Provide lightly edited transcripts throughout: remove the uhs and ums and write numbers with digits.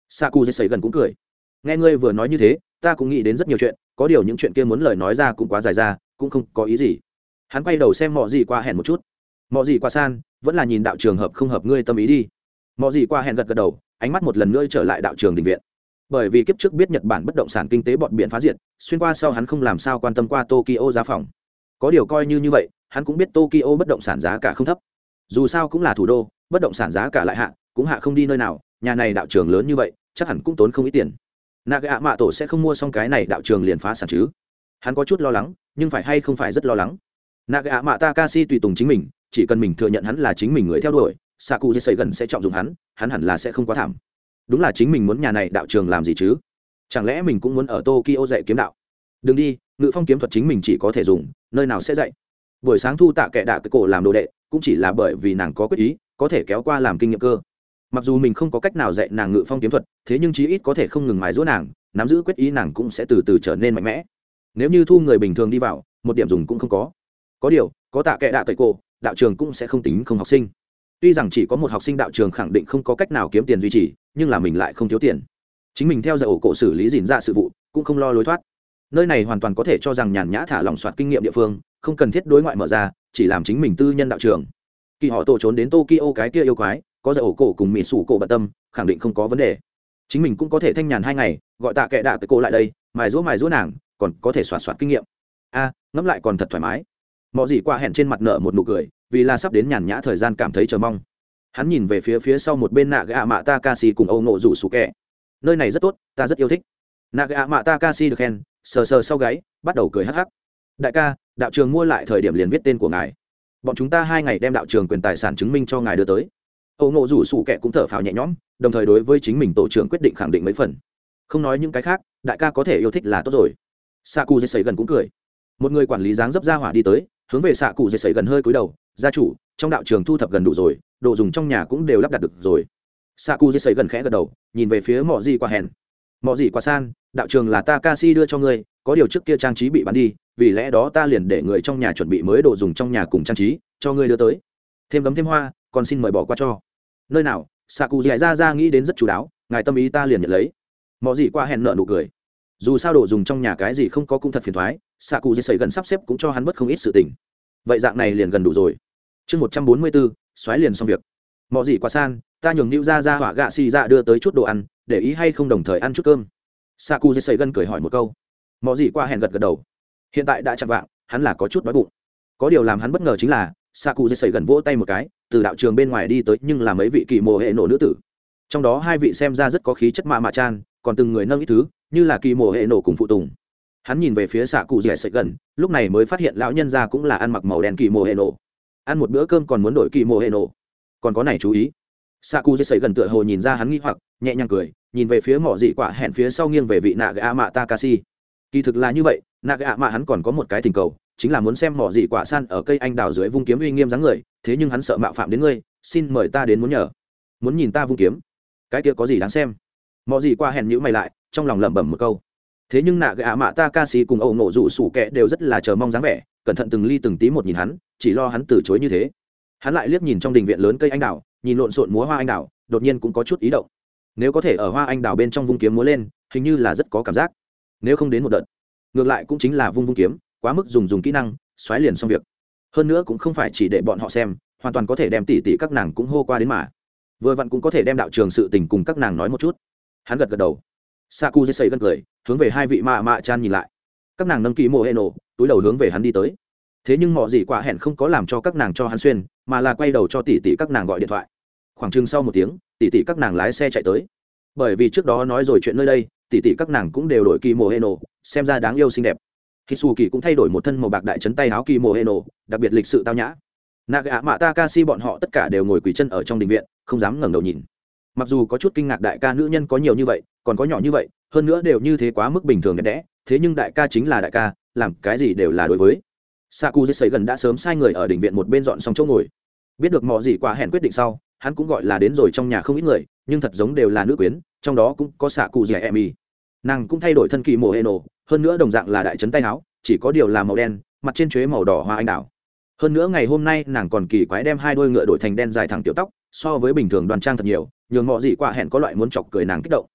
xạ cụ dây sấy gần cũng cười. Nghe ngươi vừa nói như thế ta cũng nghĩ đến rất nhiều chuyện, có điều những chuyện kia muốn lời nói ra cũng quá dài ra, cũng không có ý gì. Hắn quay đầu xem mọi gì qua hẹn một chút. Mọi gì qua san vẫn là nhìn đạo trường hợp không hợp ngươi tâm ý đi. Mọi gì qua hẹn gật gật đầu, ánh mắt một lần nữa trở lại đạo trường đình viện. Bởi vì kiếp trước biết Nhật Bản bất động sản kinh tế bọn biển phá diệt, xuyên qua sau hắn không làm sao quan tâm qua Tokyo giá phòng. Có điều coi như vậy hắn cũng biết Tokyo bất động sản giá cả không thấp, dù sao cũng là thủ đô, bất động sản giá cả lại hạ cũng hạ không đi nơi nào, nhà này đạo trường lớn như vậy chắc hẳn cũng tốn không ít tiền. Naga mạ tổ sẽ không mua xong cái này đạo trường liền phá sản chứ? Hắn có chút lo lắng, nhưng phải hay không phải rất lo lắng. Naga mạ Takashi tùy tùng chính mình, chỉ cần mình thừa nhận hắn là chính mình người theo đuổi, Sakuji Seigen gần sẽ trọng dụng hắn hẳn là sẽ không quá thảm. Đúng là chính mình muốn nhà này đạo trường làm gì chứ? Chẳng lẽ mình cũng muốn ở Tokyo dạy kiếm đạo? Đừng đi, ngự phong kiếm thuật chính mình chỉ có thể dùng, nơi nào sẽ dạy? Buổi sáng thu Tạ Kệ Đạ cái cổ làm đồ đệ, cũng chỉ là bởi vì nàng có quyết ý, có thể kéo qua làm kinh nghiệm cơ. Mặc dù mình không có cách nào dạy nàng ngự phong kiếm thuật, thế nhưng chí ít có thể không ngừng mài giũa nàng, nắm giữ quyết ý nàng cũng sẽ từ từ trở nên mạnh mẽ. Nếu như thu người bình thường đi vào, một điểm dùng cũng không có. Có điều, có Tạ Kệ Đạ cái cổ, đạo trường cũng sẽ không tính không học sinh. Tuy rằng chỉ có một học sinh đạo trường khẳng định không có cách nào kiếm tiền duy trì, nhưng là mình lại không thiếu tiền. Chính mình theo dõi ổ cổ xử lý gìn ra sự vụ, cũng không lo lối thoát. Nơi này hoàn toàn có thể cho rằng nhàn nhã thả lỏng soạt kinh nghiệm địa phương, không cần thiết đối ngoại mở ra, chỉ làm chính mình tư nhân đạo trường. Kỳ họ tổ trốn đến Tokyo cái kia yêu quái, có dạy ổ cổ cùng mỹ sủ cổ bận tâm, khẳng định không có vấn đề. Chính mình cũng có thể thanh nhàn 2 ngày, gọi Tạ Kệ Đạ cái cô lại đây, mài giũa nàng, còn có thể soạt kinh nghiệm. Ngẫm lại còn thật thoải mái. Mọ gì qua hẹn trên mặt nở một nụ cười, vì là sắp đến nhàn nhã thời gian cảm thấy chờ mong. Hắn nhìn về phía sau một bên Naga mạ Takashi cùng Âu Nộ rủ sủ kẹ. Nơi này rất tốt, ta rất yêu thích. Naga mạ Takashi được khen, sờ sau gáy, bắt đầu cười hắc hắc. Đại ca, đạo trường mua lại thời điểm liền viết tên của ngài. Bọn chúng ta 2 ngày đem đạo trường quyền tài sản chứng minh cho ngài đưa tới. Âu Nộ rủ sủ kẹ cũng thở phào nhẹ nhõm, đồng thời đối với chính mình tổ trưởng quyết định khẳng định mấy phần. Không nói những cái khác, đại ca có thể yêu thích là tốt rồi. Saku Seigen gần cũng cười. Một người quản lý dáng dấp ra hỏa đi tới, hướng về Saku Seigen gần hơi cúi đầu, gia chủ, trong đạo trường thu thập gần đủ rồi, đồ dùng trong nhà cũng đều lắp đặt được rồi. Saku Seigen gần khẽ gật đầu, nhìn về phía Mọ Gì qua hẹn. Mọ Gì qua san, đạo trường là Takashi đưa cho ngươi, có điều trước kia trang trí bị bán đi, vì lẽ đó ta liền để người trong nhà chuẩn bị mới đồ dùng trong nhà cùng trang trí, cho ngươi đưa tới. Thêm gấm thêm hoa, còn xin mời bỏ qua cho. Nơi nào? Saku dạy ra nghĩ đến rất chú đáo, ngài tâm ý ta liền nhận lấy. Mọ Gì qua hẹn nở nụ cười. Dù sao đồ dùng trong nhà cái gì không có cũng thật phiền toái, Saku dạy gần sắp xếp cũng cho hắn bất không ít sự tình. Vậy dạng này liền gần đủ rồi. Chương 144, xoáy liền xong việc. Mọ Gì qua san, ta nhường Nữu ra hỏa gạ xì dạ đưa tới chút đồ ăn, để ý hay không đồng thời ăn chút cơm. Saku dạy gần cười hỏi một câu. Mọ Gì qua hẹn gật gật đầu. Hiện tại đã chạng vạng, hắn là có chút đói bụng. Có điều làm hắn bất ngờ chính là Saku dạy gần vỗ tay một cái, từ đạo trường bên ngoài đi tới nhưng là mấy vị kỳ mộ hệ nổ nữ tử. Trong đó 2 vị xem ra rất có khí chất mạ chan, còn từng người nâng ít thứ, như là kỳ mộ hệ nổ cùng phụ tùng. Hắn nhìn về phía Saku dạy gần, lúc này mới phát hiện lão nhân gia cũng là ăn mặc màu đen kỳ mộ hệ nổ. Ăn một bữa cơm còn muốn đổi kỳ mộ hệ nổ, còn có này chú ý. Saku dạy gần tựa hồ nhìn ra hắn nghi hoặc, nhẹ nhàng cười, nhìn về phía Mọ Dị quả hẹn phía sau nghiêng về vị Naga mạ Takashi. Kỳ thực là như vậy, Naga mạ hắn còn có một cái thỉnh cầu, chính là muốn xem Mọ Dị quả san ở cây anh đào dưới vung kiếm uy nghiêm dáng người, thế nhưng hắn sợ mạo phạm đến ngươi, xin mời ta đến muốn nhờ. Muốn nhìn ta vung kiếm? Cái kia có gì đáng xem? Mọ Dị quả hẹn nhíu mày lại, trong lòng lẩm bẩm một câu. Thế nhưng Naga mạ Takashi cùng Âu Nộ rủ sủ kẹ đều rất là chờ mong dáng vẻ, cẩn thận từng ly từng tí một nhìn hắn, chỉ lo hắn từ chối như thế. Hắn lại liếc nhìn trong đình viện lớn cây anh đào, nhìn lộn xộn múa hoa anh đào, đột nhiên cũng có chút ý động. Nếu có thể ở hoa anh đào bên trong vung kiếm múa lên, hình như là rất có cảm giác. Nếu không đến một đợt, ngược lại cũng chính là vung kiếm, quá mức dùng kỹ năng, xoáy liền xong việc. Hơn nữa cũng không phải chỉ để bọn họ xem, hoàn toàn có thể đem tỷ các nàng cũng hô qua đến mà. Vừa vặn cũng có thể đem đạo trường sự tình cùng các nàng nói một chút. Hắn gật gật đầu. Saku dây gật cười, hướng về 2 vị mạ chan nhìn lại. Các nàng nâng kỳ mộ hệ nổ, túi đầu hướng về hắn đi tới. Thế nhưng Mọ Dị quả hẹn không có làm cho các nàng cho hắn xuyên, mà là quay đầu cho tỷ các nàng gọi điện thoại. Khoảng chừng sau 1 tiếng, tỷ các nàng lái xe chạy tới. Bởi vì trước đó nói rồi chuyện nơi đây, tỷ các nàng cũng đều đổi kỳ mộ hệ nổ, xem ra đáng yêu xinh đẹp. Hisuki cũng thay đổi một thân màu bạc đại trấn tay áo kỳ mộ hệ nổ, đặc biệt lịch sự tao nhã. Naga mạ Takashi bọn họ tất cả đều ngồi quỳ chân ở trong đình viện, không dám ngẩng đầu nhìn. Mặc dù có chút kinh ngạc đại ca nữ nhân có nhiều như vậy, còn có nhỏ như vậy, hơn nữa đều như thế quá mức bình thường đẹp đẽ, thế nhưng đại ca chính là đại ca, làm cái gì đều là đối với. Saku gần đã sớm sai người ở đình viện một bên dọn xong chỗ ngồi. Biết được Mọ Dị quả hẹn quyết định sau, hắn cũng gọi là đến rồi trong nhà không ít người, nhưng thật giống đều là nữ quyến, trong đó cũng có Saku Emi. Nàng cũng thay đổi thân kỳ mộ hệ nổ, hơn nữa đồng dạng là đại trấn tay áo, chỉ có điều là màu đen, mặt trên chuế màu đỏ hoa anh đào. Hơn nữa ngày hôm nay nàng còn kỳ quái đem 2 đôi ngựa đổi thành đen dài thẳng tiểu tóc, so với bình thường đoan trang thật nhiều, nhường Mọ Dị quả hẹn có loại muốn chọc cười nàng kích động.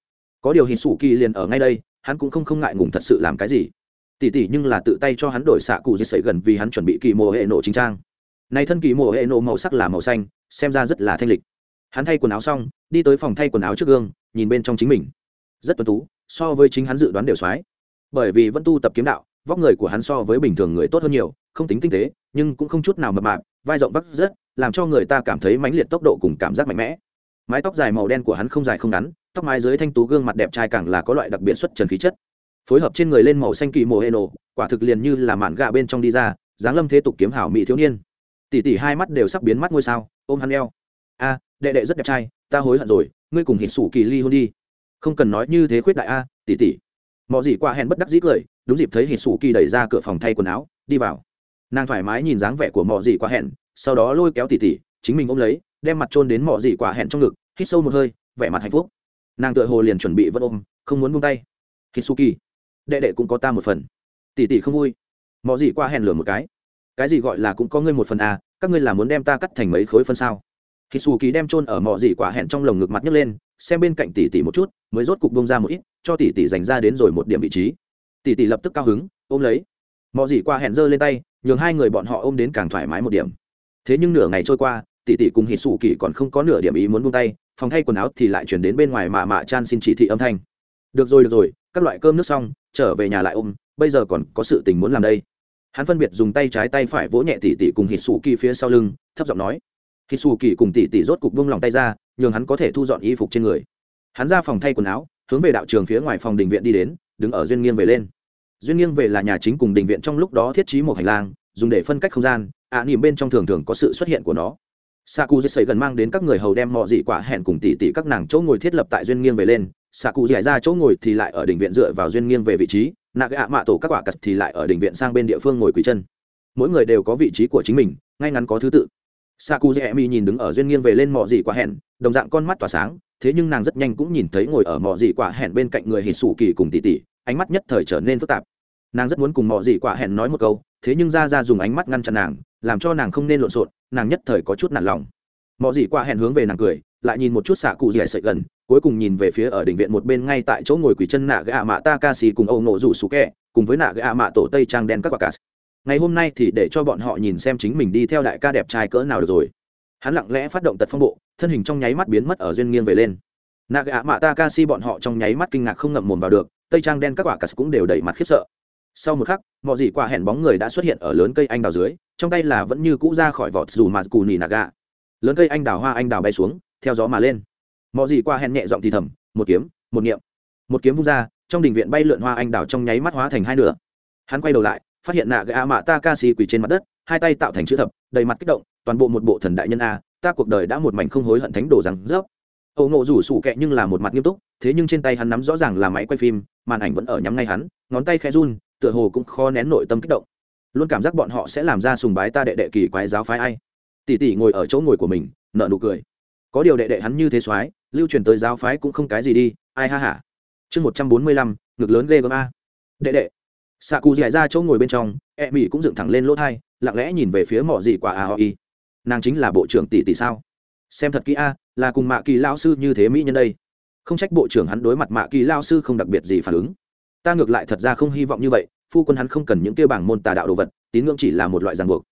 có điều hít sủ kỳ liền ở ngay đây, hắn cũng không ngại ngùng thật sự làm cái gì. Tỷ tỷ nhưng là tự tay cho hắn đổi xạ cụ dây sẩy gần vì hắn chuẩn bị kỳ mồ hệ nổ chính trang. Này thân kỳ mồ hệ nổ màu sắc là màu xanh, xem ra rất là thanh lịch. Hắn thay quần áo xong, đi tới phòng thay quần áo trước gương, nhìn bên trong chính mình, rất tuấn tú, so với chính hắn dự đoán đều xoái. Bởi vì vẫn tu tập kiếm đạo, vóc người của hắn so với bình thường người tốt hơn nhiều, không tính tinh tế, nhưng cũng không chút nào mập mạp, vai rộng vắt rất, làm cho người ta cảm thấy mãnh liệt tốc độ cùng cảm giác mạnh mẽ. Mái tóc dài màu đen của hắn không dài không ngắn, tóc mái dưới thanh tú gương mặt đẹp trai càng là có loại đặc biệt xuất trần khí chất. Phối hợp trên người lên màu xanh kỳ mồ hệ nổ, quả thực liền như là mạn gạ bên trong đi ra, dáng lâm thế tục kiếm hảo mỹ thiếu niên. Tỷ tỷ hai mắt đều sắp biến mắt ngôi sao, ôm hắn eo. A, đệ đệ rất đẹp trai, ta hối hận rồi, ngươi cùng hít sủ kỳ ly hôn đi. Không cần nói như thế khuyết đại a, tỷ tỷ. Mọ gì qua hẹn bất đắc dĩ cười, đúng dịp thấy hít sủ kỳ đẩy ra cửa phòng thay quần áo, đi vào. Nàng thoải mái nhìn dáng vẻ của mọ gì qua hẹn, sau đó lôi kéo tỷ tỷ, chính mình ôm lấy, đem mặt chôn đến mọ gì qua hẹn trong ngực, hít sâu một hơi, vẻ mặt hạnh phúc. Nàng tựa hồ liền chuẩn bị vẫn ôm, không muốn buông tay. Hitsuki, đệ đệ cũng có ta một phần. Tỷ tỷ không vui. Mọ gì qua hẹn lửa một cái gì gọi là cũng có ngươi một phần à, các ngươi là muốn đem ta cắt thành mấy khối phân sao? Hitsuki đem chôn ở mọ gì quả hẹn trong lồng ngực mặt nhấc lên, xem bên cạnh tỷ tỷ một chút, mới rốt cục bông ra một ít, cho tỷ tỷ dành ra đến rồi một điểm vị trí. Tỷ tỷ lập tức cao hứng, ôm lấy. Mọ gì quả hẹn giơ lên tay, nhường hai người bọn họ ôm đến càng thoải mái một điểm. Thế nhưng nửa ngày trôi qua, tỷ tỷ cùng Hitsuki còn không có nửa điểm ý muốn buông tay, phòng thay quần áo thì lại chuyển đến bên ngoài mạ chan xin chỉ thị âm thanh. Được rồi, các loại cơm nước xong, trở về nhà lại ôm, bây giờ còn có sự tình muốn làm đây. Hắn phân biệt dùng tay trái tay phải vỗ nhẹ tỷ tỷ cùng Hitsuki phía sau lưng, thấp giọng nói. Hitsuki cùng tỷ tỷ rốt cục buông lòng tay ra, nhường hắn có thể thu dọn y phục trên người. Hắn ra phòng thay quần áo, hướng về đạo trường phía ngoài phòng đình viện đi đến, đứng ở duyên nghiêng về lên. Duyên nghiêng về là nhà chính cùng đình viện trong lúc đó thiết trí một hành lang, dùng để phân cách không gian, niềm bên trong thường có sự xuất hiện của nó. Saku dậy gần mang đến các người hầu đem mọ dị quả hẹn cùng tỷ tỷ các nàng chỗ ngồi thiết lập tại duyên nghiêng về lên. Saku giải ra chỗ ngồi thì lại ở đình viện dựa vào duyên nghiêng về vị trí, Naga mạ tổ các quả cắt thì lại ở đình viện sang bên địa phương ngồi quỳ chân. Mỗi người đều có vị trí của chính mình, ngay ngắn có thứ tự. Saku Emi nhìn đứng ở duyên nghiêng về lên mọ dị quả hẹn, đồng dạng con mắt tỏa sáng, thế nhưng nàng rất nhanh cũng nhìn thấy ngồi ở mọ dị quả hẹn bên cạnh người Hitsuki cùng tỷ tỷ, ánh mắt nhất thời trở nên phức tạp. Nàng rất muốn cùng mọ dị quả hẹn nói một câu, thế nhưng ra dùng ánh mắt ngăn chặn nàng, làm cho nàng không nên lộn xộn, nàng nhất thời có chút nản lòng. Mọ dị quả hẹn hướng về nàng cười, lại nhìn một chút Saku dẻ sợi gần, cuối cùng nhìn về phía ở đình viện một bên ngay tại chỗ ngồi quỳ chân Naga mạ Takashi cùng Âu nộ rủ Suke, cùng với Naga mạ tổ tây trang đen các quả cà. Ngày hôm nay thì để cho bọn họ nhìn xem chính mình đi theo đại ca đẹp trai cỡ nào được rồi. Hắn lặng lẽ phát động tật phong bộ, thân hình trong nháy mắt biến mất ở duyên nghiêng về lên. Naga mạ Takashi bọn họ trong nháy mắt kinh ngạc không ngậm mồm vào được, tây trang đen các quả cà cũng đều đẩy mặt khiếp sợ. Sau một khắc, mọ dị quả hẹn bóng người đã xuất hiện ở lớn cây anh đào dưới, trong tay là vẫn như cũ ra khỏi vỏ dù mà cù nỉ Naga. Lớn cây anh đào hoa anh đào bay xuống, theo gió mà lên. Mọ dị quả hẹn nhẹ giọng thì thầm, một kiếm, một niệm. Một kiếm vung ra, trong đình viện bay lượn hoa anh đào trong nháy mắt hóa thành hai nửa. Hắn quay đầu lại, phát hiện Naga mạ Takashi quỳ trên mặt đất, hai tay tạo thành chữ thập, đầy mặt kích động, toàn bộ một bộ thần đại nhân a, ta cuộc đời đã một mảnh không hối hận thánh đồ rằng dốc. Âu nộ rủ sủ kẹ nhưng là một mặt nghiêm túc, thế nhưng trên tay hắn nắm rõ ràng là máy quay phim, màn ảnh vẫn ở nhắm ngay hắn, ngón tay khẽ run, tựa hồ cũng khó nén nội tâm kích động. Luôn cảm giác bọn họ sẽ làm ra sùng bái ta đệ đệ kỳ quái giáo phái ai. Tỷ tỷ ngồi ở chỗ ngồi của mình, nở nụ cười. Có điều đệ đệ hắn như thế soái, lưu truyền tới giáo phái cũng không cái gì đi, ai ha hả. Chương 145, ngực lớn ghê gớm a. Đệ đệ. Saku giải ra chỗ ngồi bên trong, Emi cũng dựng thẳng lên lỗ tai, lặng lẽ nhìn về phía mọ dị quả Aoi. Nàng chính là bộ trưởng tỷ tỷ sao? Xem thật kỹ a, là cùng Mạ Kỳ lão sư như thế mỹ nhân đây. Không trách bộ trưởng hắn đối mặt Mạ Kỳ lão sư không đặc biệt gì phản ứng. Ta ngược lại thật ra không hy vọng như vậy, phu quân hắn không cần những kia bảng môn tà đạo đồ vật, tín ngưỡng chỉ là một loại ràng buộc.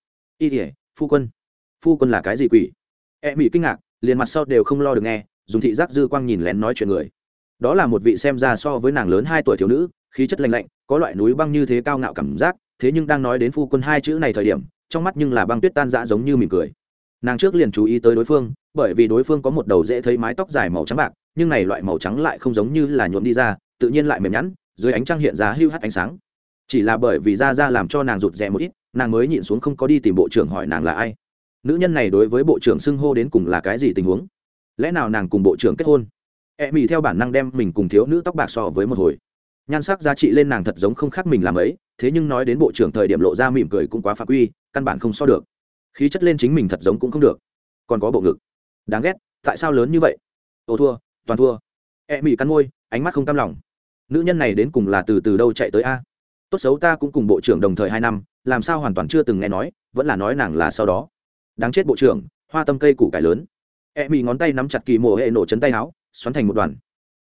Phu quân là cái gì quỷ? Emi kinh ngạc, liền mặt sau đều không lo được nghe, dùng thị giác dư quang nhìn lén nói chuyện người. Đó là một vị xem ra so với nàng lớn 2 tuổi thiếu nữ, khí chất lạnh lạnh, có loại núi băng như thế cao ngạo cảm giác, thế nhưng đang nói đến phu quân hai chữ này thời điểm, trong mắt nhưng là băng tuyết tan rã giống như mỉm cười. Nàng trước liền chú ý tới đối phương, bởi vì đối phương có một đầu dễ thấy mái tóc dài màu trắng bạc, nhưng này loại màu trắng lại không giống như là nhuộm đi ra, tự nhiên lại mềm nhẵn, dưới ánh trăng hiện ra hưu hắt ánh sáng. Chỉ là bởi vì da làm cho nàng rụt rè một ít, nàng mới nhịn xuống không có đi tìm bộ trưởng hỏi nàng là ai. Nữ nhân này đối với bộ trưởng xưng hô đến cùng là cái gì tình huống? Lẽ nào nàng cùng bộ trưởng kết hôn? Mị theo bản năng đem mình cùng thiếu nữ tóc bạc so với một hồi. Nhan sắc giá trị lên nàng thật giống không khác mình làm ấy, thế nhưng nói đến bộ trưởng thời điểm lộ ra mỉm cười cũng quá phạm quy, căn bản không so được. Khí chất lên chính mình thật giống cũng không được. Còn có bộ ngực, đáng ghét, tại sao lớn như vậy? Ô thua, toàn thua. Mị cắn môi, ánh mắt không cam lòng. Nữ nhân này đến cùng là từ đâu chạy tới a? Tốt xấu ta cũng cùng bộ trưởng đồng thời 2 năm, làm sao hoàn toàn chưa từng nghe nói, vẫn là nói nàng là sau đó. Đáng chết bộ trưởng, hoa tâm cây củ cải lớn. Mị ngón tay nắm chặt kỳ mồ hệ nổ chấn tay áo, xoắn thành một đoàn.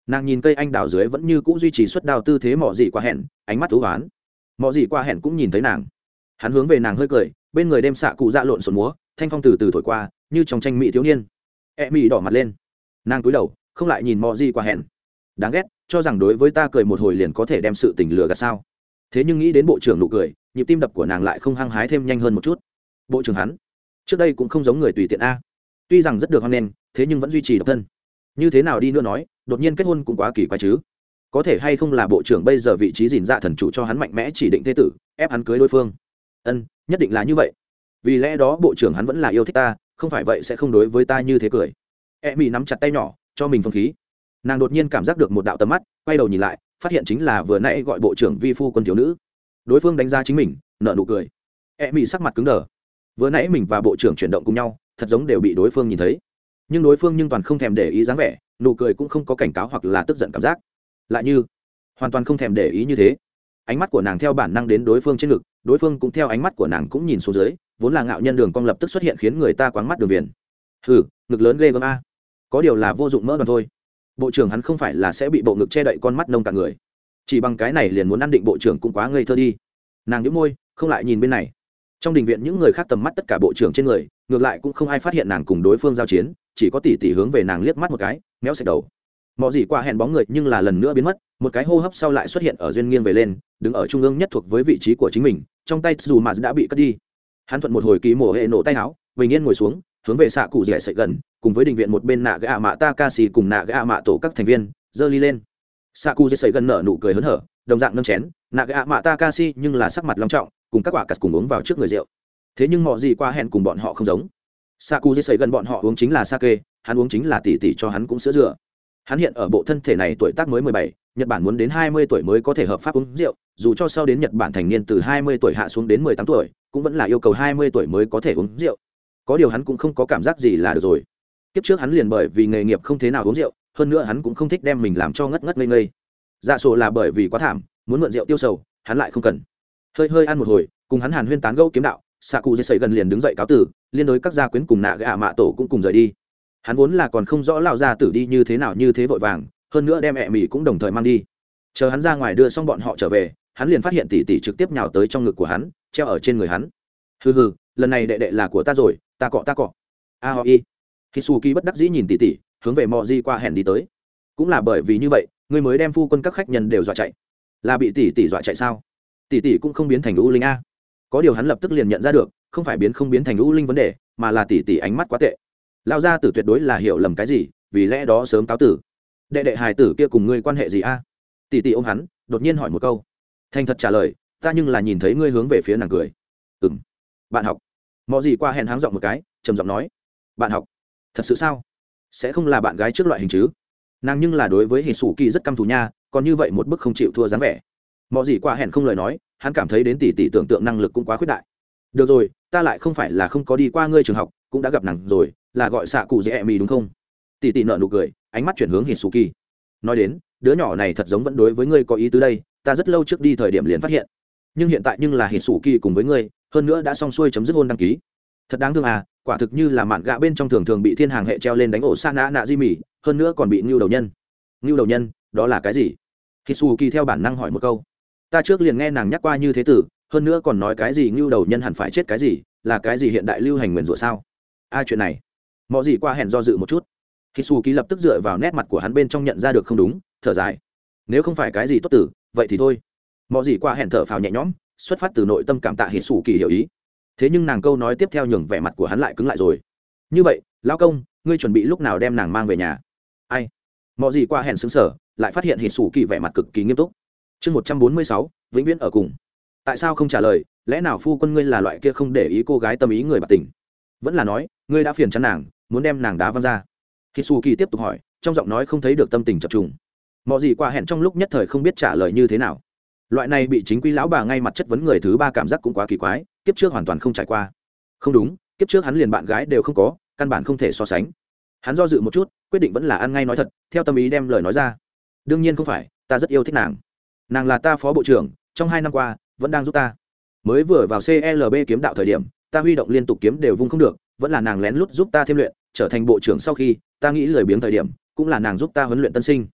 nàng nhìn cây anh đào dưới vẫn như cũ duy trì suất đao tư thế mọ dị qua hẹn, ánh mắt thú oán. Mọ dị qua hẹn cũng nhìn thấy nàng, hắn hướng về nàng hơi cười, bên người đem xạ cụ dạ lộn xộn múa, thanh phong từ từ thổi qua như trong tranh mỹ thiếu niên. Mỹ đỏ mặt lên, nàng cúi đầu không lại nhìn mọ dị qua hẹn. Đáng ghét, cho rằng đối với ta cười một hồi liền có thể đem sự tình lừa gạt sao. Thế nhưng nghĩ đến bộ trưởng nụ cười, nhịp tim đập của nàng lại không hăng hái thêm nhanh hơn một chút. Bộ trưởng hắn trước đây cũng không giống người tùy tiện a, tuy rằng rất được hoan nghênh, thế nhưng vẫn duy trì độc thân. Như thế nào đi nữa nói, đột nhiên kết hôn cũng quá kỳ quái chứ. Có thể hay không là bộ trưởng bây giờ vị trí gìn dạ thần chủ cho hắn mạnh mẽ chỉ định thế tử, ép hắn cưới đối phương. Nhất định là như vậy. Vì lẽ đó bộ trưởng hắn vẫn là yêu thích ta, không phải vậy sẽ không đối với ta như thế cười. Mỹ nắm chặt tay nhỏ cho mình phong khí. Nàng đột nhiên cảm giác được một đạo tầm mắt, quay đầu nhìn lại, phát hiện chính là vừa nãy gọi bộ trưởng vi phu quân thiếu nữ. Đối phương đánh giá chính mình, nở nụ cười. Mỹ sắc mặt cứng đờ. Vừa nãy mình và bộ trưởng chuyển động cùng nhau, thật giống đều bị đối phương nhìn thấy, nhưng đối phương toàn không thèm để ý dáng vẻ, nụ cười cũng không có cảnh cáo hoặc là tức giận cảm giác, lại như hoàn toàn không thèm để ý như thế. Ánh mắt của nàng theo bản năng đến đối phương trên ngực, đối phương cũng theo ánh mắt của nàng cũng nhìn xuống dưới, vốn là ngạo nhân đường cong lập tức xuất hiện khiến người ta quáng mắt đường viền. Hừ, ngực lớn ghê gớm a. Có điều là vô dụng mỡ đoàn thôi. Bộ trưởng hắn không phải là sẽ bị bộ ngực che đậy con mắt nông cả người, chỉ bằng cái này liền muốn ăn định bộ trưởng cũng quá ngây thơ đi. Nàng nhếch môi không lại nhìn bên này. Trong đình viện những người khác tầm mắt tất cả bộ trưởng trên người, ngược lại cũng không ai phát hiện nàng cùng đối phương giao chiến, chỉ có tỷ tỷ hướng về nàng liếc mắt một cái, méo sạch đầu. Mọ gì qua hẹn bóng người nhưng là lần nữa biến mất, một cái hô hấp sau lại xuất hiện ở duyên nghiêng về lên, đứng ở trung ương nhất thuộc với vị trí của chính mình, trong tay dù mà đã bị cất đi. Hắn thuận một hồi ký mổ hệ nổ tay áo, bình yên ngồi xuống, hướng về xạ cụ rẻ sợi gần, cùng với đình viện một bên nạ gã mạ Takashi cùng nạ gã mạ tổ các thành viên, giơ ly lên. Xạ cụ rẻ sợi gần nở nụ cười hớn hở, đồng dạng nâng chén, nạ gã mạ Takashi nhưng là sắc mặt long trọng, cùng các quả cắt cùng uống vào trước người rượu. Thế nhưng mọ gì qua hẹn cùng bọn họ không giống. Saku dây gần bọn họ uống chính là sake, hắn uống chính là tỷ tỷ cho hắn cũng sữa dừa. Hắn hiện ở bộ thân thể này tuổi tác mới 17, Nhật Bản muốn đến 20 tuổi mới có thể hợp pháp uống rượu, dù cho sau đến Nhật Bản thành niên từ 20 tuổi hạ xuống đến 18 tuổi, cũng vẫn là yêu cầu 20 tuổi mới có thể uống rượu. Có điều hắn cũng không có cảm giác gì là được rồi. Kiếp trước hắn liền bởi vì nghề nghiệp không thế nào uống rượu, hơn nữa hắn cũng không thích đem mình làm cho ngất ngất ngây ngây. Dạ sổ là bởi vì quá thảm, muốn mượn rượu tiêu sầu, hắn lại không cần. Hơi ăn một hồi, cùng hắn hàn huyên tán gẫu kiếm đạo, xạ cụ dây gần liền đứng dậy cáo tử, liên đối các gia quyến cùng nạ gạ mạ tổ cũng cùng rời đi. Hắn vốn là còn không rõ lão gia tử đi như thế nào như thế vội vàng, hơn nữa đem mẹ mì cũng đồng thời mang đi. Chờ hắn ra ngoài đưa xong bọn họ trở về, hắn liền phát hiện tỷ tỷ trực tiếp nhào tới trong ngực của hắn, treo ở trên người hắn. Hừ, lần này đệ đệ là của ta rồi, ta cọ. Aoi. Hisuki bất đắc dĩ nhìn tỷ tỷ, hướng về Moji qua hẹn đi tới. Cũng là bởi vì như vậy, ngươi mới đem phu quân các khách nhân đều dọa chạy. Là bị tỷ tỷ dọa chạy sao? Tỷ tỷ cũng không biến thành u linh a. Có điều hắn lập tức liền nhận ra được, không phải biến không biến thành u linh vấn đề, mà là tỷ tỷ ánh mắt quá tệ. Lão gia tử tuyệt đối là hiểu lầm cái gì, vì lẽ đó sớm cáo tử. Đệ đệ hài tử kia cùng ngươi quan hệ gì a? Tỷ tỷ ôm hắn, đột nhiên hỏi một câu. Thành thật trả lời, ta nhưng là nhìn thấy ngươi hướng về phía nàng cười. Bạn học. Mọ gì qua hẹn háng giọng một cái, trầm giọng nói. Bạn học? Thật sự sao? Sẽ không là bạn gái trước loại hình chứ? Nàng nhưng là đối với Hisuki rất căm thù nha, còn như vậy một bức không chịu thua dáng vẻ. Mọ gì qua hẹn không lời nói, hắn cảm thấy đến tỷ tỷ tưởng tượng năng lực cũng quá khuyết đại. Được rồi, ta lại không phải là không có đi qua ngươi trường học, cũng đã gặp nàng rồi, là gọi xạ cụ dễ mì đúng không? Tỷ tỷ nở nụ cười, ánh mắt chuyển hướng Hisuki. Nói đến, đứa nhỏ này thật giống vẫn đối với ngươi có ý tứ đây, ta rất lâu trước đi thời điểm liền phát hiện. Nhưng hiện tại nhưng là Hisuki cùng với ngươi, hơn nữa đã xong xuôi chấm dứt hôn đăng ký. Thật đáng thương à, quả thực như là mạn gạ bên trong thường thường bị thiên hàng hệ treo lên đánh ổ sa nã nạ di mì, hơn nữa còn bị ngưu đầu nhân. Ngưu đầu nhân, đó là cái gì? Hisuki theo bản năng hỏi một câu. Ta trước liền nghe nàng nhắc qua như thế tử, hơn nữa còn nói cái gì ngưu đầu nhân hẳn phải chết cái gì, là cái gì hiện đại lưu hành nguyền rủa sao? Chuyện này. Mọ gì qua hẹn do dự một chút. Hisuki lập tức dựa vào nét mặt của hắn bên trong nhận ra được không đúng, thở dài. Nếu không phải cái gì tốt tử, vậy thì thôi. Mọ gì qua hẹn thở phào nhẹ nhõm, xuất phát từ nội tâm cảm tạ Hisuki hiểu ý. Thế nhưng nàng câu nói tiếp theo nhường vẻ mặt của hắn lại cứng lại rồi. Như vậy, lão công, ngươi chuẩn bị lúc nào đem nàng mang về nhà? Ai? Mọ gì qua hẹn sững sờ, lại phát hiện Hisuki vẻ mặt cực kỳ nghiêm túc. Chương 146, vĩnh viễn ở cùng. Tại sao không trả lời? Lẽ nào phu quân ngươi là loại kia không để ý cô gái tâm ý người bạc tình? Vẫn là nói, ngươi đã phiền chán nàng, muốn đem nàng đá văng ra? Hisuki tiếp tục hỏi, trong giọng nói không thấy được tâm tình chập trùng. Mọ gì qua hẹn trong lúc nhất thời không biết trả lời như thế nào. Loại này bị chính quy lão bà ngay mặt chất vấn người thứ ba cảm giác cũng quá kỳ quái, kiếp trước hoàn toàn không trải qua. Không đúng, kiếp trước hắn liền bạn gái đều không có, căn bản không thể so sánh. Hắn do dự một chút, quyết định vẫn là ăn ngay nói thật, theo tâm ý đem lời nói ra. Đương nhiên không phải, ta rất yêu thích nàng. Nàng là ta phó bộ trưởng, trong 2 năm qua vẫn đang giúp ta. Mới vừa vào CLB kiếm đạo thời điểm, ta huy động liên tục kiếm đều vung không được, vẫn là nàng lén lút giúp ta thêm luyện, trở thành bộ trưởng sau khi ta nghĩ lười biếng thời điểm, cũng là nàng giúp ta huấn luyện tân sinh.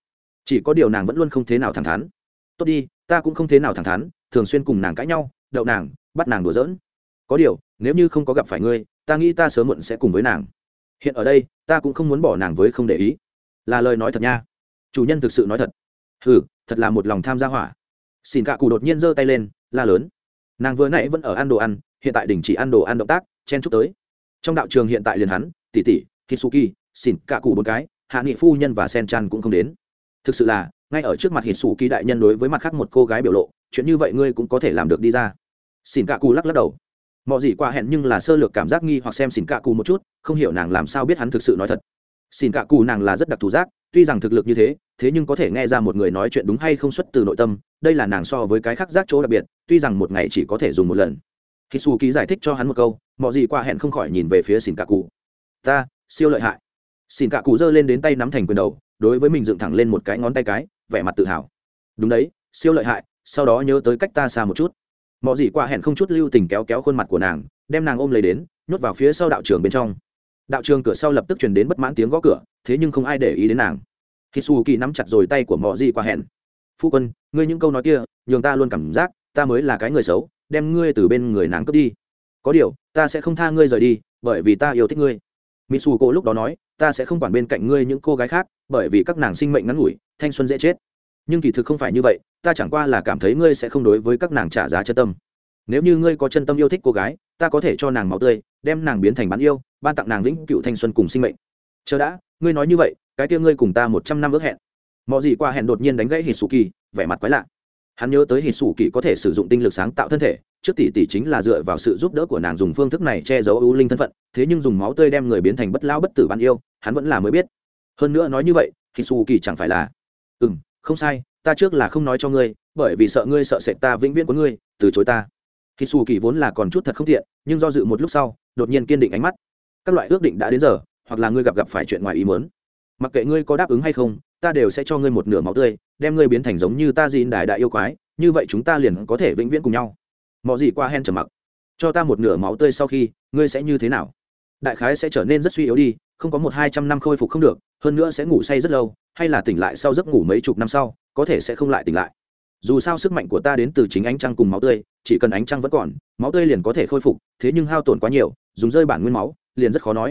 chỉ có điều nàng vẫn luôn không thế nào thẳng thắn. Tốt đi, ta cũng không thế nào thẳng thắn, thường xuyên cùng nàng cãi nhau, đậu nàng, bắt nàng đùa giỡn. Có điều nếu như không có gặp phải ngươi, ta nghĩ ta sớm muộn sẽ cùng với nàng. Hiện ở đây ta cũng không muốn bỏ nàng với không để ý. Là lời nói thật nha. Chủ nhân thực sự nói thật. Ừ, thật là một lòng tham gia hỏa. Xin cả cụ đột nhiên giơ tay lên la lớn. Nàng vừa nãy vẫn ở ăn đồ ăn, hiện tại đình chỉ ăn đồ ăn động tác, chen chúc tới. Trong đạo trường hiện tại liền hắn, tỷ tỷ Hitsuki, xin cả cụ bốn cái, hạ nghị phu nhân và sen chan cũng không đến. Thực sự là ngay ở trước mặt Hitsuki đại nhân đối với mặt khác một cô gái biểu lộ, chuyện như vậy ngươi cũng có thể làm được đi ra. Xin cả cụ lắc lắc đầu. Mọi gì qua hẹn nhưng là sơ lược cảm giác nghi hoặc xem xin cả cụ một chút, không hiểu nàng làm sao biết hắn thực sự nói thật. Xin cả cụ nàng là rất đặc thù giác, tuy rằng thực lực như thế, thế nhưng có thể nghe ra một người nói chuyện đúng hay không xuất từ nội tâm, đây là nàng so với cái khác giác chỗ đặc biệt, tuy rằng một ngày chỉ có thể dùng một lần. Hitsuki giải thích cho hắn một câu, mọi gì qua hẹn không khỏi nhìn về phía xin cả cụ. Ta siêu lợi hại. Xin cả cụ giơ lên đến tay nắm thành quyền đầu, đối với mình dựng thẳng lên một cái ngón tay cái, vẻ mặt tự hào. Đúng đấy, siêu lợi hại, sau đó nhớ tới cách ta xa một chút. Mọi gì qua hẹn không chút lưu tình kéo kéo khuôn mặt của nàng, đem nàng ôm lấy đến, nhốt vào phía sau đạo trường bên trong. Đạo trường cửa sau lập tức truyền đến bất mãn tiếng gõ cửa, thế nhưng không ai để ý đến nàng. Hitsuki nắm chặt rồi tay của mọi gì qua hẹn. Phu quân, ngươi những câu nói kia, nhường ta luôn cảm giác ta mới là cái người xấu, đem ngươi từ bên người nàng cướp đi. Có điều, ta sẽ không tha ngươi rời đi, bởi vì ta yêu thích ngươi. Mitsuko lúc đó nói, ta sẽ không quản bên cạnh ngươi những cô gái khác, bởi vì các nàng sinh mệnh ngắn ngủi, thanh xuân dễ chết. Nhưng kỳ thực không phải như vậy, ta chẳng qua là cảm thấy ngươi sẽ không đối với các nàng trả giá chân tâm. Nếu như ngươi có chân tâm yêu thích cô gái, ta có thể cho nàng máu tươi, đem nàng biến thành bán yêu, ban tặng nàng vĩnh cửu thanh xuân cùng sinh mệnh. Chờ đã, ngươi nói như vậy, cái kia ngươi cùng ta 100 năm ước hẹn. Mọi gì qua hẹn đột nhiên đánh gãy Hitsuki, vẻ mặt quái lạ. Hắn nhớ tới Hitsuki có thể sử dụng tinh lực sáng tạo thân thể, trước tỷ tỷ chính là dựa vào sự giúp đỡ của nàng dùng phương thức này che giấu ưu linh thân phận, thế nhưng dùng máu tươi đem người biến thành bất lão bất tử bán yêu, hắn vẫn là mới biết. Hơn nữa nói như vậy, Hitsuki chẳng phải là không sai, ta trước là không nói cho ngươi, bởi vì sợ ngươi sợ sệt ta vĩnh viễn của ngươi, từ chối ta. Hitsuki vốn là còn chút thật không tiện, nhưng do dự một lúc sau, đột nhiên kiên định ánh mắt. Các loại ước định đã đến giờ, hoặc là ngươi gặp phải chuyện ngoài ý muốn, mặc kệ ngươi có đáp ứng hay không, ta đều sẽ cho ngươi một nửa máu tươi, đem ngươi biến thành giống như ta Jin đại yêu quái, như vậy chúng ta liền có thể vĩnh viễn cùng nhau. Mọi gì qua hen trầm mặc. Cho ta một nửa máu tươi sau khi, ngươi sẽ như thế nào? Đại khái sẽ trở nên rất suy yếu đi, không có 100-200 năm khôi phục không được, hơn nữa sẽ ngủ say rất lâu, hay là tỉnh lại sau giấc ngủ mấy chục năm sau, có thể sẽ không lại tỉnh lại. Dù sao sức mạnh của ta đến từ chính ánh trăng cùng máu tươi, chỉ cần ánh trăng vẫn còn, máu tươi liền có thể khôi phục, thế nhưng hao tổn quá nhiều, dùng rơi bản nguyên máu, liền rất khó nói,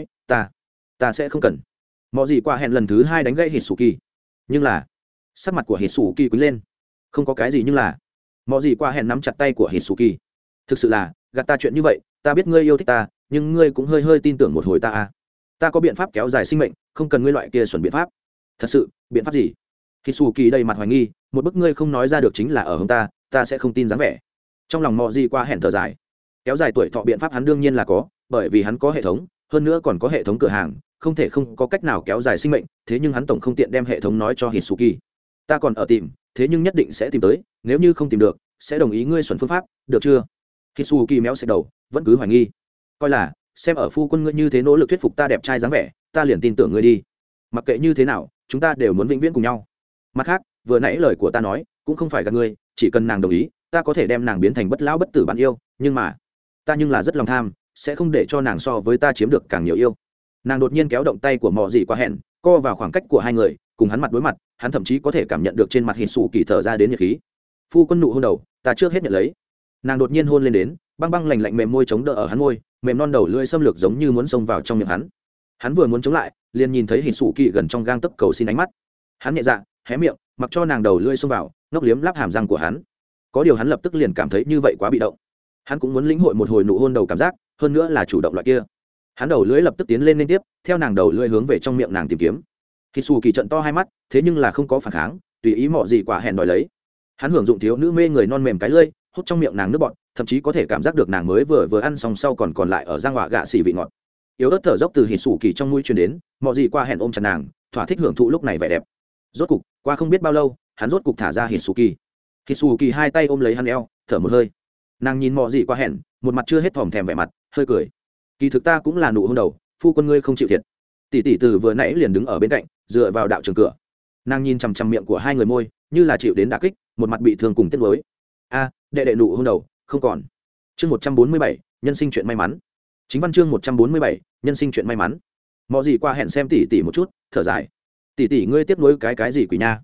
ta sẽ không cần. Mọi gì qua hẹn lần thứ 2 đánh gãy Hitsuki. Nhưng là, sắc mặt của Hitsuki quýnh lên. Không có cái gì nhưng là. Mọi gì qua hẹn nắm chặt tay của Hitsuki. Thực sự là, gạt ta chuyện như vậy, ta biết ngươi yêu thích ta, nhưng ngươi cũng hơi tin tưởng một hồi ta à. Ta có biện pháp kéo dài sinh mệnh, không cần ngươi loại kia xuẩn biện pháp. Thật sự, biện pháp gì? Hitsuki đầy mặt hoài nghi, một bức ngươi không nói ra được chính là ở hướng ta sẽ không tin dáng vẻ. Trong lòng mọi gì qua hẹn thở dài. Kéo dài tuổi thọ biện pháp hắn đương nhiên là có, bởi vì hắn có hệ thống, hơn nữa còn có hệ thống cửa hàng, không thể không có cách nào kéo dài sinh mệnh, thế nhưng hắn tổng không tiện đem hệ thống nói cho Hitsuki. Ta còn ở tìm, thế nhưng nhất định sẽ tìm tới, nếu như không tìm được, sẽ đồng ý ngươi xuẩn phương pháp, được chưa? Hitsuki méo xẹt đầu, vẫn cứ hoài nghi. Coi là, xem ở phu quân ngươi như thế nỗ lực thuyết phục ta đẹp trai dáng vẻ, ta liền tin tưởng ngươi đi. Mặc kệ như thế nào, chúng ta đều muốn vĩnh viễn cùng nhau. Mặt khác, vừa nãy lời của ta nói, cũng không phải gạt ngươi, chỉ cần nàng đồng ý, ta có thể đem nàng biến thành bất lão bất tử bán yêu, nhưng mà, ta nhưng là rất lòng tham, sẽ không để cho nàng so với ta chiếm được càng nhiều yêu. Nàng đột nhiên kéo động tay của mọ dị qua hẹn, co vào khoảng cách của hai người, cùng hắn mặt đối mặt, hắn thậm chí có thể cảm nhận được trên mặt Hitsuki thở ra đến nhiệt khí. Phu quân nụ hôn đầu, ta trước hết nhận lấy. Nàng đột nhiên hôn lên đến, băng băng lạnh lạnh mềm môi chống đỡ ở hắn môi, mềm non đầu lưỡi xâm lược giống như muốn xông vào trong miệng hắn. Hắn vừa muốn chống lại, liền nhìn thấy Hitsuki gần trong gang tấc cầu xin ánh mắt. Hắn nhẹ dạ, hé miệng, mặc cho nàng đầu lưỡi xông vào, ngốc liếm láp hàm răng của hắn. Có điều hắn lập tức liền cảm thấy như vậy quá bị động. Hắn cũng muốn lĩnh hội một hồi nụ hôn đầu cảm giác, hơn nữa là chủ động loại kia. Hắn đầu lưỡi lập tức tiến lên liên tiếp, theo nàng đầu lưỡi hướng về trong miệng nàng tìm kiếm. Hitsuki trận to hai mắt, thế nhưng là không có phản kháng, tùy ý mọ gì quả hẹn đòi lấy. Hắn hưởng dụng thiếu nữ mê người non mềm cái lưỡi, hút trong miệng nàng nước bọt, thậm chí có thể cảm giác được nàng mới vừa ăn xong sau còn lại ở răng họa gạ xì vị ngọt. Yếu ớt thở dốc từ Hitsuki trong mũi truyền đến, mọ gì quả hẹn ôm chặt nàng, thỏa thích hưởng thụ lúc này vẻ đẹp. Rốt cục, qua không biết bao lâu, hắn rốt cục thả ra Hitsuki. Hitsuki hai tay ôm lấy hắn eo, thở một hơi. Nàng nhìn mọ gì quả hẹn, một mặt chưa hết thòm thèm vẻ mặt, hơi cười. Kỳ thực ta cũng là nụ hôn đầu, phu quân ngươi không chịu thiệt. Tỷ tỷ từ vừa nãy liền đứng ở bên cạnh, dựa vào đạo trường cửa. Nàng nhìn chằm chằm miệng của hai người môi, như là chịu đến đả kích, một mặt bị thương cùng tiếc nuối. A, đệ đệ nụ hôn đầu, không còn. Chương 147, nhân sinh chuyện may mắn. Chính văn chương 147, nhân sinh chuyện may mắn. Mọ gì qua hẹn xem tỷ tỷ một chút, thở dài. Tỷ tỷ ngươi tiếc nuối cái gì quỷ nha?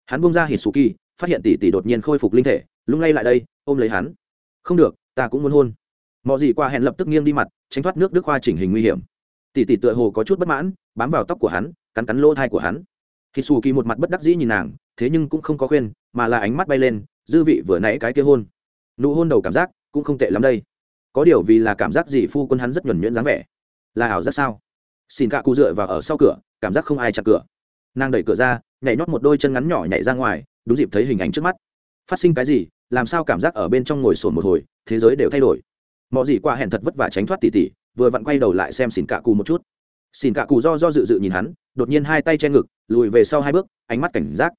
hắn bung ra Hitsuki, phát hiện tỷ tỷ đột nhiên khôi phục linh thể, lung lay lại đây ôm lấy hắn. Không được, ta cũng muốn hôn. Mọi gì qua hẹn lập tức nghiêng đi mặt, tránh thoát nước đức hoa chỉnh hình nguy hiểm. Tỷ tỷ tựa hồ có chút bất mãn, bám vào tóc của hắn, cắn cắn lỗ thai của hắn. Hitsuki một mặt bất đắc dĩ nhìn nàng, thế nhưng cũng không có khuyên, mà là ánh mắt bay lên, dư vị vừa nãy cái kia hôn. Nụ hôn đầu cảm giác cũng không tệ lắm đây. Có điều vì là cảm giác gì phu quân hắn rất nhuần nhuyễn dáng vẻ. Là ảo giác sao? Xin cả cụ dựa vào ở sau cửa, cảm giác không ai chặn cửa. Nàng đẩy cửa ra, nhảy nhót một đôi chân ngắn nhỏ nhảy ra ngoài, đúng dịp thấy hình ảnh trước mắt. Phát sinh cái gì? Làm sao cảm giác ở bên trong ngồi sồn một hồi, thế giới đều thay đổi. Mọi gì qua hẹn thật vất vả tránh thoát tỷ tỷ, vừa vặn quay đầu lại xem Xin cả cụ một chút. Xin cả cụ do dự nhìn hắn, đột nhiên hai tay che ngực, lùi về sau hai bước, ánh mắt cảnh giác.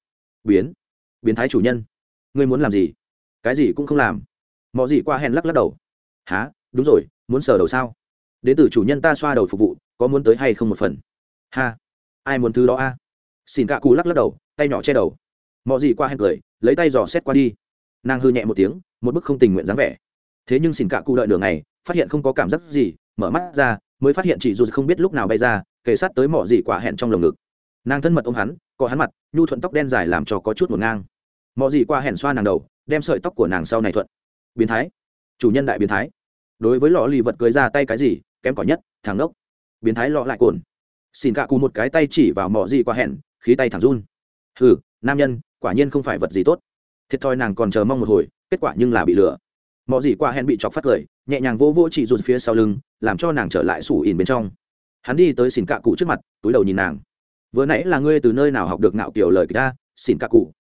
Biến thái chủ nhân, ngươi muốn làm gì? Cái gì cũng không làm. Mọi gì qua hẹn lắc đầu. Hả? Đúng rồi, muốn sờ đầu sao? Đến từ chủ nhân ta xoa đầu phục vụ, có muốn tới hay không một phần? Ha, ai muốn thứ đó a? Xin cả cụ lắc đầu, tay nhỏ che đầu. Mọi gì qua hẹn cười, lấy tay dò xét qua đi. Nàng hư nhẹ một tiếng, một bức không tình nguyện dáng vẻ. Thế nhưng xin cả cụ đợi nửa ngày, phát hiện không có cảm giác gì, mở mắt ra, mới phát hiện chị dù không biết lúc nào bay ra, kề sát tới mọi gì quả hẹn trong lồng ngực. Nàng thân mật ôm hắn, có hắn mặt, nhu thuận tóc đen dài làm cho có chút ngổn ngang. Mọi gì qua hẹn xoa nàng đầu, đem sợi tóc của nàng sau này thuận. Biến thái, chủ nhân đại biến thái. Đối với lọ lì vật cưới ra tay cái gì, kém cỏi nhất, thằng đốc. Biến thái lọ lại cồn. Xin cả cụ một cái tay chỉ vào mọi gì qua hẹn, khí tay thẳng run. Hừ, nam nhân, quả nhiên không phải vật gì tốt. Thiệt thòi nàng còn chờ mong một hồi, kết quả nhưng là bị lừa. Mọi gì qua hẹn bị chọc phát cười, nhẹ nhàng vỗ chị rụt phía sau lưng, làm cho nàng trở lại sủ ỉn bên trong. Hắn đi tới xỉn cạ cụ trước mặt, túi đầu nhìn nàng. Vừa nãy là ngươi từ nơi nào học được ngạo kiểu lời ta? Xỉn cạ cụ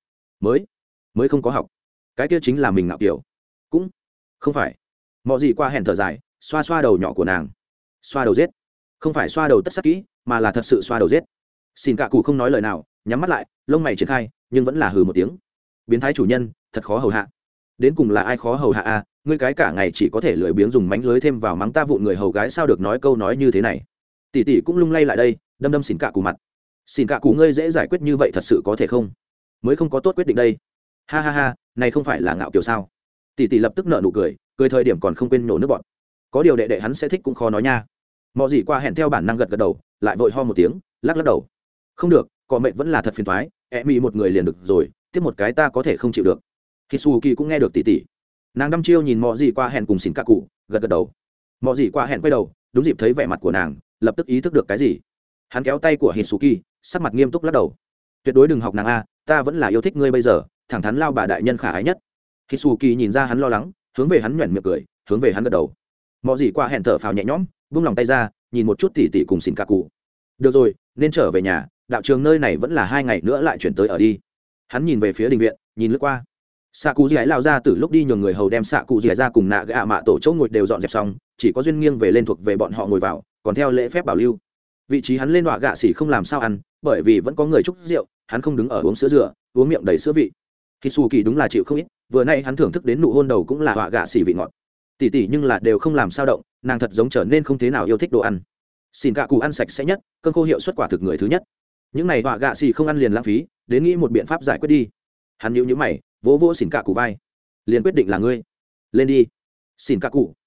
mới không có học. Cái kia chính là mình ngạo kiểu. Cũng không phải. Mọi gì qua hẹn thở dài, xoa xoa đầu nhỏ của nàng. Xoa đầu giết, không phải xoa đầu tất sắc kỹ, mà là thật sự xoa đầu giết. Xỉn cạ cụ không nói lời nào, nhắm mắt lại, lông mày triển khai, nhưng vẫn là hừ một tiếng. Biến thái chủ nhân, thật khó hầu hạ. Đến cùng là ai khó hầu hạ a? Ngươi cái cả ngày chỉ có thể lười biếng dùng mánh lưới thêm vào mắng ta vụn người hầu gái, sao được nói câu nói như thế này? Tỷ tỷ cũng lung lay lại đây, đâm xỉn cạ cụ mặt. Xỉn cạ cụ ngươi dễ giải quyết như vậy thật sự có thể không? Mới không có tốt quyết định đây. Ha ha ha, này không phải là ngạo kiểu sao? Tỷ tỷ lập tức nở nụ cười, cười thời điểm còn không quên nổ nước bọt. Có điều đệ đệ hắn sẽ thích cũng khó nói nha. Mọi gì qua hẹn theo bản năng gật đầu, lại vội ho một tiếng, lắc đầu. Không được, cọ mệnh vẫn là thật phiền toái, mị một người liền được rồi, tiếp một cái ta có thể không chịu được. Hitsuki cũng nghe được tỷ tỷ. Nàng đăm chiêu nhìn mọi gì qua hẹn cùng xỉn cạ cụ, gật đầu. Mọi gì qua hẹn quay đầu, đúng dịp thấy vẻ mặt của nàng, lập tức ý thức được cái gì. Hắn kéo tay của Hitsuki, sắc mặt nghiêm túc lắc đầu. Tuyệt đối đừng học nàng a, ta vẫn là yêu thích ngươi bây giờ, thẳng thắn lao bà đại nhân khả ái nhất. Hitsuki nhìn ra hắn lo lắng, hướng về hắn nhuyễn miệng cười, hướng về hắn gật đầu. Mọi gì qua hẹn thở phào nhẹ nhõm, buông lòng tay ra, nhìn một chút tỷ tỷ cùng xỉn cạ cụ. Được rồi, nên trở về nhà, đạo trường nơi này vẫn là 2 ngày nữa lại chuyển tới ở đi. Hắn nhìn về phía đình viện, nhìn lướt qua. Xạ cụ dì ấy lao ra từ lúc đi nhường người hầu đem xạ cụ dì ấy ra cùng nạ gạ mạ tổ chỗ ngồi đều dọn dẹp xong, chỉ có duyên nghiêng về lên thuộc về bọn họ ngồi vào, còn theo lễ phép bảo lưu. Vị trí hắn lên đọa gạ xỉ không làm sao ăn, bởi vì vẫn có người chúc rượu, hắn không đứng ở uống sữa dừa, uống miệng đầy sữa vị. Hitsuki đúng là chịu không ít, vừa nay hắn thưởng thức đến nụ hôn đầu cũng là đọa gạ xỉ vị ngọt. Tỷ tỷ nhưng là đều không làm sao động, nàng thật giống trở nên không thế nào yêu thích đồ ăn. Xin gạ cụ ăn sạch sẽ nhất, cơn khô hiệu suất quả thực người thứ nhất. Những này đọa gạ xỉ không ăn liền lãng phí, đến nghĩ một biện pháp giải quyết đi. Hắn nhíu mày, vỗ xỉn cạ cụ vai, liền quyết định là ngươi lên đi. Xỉn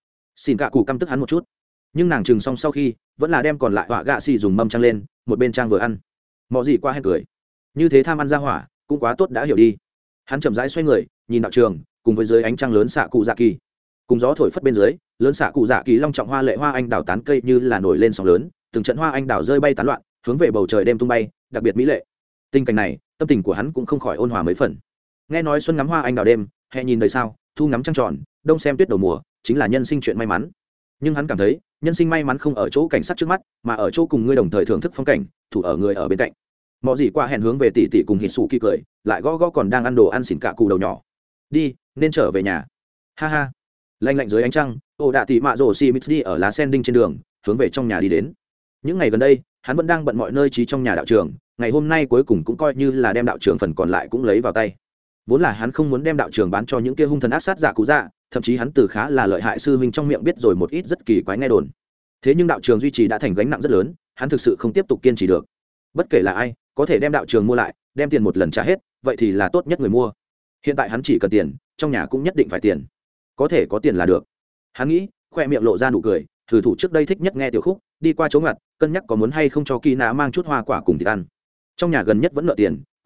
cạ cụ căm tức hắn một chút, nhưng nàng chừng xong sau khi vẫn là đem còn lại họa gạ xì dùng mâm trăng lên, một bên trang vừa ăn. Mọi gì qua hẹn cười, như thế tham ăn ra hỏa cũng quá tốt đã hiểu đi. Hắn chậm rãi xoay người nhìn đạo trường, cùng với dưới ánh trăng lớn xạ cụ dạ kỳ, cùng gió thổi phất bên dưới lớn xạ cụ dạ kỳ long trọng hoa lệ hoa anh đào tán cây như là nổi lên sóng lớn, từng trận hoa anh đào rơi bay tán loạn, hướng về bầu trời đêm tung bay, đặc biệt mỹ lệ. Tình cảnh này tâm tình của hắn cũng không khỏi ôn hòa mấy phần. Nghe nói xuân ngắm hoa anh đào đêm, hè nhìn đời sao, thu ngắm trăng tròn, đông xem tuyết đầu mùa, chính là nhân sinh chuyện may mắn. Nhưng hắn cảm thấy nhân sinh may mắn không ở chỗ cảnh sắc trước mắt, mà ở chỗ cùng ngươi đồng thời thưởng thức phong cảnh, thủ ở người ở bên cạnh. Mọi gì qua hẹn hướng về tỷ tỷ cùng Hitsuki cười, lại gõ còn đang ăn đồ ăn xỉn cạ cụ đầu nhỏ. Đi, nên trở về nhà. Ha ha. Lạnh lạnh dưới ánh trăng, ổ đạ tỷ mạ rồ xì mít đi ở lá sen đinh trên đường, hướng về trong nhà đi đến. Những ngày gần đây, hắn vẫn đang bận mọi nơi trí trong nhà đạo trường, ngày hôm nay cuối cùng cũng coi như là đem đạo trường phần còn lại cũng lấy vào tay. Vốn là hắn không muốn đem đạo trường bán cho những kia hung thần ác sát giả cụ dạ, thậm chí hắn từ khá là lợi hại sư huynh trong miệng biết rồi một ít rất kỳ quái nghe đồn. Thế nhưng đạo trường duy trì đã thành gánh nặng rất lớn, hắn thực sự không tiếp tục kiên trì được. Bất kể là ai, có thể đem đạo trường mua lại, đem tiền một lần trả hết, vậy thì là tốt nhất người mua. Hiện tại hắn chỉ cần tiền, trong nhà cũng nhất định phải tiền. Có thể có tiền là được. Hắn nghĩ, khoe miệng lộ ra nụ cười, thử thủ trước đây thích nhất nghe tiểu khúc, đi qua chỗ ngặt, cân nhắc có muốn hay không cho Kỳ Nã mang chút hoa quả cùng thịt ăn. Trong nhà gần nhất vẫn nợ tiền,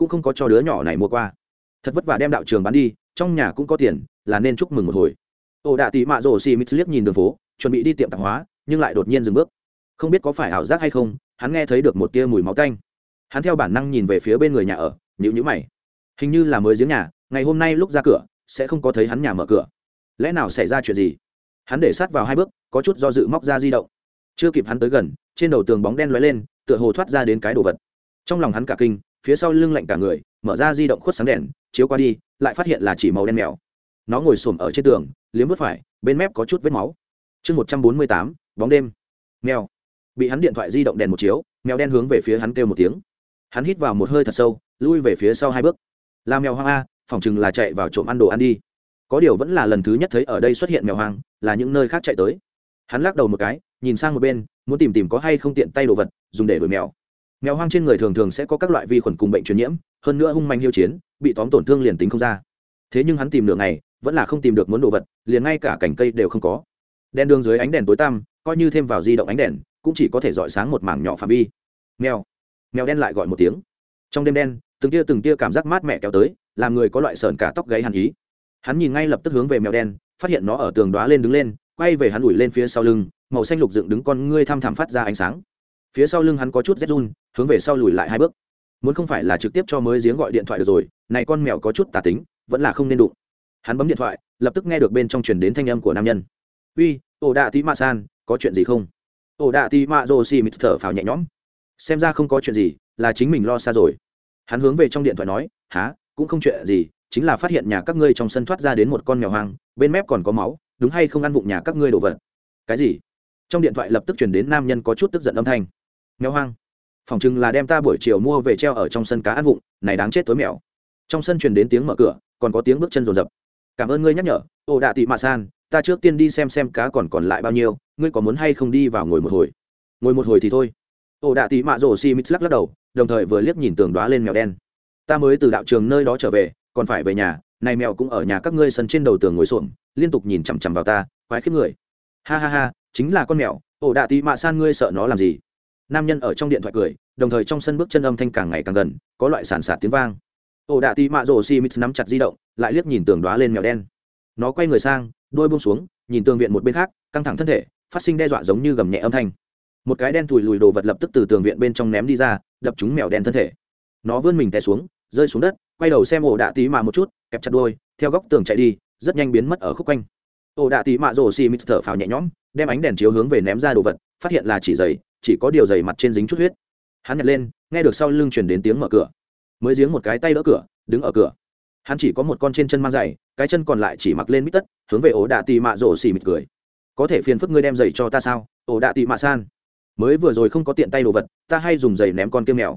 cũng không có cho đứa nhỏ này mua qua. Thật vất vả đem đạo trường bán đi, trong nhà cũng có tiền, là nên chúc mừng một hồi. Ổ đạ tỷ mạ rồ xì mít liếc nhìn đường phố, chuẩn bị đi tiệm tạp hóa, nhưng lại đột nhiên dừng bước. Không biết có phải ảo giác hay không, hắn nghe thấy được một tia mùi máu tanh. Hắn theo bản năng nhìn về phía bên người nhà ở, nhíu mày. Hình như là mới giếng nhà, ngày hôm nay lúc ra cửa sẽ không có thấy hắn nhà mở cửa. Lẽ nào xảy ra chuyện gì? Hắn để sát vào 2 bước, có chút do dự móc ra di động. Chưa kịp hắn tới gần, trên đầu tường bóng đen lóe lên, tựa hồ thoát ra đến cái đồ vật. Trong lòng hắn cả kinh, phía sau lưng lạnh cả người, mở ra di động khuất sáng đèn, chiếu qua đi, lại phát hiện là chỉ màu đen mèo. Nó ngồi xổm ở trên tường, liếm vớt phải, bên mép có chút vết máu. Chương 148, bóng đêm. Mèo. Bị hắn điện thoại di động đèn một chiếu, mèo đen hướng về phía hắn kêu một tiếng. Hắn hít vào một hơi thật sâu, lui về phía sau 2 bước. Là mèo hoang a, phỏng chừng là chạy vào trộm ăn đồ ăn đi. Có điều vẫn là lần thứ nhất thấy ở đây xuất hiện mèo hoang, là những nơi khác chạy tới. Hắn lắc đầu một cái, nhìn sang một bên, muốn tìm có hay không tiện tay đồ vật dùng để đuổi mèo. Mèo hoang trên người thường thường sẽ có các loại vi khuẩn cùng bệnh truyền nhiễm, hơn nữa hung manh hiếu chiến, bị tóm tổn thương liền tính không ra. Thế nhưng hắn tìm nửa ngày, vẫn là không tìm được muốn đồ vật, liền ngay cả cành cây đều không có. Đèn đường dưới ánh đèn tối tăm, coi như thêm vào di động ánh đèn, cũng chỉ có thể rọi sáng một mảng nhỏ phạm vi. Mèo. Mèo đen lại gọi một tiếng. Trong đêm đen, từng tia cảm giác mát mẻ kéo tới, làm người có loại sởn cả tóc gáy hàn ý. Hắn nhìn ngay lập tức hướng về mèo đen, phát hiện nó ở tường đóa lên đứng lên, quay về hắn ủi lên phía sau lưng, màu xanh lục dựng đứng con ngươi thăm thẳm phát ra ánh sáng. Phía sau lưng hắn có chút rét run, hướng về sau lùi lại 2 bước. Muốn không phải là trực tiếp cho mới giếng gọi điện thoại được rồi, này con mèo có chút tà tính, vẫn là không nên đụng. Hắn bấm điện thoại, lập tức nghe được bên trong truyền đến thanh âm của nam nhân. "Uy, ổ đạ tí mạ san, có chuyện gì không?" Ổ đạ tí mạ rồ xì mít thở phào nhẹ nhõm. Xem ra không có chuyện gì, là chính mình lo xa rồi. Hắn hướng về trong điện thoại nói, "Hả, cũng không chuyện gì, chính là phát hiện nhà các ngươi trong sân thoát ra đến một con mèo hoang, bên mép còn có máu, đúng hay không ăn vụng nhà các ngươi đồ vật?" "Cái gì?" Trong điện thoại lập tức truyền đến nam nhân có chút tức giận âm thanh. "Mèo hoang? Phòng chừng là đem ta buổi chiều mua về treo ở trong sân cá ăn vụng, này đáng chết tối mèo." Trong sân truyền đến tiếng mở cửa, còn có tiếng bước chân rồn rập. "Cảm ơn ngươi nhắc nhở, ồ đạ tị mạ san, ta trước tiên đi xem cá còn lại bao nhiêu, ngươi có muốn hay không đi vào ngồi một hồi?" "Ngồi một hồi thì thôi." Ồ đạ tị mạ rồ xi mít lắc đầu, đồng thời vừa liếc nhìn tường đóa lên mèo đen. "Ta mới từ đạo trường nơi đó trở về, còn phải về nhà, này mèo cũng ở nhà các ngươi sân trên đầu tường ngồi xổm, liên tục nhìn chằm chằm vào ta, quái khiếp người." "Ha ha ha, chính là con mèo, ồ đạ tị mạ san, ngươi sợ nó làm gì?" Nam nhân ở trong điện thoại cười, đồng thời trong sân bước chân âm thanh càng ngày càng gần, có loại sàn sạt tiếng vang. Ồ đạ tị mạ rồ xi mít nắm chặt di động, lại liếc nhìn tường đóa lên mèo đen. Nó quay người sang, đuôi buông xuống, nhìn tường viện một bên khác, căng thẳng thân thể, phát sinh đe dọa giống như gầm nhẹ âm thanh. Một cái đen thùi lùi đồ vật lập tức từ tường viện bên trong ném đi ra, đập trúng mèo đen thân thể. Nó vươn mình té xuống, rơi xuống đất, quay đầu xem ổ đạ tí mạ một chút, kẹp chặt đuôi, theo góc tường chạy đi, rất nhanh biến mất ở khúc quanh. Ổ đạ tí mạ rồ xì mít thở phào nhẹ nhõm, đem ánh đèn chiếu hướng về ném ra đồ vật, phát hiện là chỉ giày, chỉ có điều giày mặt trên dính chút huyết. Hắn nhặt lên, nghe được sau lưng truyền đến tiếng mở cửa. Mới giếng một cái tay đỡ cửa, đứng ở cửa. Hắn chỉ có một con trên chân mang giày, cái chân còn lại chỉ mặc lên mít tất, hướng về ổ đạ tí mạ rồ xì mít cười. "Có thể phiền phức ngươi đem giày cho ta sao, ổ đạ tí mạ san? Mới vừa rồi không có tiện tay đồ vật, ta hay dùng giày ném con kia mèo."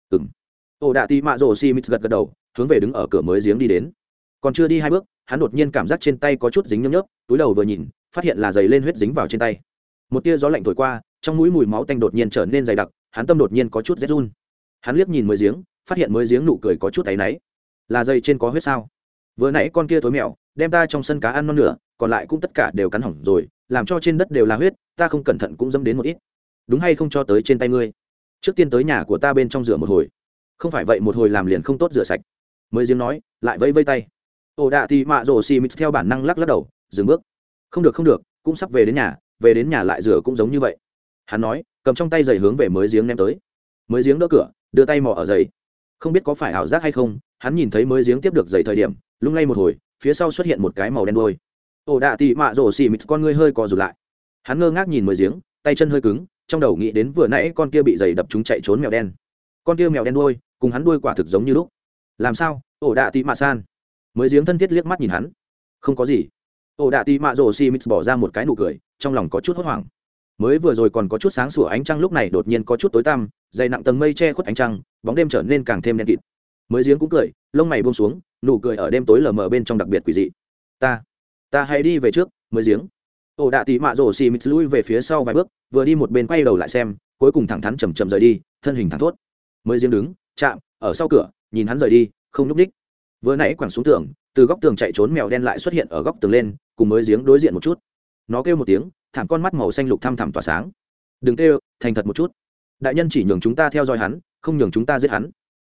Ổ đạ tí mạ rồ xì mít gật đầu, hướng về đứng ở cửa mới giếng đi đến. Còn chưa đi 2 bước, hắn đột nhiên cảm giác trên tay có chút dính nhớp nhớp, túi đầu vừa nhìn, phát hiện là giày lên huyết dính vào trên tay. Một tia gió lạnh thổi qua, trong mũi mùi máu tanh đột nhiên trở nên dày đặc, hắn tâm đột nhiên có chút rét run. Hắn liếc nhìn mới giếng, phát hiện mới giếng nụ cười có chút áy náy. "Là giày trên có huyết sao? Vừa nãy con kia tối mèo đem ta trong sân cá ăn non nửa, còn lại cũng tất cả đều cắn hỏng rồi, làm cho trên đất đều là huyết, ta không cẩn thận cũng dẫm đến một ít. Đúng hay không cho tới trên tay ngươi? Trước tiên tới nhà của ta bên trong rửa một hồi. Không phải vậy một hồi làm liền không tốt rửa sạch." Mới giếng nói, lại vẫy vẫy tay. Ổ đạ thì mạ rồ xì mít theo bản năng lắc đầu, dừng bước. Không được, cũng sắp về đến nhà lại rửa cũng giống như vậy." Hắn nói, cầm trong tay giày hướng về mới giếng ném tới. Mới giếng đỡ cửa, đưa tay mò ở giày. Không biết có phải ảo giác hay không, hắn nhìn thấy mới giếng tiếp được giày thời điểm, lung lay một hồi, phía sau xuất hiện một cái màu đen đuôi. Ổ đạ thì mạ rồ xì mít con ngươi hơi co rụt lại. Hắn ngơ ngác nhìn mới giếng, tay chân hơi cứng, trong đầu nghĩ đến vừa nãy con kia bị giày đập trúng chạy trốn mèo đen. Con kia mèo đen đuôi, cùng hắn đuôi quả thực giống như lúc. "Làm sao, ổ đạ tí mạ san?" Mới giếng thân thiết liếc mắt nhìn hắn. "Không có gì." Ổ đạ tí mạ rồ xì mít bỏ ra một cái nụ cười, trong lòng có chút hốt hoảng. Mới vừa rồi còn có chút sáng sủa ánh trăng lúc này đột nhiên có chút tối tăm, dày nặng tầng mây che khuất ánh trăng, bóng đêm trở nên càng thêm đen kịt. Mới giếng cũng cười, lông mày buông xuống, nụ cười ở đêm tối lờ mờ bên trong đặc biệt quỷ dị. Ta hãy đi về trước." Mới giếng. Ổ đạ tí mạ rồ xì mít lui về phía sau vài bước, vừa đi một bên quay đầu lại xem, cuối cùng thẳng thắn chậm chậm rời đi, thân hình thẳng thốt. Mới giếng đứng chạm ở sau cửa, nhìn hắn rời đi, không nhúc ních. Vừa nãy quẳng xuống tường, từ góc tường chạy trốn mèo đen lại xuất hiện ở góc tường lên, cùng mới giếng đối diện một chút. Nó kêu một tiếng, thảm con mắt màu xanh lục thăm thẳm tỏa sáng. "Đừng kêu, thành thật một chút. Đại nhân chỉ nhường chúng ta theo dõi hắn, không nhường chúng ta giết hắn."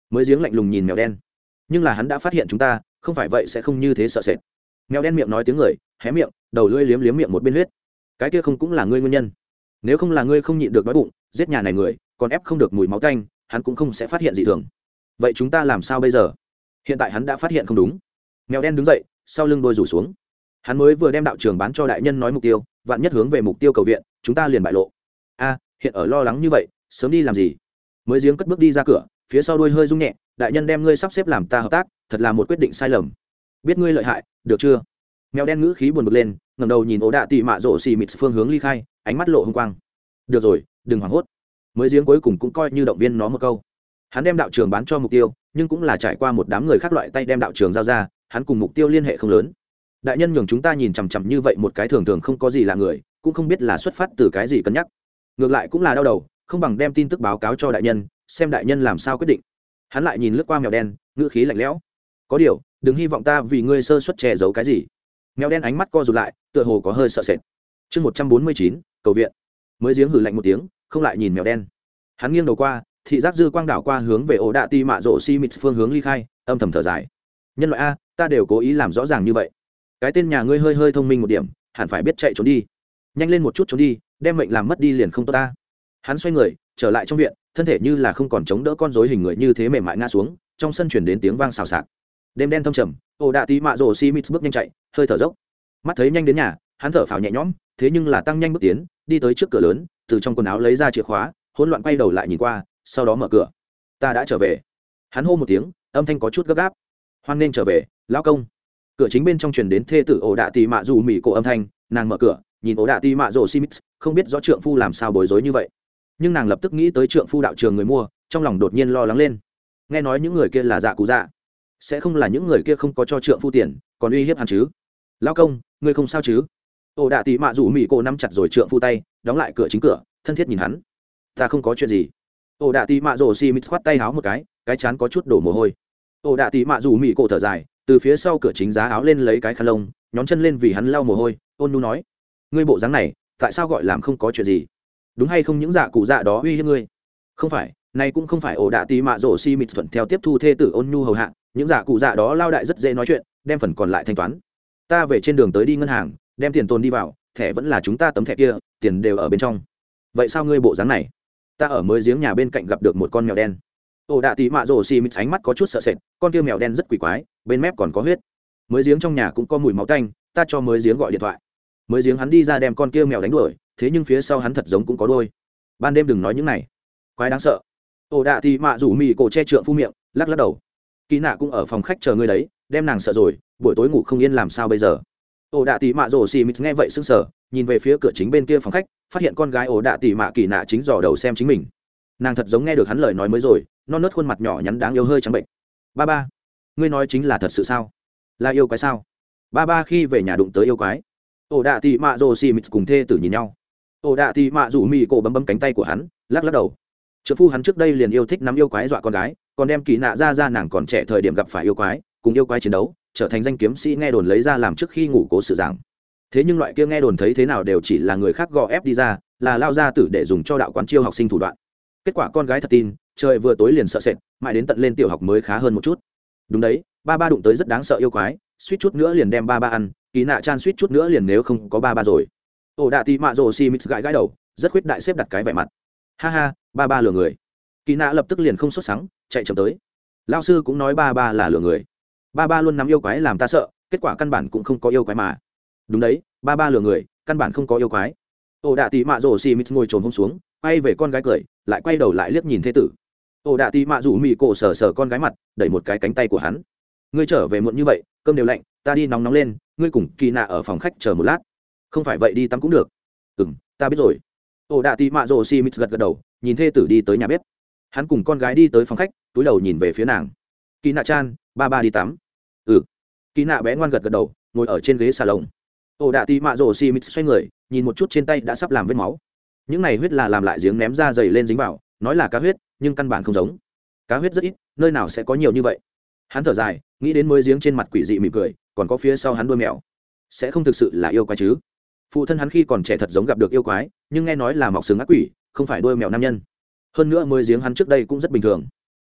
mới giếng lạnh lùng nhìn mèo đen. Nhưng là hắn đã phát hiện chúng ta, không phải vậy sẽ không như thế sợ sệt. Mèo đen miệng nói tiếng người, hé miệng, đầu lưỡi liếm liếm miệng một bên huyết. Cái kia không cũng là ngươi nguyên nhân? Nếu không là ngươi không nhịn được đói bụng, giết nhà này người, còn ép không được mùi máu tanh, hắn cũng không sẽ phát hiện dị thường. Vậy chúng ta làm sao bây giờ? Hiện tại hắn đã phát hiện không đúng. Mèo đen đứng dậy, sau lưng đôi rủ xuống. Hắn mới vừa đem đạo trường bán cho đại nhân nói mục tiêu, vạn nhất hướng về mục tiêu cầu viện, chúng ta liền bại lộ. A, hiện ở lo lắng như vậy, sớm đi làm gì? Mới giếng cất bước đi ra cửa, phía sau đuôi hơi rung nhẹ, đại nhân đem ngươi sắp xếp làm ta hợp tác, thật là một quyết định sai lầm. Biết ngươi lợi hại, được chưa? Mèo đen ngữ khí buồn bực lên, ngẩng đầu nhìn ổ đạ tị mạ rổ xì mịt phương hướng ly khai, ánh mắt lộ hung quang. Được rồi, đừng hoảng hốt. Mới giếng cuối cùng cũng coi như động viên nó một câu. Hắn đem đạo trường bán cho mục tiêu, nhưng cũng là trải qua một đám người khác loại tay đem đạo trường giao ra, hắn cùng mục tiêu liên hệ không lớn. Đại nhân nhường chúng ta nhìn chằm chằm như vậy một cái thường thường không có gì là người, cũng không biết là xuất phát từ cái gì cân nhắc. Ngược lại cũng là đau đầu, không bằng đem tin tức báo cáo cho đại nhân, xem đại nhân làm sao quyết định. Hắn lại nhìn lướt qua mèo đen, ngữ khí lạnh lẽo. Có điều, đừng hy vọng ta vì ngươi sơ suất che giấu cái gì. Mèo đen ánh mắt co rụt lại, tựa hồ có hơi sợ sệt. Chương 149, cầu viện. Mới giếng hừ lạnh một tiếng, không lại nhìn mèo đen. Hắn nghiêng đầu qua, thị giác dư quang đảo qua hướng về ổ đạ ti mạ rộ si mịt phương hướng ly khai, âm thầm thở dài. Nhân loại a, ta đều cố ý làm rõ ràng như vậy. Cái tên nhà ngươi hơi hơi thông minh một điểm, hẳn phải biết chạy trốn đi. Nhanh lên một chút trốn đi, đem mệnh làm mất đi liền không tốt ta. Hắn xoay người, trở lại trong viện, thân thể như là không còn chống đỡ con rối hình người như thế mềm mại ngã xuống, trong sân truyền đến tiếng vang xào xạc. Đêm đen thâm trầm, ổ đạ tí mạ rồ si mít bước nhanh chạy, hơi thở dốc. Mắt thấy nhanh đến nhà, hắn thở phào nhẹ nhõm, thế nhưng là tăng nhanh bước tiến, đi tới trước cửa lớn, từ trong quần áo lấy ra chìa khóa, hỗn loạn quay đầu lại nhìn qua, sau đó mở cửa. Ta đã trở về. Hắn hô một tiếng, âm thanh có chút gấp gáp. Hoan nên trở về, lão công. Cửa chính bên trong truyền đến thê tử ổ đạ tí mạ dù mỉ cổ âm thanh, nàng mở cửa, nhìn ổ đạ tí mạ rồ si mít, không biết rõ trượng phu làm sao bối rối như vậy. Nhưng nàng lập tức nghĩ tới trượng phu đạo trường người mua, trong lòng đột nhiên lo lắng lên. Nghe nói những người kia là dạ cụ dạ, sẽ không là những người kia không có cho trượng phu tiền còn uy hiếp hắn chứ? Lão công, ngươi không sao chứ? Ổ đạ tị mạ rủ mỹ cổ nắm chặt rồi trượng phu tay, đóng lại cửa chính cửa, thân thiết nhìn hắn. Ta không có chuyện gì. Ổ đạ tị mạ rủ xì mít khoát tay áo một cái chán có chút đổ mồ hôi. Ổ đạ tị mạ rủ mỹ cổ thở dài, từ phía sau cửa chính giá áo lên lấy cái khăn lông, nhón chân lên vì hắn lau mồ hôi, ôn nhu nói: ngươi bộ dáng này, tại sao gọi làm không có chuyện gì? Đúng hay không những dạ cụ dạ đó uy hiếp ngươi? Không phải, này cũng không phải. Ổ đạ tị mạ rủ xì mít thuận theo tiếp thu thê tử ôn nhu hầu hạ, những dạ cụ dạ đó lao đại rất dễ nói chuyện, đem phần còn lại thanh toán. Ta về trên đường tới đi ngân hàng, đem tiền tồn đi vào, thẻ vẫn là chúng ta tấm thẻ kia, tiền đều ở bên trong. Vậy sao ngươi bộ dáng này? Ta ở mới giếng nhà bên cạnh gặp được một con mèo đen. Ổ đạ tí mạ rồ xì mít ánh mắt có chút sợ sệt, con kia mèo đen rất quỷ quái, bên mép còn có huyết. Mới giếng trong nhà cũng có mùi máu tanh, ta cho mới giếng gọi điện thoại. Mới giếng hắn đi ra đem con kia mèo đánh đuổi, thế nhưng phía sau hắn thật giống cũng có đôi. Ban đêm đừng nói những này, quái đáng sợ. Ổ đạ tí mạ rủ mì cổ che trượng phu miệng, lắc lắc đầu. Kỳ nạ cũng ở phòng khách chờ ngươi đấy, đem nàng sợ rồi, buổi tối ngủ không yên làm sao bây giờ? Ổ đạ tỷ mạ rồ xì mít nghe vậy sững sờ, nhìn về phía cửa chính bên kia phòng khách, phát hiện con gái ổ đạ tỷ mạ kỳ nạ chính dò đầu xem chính mình. Nàng thật giống nghe được hắn lời nói mới rồi, non nớt khuôn mặt nhỏ nhắn đáng yêu hơi trắng bệnh. Ba ba, ngươi nói chính là thật sự sao? Là yêu quái sao? Ba ba khi về nhà đụng tới yêu quái. Ổ đạ tỷ mạ rồ xì mít cùng thê tử nhìn nhau. Ổ đạ tỷ mạ rủ mì cổ bấm bấm cánh tay của hắn, lắc lắc đầu. Trợ phu hắn trước đây liền yêu thích nắm yêu quái dọa con gái, còn đem kỳ nạ ra nàng còn trẻ thời điểm gặp phải yêu quái, cùng yêu quái chiến đấu, trở thành danh kiếm sĩ nghe đồn lấy ra làm trước khi ngủ cố sự giảng. Thế nhưng loại kia nghe đồn thấy thế nào đều chỉ là người khác gò ép đi ra, là lao ra tử để dùng cho đạo quán chiêu học sinh thủ đoạn. Kết quả con gái thật tin, trời vừa tối liền sợ sệt, mãi đến tận lên tiểu học mới khá hơn một chút. Đúng đấy, ba ba đụng tới rất đáng sợ yêu quái, suýt chút nữa liền đem ba ba ăn, kỳ nạ chan suýt chút nữa liền nếu không có ba ba rồi. Ổ đạ tị mạ rồ xì mít gãi gãi đầu, rất khuyết đại xếp đặt cái vẻ mặt. Ha ha, ba ba lừa người. Kỳ nạ lập tức liền không sốt sắng, chạy chậm tới. Lao sư cũng nói ba ba là lừa người. Ba ba luôn nắm yêu quái làm ta sợ, kết quả căn bản cũng không có yêu quái mà. Đúng đấy, ba ba lừa người, căn bản không có yêu quái. Ổ đạ tị mạ rồ xì mít ngồi trồm hôm xuống, quay về con gái cười, lại quay đầu lại liếc nhìn thế tử. Ổ đạ tị mạ rủ mì cổ sờ sờ con gái mặt, đẩy một cái cánh tay của hắn. Ngươi trở về muộn như vậy, cơm đều lạnh, ta đi nóng nóng lên, ngươi cùng kỳ nạ ở phòng khách chờ một lát. Không phải vậy đi tắm cũng được. Ta biết rồi. Ổ đạ tị mạ rồ xì mít gật gật đầu, nhìn thê tử đi tới nhà bếp. Hắn cùng con gái đi tới phòng khách, túi đầu nhìn về phía nàng. Kỳ nạ chan, ba ba đi tắm. Kỳ nạ bé ngoan gật gật đầu, ngồi ở trên ghế salon. Ổ đạ tị mạ rồ xì mít xoay người, nhìn một chút trên tay đã sắp làm vết máu. Những này huyết là làm lại giếng ném ra dày lên dính vào, nói là cá huyết, nhưng căn bản không giống. Cá huyết rất ít, nơi nào sẽ có nhiều như vậy? Hắn thở dài, nghĩ đến mới giếng trên mặt quỷ dị mỉm cười, còn có phía sau hắn đuôi mèo, sẽ không thực sự là yêu quái chứ? Phụ thân hắn khi còn trẻ thật giống gặp được yêu quái, nhưng nghe nói là mọc sừng ác quỷ, không phải đuôi mèo nam nhân. Hơn nữa mới giếng hắn trước đây cũng rất bình thường.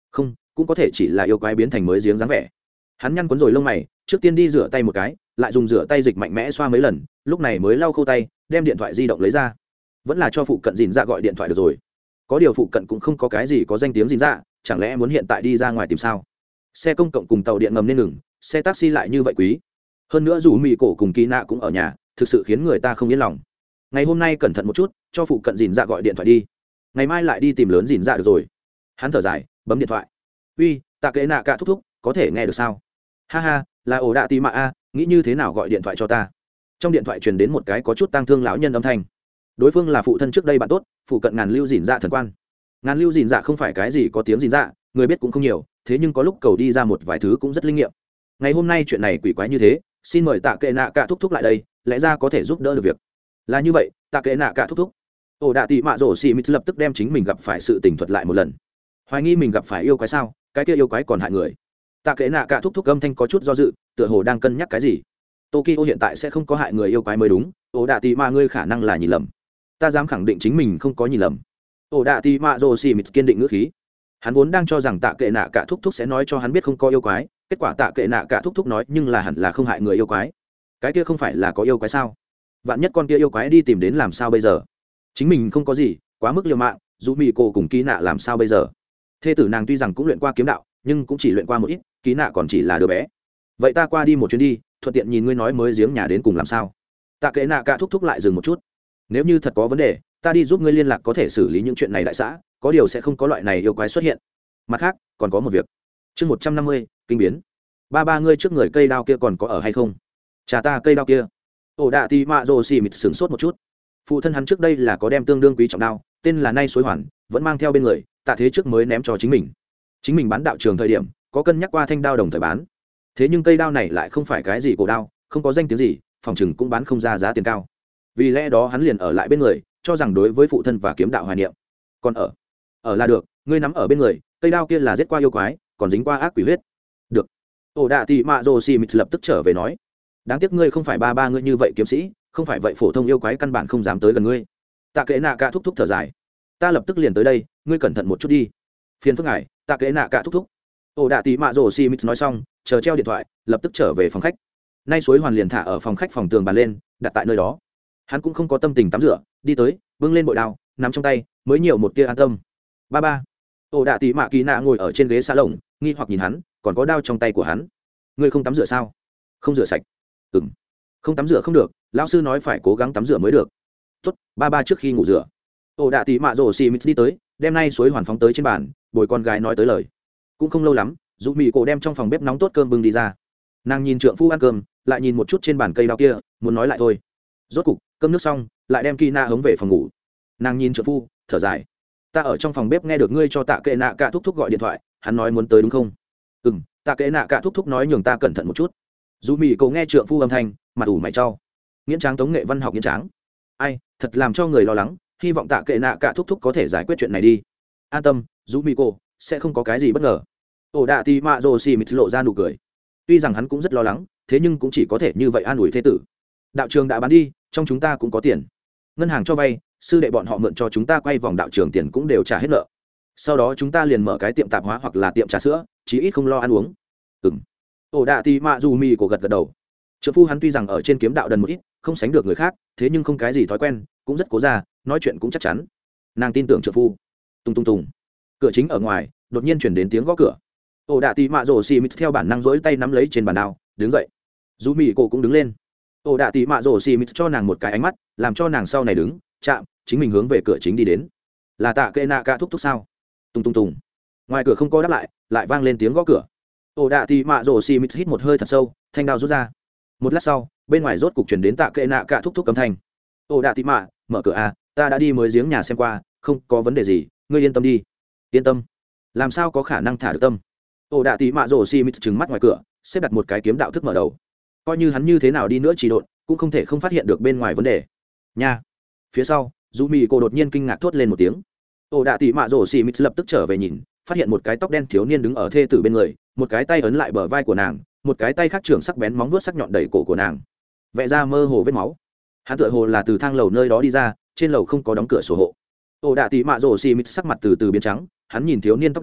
không, cũng có thể chỉ là yêu quái biến thành mới giếng dáng vẻ. Hắn nhăn cuốn rồi lông mày, trước tiên đi rửa tay một cái, lại dùng rửa tay dịch mạnh mẽ xoa mấy lần, lúc này mới lau khô tay, đem điện thoại di động lấy ra. Vẫn là cho phụ cận dìn dạ gọi điện thoại được rồi. Có điều phụ cận cũng không có cái gì có danh tiếng dìn dạ, chẳng lẽ muốn hiện tại đi ra ngoài tìm sao? Xe công cộng cùng tàu điện ngầm nên ngừng, xe taxi lại như vậy quý. Hơn nữa dù mì cổ cùng kỳ nạ cũng ở nhà, thực sự khiến người ta không yên lòng. Ngày hôm nay cẩn thận một chút, cho phụ cận dìn dạ gọi điện thoại đi, ngày mai lại đi tìm lớn dìn dạ được rồi. Hắn thở dài, bấm điện thoại. Uy, tạ kệ nạ cả thúc thúc, có thể nghe được sao? Ha ha, là ổ đạ tì mạ a, nghĩ như thế nào gọi điện thoại cho ta? Trong điện thoại truyền đến một cái có chút tang thương lão nhân âm thanh. Đối phương là phụ thân trước đây bạn tốt, phụ cận ngàn lưu dìn dạ thần quan. Ngàn lưu dìn dạ không phải cái gì có tiếng dìn dạ, người biết cũng không nhiều, thế nhưng có lúc cầu đi ra một vài thứ cũng rất linh nghiệm. Ngày hôm nay chuyện này quỷ quái như thế, xin mời tạ kệ nạ cả thúc thúc lại đây, lẽ ra có thể giúp đỡ được việc. Là như vậy, tạ kệ nạ cả thúc thúc. Ổ đạ tì mạ rổ xì mít lập tức đem chính mình gặp phải sự tình thuật lại một lần. Hoài nghi mình gặp phải yêu quái sao? Cái kia yêu quái còn hại người. Tạ kệ nạ cả thúc thúc âm thanh có chút do dự, tựa hồ đang cân nhắc cái gì. Tokyo hiện tại sẽ không có hại người yêu quái mới đúng. Ổ đạ tì mạ ngươi khả năng là nhìn lầm. Ta dám khẳng định chính mình không có nhìn lầm. Ổ đạ tì mạ rổ xì mít kiên định ngữ khí. Hắn vốn đang cho rằng tạ kệ nạ cả thúc thúc sẽ nói cho hắn biết không có yêu quái, kết quả tạ kệ nạ cả thúc thúc nói nhưng là hẳn là không hại người yêu quái. Cái kia không phải là có yêu quái sao? Vạn nhất con kia yêu quái đi tìm đến làm sao bây giờ? Chính mình không có gì, quá mức liều mạng, dù mì cổ cùng ký nạ làm sao bây giờ? Thê tử nàng tuy rằng cũng luyện qua kiếm đạo, nhưng cũng chỉ luyện qua một ít, ký nạ còn chỉ là đứa bé. Vậy ta qua đi một chuyến đi, thuận tiện nhìn ngươi nói mới giếng nhà đến cùng làm sao? Tạ kệ nạ cả thúc thúc lại dừng một chút. Nếu như thật có vấn đề, ta đi giúp ngươi liên lạc có thể xử lý những chuyện này đại xã, có điều sẽ không có loại này yêu quái xuất hiện. Mặt khác, còn có một việc. Chương 150, kinh biến. Ba ngươi trước người cây đao kia còn có ở hay không? Trả ta cây đao kia. Ổ đạ tì mạ rồ xì mịt sửng sốt một chút. Phụ thân hắn trước đây là có đem tương đương quý trọng đao, tên là nay suối hoàn, vẫn mang theo bên người, tạ thế trước mới ném cho chính mình bán đạo trường thời điểm có cân nhắc qua thanh đao đồng thời bán, thế nhưng cây đao này lại không phải cái gì cổ đao, không có danh tiếng gì, phòng chừng cũng bán không ra giá tiền cao, vì lẽ đó hắn liền ở lại bên người, cho rằng đối với phụ thân và kiếm đạo hoài niệm. Còn ở là được, ngươi nắm ở bên người, cây đao kia là giết qua yêu quái, còn dính qua ác quỷ huyết. Được. Ổ đạ tì mạ rồ xì mịt lập tức trở về nói, đáng tiếc ngươi không phải ba ngươi như vậy kiếm sĩ, không phải vậy phổ thông yêu quái căn bản không dám tới gần ngươi. Tạ kệ nạ cả thúc thúc thở dài, ta lập tức liền tới đây, ngươi cẩn thận một chút đi. Phiền phức ngài, tạ kệ nạ cả thúc thúc. Ổ đạ tì mạ rồ xì mịt nói xong, chờ treo điện thoại, lập tức trở về phòng khách. Nay suối hoàn liền thả ở phòng khách phòng tường bàn lên, đặt tại nơi đó. Hắn cũng không có tâm tình tắm rửa, đi tới, bưng lên bội đao, nắm trong tay, mới nhiều một tia an tâm. Ba. Ổ đạ tì mạ kỳ nạ ngồi ở trên ghế xa lồng, nghi hoặc nhìn hắn, còn có đao trong tay của hắn. Ngươi không tắm rửa sao? Không rửa sạch. Không tắm rửa không được, lão sư nói phải cố gắng tắm rửa mới được. Tốt, ba trước khi ngủ rửa. Ổ đạ tì mạ rồ xì mít đi tới, đem nay suối hoàn phóng tới trên bàn, bồi con gái nói tới lời. Cũng không lâu lắm, dù mì cổ đem trong phòng bếp nóng tốt cơm bưng đi ra. Nàng nhìn trượng phu ăn cơm, lại nhìn một chút trên bàn cây đao kia, muốn nói lại thôi. Rốt cục cơm nước xong, lại đem kỳ nạ hống về phòng ngủ. Nàng nhìn trượng phu, thở dài, ta ở trong phòng bếp nghe được ngươi cho tạ kệ nạ cả thúc thúc gọi điện thoại, hắn nói muốn tới đúng không? Tạ kệ nạ cả thúc thúc nói nhường ta cẩn thận một chút. Dù mì cổ nghe trượng phu âm thanh, mặt ủ mày trao. Nghiễn tráng tống nghệ văn học nghiễn tráng, ai thật làm cho người lo lắng, hy vọng tạ kệ nạ cả thúc thúc có thể giải quyết chuyện này đi. An tâm, dù mì cổ sẽ không có cái gì bất ngờ. Ổ đạ tì mạ rồ xì mịt lộ ra nụ cười, tuy rằng hắn cũng rất lo lắng, thế nhưng cũng chỉ có thể như vậy an ủi thế tử. Đạo trường đã bán đi, trong chúng ta cũng có tiền, ngân hàng cho vay, sư đệ bọn họ mượn cho chúng ta quay vòng đạo trường tiền cũng đều trả hết nợ, sau đó chúng ta liền mở cái tiệm tạp hóa hoặc là tiệm trà sữa, chí ít không lo ăn uống. Ổ đạ tì mạ dù mì cổ gật gật đầu. Trợ phu hắn tuy rằng ở trên kiếm đạo đần một ít, không sánh được người khác, thế nhưng không cái gì thói quen, cũng rất cố ra, nói chuyện cũng chắc chắn. Nàng tin tưởng trợ phu. Tùng. Cửa chính ở ngoài đột nhiên chuyển đến tiếng gõ cửa. Ổ đạ tì mạ rồ xì mít theo bản năng dỗi tay nắm lấy trên bàn đao, đứng dậy. Dù mì cổ cũng đứng lên. Ổ đạ tì mạ rồ xì mít cho nàng một cái ánh mắt, làm cho nàng sau này đứng chạm, chính mình hướng về cửa chính đi đến. Là tạ kệ nạ cả thúc thúc sao? Tùng. Ngoài cửa không có đáp lại vang lên tiếng gõ cửa. Ổ đạ tì mạ rồ xì mít hít một hơi thật sâu, thanh đao rút ra. Một lát sau, bên ngoài rốt cục chuyển đến tạ kệ nạ cả thúc thúc cấm thanh. Ổ đạ tì mạ, mở cửa à, ta đã đi mới giếng nhà xem qua, không có vấn đề gì, ngươi yên tâm đi. Yên tâm? Làm sao có khả năng thả được tâm? Ổ đạ tì mạ rồ xì mít trừng mắt ngoài cửa, xếp đặt một cái kiếm đạo thức mở đầu. Coi như hắn như thế nào đi nữa chỉ độn, cũng không thể không phát hiện được bên ngoài vấn đề. Nha. Phía sau, dù mì cô đột nhiên kinh ngạc thốt lên một tiếng. Ổ đạ tì mạ rồ xì mít lập tức trở về nhìn, phát hiện một cái tóc đen thiếu niên đứng ở thê tử bên người, một cái tay ấn lại bờ vai của nàng, một cái tay khác trưởng sắc bén móng vuốt sắc nhọn đẩy cổ của nàng, vẽ ra mơ hồ vết máu. Hắn tựa hồ là từ thang lầu nơi đó đi ra, trên lầu không có đóng cửa sổ hộ. Ổ đạ tì mạ rồ xì mít sắc mặt từ từ biến trắng, hắn nhìn thiếu niên tóc đen,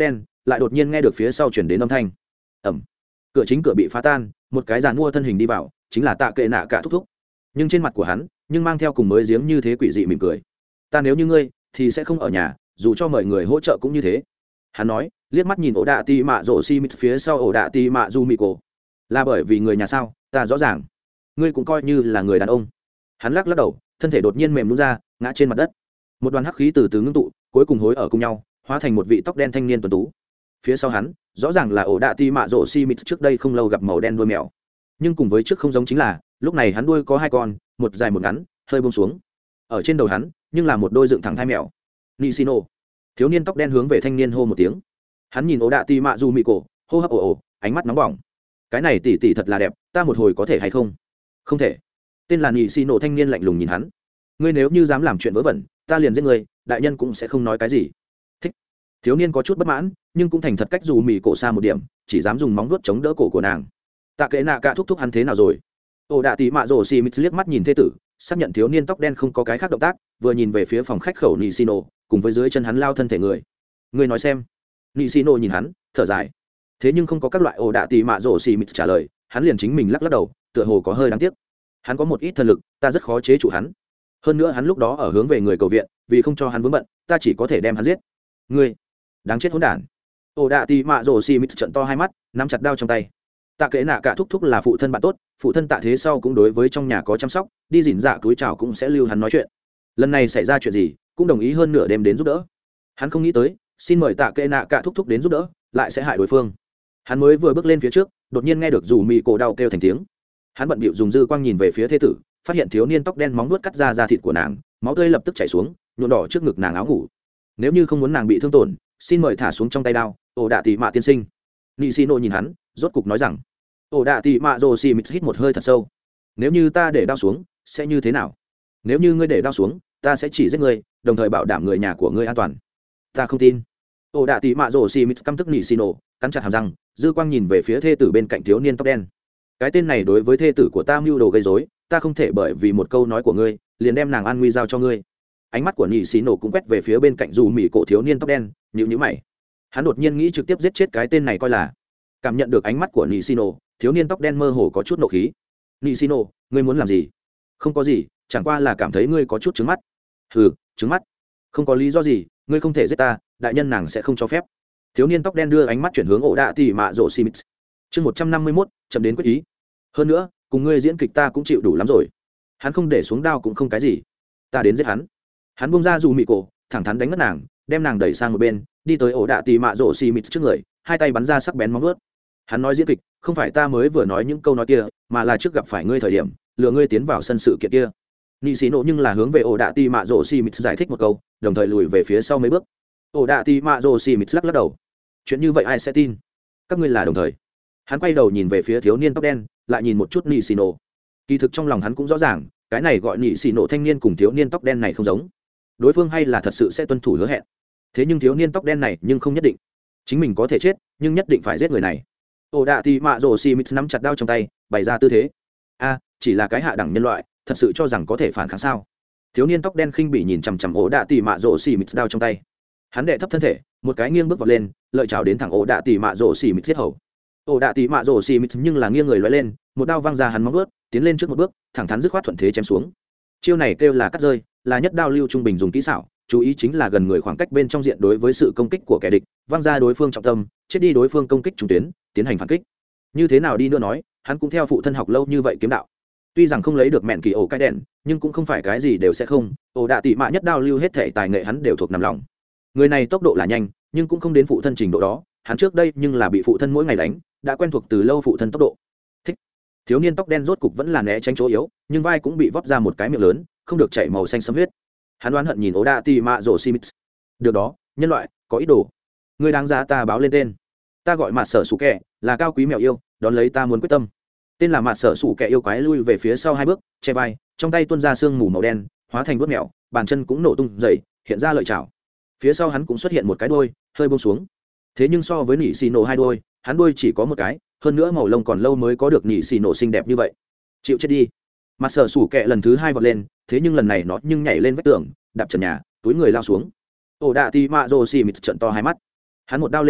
lại đột nhiên nghe được phía sau chuyển đến âm thanh ẩm, cửa chính cửa bị phá tan, một cái giàn mua thân hình đi vào, chính là Tạ Kệ Nạ cả thúc thúc. Nhưng trên mặt của hắn nhưng mang theo cùng mới giếng như thế quỷ dị mỉm cười. Ta nếu như ngươi thì sẽ không ở nhà, dù cho mời người hỗ trợ cũng như thế, hắn nói, liếc mắt nhìn ổ đạ tì mạ rổ xi mít phía sau ổ đạ tì mạ du mị cổ. Là bởi vì người nhà sao? Ta rõ ràng, ngươi cũng coi như là người đàn ông. Hắn lắc lắc đầu, thân thể đột nhiên mềm nhũn ra, ngã trên mặt đất. Một đoàn hắc khí từ từ ngưng tụ, cuối cùng hối ở cùng nhau, hóa thành một vị tóc đen thanh niên tuấn tú. Phía sau hắn rõ ràng là ổ đạ tì mạ rổ xi mít trước đây không lâu gặp màu đen đuôi mèo, nhưng cùng với trước không giống chính là lúc này hắn đuôi có hai con, một dài một ngắn, hơi buông xuống. Ở trên đầu hắn nhưng là một đôi dựng thẳng thai mèo. Nishino. Thiếu niên tóc đen hướng về thanh niên hô một tiếng. Hắn nhìn ổ đạ tì mạ du mị cổ, hô hấp ồ ồ, ánh mắt nóng bỏng. Cái này tỷ tỷ thật là đẹp, ta một hồi có thể hay không? Không thể. Tên là Nishino thanh niên lạnh lùng nhìn hắn. Ngươi nếu như dám làm chuyện vớ vẩn, ta liền giết ngươi, đại nhân cũng sẽ không nói cái gì. Thích. Thiếu niên có chút bất mãn, nhưng cũng thành thật cách dù mị cổ xa một điểm, chỉ dám dùng móng vuốt chống đỡ cổ của nàng. Tạ Kệ Nạ cả thúc thúc hắn thế nào rồi? Ổ đạ tì mạ rổ xì mít liếc mắt nhìn thê tử, xác nhận thiếu niên tóc đen không có cái khác động tác, vừa nhìn về phía phòng khách khẩu Nishino, cùng với dưới chân hắn lao thân thể người. Ngươi nói xem. Nishino nhìn hắn, thở dài. Thế nhưng không có các loại ổ đạ tì mạ rổ xì mít trả lời, hắn liền chính mình lắc lắc đầu, tựa hồ có hơi đáng tiếc. Hắn có một ít thần lực, ta rất khó chế trụ hắn. Hơn nữa hắn lúc đó ở hướng về người cầu viện, vì không cho hắn vướng bận, ta chỉ có thể đem hắn giết. Ngươi, đáng chết hỗn đản. Ổ đạ tì mạ rổ xì mít trợn to hai mắt, nắm chặt đao trong tay. Tạ Kệ Nạ cả thúc thúc là phụ thân bạn tốt, phụ thân Tạ thế sau cũng đối với trong nhà có chăm sóc, đi dỉn dạ túi chào cũng sẽ lưu hắn nói chuyện. Lần này xảy ra chuyện gì cũng đồng ý hơn nửa đêm đến giúp đỡ. Hắn không nghĩ tới xin mời Tạ Kệ Nạ cả thúc thúc đến giúp đỡ lại sẽ hại đối phương. Hắn mới vừa bước lên phía trước, đột nhiên nghe được dù mị cổ đau kêu thành tiếng. Hắn bận bịu dùng dư quang nhìn về phía thê tử, phát hiện thiếu niên tóc đen móng vuốt cắt ra da thịt của nàng, máu tươi lập tức chảy xuống, nhuộm đỏ trước ngực nàng áo ngủ. Nếu như không muốn nàng bị thương tổn, xin mời thả xuống trong tay đao. Ổ đạ tì mạ tiên sinh. Nishino nhìn hắn, rốt cục nói rằng. Ổ đạ tì mạ rồ xì mít hít một hơi thật sâu. Nếu như ta để đao xuống sẽ như thế nào? Nếu như ngươi để đao xuống, ta sẽ chỉ giết ngươi, đồng thời bảo đảm người nhà của ngươi an toàn. Ta không tin. Ổ đạ tì mạ rồ xì mít căm tức Nishino, cắn chặt hàm răng, dư quang nhìn về phía thê tử bên cạnh thiếu niên tóc đen. Cái tên này đối với thê tử của ta mưu đồ gây rối, ta không thể bởi vì một câu nói của ngươi liền đem nàng an nguy giao cho ngươi. Ánh mắt của Nishino cũng quét về phía bên cạnh dù mỉ cổ thiếu niên tóc đen, nhíu mày. Hắn đột nhiên nghĩ trực tiếp giết chết cái tên này coi là. Cảm nhận được ánh mắt của Nishino, thiếu niên tóc đen mơ hồ có chút nộ khí. Nishino, ngươi muốn làm gì? Không có gì, chẳng qua là cảm thấy ngươi có chút trứng mắt. Hừ, trứng mắt? Không có lý do gì, ngươi không thể giết ta, đại nhân nàng sẽ không cho phép. Thiếu niên tóc đen đưa ánh mắt chuyển hướng ổ đạ tỉ mạ rồ xì mít. Chương 151, chậm đến quyết ý. Hơn nữa, cùng ngươi diễn kịch ta cũng chịu đủ lắm rồi. Hắn không để xuống đao cũng không cái gì. Ta đến giết hắn. Hắn buông ra dù mị cổ, thẳng thắn đánh mất nàng, đem nàng đẩy sang một bên, đi tới ổ đạ tỉ mạ rồ xì mít trước người, hai tay bắn ra sắc bén móng vuốt. Hắn nói diễn kịch, không phải ta mới vừa nói những câu nói kia, mà là trước gặp phải ngươi thời điểm lừa ngươi tiến vào sân sự kiện kia. Nị xì nộ nhưng là hướng về ổ đạ tỉ mạ rồ xì mít giải thích một câu, đồng thời lùi về phía sau mấy bước. Ổ đạ tỉ mạ rồ xì mít lắc lắc đầu. Chuyện như vậy ai sẽ tin? Các ngươi là đồng thời. Hắn quay đầu nhìn về phía thiếu niên tóc đen, lại nhìn một chút Nị xì nộ. Kỳ thực trong lòng hắn cũng rõ ràng, cái này gọi Nị xì nộ thanh niên cùng thiếu niên tóc đen này không giống. Đối phương hay là thật sự sẽ tuân thủ hứa hẹn. Thế nhưng thiếu niên tóc đen này nhưng không nhất định. Chính mình có thể chết, nhưng nhất định phải giết người này. Ổ đạ tỉ mạ rồ xì mít nắm chặt đao trong tay, bày ra tư thế. A, chỉ là cái hạ đẳng nhân loại, thật sự cho rằng có thể phản kháng sao? Thiếu niên tóc đen khinh bỉ nhìn chằm chằm ổ đạ tỉ mạ rồ xì mít đao trong tay. Hắn đệ thấp thân thể, một cái nghiêng bước vọt lên, lợi chảo đến thẳng ổ đạ tỉ mạ rồ xì mít giết hầu. Ổ đạ tỉ mạ rồ xì mít nhưng là nghiêng người lóe lên, một đao văng ra hắn móng vuốt, tiến lên trước một bước, thẳng thắn dứt khoát thuận thế chém xuống. Chiêu này kêu là cắt rơi, là nhất đao lưu trung bình dùng kỹ xảo, chú ý chính là gần người khoảng cách bên trong diện đối với sự công kích của kẻ địch, văng ra đối phương trọng tâm, chết đi đối phương công kích trung tuyến, tiến hành phản kích. Như thế nào đi nữa nói, hắn cũng theo phụ thân học lâu như vậy kiếm đạo. Tuy rằng không lấy được mẹn kỳ ổ cái đèn, nhưng cũng không phải cái gì đều sẽ không. Ổ đạ tỉ mạ nhất đao lưu hết thể tài nghệ hắn đều thuộc nằm lòng. Người này tốc độ là nhanh, nhưng cũng không đến phụ thân trình độ đó. Hắn trước đây nhưng là bị phụ thân mỗi ngày đánh, đã quen thuộc từ lâu phụ thân tốc độ. Thích. Thiếu niên tóc đen rốt cục vẫn là né tránh chỗ yếu, nhưng vai cũng bị vót ra một cái miệng lớn, không được chảy màu xanh sẫm huyết. Hắn oán hận nhìn ổ đạ tỉ mạ rồ xì mít. Được đó, nhân loại có ý đồ, người đáng giá ta báo lên tên. Ta gọi mặt sở sủ kẹ, là cao quý mèo yêu, đón lấy ta muốn quyết tâm. Tên là mặt sở sủ kẹ yêu quái lui về phía sau hai bước, che vai, trong tay tuôn ra sương mù màu đen, hóa thành vuốt mèo, bàn chân cũng nổ tung dậy, hiện ra lợi chảo. Phía sau hắn cũng xuất hiện một cái đuôi, hơi buông xuống. Thế nhưng so với nỉ xì nổ hai đuôi, hắn đuôi chỉ có một cái, hơn nữa màu lông còn lâu mới có được nỉ xì nổ xinh đẹp như vậy. Chịu chết đi. Mặt sở sủ kẹ lần thứ hai vọt lên, thế nhưng lần này nó nhưng nhảy lên vách tường, đạp trần nhà, túi người lao xuống. Ổ đạ tỉ mạ rồ xì mít trợn to hai mắt. Hắn một đao lên trọn,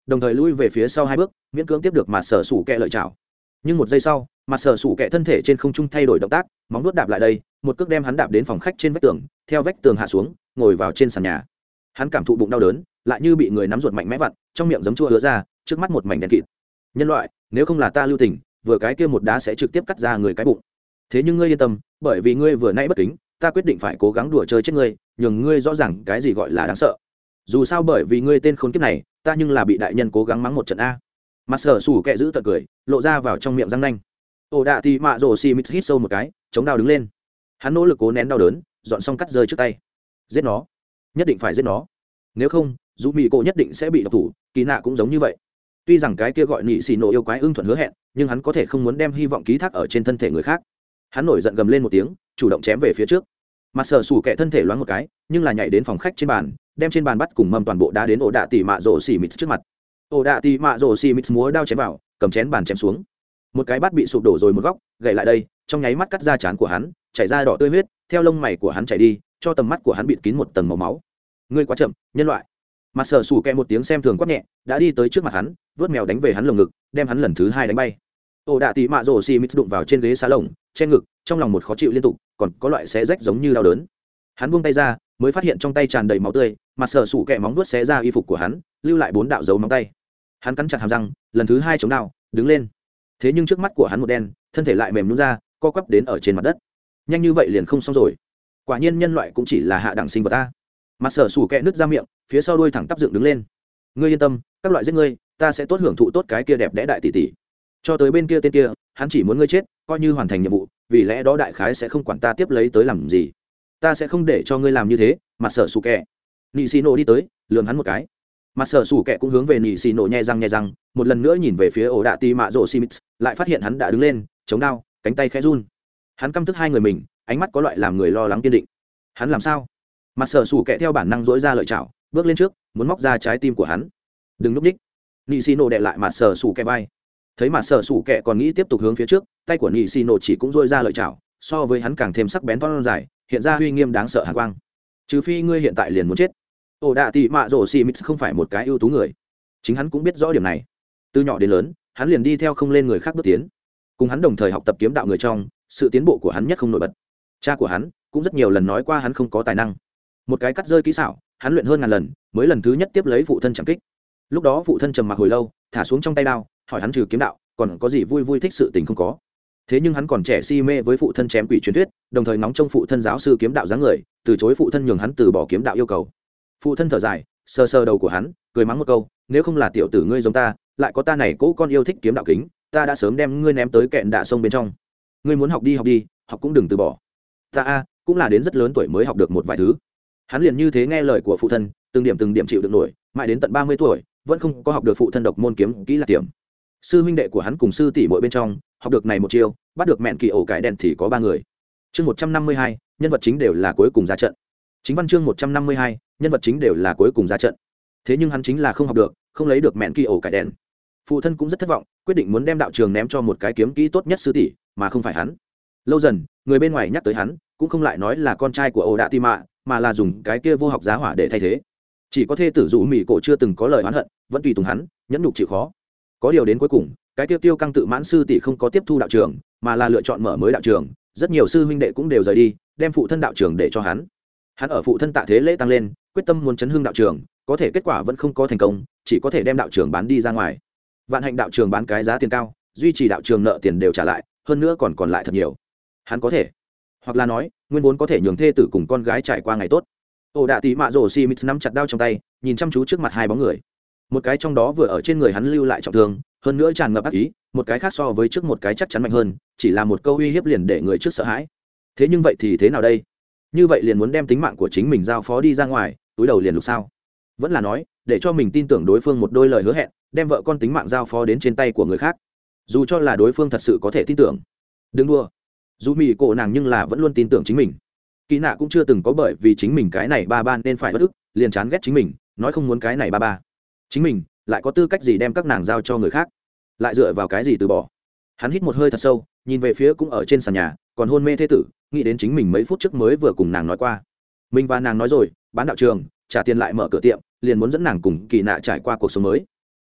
đồng thời lui về phía sau 2 bước miễn cưỡng tiếp được mặt sở sủ kẹ lợi chảo. Nhưng một giây sau mặt sở sủ kẹ thân thể trên không trung thay đổi động tác, móng vuốt đạp lại đây, một cước đem hắn đạp đến phòng khách trên vách tường, theo vách tường hạ xuống ngồi vào trên sàn nhà. Hắn cảm thụ bụng đau đớn, lại như bị người nắm ruột mạnh mẽ vặn, trong miệng giấm chua hứa ra, trước mắt một mảnh đen kịt. Nhân loại, nếu không là ta lưu tình, vừa cái kia một đá sẽ trực tiếp cắt ra người cái bụng. Thế nhưng ngươi yên tâm, bởi vì ngươi vừa nãy bất kính, ta quyết định phải cố gắng đùa chơi chết ngươi, nhường ngươi rõ ràng cái gì gọi là đáng sợ. Dù sao bởi vì ngươi tên khốn kiếp này, ta nhưng là bị đại nhân cố gắng mắng một trận a. Mặt sở sủ kẹ giữ tận cười, lộ ra vào trong miệng răng nanh. Ổ đạ thì mạ rồ xì mít hít sâu một cái, chống đau đứng lên. Hắn nỗ lực cố nén đau đớn, dọn xong cắt rơi trước tay. Giết nó, nhất định phải giết nó. Nếu không, dù mỹ cổ nhất định sẽ bị độc thủ, kỳ nạ cũng giống như vậy. Tuy rằng cái kia gọi nị xì nổ yêu quái ưng thuận hứa hẹn, nhưng hắn có thể không muốn đem hy vọng ký thác ở trên thân thể người khác. Hắn nổi giận gầm lên một tiếng, chủ động chém về phía trước. Mặt sở sủ kẹ thân thể loáng một cái, nhưng là nhảy đến phòng khách trên bàn, đem trên bàn bắt cùng mâm toàn bộ đá đến ổ đạ tỉ mạ rồ xì mít trước mặt. Ổ đạ tỉ mạ rồ xì mít múa đao chém vào, cầm chén bàn chém xuống. Một cái bát bị sụp đổ rồi một góc, gậy lại đây, trong nháy mắt cắt ra trán của hắn, chảy ra đỏ tươi huyết, theo lông mày của hắn chảy đi, cho tầm mắt của hắn bịt kín một tầng màu máu. Ngươi quá chậm, nhân loại. Mặt sở sủ kẹ một tiếng xem thường quát nhẹ, đã đi tới trước mặt hắn, vớt mèo đánh về hắn lồng ngực, đem hắn lần thứ 2 đánh bay. Ổ đạ tỉ mạ rồ xì mít đụng vào trên ghế xá lồng, trên ngực, trong lòng một khó chịu liên tục, còn có loại xé rách giống như đau đớn. Hắn buông tay ra, mới phát hiện trong tay tràn đầy máu tươi, mặt sở sủ kẹ móng vuốt xé ra y phục của hắn, lưu lại 4 đạo dấu móng tay. Hắn cắn chặt hàm răng, lần thứ 2 chống đao, đứng lên. Thế nhưng trước mắt của hắn một đen, thân thể lại mềm nhũn ra, co quắp đến ở trên mặt đất. Nhanh như vậy liền không xong rồi. Quả nhiên nhân loại cũng chỉ là hạ đẳng sinh vật ta. Mặt sở sủ kẹ nứt ra miệng, phía sau đuôi thẳng tắp dựng đứng lên. Ngươi yên tâm, các loại giết ngươi, ta sẽ tốt hưởng thụ tốt cái kia đẹp đẽ đại tỷ tỷ. Cho tới bên kia tên kia, hắn chỉ muốn ngươi chết, coi như hoàn thành nhiệm vụ, vì lẽ đó đại khái sẽ không quản ta tiếp lấy tới làm gì. Ta sẽ không để cho ngươi làm như thế. Mặt sở sủ kẹ. Nị xì nổ đi tới, lườm hắn một cái. Mặt sở sủ kẹ cũng hướng về nị xì nổ nhe răng, một lần nữa nhìn về phía ổ đạ tỉ mạ rồ xì mít, lại phát hiện hắn đã đứng lên, chống đao, cánh tay khẽ run. Hắn căm tức hai người mình, ánh mắt có loại làm người lo lắng kiên định. Hắn làm sao? Mặt sở sủ kẹ theo bản năng dỗi ra lợi chảo, bước lên trước, muốn móc ra trái tim của hắn. Đừng núp ních. Nị xì nổ đè lại mặt sở sủ kẹ vai. Thấy mặt sở sủ kẹ còn nghĩ tiếp tục hướng phía trước, tay của nị xì nổ chỉ cũng dỗi ra lợi chảo, so với hắn càng thêm sắc bén thon dài, hiện ra uy nghiêm đáng sợ hàn quang. Trừ phi ngươi hiện tại liền muốn chết. Ổ đạ tỉ mạ rồ xì mít không phải một cái ưu tú người, chính hắn cũng biết rõ điểm này. Từ nhỏ đến lớn, hắn liền đi theo không lên người khác bước tiến. Cùng hắn đồng thời học tập kiếm đạo người trong, sự tiến bộ của hắn nhất không nổi bật. Cha của hắn cũng rất nhiều lần nói qua hắn không có tài năng. Một cái cắt rơi kỹ xảo, hắn luyện hơn ngàn lần, mới lần thứ nhất tiếp lấy phụ thân chẳng kích. Lúc đó phụ thân trầm mặc hồi lâu, thả xuống trong tay đao, hỏi hắn trừ kiếm đạo, còn có gì vui vui thích sự tình không có. Thế nhưng hắn còn trẻ si mê với phụ thân chém quỷ truyền thuyết, đồng thời nóng trong phụ thân giáo sư kiếm đạo dáng người, từ chối phụ thân nhường hắn từ bỏ kiếm đạo yêu cầu. Phụ thân thở dài, sờ sờ đầu của hắn, cười mắng một câu, nếu không là tiểu tử ngươi giống ta, lại có ta này cố con yêu thích kiếm đạo kính, ta đã sớm đem ngươi ném tới kẹn đạ sông bên trong. Ngươi muốn học đi, học cũng đừng từ bỏ. Ta cũng là đến rất lớn tuổi mới học được một vài thứ. Hắn liền như thế nghe lời của phụ thân, từng điểm chịu đựng nổi, mãi đến tận 30 tuổi, vẫn không có học được phụ thân độc môn kiếm kỹ là tiệm. Sư huynh đệ của hắn cùng sư tỷ muội bên trong, học được này một chiêu, bắt được mẹn kỳ ổ cải đen thì có 3 người. Chương 152, nhân vật chính đều là cuối cùng ra trận. Chính văn chương 152, nhân vật chính đều là cuối cùng ra trận. Thế nhưng hắn chính là không học được, không lấy được mẹn kỳ ổ cải đen. Phụ thân cũng rất thất vọng, quyết định muốn đem đạo trường ném cho một cái kiếm kỹ tốt nhất sư tỷ, mà không phải hắn. Lâu dần, người bên ngoài nhắc tới hắn, cũng không lại nói là con trai của ổ đạ tỉ mạ, mà là dùng cái kia vô học giá hỏa để thay thế. Chỉ có thê tử dụ mỹ cổ chưa từng có lời oán hận, vẫn tùy tùng hắn, nhẫn nhục chịu khó. Có điều đến cuối cùng, cái tiêu tiêu căng tự mãn sư tỷ không có tiếp thu đạo trường, mà là lựa chọn mở mới đạo trường. Rất nhiều sư huynh đệ cũng đều rời đi, đem phụ thân đạo trường để cho hắn. Hắn ở phụ thân tạ thế lễ tăng lên, quyết tâm muốn chấn hưng đạo trường, có thể kết quả vẫn không có thành công, chỉ có thể đem đạo trường bán đi ra ngoài. Vạn hạnh đạo trường bán cái giá tiền cao, duy trì đạo trường nợ tiền đều trả lại, hơn nữa còn lại thật nhiều. Hắn có thể, hoặc là nói, nguyên vốn có thể nhường thê tử cùng con gái trải qua ngày tốt. Ổ đạ tỉ mạ rồ xì mít nắm chặt đao trong tay, nhìn chăm chú trước mặt hai bóng người. Một cái trong đó vừa ở trên người hắn lưu lại trọng thương, hơn nữa tràn ngập ác ý, một cái khác so với trước một cái chắc chắn mạnh hơn, chỉ là một câu uy hiếp liền để người trước sợ hãi. Thế nhưng vậy thì thế nào đây? Như vậy liền muốn đem tính mạng của chính mình giao phó đi ra ngoài, túi đầu liền lục sao? Vẫn là nói, để cho mình tin tưởng đối phương một đôi lời hứa hẹn, đem vợ con tính mạng giao phó đến trên tay của người khác, dù cho là đối phương thật sự có thể tin tưởng. Đừng đua, dù mỹ cổ nàng nhưng là vẫn luôn tin tưởng chính mình. Kỳ nạ cũng chưa từng có bởi vì chính mình cái này ba ba nên phải bất ức, liền chán ghét chính mình, nói không muốn cái này ba ba. Chính mình lại có tư cách gì đem các nàng giao cho người khác, lại dựa vào cái gì từ bỏ? Hắn hít một hơi thật sâu, nhìn về phía cũng ở trên sàn nhà còn hôn mê thế tử, nghĩ đến chính mình mấy phút trước mới vừa cùng nàng nói qua. Mình và nàng nói rồi, bán đạo trường, trả tiền lại mở cửa tiệm, liền muốn dẫn nàng cùng Kỳ nạ trải qua cuộc sống mới.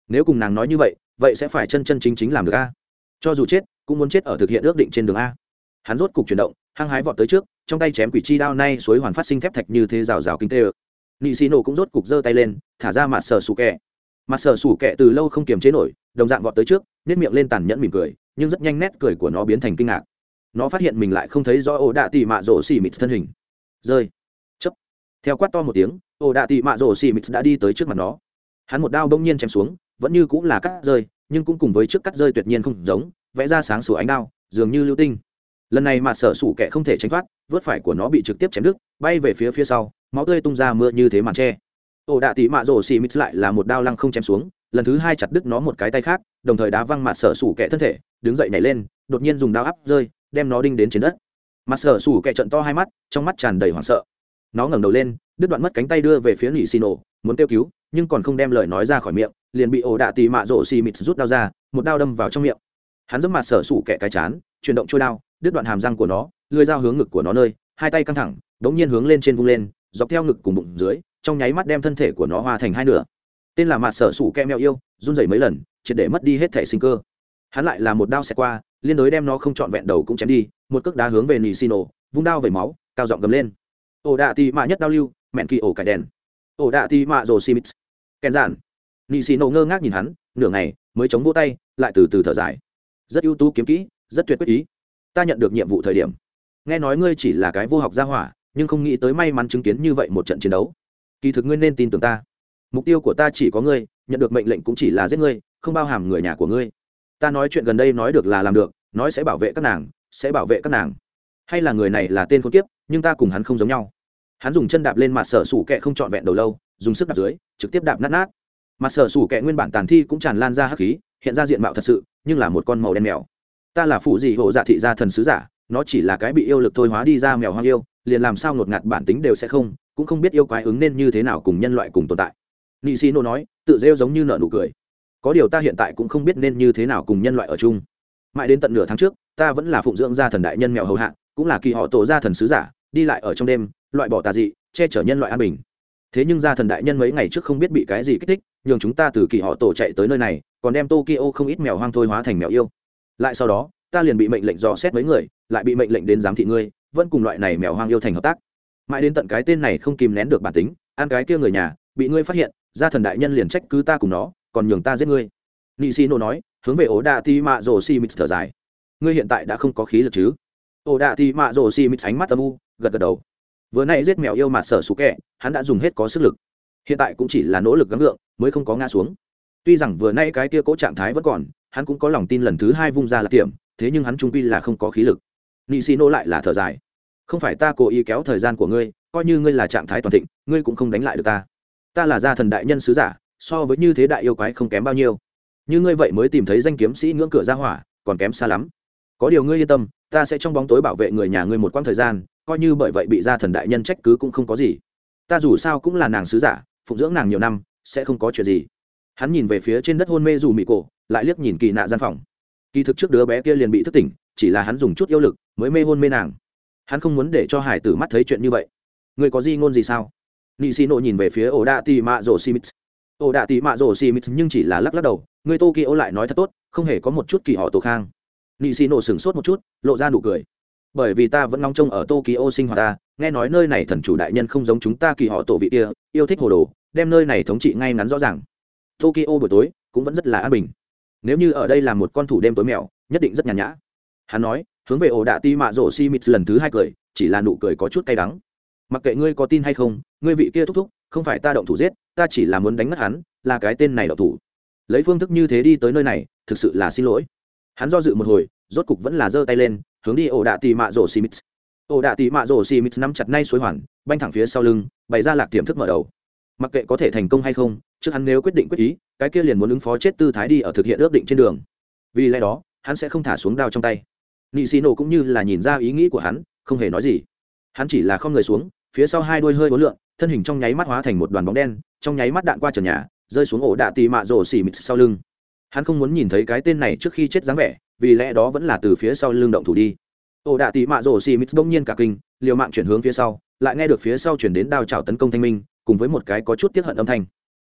nếu cùng nàng nói như vậy vậy sẽ phải chân chân chính chính làm được a. Cho dù chết cũng muốn chết ở thực hiện ước định trên đường a. Hắn rốt cục chuyển động, hăng hái vọt tới trước, trong tay chém quỷ chi đao nay suối hoàn phát sinh thép thạch như thế rào rào kinh tê. Nị xì nổ cũng rốt cục giơ tay lên, thả ra mặt sở sủ kẹ. Mặt sở sủ kẹ từ lâu không kiềm chế nổi, đồng dạng vọt tới trước, nét miệng lên tàn nhẫn mỉm cười, nhưng rất nhanh nét cười của nó biến thành kinh ngạc. Nó phát hiện mình lại không thấy rõ ổ đạ tỷ mạ rổ xì mịt thân hình. Rơi. Chấp. Theo quát to một tiếng, ổ đạ tỷ mạ rổ xì mịt đã đi tới trước mặt nó. Hắn một đao bỗng nhiên chém xuống, vẫn như cũng là cắt rơi, nhưng cũng cùng với trước cắt rơi tuyệt nhiên không giống, vẽ ra sáng sủa ánh đao, dường như lưu tinh. Lần này mà sở sủ kẻ không thể tránh thoát, vớt phải của nó bị trực tiếp chém đứt, bay về phía sau, máu tươi tung ra mưa như thế màn che. Ổ đạ tỷ mạ rổ xì mít lại là một đao lăng không chém xuống, lần thứ hai chặt đứt nó một cái tay khác, đồng thời đá văng mà sở sủ kẻ thân thể, đứng dậy nhảy lên, đột nhiên dùng đao áp rơi, đem nó đinh đến trên đất. Mà sở sủ kẻ trợn to hai mắt, trong mắt tràn đầy hoảng sợ. Nó ngẩng đầu lên, đứt đoạn mất cánh tay đưa về phía Nị Xì Nổ, muốn kêu cứu, nhưng còn không đem lời nói ra khỏi miệng, liền bị ổ đạ tỷ mạ rổ xì mít rút đao ra, một đao đâm vào trong miệng. Hắn giẫm mặt sở sủ kẻ cái chán, chuyển động trôi đao, đứt đoạn hàm răng của nó, lưỡi dao hướng ngực của nó nơi, hai tay căng thẳng, đống nhiên hướng lên trên vung lên, dọc theo ngực cùng bụng dưới, trong nháy mắt đem thân thể của nó hòa thành hai nửa. Tên là mặt sở sủ kẹ mèo yêu, run rẩy mấy lần, triệt để mất đi hết thể sinh cơ. Hắn lại là một đao xẹt qua, liên đối đem nó không trọn vẹn đầu cũng chém đi, một cước đá hướng về Nị Xì Nổ, vung đao vẩy máu, cao giọng gầm lên. Ổ đạ tỷ mạ nhất đao lưu, mẹn kỳ ổ cải đèn. Ổ đạ tỷ mạ rồ xì mít. Kèn giản. Nị Xì Nổ ngơ ngác nhìn hắn, nửa ngày mới chống vỗ tay, lại từ từ thở dài. Rất ưu tú kiếm kỹ, rất tuyệt quyết ý. Ta nhận được nhiệm vụ thời điểm, nghe nói ngươi chỉ là cái vô học gia hỏa, nhưng không nghĩ tới may mắn chứng kiến như vậy một trận chiến đấu. Kỳ thực ngươi nên tin tưởng ta. Mục tiêu của ta chỉ có ngươi, nhận được mệnh lệnh cũng chỉ là giết ngươi, không bao hàm người nhà của ngươi. Ta nói chuyện gần đây nói được là làm được, nói sẽ bảo vệ các nàng, sẽ bảo vệ các nàng. Hay là người này là tên khốn kiếp, nhưng ta cùng hắn không giống nhau. Hắn dùng chân đạp lên mặt sở sủ kẹ không trọn vẹn đầu lâu, dùng sức đạp dưới, trực tiếp đạp nát nát. Mặt sở sủ kẹ nguyên bản tàn thi cũng tràn lan ra hắc khí, hiện ra diện mạo thật sự, nhưng là một con màu đen mèo. Ta là phụ gì hộ dạ thị gia thần sứ giả, nó chỉ là cái bị yêu lực thôi hóa đi ra mèo hoang yêu, liền làm sao ngột ngạt bản tính đều sẽ không, cũng không biết yêu quái ứng nên như thế nào cùng nhân loại cùng tồn tại. Nị Xì Nổ nói, tự rêu giống như nợ nụ cười. Có điều ta hiện tại cũng không biết nên như thế nào cùng nhân loại ở chung. Mãi đến tận nửa tháng trước, ta vẫn là phụng dưỡng gia thần đại nhân mèo hầu hạ, cũng là kỳ họ tổ gia thần sứ giả, đi lại ở trong đêm, loại bỏ tà dị, che chở nhân loại an bình. Thế nhưng gia thần đại nhân mấy ngày trước không biết bị cái gì kích thích, nhường chúng ta từ kỳ họ tổ chạy tới nơi này, còn đem Tokyo không ít mèo hoang thôi hóa thành mèo yêu. Lại sau đó, ta liền bị mệnh lệnh dò xét mấy người, lại bị mệnh lệnh đến giám thị ngươi, vẫn cùng loại này mèo hoang yêu thành hợp tác. Mãi đến tận cái tên này không kìm nén được bản tính, ăn cái kia người nhà, bị ngươi phát hiện, gia thần đại nhân liền trách cứ ta cùng nó, còn nhường ta giết ngươi. Nị Xì Nổ nói, hướng về ổ đạ tỷ mạ rồ xì mít thở dài. Ngươi hiện tại đã không có khí lực chứ? Ổ đạ tỷ mạ rồ xì mít ánh mắt âm u, gật gật đầu. Vừa nãy giết mèo yêu mà sở sủ kẹ, hắn đã dùng hết có sức lực. Hiện tại cũng chỉ là nỗ lực gắng gượng, mới không có ngã xuống. Tuy rằng vừa nãy cái kia cố trạng thái vẫn còn, hắn cũng có lòng tin lần thứ hai vung ra là tiệm, thế nhưng hắn trung quy là không có khí lực. Nị Xì Nổ lại là thở dài. Không phải ta cố ý kéo thời gian của ngươi, coi như ngươi là trạng thái toàn thịnh, ngươi cũng không đánh lại được ta. Ta là gia thần đại nhân sứ giả, so với như thế đại yêu quái không kém bao nhiêu. Như ngươi vậy mới tìm thấy danh kiếm sĩ ngưỡng cửa ra hỏa, còn kém xa lắm. Có điều ngươi yên tâm, ta sẽ trong bóng tối bảo vệ người nhà ngươi một quãng thời gian, coi như bởi vậy bị gia thần đại nhân trách cứ cũng không có gì. Ta dù sao cũng là nàng sứ giả, phụng dưỡng nàng nhiều năm, sẽ không có chuyện gì. Hắn nhìn về phía trên đất hôn mê dù mị cổ, lại liếc nhìn kỳ nạ gian phòng. Kỳ thực trước đứa bé kia liền bị thức tỉnh, chỉ là hắn dùng chút yêu lực mới mê hôn mê nàng. Hắn không muốn để cho hải tử mắt thấy chuyện như vậy. Ngươi có gì ngôn gì sao? Nị Xì Nổ nhìn về phía ổ đạ tỷ mạ rồ xì mít. Ổ đạ tỷ mạ rồ xì mít nhưng chỉ là lắc lắc đầu. Ngươi Tokyo lại nói thật tốt, không hề có một chút kỳ họ tổ khang. Nị Xì Nổ sửng sốt một chút, lộ ra nụ cười. Bởi vì ta vẫn ngóng trông ở Tokyo sinh hoạt ta, nghe nói nơi này thần chủ đại nhân không giống chúng ta kỳ họ tổ vị kia, yêu thích hồ đồ, đem nơi này thống trị ngay ngắn rõ ràng. Tokyo buổi tối cũng vẫn rất là an bình. Nếu như ở đây là một con thủ đêm tối mèo, nhất định rất nhàn nhã. Hắn nói, hướng về ổ đạ tỷ mạ rồ xì mít lần thứ hai cười, chỉ là nụ cười có chút cay đắng. Mặc kệ ngươi có tin hay không, ngươi vị kia thúc thúc, không phải ta động thủ giết, ta chỉ là muốn đánh mất hắn, là cái tên này động thủ. Lấy phương thức như thế đi tới nơi này, thực sự là xin lỗi. Hắn do dự một hồi, rốt cục vẫn là giơ tay lên, hướng đi ổ đạ tỷ mạ rồ xì mít. Ổ đạ tỷ mạ rồ xì mít nắm chặt nay suối hoàn, banh thẳng phía sau lưng, bày ra lạc tiềm thức mở đầu. Mặc kệ có thể thành công hay không, trước hắn nếu quyết định quyết ý, cái kia liền muốn ứng phó chết tư thái đi ở thực hiện ước định trên đường. Vì lẽ đó, hắn sẽ không thả xuống đao trong tay. Nị Xì Nổ cũng như là nhìn ra ý nghĩ của hắn, không hề nói gì. Hắn chỉ là không người xuống, phía sau hai đuôi hơi uốn lượn, thân hình trong nháy mắt hóa thành một đoàn bóng đen, trong nháy mắt đạn qua trần nhà, rơi xuống ổ đạ tỷ mạ rồ xì mít sau lưng. Hắn không muốn nhìn thấy cái tên này trước khi chết dáng vẻ, vì lẽ đó vẫn là từ phía sau lưng động thủ đi. Ổ đạ tỷ mạ rồ xì mít bỗng nhiên cả kinh, liều mạng chuyển hướng phía sau, lại nghe được phía sau chuyển đến đao chảo tấn công thanh minh, cùng với một cái có chút tiếc hận âm thanh.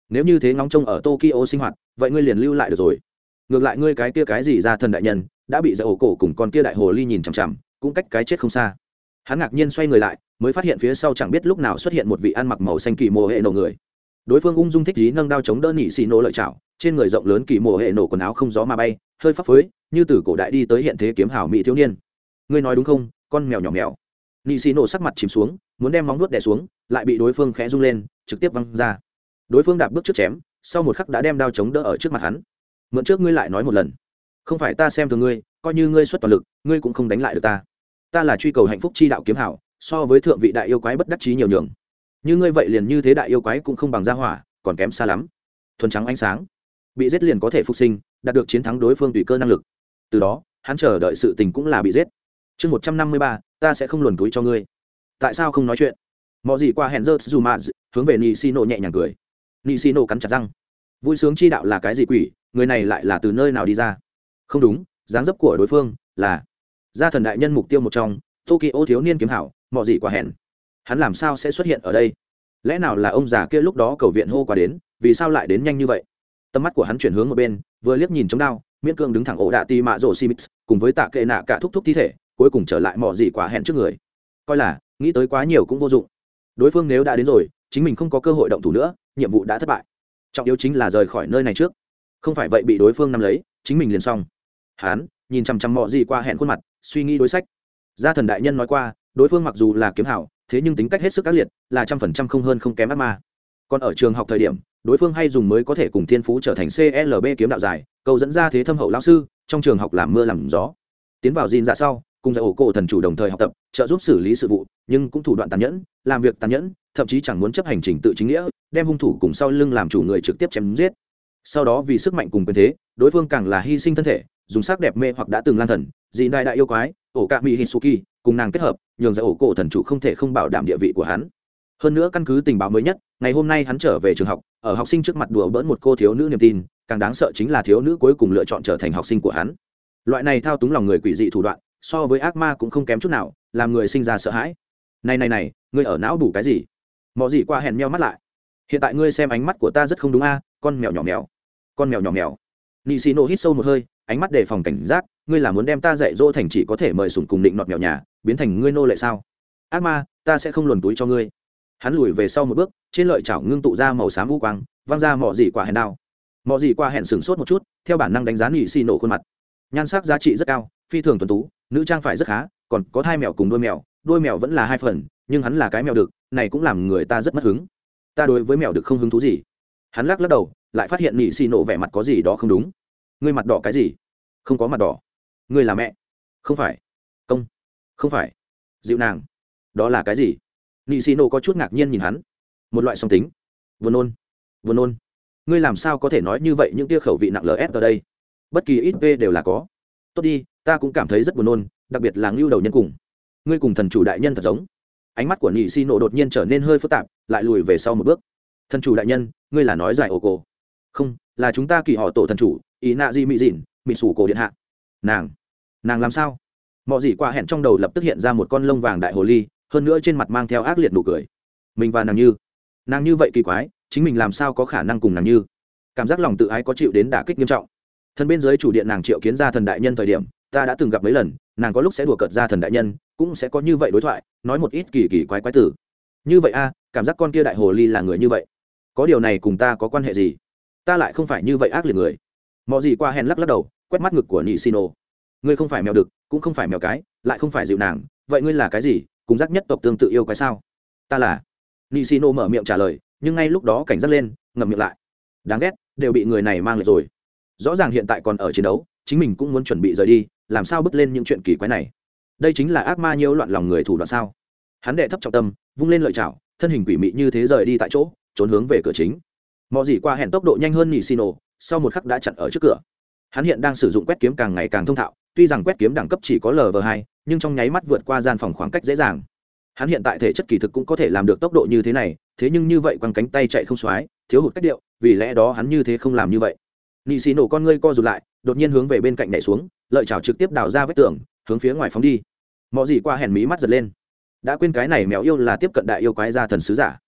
nếu như thế ngóng trông ở Tokyo sinh hoạt vậy ngươi liền lưu lại được rồi. Ngược lại ngươi cái kia cái gì ra thần đại nhân đã bị giải ổ cổ cùng con kia đại hồ ly nhìn chằm chằm, cũng cách cái chết không xa. Hắn ngạc nhiên xoay người lại mới phát hiện phía sau chẳng biết lúc nào xuất hiện một vị ăn mặc màu xanh kỳ mồ hệ nổ người. Đối phương ung dung thích dí nâng đao chống đỡ nị xì nổ lợi chảo, trên người rộng lớn kỳ mồ hệ nổ quần áo không gió mà bay, hơi phấp phới như từ cổ đại đi tới hiện thế kiếm hảo mỹ thiếu niên. Ngươi nói đúng không, con mèo nhỏ mèo. Nị xì nổ sắc mặt chìm xuống, muốn đem móng vuốt đè xuống, lại bị đối phương khẽ rung lên, trực tiếp văng ra. Đối phương đạp bước trước chém, sau một khắc đã đem đao chống đỡ ở trước mặt hắn. Mượn trước ngươi lại nói một lần, không phải ta xem thường ngươi, coi như ngươi xuất toàn lực ngươi cũng không đánh lại được ta. Ta là truy cầu hạnh phúc chi đạo kiếm hảo, so với thượng vị đại yêu quái bất đắc chí nhiều nhường. Như ngươi vậy liền như thế đại yêu quái cũng không bằng gia hỏa, còn kém xa lắm. Thuần trắng ánh sáng, bị giết liền có thể phục sinh, đạt được chiến thắng đối phương tùy cơ năng lực. Từ đó hắn chờ đợi sự tình cũng là bị giết. Chương 153, ta sẽ không luồn túi cho ngươi. Tại sao không nói chuyện? Mọ gì qua hẹn rớt dù mà hướng về Nishino nhẹ nhàng cười. Nishino cắn chặt răng. Vui sướng chi đạo là cái gì quỷ, người này lại là từ nơi nào đi ra? Không đúng, dáng dấp của đối phương là gia thần đại nhân mục tiêu một trong, Tokyo thiếu niên kiếm hảo, mọ gì qua hẹn. Hắn làm sao sẽ xuất hiện ở đây? Lẽ nào là ông già kia lúc đó cầu viện hô qua đến, vì sao lại đến nhanh như vậy? Tầm mắt của hắn chuyển hướng một bên, vừa liếc nhìn chống đao, miễn cương đứng thẳng ổ đạ ti mạ rồ simix, cùng với tạ kệ nạ cả thúc thúc thi thể, cuối cùng trở lại mọ gì quả hẹn trước người. Coi là nghĩ tới quá nhiều cũng vô dụng. Đối phương nếu đã đến rồi, chính mình không có cơ hội động thủ nữa, nhiệm vụ đã thất bại. Trọng yếu chính là rời khỏi nơi này trước, không phải vậy bị đối phương nắm lấy, chính mình liền xong. Hắn nhìn chằm chằm mọ gì qua hẹn khuôn mặt, suy nghĩ đối sách. Gia thần đại nhân nói qua, đối phương mặc dù là kiếm hảo, thế nhưng tính cách hết sức ác liệt, là 100% không hơn không kém ác ma. Còn ở trường học thời điểm, đối phương hay dùng mới có thể cùng thiên phú trở thành CLB kiếm đạo dài, cầu dẫn ra thế thâm hậu lão sư, trong trường học làm mưa làm gió. Tiến vào Jin dạ sau, cùng giải ổ cổ thần chủ đồng thời học tập, trợ giúp xử lý sự vụ, nhưng cũng thủ đoạn tàn nhẫn, làm việc tàn nhẫn, thậm chí chẳng muốn chấp hành trình tự chính nghĩa, đem hung thủ cùng sau lưng làm chủ người trực tiếp chém giết. Sau đó vì sức mạnh cùng quyền thế, đối phương càng là hy sinh thân thể, dùng sắc đẹp mê hoặc đã từng lan thần, Jin đại yêu quái, ổ cạ mỹ Hitsuki, cùng nàng kết hợp, nhường giải ổ cổ thần chủ không thể không bảo đảm địa vị của hắn. Hơn nữa căn cứ tình báo mới nhất, ngày hôm nay hắn trở về trường học, ở học sinh trước mặt đùa bỡn một cô thiếu nữ niềm tin, càng đáng sợ chính là thiếu nữ cuối cùng lựa chọn trở thành học sinh của hắn. Loại này thao túng lòng người quỷ dị thủ đoạn, so với ác ma cũng không kém chút nào, làm người sinh ra sợ hãi. Này, ngươi ở não đủ cái gì? Mọ gì qua hẹn meo mắt lại. Hiện tại ngươi xem ánh mắt của ta rất không đúng a, con mèo nhỏ mèo. Con mèo nhỏ mèo. Nishino hít sâu một hơi, ánh mắt đề phòng cảnh giác, ngươi là muốn đem ta dạy dỗ thành chỉ có thể mời sủng cùng định nọt mèo nhà, biến thành ngươi nô lệ sao? Ác ma, ta sẽ không luồn túi cho ngươi. Hắn lùi về sau một bước, trên lợi chảo ngưng tụ ra màu xám u quang, văng ra mọ gì quả hẹn đao. Mọ gì quả hẹn sửng sốt một chút, theo bản năng đánh giá Nishino khuôn mặt. Nhan sắc giá trị rất cao, phi thường tuấn tú, nữ trang phải rất khá, còn có thai mèo cùng đuôi mèo vẫn là 2 phần, nhưng hắn là cái mèo đực, này cũng làm người ta rất mất hứng. Ta đối với mèo đực không hứng thú gì. Hắn lắc đầu, lại phát hiện Nishino vẻ mặt có gì đó không đúng. Ngươi mặt đỏ cái gì? Không có mặt đỏ. Ngươi là mẹ? Không phải. Công? Không phải. Dịu nàng? Đó là cái gì? Nishino có chút ngạc nhiên nhìn hắn. Một loại song tính. Buồn nôn. Ngươi làm sao có thể nói như vậy, những tia khẩu vị nặng LS ở đây? Bất kỳ ít v đều là có. Tốt đi, ta cũng cảm thấy rất buồn nôn, đặc biệt là ngưu đầu nhân cùng. Ngươi cùng thần chủ đại nhân thật giống. Ánh mắt của Nishino đột nhiên trở nên hơi phức tạp, lại lùi về sau một bước. Thần chủ đại nhân, ngươi là nói giải ổ cổ? Không, là chúng ta kỳ họ tổ thần chủ, ý nạ gì mị dịn, mị sủ cổ điện hạ. Nàng làm sao? Mọ gì qua hẹn trong đầu lập tức hiện ra một con lông vàng đại hồ ly, hơn nữa trên mặt mang theo ác liệt nụ cười. Mình và nàng như vậy kỳ quái, chính mình làm sao có khả năng cùng nàng như? Cảm giác lòng tự ái có chịu đến đả kích nghiêm trọng. Thần bên dưới chủ điện nàng triệu kiến ra thần đại nhân thời điểm, ta đã từng gặp mấy lần, nàng có lúc sẽ đùa cợt ra thần đại nhân, cũng sẽ có như vậy đối thoại, nói một ít kỳ quái tử. Như vậy a, cảm giác con kia đại hồ ly là người như vậy. Có điều này cùng ta có quan hệ gì? Ta lại không phải như vậy ác liệt người. Mọ gì qua hẹn lắc đầu, quét mắt ngực của Nishino. Ngươi không phải mèo đực, cũng không phải mèo cái, lại không phải dịu nàng, vậy ngươi là cái gì? Cùng giác nhất tộc tương tự yêu quái sao? Ta là. Nishino mở miệng trả lời, nhưng ngay lúc đó cảnh giác lên, ngậm miệng lại. Đáng ghét, đều bị người này mang lại rồi. Rõ ràng hiện tại còn ở chiến đấu, chính mình cũng muốn chuẩn bị rời đi, làm sao bứt lên những chuyện kỳ quái này? Đây chính là ác ma nhiễu loạn lòng người thủ đoạn sao? Hắn đệ thấp trọng tâm, vung lên lợi chảo, thân hình quỷ mị như thế rời đi tại chỗ, trốn hướng về cửa chính. Mọ gì qua hẹn tốc độ nhanh hơn Nishino, sau một khắc đã chặn ở trước cửa. Hắn hiện đang sử dụng quét kiếm càng ngày càng thông thạo, tuy rằng quét kiếm đẳng cấp chỉ có Lv2, nhưng trong nháy mắt vượt qua gian phòng khoảng cách dễ dàng. Hắn hiện tại thể chất kỳ thực cũng có thể làm được tốc độ như thế này, thế nhưng như vậy quăng cánh tay chạy không xoái, thiếu hụt cách điệu, vì lẽ đó hắn như thế không làm như vậy. Nishino con ngươi co rụt lại, đột nhiên hướng về bên cạnh nhảy xuống, lợi chảo trực tiếp đào ra vết tường, hướng phía ngoài phóng đi. Mọ gì qua hèn mí mắt giật lên, đã quên cái này mèo yêu là tiếp cận đại yêu quái gia thần sứ giả.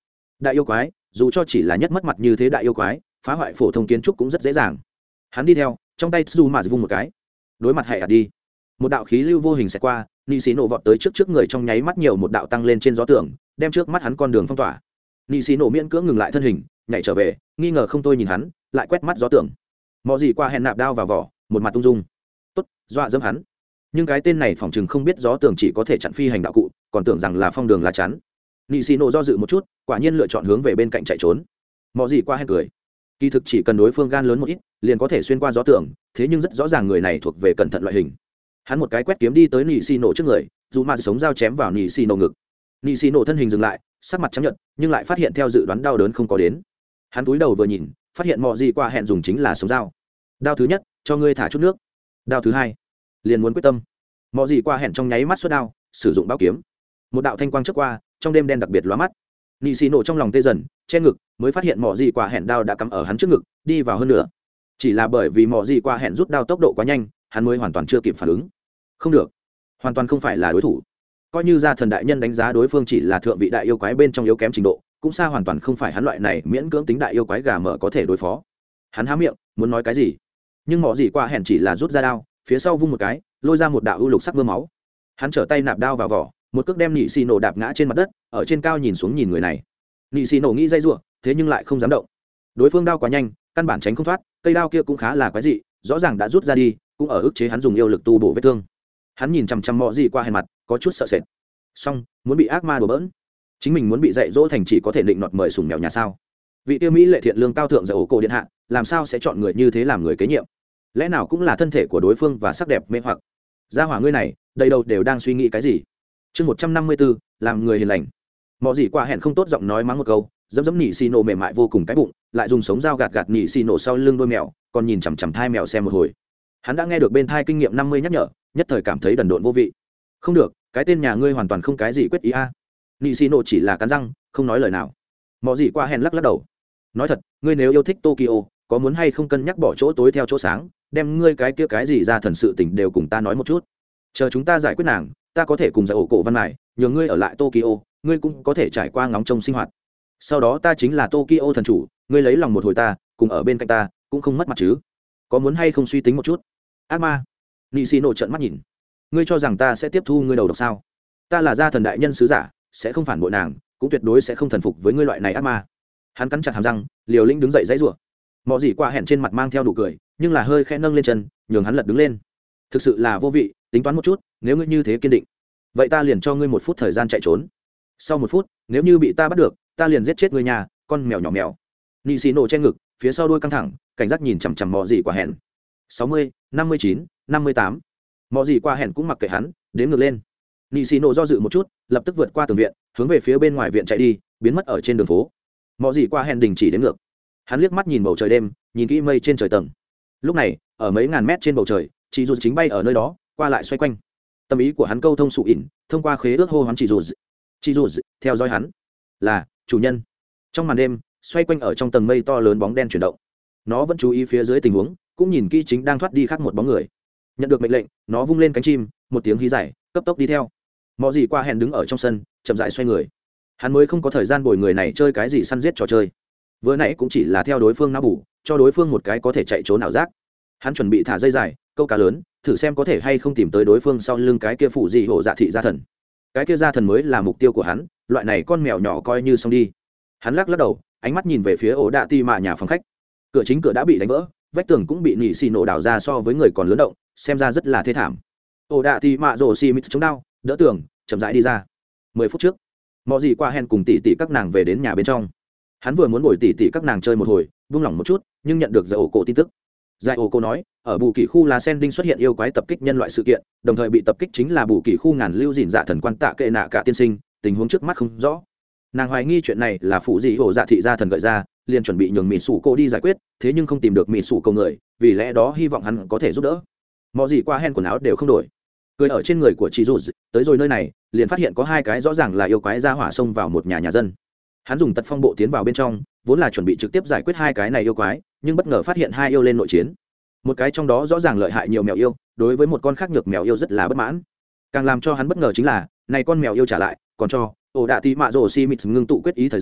đại yêu quái dù cho chỉ là nhất mất mặt như thế đại yêu quái phá hoại phổ thông kiến trúc cũng rất dễ dàng. Hắn đi theo trong tay dù mà vung một cái, đối mặt hệ ạt đi, một đạo khí lưu vô hình sẽ qua, nị xì nổ vọt tới trước người trong nháy mắt nhiều một đạo tăng lên trên gió tường, đem trước mắt hắn con đường phong tỏa. Nị xì nổ miễn cưỡng ngừng lại thân hình, nhảy trở về, nghi ngờ không tôi nhìn hắn, lại quét mắt gió tường. Mọ gì qua hẹn nạp đao vào vỏ, một mặt tung dung. Tốt, dọa dẫm hắn. Nhưng cái tên này phỏng chừng không biết gió tường chỉ có thể chặn phi hành đạo cụ, còn tưởng rằng là phong đường lá chắn. Nị xì nổ do dự một chút, quả nhiên lựa chọn hướng về bên cạnh chạy trốn. Mọ gì qua hẹn cười. Kỳ thực chỉ cần đối phương gan lớn một ít, liền có thể xuyên qua gió tường, thế nhưng rất rõ ràng người này thuộc về cẩn thận loại hình. Hắn một cái quét kiếm đi tới nị xì nổ trước người, dù mà sống dao chém vào nị xì nổ ngực. Nị xì nổ thân hình dừng lại, sắc mặt trắng nhợt, nhưng lại phát hiện theo dự đoán đau đớn không có đến. Hắn cúi đầu vừa nhìn, phát hiện mọ gì qua hẹn dùng chính là sống dao. Đao thứ nhất, cho ngươi thả chút nước. Đao thứ hai, liền muốn quyết tâm. Mọ gì qua hẹn trong nháy mắt xuất đao, sử dụng báo kiếm. Một đạo thanh quang chớp qua, trong đêm đen đặc biệt lóa mắt. Nị xì nổ trong lòng tê dần, che ngực, mới phát hiện mọ gì qua hẹn đao đã cắm ở hắn trước ngực, đi vào hơn nữa. Chỉ là bởi vì mọ gì qua hẹn rút đao tốc độ quá nhanh, hắn mới hoàn toàn chưa kịp phản ứng. Không được, hoàn toàn không phải là đối thủ. Coi như ra thần đại nhân đánh giá đối phương chỉ là thượng vị đại yêu quái bên trong yếu kém trình độ, cũng xa hoàn toàn không phải hắn loại này miễn cưỡng tính đại yêu quái gà mở có thể đối phó. Hắn há miệng muốn nói cái gì, nhưng mọ gì qua hẹn chỉ là rút ra đao, phía sau vung một cái, lôi ra một đạo u lục sắc mưa máu. Hắn trở tay nạp đao vào vỏ, một cước đem nị xì nổ đạp ngã trên mặt đất, ở trên cao nhìn xuống nhìn người này. Nị xì nổ nghĩ dây rủa, thế nhưng lại không dám động. Đối phương đao quá nhanh, căn bản tránh không thoát, cây đao kia cũng khá là quái dị, rõ ràng đã rút ra đi, cũng ở ức chế hắn dùng yêu lực tu bổ vết thương. Hắn nhìn chằm chằm mọ gì qua hẹn mặt, có chút sợ sệt. Xong, muốn bị ác ma đùa bỡn, chính mình muốn bị dạy dỗ thành chỉ có thể định nọt mời sủng mèo nhà sao? Vị tiêu mỹ lệ thiện lương cao thượng dạy cổ điện hạ, làm sao sẽ chọn người như thế làm người kế nhiệm? Lẽ nào cũng là thân thể của đối phương và sắc đẹp mê hoặc? Gia hỏa ngươi này, đầy đầu đều đang suy nghĩ cái gì? Chương 154, làm người hiền lành. Mọ gì qua hẹn không tốt giọng nói mắng một câu, dẫm nỉ xì nổ mềm mại vô cùng cái bụng, lại dùng sống dao gạt nỉ xì nổ sau lưng đôi mèo, còn nhìn chằm chằm thai mèo xem một hồi. Hắn đã nghe được bên thai kinh nghiệm 50 nhắc nhở, nhất thời cảm thấy đần độn vô vị. Không được, cái tên nhà ngươi hoàn toàn không cái gì quyết ý a. Nỉ xì nổ chỉ là cắn răng, không nói lời nào. Mọ gì qua hẹn lắc lắc đầu. Nói thật, ngươi nếu yêu thích Tokyo, có muốn hay không cân nhắc bỏ chỗ tối theo chỗ sáng, đem ngươi cái kia cái gì ra thần sự tình đều cùng ta nói một chút. Chờ chúng ta giải quyết nàng, ta có thể cùng giải ổ cổ văn mài, nhờ ngươi ở lại Tokyo, ngươi cũng có thể trải qua ngóng trông sinh hoạt. Sau đó ta chính là Tokyo thần chủ, ngươi lấy lòng một hồi ta, cùng ở bên cạnh ta, cũng không mất mặt chứ. Có muốn hay không suy tính một chút? Ác ma. Nị xì nổ trợn mắt nhìn. Ngươi cho rằng ta sẽ tiếp thu ngươi đầu độc sao? Ta là gia thần đại nhân sứ giả, sẽ không phản bội nàng, cũng tuyệt đối sẽ không thần phục với ngươi loại này ác ma. Hắn cắn chặt hàm răng, liều lĩnh đứng dậy dãy rủa. Mọ gì qua hẹn trên mặt mang theo nụ cười, nhưng là hơi khẽ nâng lên chân, nhường hắn lật đứng lên. Thực sự là vô vị, tính toán một chút, nếu ngươi như thế kiên định, vậy ta liền cho ngươi 1 phút thời gian chạy trốn. Sau 1 phút, nếu như bị ta bắt được, ta liền giết chết ngươi nhà, con mèo nhỏ mèo. Nị xì nổ trên ngực, phía sau đuôi căng thẳng, cảnh giác nhìn chằm chằm mọ gì qua hẹn. 60, 59, 58. Mọ gì qua hẹn cũng mặc kệ hắn, đếm ngược lên. Nị xì nổ do dự một chút, lập tức vượt qua tường viện, hướng về phía bên ngoài viện chạy đi, biến mất ở trên đường phố. Mọ gì qua hẹn đình chỉ đếm ngược. Hắn liếc mắt nhìn bầu trời đêm, nhìn kỹ mây trên trời tầng. Lúc này, ở mấy ngàn mét trên bầu trời, chị dù chính bay ở nơi đó, qua lại xoay quanh. Tâm ý của hắn câu thông sụ ỉn, thông qua khế ước hô hoán chị dù theo dõi hắn. Là chủ nhân. Trong màn đêm, xoay quanh ở trong tầng mây to lớn bóng đen chuyển động. Nó vẫn chú ý phía dưới tình huống, cũng nhìn kỹ chính đang thoát đi khác một bóng người. Nhận được mệnh lệnh, nó vung lên cánh chim, một tiếng hí dài, cấp tốc đi theo. Mọ gì qua hẹn đứng ở trong sân, chậm rãi xoay người. Hắn mới không có thời gian bồi người này chơi cái gì săn giết trò chơi. Vừa nãy cũng chỉ là theo đối phương não bù, cho đối phương một cái có thể chạy trốn ảo giác. Hắn chuẩn bị thả dây dài, câu cá lớn, thử xem có thể hay không tìm tới đối phương sau lưng cái kia phụ gì hộ dạ thị gia thần. Cái kia gia thần mới là mục tiêu của hắn, loại này con mèo nhỏ coi như xong đi. Hắn lắc lắc đầu, ánh mắt nhìn về phía ổ đạ ti mạ nhà phòng khách. Cửa chính cửa đã bị đánh vỡ, vách tường cũng bị nỉ xì nổ đào ra so với người còn lớn động, xem ra rất là thê thảm. Ổ đạ ti mạ rồ xì mít chống đau, đỡ tường, chậm rãi đi ra. 10 phút trước, Mọ gì qua hẹn cùng tỷ tỷ các nàng về đến nhà bên trong. Hắn vừa muốn bồi tỷ tỷ các nàng chơi một hồi, buông lỏng một chút, nhưng nhận được giải ổ cổ tin tức. Giải ổ cổ nói, ở bù kỳ khu lá sen đinh xuất hiện yêu quái tập kích nhân loại sự kiện, đồng thời bị tập kích chính là bù kỳ khu ngàn lưu dìn dạ thần quan tạ kệ nạ cả tiên sinh, tình huống trước mắt không rõ. Nàng hoài nghi chuyện này là phụ dị hộ dạ thị gia thần gợi ra, liền chuẩn bị nhường mỹ sủ cô đi giải quyết, thế nhưng không tìm được mỹ sủ cô người, vì lẽ đó hy vọng hắn có thể giúp đỡ. Mọ gì qua hen quần áo đều không đổi, cười ở trên người của chị dù tới rồi nơi này, liền phát hiện có 2 cái rõ ràng là yêu quái ra hỏa xông vào một nhà dân. Hắn dùng tật phong bộ tiến vào bên trong, vốn là chuẩn bị trực tiếp giải quyết 2 cái này yêu quái, nhưng bất ngờ phát hiện 2 yêu lên nội chiến. Một cái trong đó rõ ràng lợi hại nhiều mèo yêu, đối với một con khác nhược mèo yêu rất là bất mãn. Càng làm cho hắn bất ngờ chính là, này con mèo yêu trả lại, còn cho ổ đạ tí mạ rồ si mịt ngưng tụ quyết ý thời gian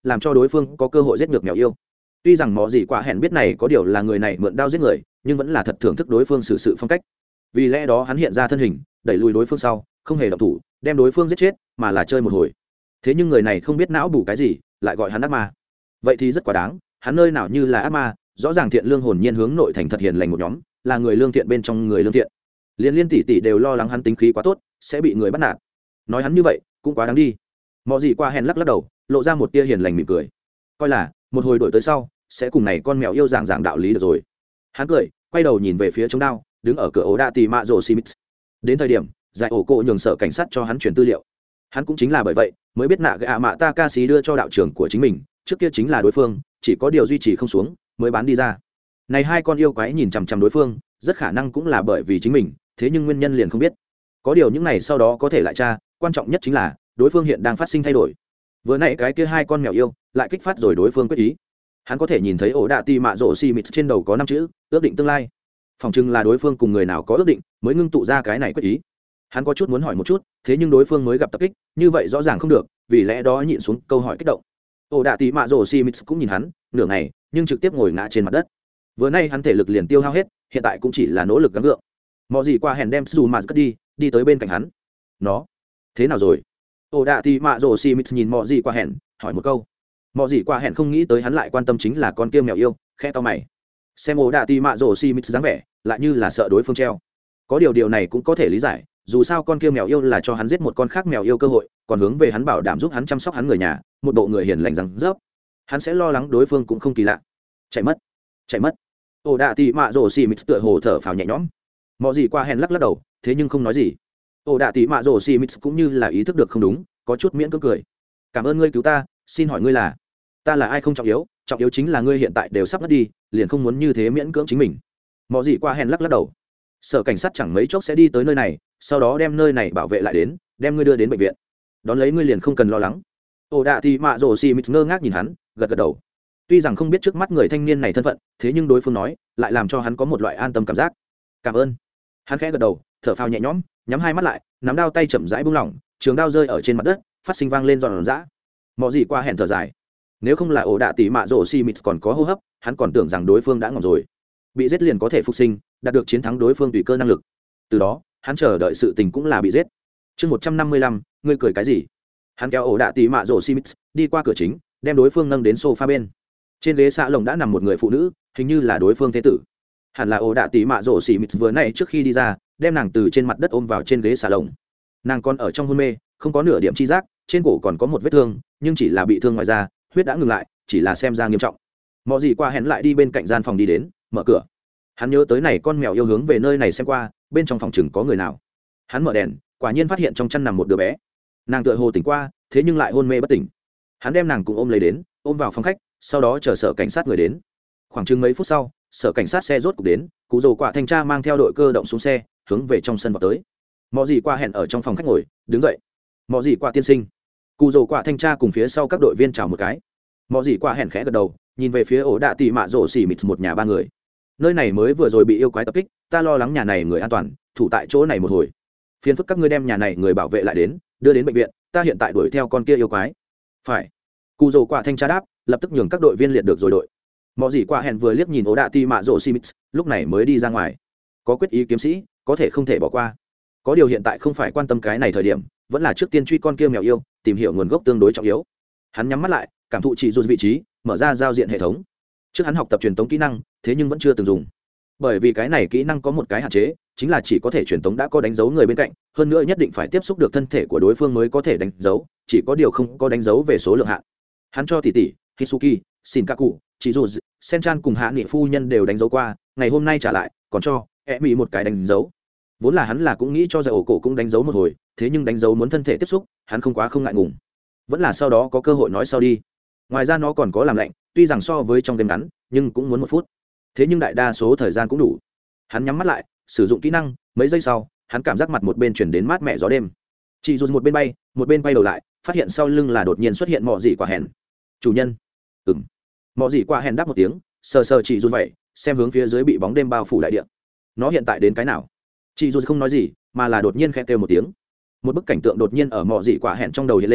làm cho đối phương có cơ hội giết ngược mèo yêu. Tuy rằng mọ gì quả hẹn biết này có điều là người này mượn đao giết người, nhưng vẫn là thật thưởng thức đối phương xử sự phong cách. Vì lẽ đó hắn hiện ra thân hình, đẩy lùi đối phương sau, không hề động thủ, đem đối phương giết chết, mà là chơi một hồi. Thế nhưng người này không biết não bù cái gì, lại gọi hắn ác ma. Vậy thì rất quá đáng, hắn nơi nào như là ác ma, rõ ràng thiện lương hồn nhiên hướng nội thành thật hiền lành một nhóm, là người lương thiện bên trong người lương thiện. Liên tỷ tỷ đều lo lắng hắn tính khí quá tốt, sẽ bị người bắt nạt. Nói hắn như vậy, cũng quá đáng đi. Mọ gì qua hèn lắc đầu, lộ ra một tia hiền lành mỉm cười. Coi là một hồi đổi tới sau, sẽ cùng này con mèo yêu giảng đạo lý được rồi. Hắn cười, quay đầu nhìn về phía chống đao, đứng ở cửa ổ đạ tì mạ rồ xì mít. Đến thời điểm giải ổ cộ nhường sở cảnh sát cho hắn chuyển tư liệu. Hắn cũng chính là bởi vậy mới biết nạ gạ mạ Takashi đưa cho đạo trưởng của chính mình, trước kia chính là đối phương, chỉ có điều duy trì không xuống mới bán đi ra. Này hai con yêu quái nhìn chằm chằm đối phương, rất khả năng cũng là bởi vì chính mình, thế nhưng nguyên nhân liền không biết. Có điều những này sau đó có thể lại tra, quan trọng nhất chính là đối phương hiện đang phát sinh thay đổi. Vừa nãy cái kia hai con mèo yêu lại kích phát rồi đối phương quyết ý. Hắn có thể nhìn thấy ổ đạ tì mạ rồ xì mít trên đầu có 5 chữ ước định tương lai. Phòng chừng là đối phương cùng người nào có ước định mới ngưng tụ ra cái này quyết ý. Hắn có chút muốn hỏi một chút, thế nhưng đối phương mới gặp tập kích, như vậy rõ ràng không được, vì lẽ đó nhịn xuống câu hỏi kích động. Ổ đạ tì mạ rồ xì mít cũng nhìn hắn nửa ngày, nhưng trực tiếp ngồi ngã trên mặt đất. Vừa nay hắn thể lực liền tiêu hao hết, hiện tại cũng chỉ là nỗ lực gắng gượng. Mọ gì qua hèn đem Suma cất đi tới bên cạnh hắn. Nó thế nào rồi? Ổ đạ tì mạ rồ xì mít nhìn mọ gì qua hèn, hỏi một câu. Mọ gì qua hẹn không nghĩ tới hắn lại quan tâm chính là con kia mèo yêu, khẽ to mày. Xem ổ đạ tì mạ rồ xì mít dáng vẻ, lại như là sợ đối phương treo. Có điều này cũng có thể lý giải, dù sao con kia mèo yêu là cho hắn giết một con khác mèo yêu cơ hội, còn hướng về hắn bảo đảm giúp hắn chăm sóc hắn người nhà, một bộ người hiền lành rằng rớp. Hắn sẽ lo lắng đối phương cũng không kỳ lạ. Chạy mất. Ổ đạ tì mạ rồ xì mít tựa hồ thở phào nhẹ nhõm. Mọ gì qua hẹn lắc đầu, thế nhưng không nói gì. Ổ đạ tì mạ rồ xì mít cũng như là ý thức được không đúng, có chút miễn cưỡng cười. Cảm ơn ngươi cứu ta, xin hỏi ngươi là? Ta là ai không trọng yếu chính là ngươi hiện tại đều sắp mất đi, liền không muốn như thế miễn cưỡng chính mình. Mọ gì qua hèn lắc đầu. Sở cảnh sát chẳng mấy chốc sẽ đi tới nơi này, sau đó đem nơi này bảo vệ lại đến, đem ngươi đưa đến bệnh viện. Đón lấy ngươi liền không cần lo lắng. Ổ đạ thì mạ rồ xì mít ngơ ngác nhìn hắn, gật đầu. Tuy rằng không biết trước mắt người thanh niên này thân phận, thế nhưng đối phương nói lại làm cho hắn có một loại an tâm cảm giác. Cảm ơn. Hắn khẽ gật đầu, thở phào nhẹ nhõm, nhắm hai mắt lại, nắm đao tay chậm rãi buông lỏng, trường đao rơi ở trên mặt đất, phát sinh vang lên giòn giã. Mọ gì qua hèn thở dài. Nếu không là ổ đạ tỉ mạ rồ xì mít còn có hô hấp, hắn còn tưởng rằng đối phương đã ngỏm rồi. Bị giết liền có thể phục sinh, đạt được chiến thắng đối phương tùy cơ năng lực. Từ đó hắn chờ đợi sự tình cũng là bị giết. Chương 155, ngươi cười cái gì? Hắn kéo ổ đạ tỉ mạ rồ xì mít đi qua cửa chính, đem đối phương nâng đến sofa bên. Trên ghế xạ lồng đã nằm một người phụ nữ, hình như là đối phương thế tử. Hẳn là ổ đạ tỉ mạ rồ xì mít vừa nãy trước khi đi ra, đem nàng từ trên mặt đất ôm vào trên ghế xạ lồng. Nàng còn ở trong hôn mê, không có nửa điểm chi giác, trên cổ còn có một vết thương, nhưng chỉ là bị thương ngoài da, huyết đã ngừng lại, chỉ là xem ra nghiêm trọng. Mọ gì qua hẹn lại đi bên cạnh gian phòng đi đến, mở cửa. Hắn nhớ tới này con mèo yêu hướng về nơi này xem qua, bên trong phòng chừng có người nào. Hắn mở đèn, quả nhiên phát hiện trong chăn nằm một đứa bé. Nàng tựa hồ tỉnh qua, thế nhưng lại hôn mê bất tỉnh. Hắn đem nàng cùng ôm lấy đến, ôm vào phòng khách, sau đó chờ sở cảnh sát người đến. Khoảng chừng mấy phút sau, sở cảnh sát xe rốt cục đến, cụ dầu quả thanh tra mang theo đội cơ động xuống xe, hướng về trong sân vào tới. Mọ gì qua hẹn ở trong phòng khách ngồi, đứng dậy. Mọ gì qua tiên sinh. Cụ dầu quả thanh tra cùng phía sau các đội viên chào một cái. Mọ gì qua hẹn khẽ gật đầu, nhìn về phía ổ đạ tỉ mạ rồ xì mít một nhà ba người. Nơi này mới vừa rồi bị yêu quái tập kích, ta lo lắng nhà này người an toàn, thủ tại chỗ này một hồi. Phiền phức các ngươi đem nhà này người bảo vệ lại đến, đưa đến bệnh viện, ta hiện tại đuổi theo con kia yêu quái. Phải. Cụ dầu quả thanh tra đáp, lập tức nhường các đội viên liệt được rồi đội. Mọ gì qua hẹn vừa liếc nhìn ổ đạ tỉ mạ rồ xì mít, lúc này mới đi ra ngoài. Có quyết ý kiếm sĩ, có thể không thể bỏ qua. Có điều hiện tại không phải quan tâm cái này thời điểm, vẫn là trước tiên truy con kia mèo yêu, tìm hiểu nguồn gốc tương đối trọng yếu. Hắn nhắm mắt lại, cảm thụ chỉ dù vị trí, mở ra giao diện hệ thống. Trước hắn học tập truyền tống kỹ năng, thế nhưng vẫn chưa từng dùng. Bởi vì cái này kỹ năng có một cái hạn chế, chính là chỉ có thể truyền tống đã có đánh dấu người bên cạnh, hơn nữa nhất định phải tiếp xúc được thân thể của đối phương mới có thể đánh dấu, chỉ có điều không có đánh dấu về số lượng hạn. Hắn cho tỷ tỷ Hisuki, Shinkaku, chỉ dù Senchan cùng hạ nghị phu nhân đều đánh dấu qua, ngày hôm nay trả lại, còn cho Emi một cái đánh dấu. Vốn là hắn là cũng nghĩ cho giải ổ cổ cũng đánh dấu một hồi, thế nhưng đánh dấu muốn thân thể tiếp xúc, hắn không ngại ngùng, vẫn là sau đó có cơ hội nói sau đi. Ngoài ra nó còn có làm lạnh, tuy rằng so với trong đêm ngắn, nhưng cũng muốn 1 phút, thế nhưng đại đa số thời gian cũng đủ. Hắn nhắm mắt lại, sử dụng kỹ năng, mấy giây sau, hắn cảm giác mặt một bên chuyển đến mát mẻ gió đêm. Chị dù một bên bay, một bên quay đầu lại, phát hiện sau lưng là đột nhiên xuất hiện mọ gì quả hèn. Chủ nhân. Mọ gì quả hèn đáp một tiếng, sờ sờ chị dù vậy, xem hướng phía dưới bị bóng đêm bao phủ đại địa. Nó hiện tại đến cái nào? Chị dù không nói gì, mà là đột nhiên khẽ kêu một tiếng. Một bức cảnh tượng đột nhiên ở mọ dị quả hẹn trong đầu hiện lên,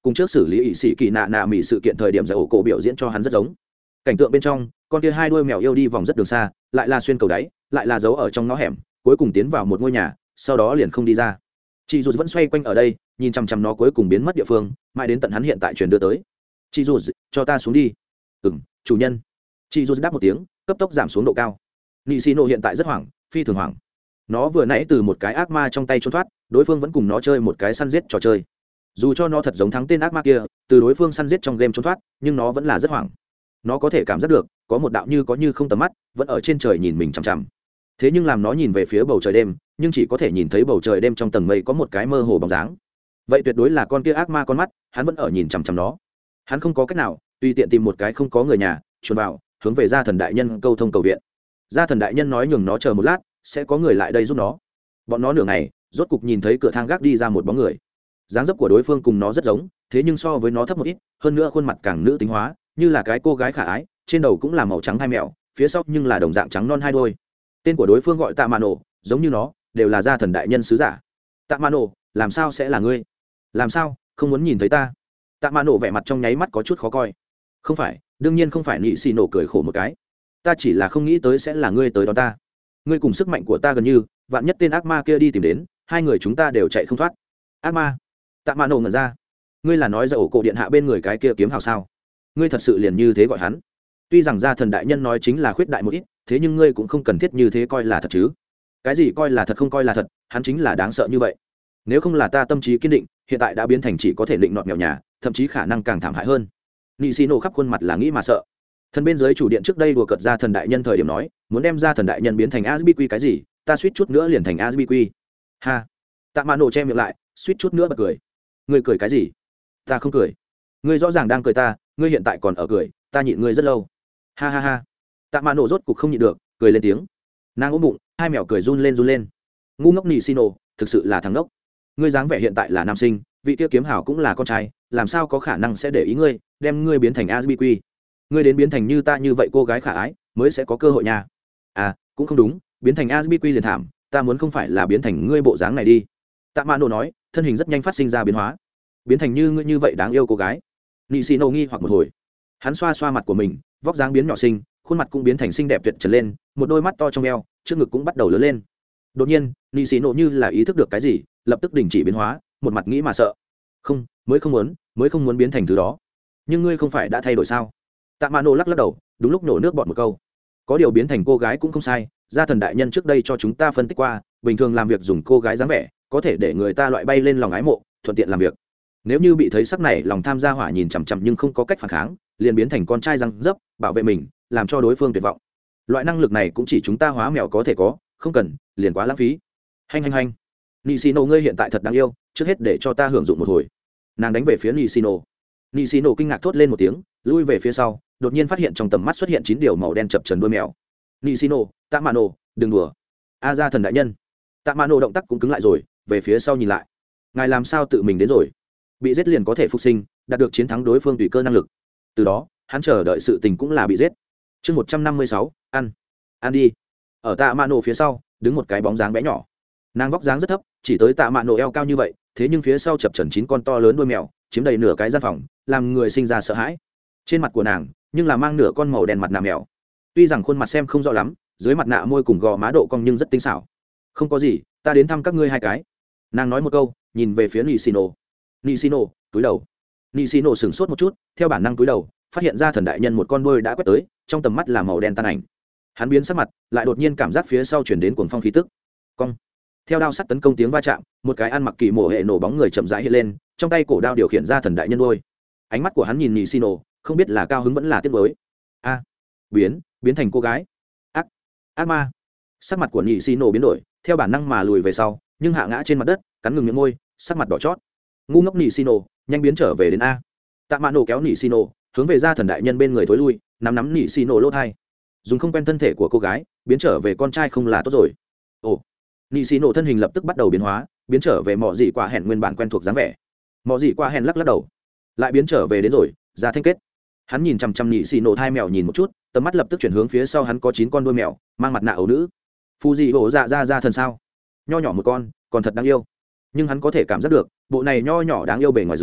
cùng trước xử lý ỵ sĩ kỳ nạ nạ mỹ sự kiện thời điểm giải ổ cổ biểu diễn cho hắn rất giống. Cảnh tượng bên trong, con kia hai đuôi mèo yêu đi vòng rất đường xa, lại là xuyên cầu đáy, lại là giấu ở trong ngõ hẻm, cuối cùng tiến vào một ngôi nhà, sau đó liền không đi ra. Chị dù vẫn xoay quanh ở đây, nhìn chằm chằm nó cuối cùng biến mất địa phương, mãi đến tận hắn hiện tại truyền đưa tới. Chị dù, cho ta xuống đi. Chủ nhân. Chị dù đáp một tiếng, cấp tốc giảm xuống độ cao. Nị xì nổ hiện tại rất hoảng, phi thường hoảng. Nó vừa nãy từ một cái ác ma trong tay trốn thoát, đối phương vẫn cùng nó chơi một cái săn giết trò chơi. Dù cho nó thật giống thắng tên ác ma kia, từ đối phương săn giết trong game trốn thoát, nhưng nó vẫn là rất hoảng. Nó có thể cảm giác được có một đạo như có như không tầm mắt vẫn ở trên trời nhìn mình chằm chằm. Thế nhưng làm nó nhìn về phía bầu trời đêm, nhưng chỉ có thể nhìn thấy bầu trời đêm trong tầng mây có một cái mơ hồ bóng dáng. Vậy tuyệt đối là con kia ác ma con mắt, hắn vẫn ở nhìn chằm chằm nó. Hắn không có cách nào, tùy tiện tìm một cái không có người nhà, chuồn vào, hướng về gia thần đại nhân câu thông cầu viện. Gia thần đại nhân nói nhường nó chờ một lát, sẽ có người lại đây giúp nó. Bọn nó nửa ngày, rốt cục nhìn thấy cửa thang gác đi ra một bóng người. Dáng dấp của đối phương cùng nó rất giống, thế nhưng so với nó thấp một ít, hơn nữa khuôn mặt càng nữ tính hóa, như là cái cô gái khả ái, trên đầu cũng là màu trắng hai mèo, phía sau nhưng là đồng dạng trắng non hai đôi. Tên của đối phương gọi Tạ Mạn Nổ, giống như nó, đều là gia thần đại nhân sứ giả. Tạ Mạn Nổ, làm sao sẽ là ngươi? Làm sao, không muốn nhìn thấy ta? Tạ Mạn Nổ vẻ mặt trong nháy mắt có chút khó coi. Không phải, đương nhiên không phải. Nị xì nổ cười khổ một cái. Ta chỉ là không nghĩ tới sẽ là ngươi tới đó ta. Ngươi cùng sức mạnh của ta gần như, vạn nhất tên ác ma kia đi tìm đến, hai người chúng ta đều chạy không thoát. Ác ma? Tạ Mạn Nổ ngẩn ra. Ngươi là nói ra ổ cổ điện hạ bên người cái kia kiếm hào sao? Ngươi thật sự liền như thế gọi hắn? Tuy rằng gia thần đại nhân nói chính là khuyết đại một ít, thế nhưng ngươi cũng không cần thiết như thế coi là thật chứ. Cái gì coi là thật không coi là thật, hắn chính là đáng sợ như vậy. Nếu không là ta tâm trí kiên định, hiện tại đã biến thành chỉ có thể định nọt mèo nhà, thậm chí khả năng càng thảm hại hơn. Nị xì nổ khắp khuôn mặt là nghĩ mà sợ. Thần bên dưới chủ điện trước đây đùa cợt gia thần đại nhân thời điểm nói, muốn đem gia thần đại nhân biến thành Asbiq cái gì, ta suýt chút nữa liền thành Asbiq. Ha. Tạ Mạn Nổ che miệng lại, suýt chút nữa bật cười. Ngươi cười cái gì? Ta không cười. Ngươi rõ ràng đang cười ta, ngươi hiện tại còn ở cười, ta nhịn ngươi rất lâu. Ha ha ha. Tạ Mạn Nổ rốt cục không nhịn được, cười lên tiếng. Nàng ôm bụng, hai mèo cười run lên run lên. Ngu ngốc Nị xì nổ, thực sự là thằng ngốc. Ngươi dáng vẻ hiện tại là nam sinh, vị kia kiếm hảo cũng là con trai, làm sao có khả năng sẽ để ý ngươi, đem ngươi biến thành Asbiq. Ngươi đến biến thành như ta như vậy cô gái khả ái, mới sẽ có cơ hội nha. À, cũng không đúng, biến thành Asbiq liền thảm, ta muốn không phải là biến thành ngươi bộ dáng này đi. Tạ Mạn Nổ nói, thân hình rất nhanh phát sinh ra biến hóa, biến thành như ngươi như vậy đáng yêu cô gái. Nị xì nổ nghi hoặc một hồi, hắn xoa xoa mặt của mình, vóc dáng biến nhỏ xinh, khuôn mặt cũng biến thành xinh đẹp tuyệt trần lên, một đôi mắt to trong eo, trước ngực cũng bắt đầu lớn lên. Đột nhiên, Nị xì nổ như là ý thức được cái gì, lập tức đình chỉ biến hóa, một mặt nghĩ mà sợ. Không, mới không muốn biến thành thứ đó. Nhưng ngươi không phải đã thay đổi sao? Tạ Mạn Nổ lắc lắc đầu, đúng lúc nổ nước bọt một câu. Có điều biến thành cô gái cũng không sai, gia thần đại nhân trước đây cho chúng ta phân tích qua, bình thường làm việc dùng cô gái dáng vẻ, có thể để người ta loại bay lên lòng ái mộ, thuận tiện làm việc. Nếu như bị thấy sắc này lòng tham gia hỏa nhìn chằm chằm nhưng không có cách phản kháng, liền biến thành con trai răng dấp, bảo vệ mình, làm cho đối phương tuyệt vọng. Loại năng lực này cũng chỉ chúng ta hóa mèo có thể có, không cần, liền quá lãng phí. Hành. Nị xì nổ, ngươi hiện tại thật đáng yêu, trước hết để cho ta hưởng dụng một hồi. Nàng đánh về phía Nị xì nổ. Nị xì nổ kinh ngạc thốt lên một tiếng, lui về phía sau, đột nhiên phát hiện trong tầm mắt xuất hiện 9 điều màu đen chập trần đuôi mèo. Nị xì nổ, Tạ Mạn Nổ, đừng đùa. A gia thần đại nhân. Tạ Mạn Nổ động tác cũng cứng lại rồi, về phía sau nhìn lại. Ngài làm sao tự mình đến rồi? Bị giết liền có thể phục sinh, đạt được chiến thắng đối phương tùy cơ năng lực. Từ đó, hắn chờ đợi sự tình cũng là bị giết. Chương 156, ăn đi. Ở Tạ Mạn Nổ phía sau, đứng một cái bóng dáng bé nhỏ. Nàng vóc dáng rất thấp, chỉ tới Tạ Mạn Nổ eo cao như vậy, thế nhưng phía sau chập chờn 9 con to lớn đuôi mèo, chiếm đầy nửa cái gian phòng, làm người sinh ra sợ hãi. Trên mặt của nàng, nhưng là mang nửa con màu đen mặt nạ mèo. Tuy rằng khuôn mặt xem không rõ lắm, dưới mặt nạ môi cùng gò má độ cong nhưng rất tinh xảo. Không có gì, ta đến thăm các ngươi hai cái. Nàng nói một câu, nhìn về phía Nị xì nổ. Nị xì nổ, túi đầu. Nị xì nổ sửng sốt một chút, theo bản năng túi đầu, phát hiện ra thần đại nhân một con đuôi đã quét tới, trong tầm mắt là màu đen tan ảnh. Hắn biến sắc mặt, lại đột nhiên cảm giác phía sau chuyển đến cuồng phong khí tức. Cong. Theo đao sắt tấn công tiếng va chạm, một cái ăn mặc kỳ mổ hệ nổ bóng người chậm rãi hiện lên, trong tay cổ đao điều khiển ra thần đại nhân đuôi. Ánh mắt của hắn nhìn Nị xì nổ, không biết là cao hứng vẫn là tiếc nuối. A, biến thành cô gái. Ác ma. Sắc mặt của Nị xì nổ biến đổi, theo bản năng mà lùi về sau, nhưng hạ ngã trên mặt đất, cắn ngừng miệng môi, sắc mặt đỏ chót. Ngu ngốc Nị xì nổ, nhanh biến trở về đến a. Tạ Mạn Nổ kéo Nị xì nổ, hướng về ra thần đại nhân bên người thối lui, nắm Nị xì nổ lỗ thai. Dùng không quen thân thể của cô gái, biến trở về con trai không là tốt rồi. Ồ. Nị xì nổ thân hình lập tức bắt đầu biến hóa, biến trở về mọ dị quả hẹn nguyên bản quen thuộc dáng vẻ. Mọ dị quả hẹn lắc lắc đầu, lại biến trở về đến rồi, ra thanh kết. Hắn nhìn chằm chằm Nị xì nổ thai mèo nhìn một chút, tầm mắt lập tức chuyển hướng phía sau hắn có 9 con đuôi mèo, mang mặt nạ ấu nữ. Phù dị hổ dạ ra thần sao? Nho nhỏ một con, còn thật đáng yêu. Nhưng hắn có thể cảm giác được, bộ này nho nhỏ đáng yêu bề ngoài dưới,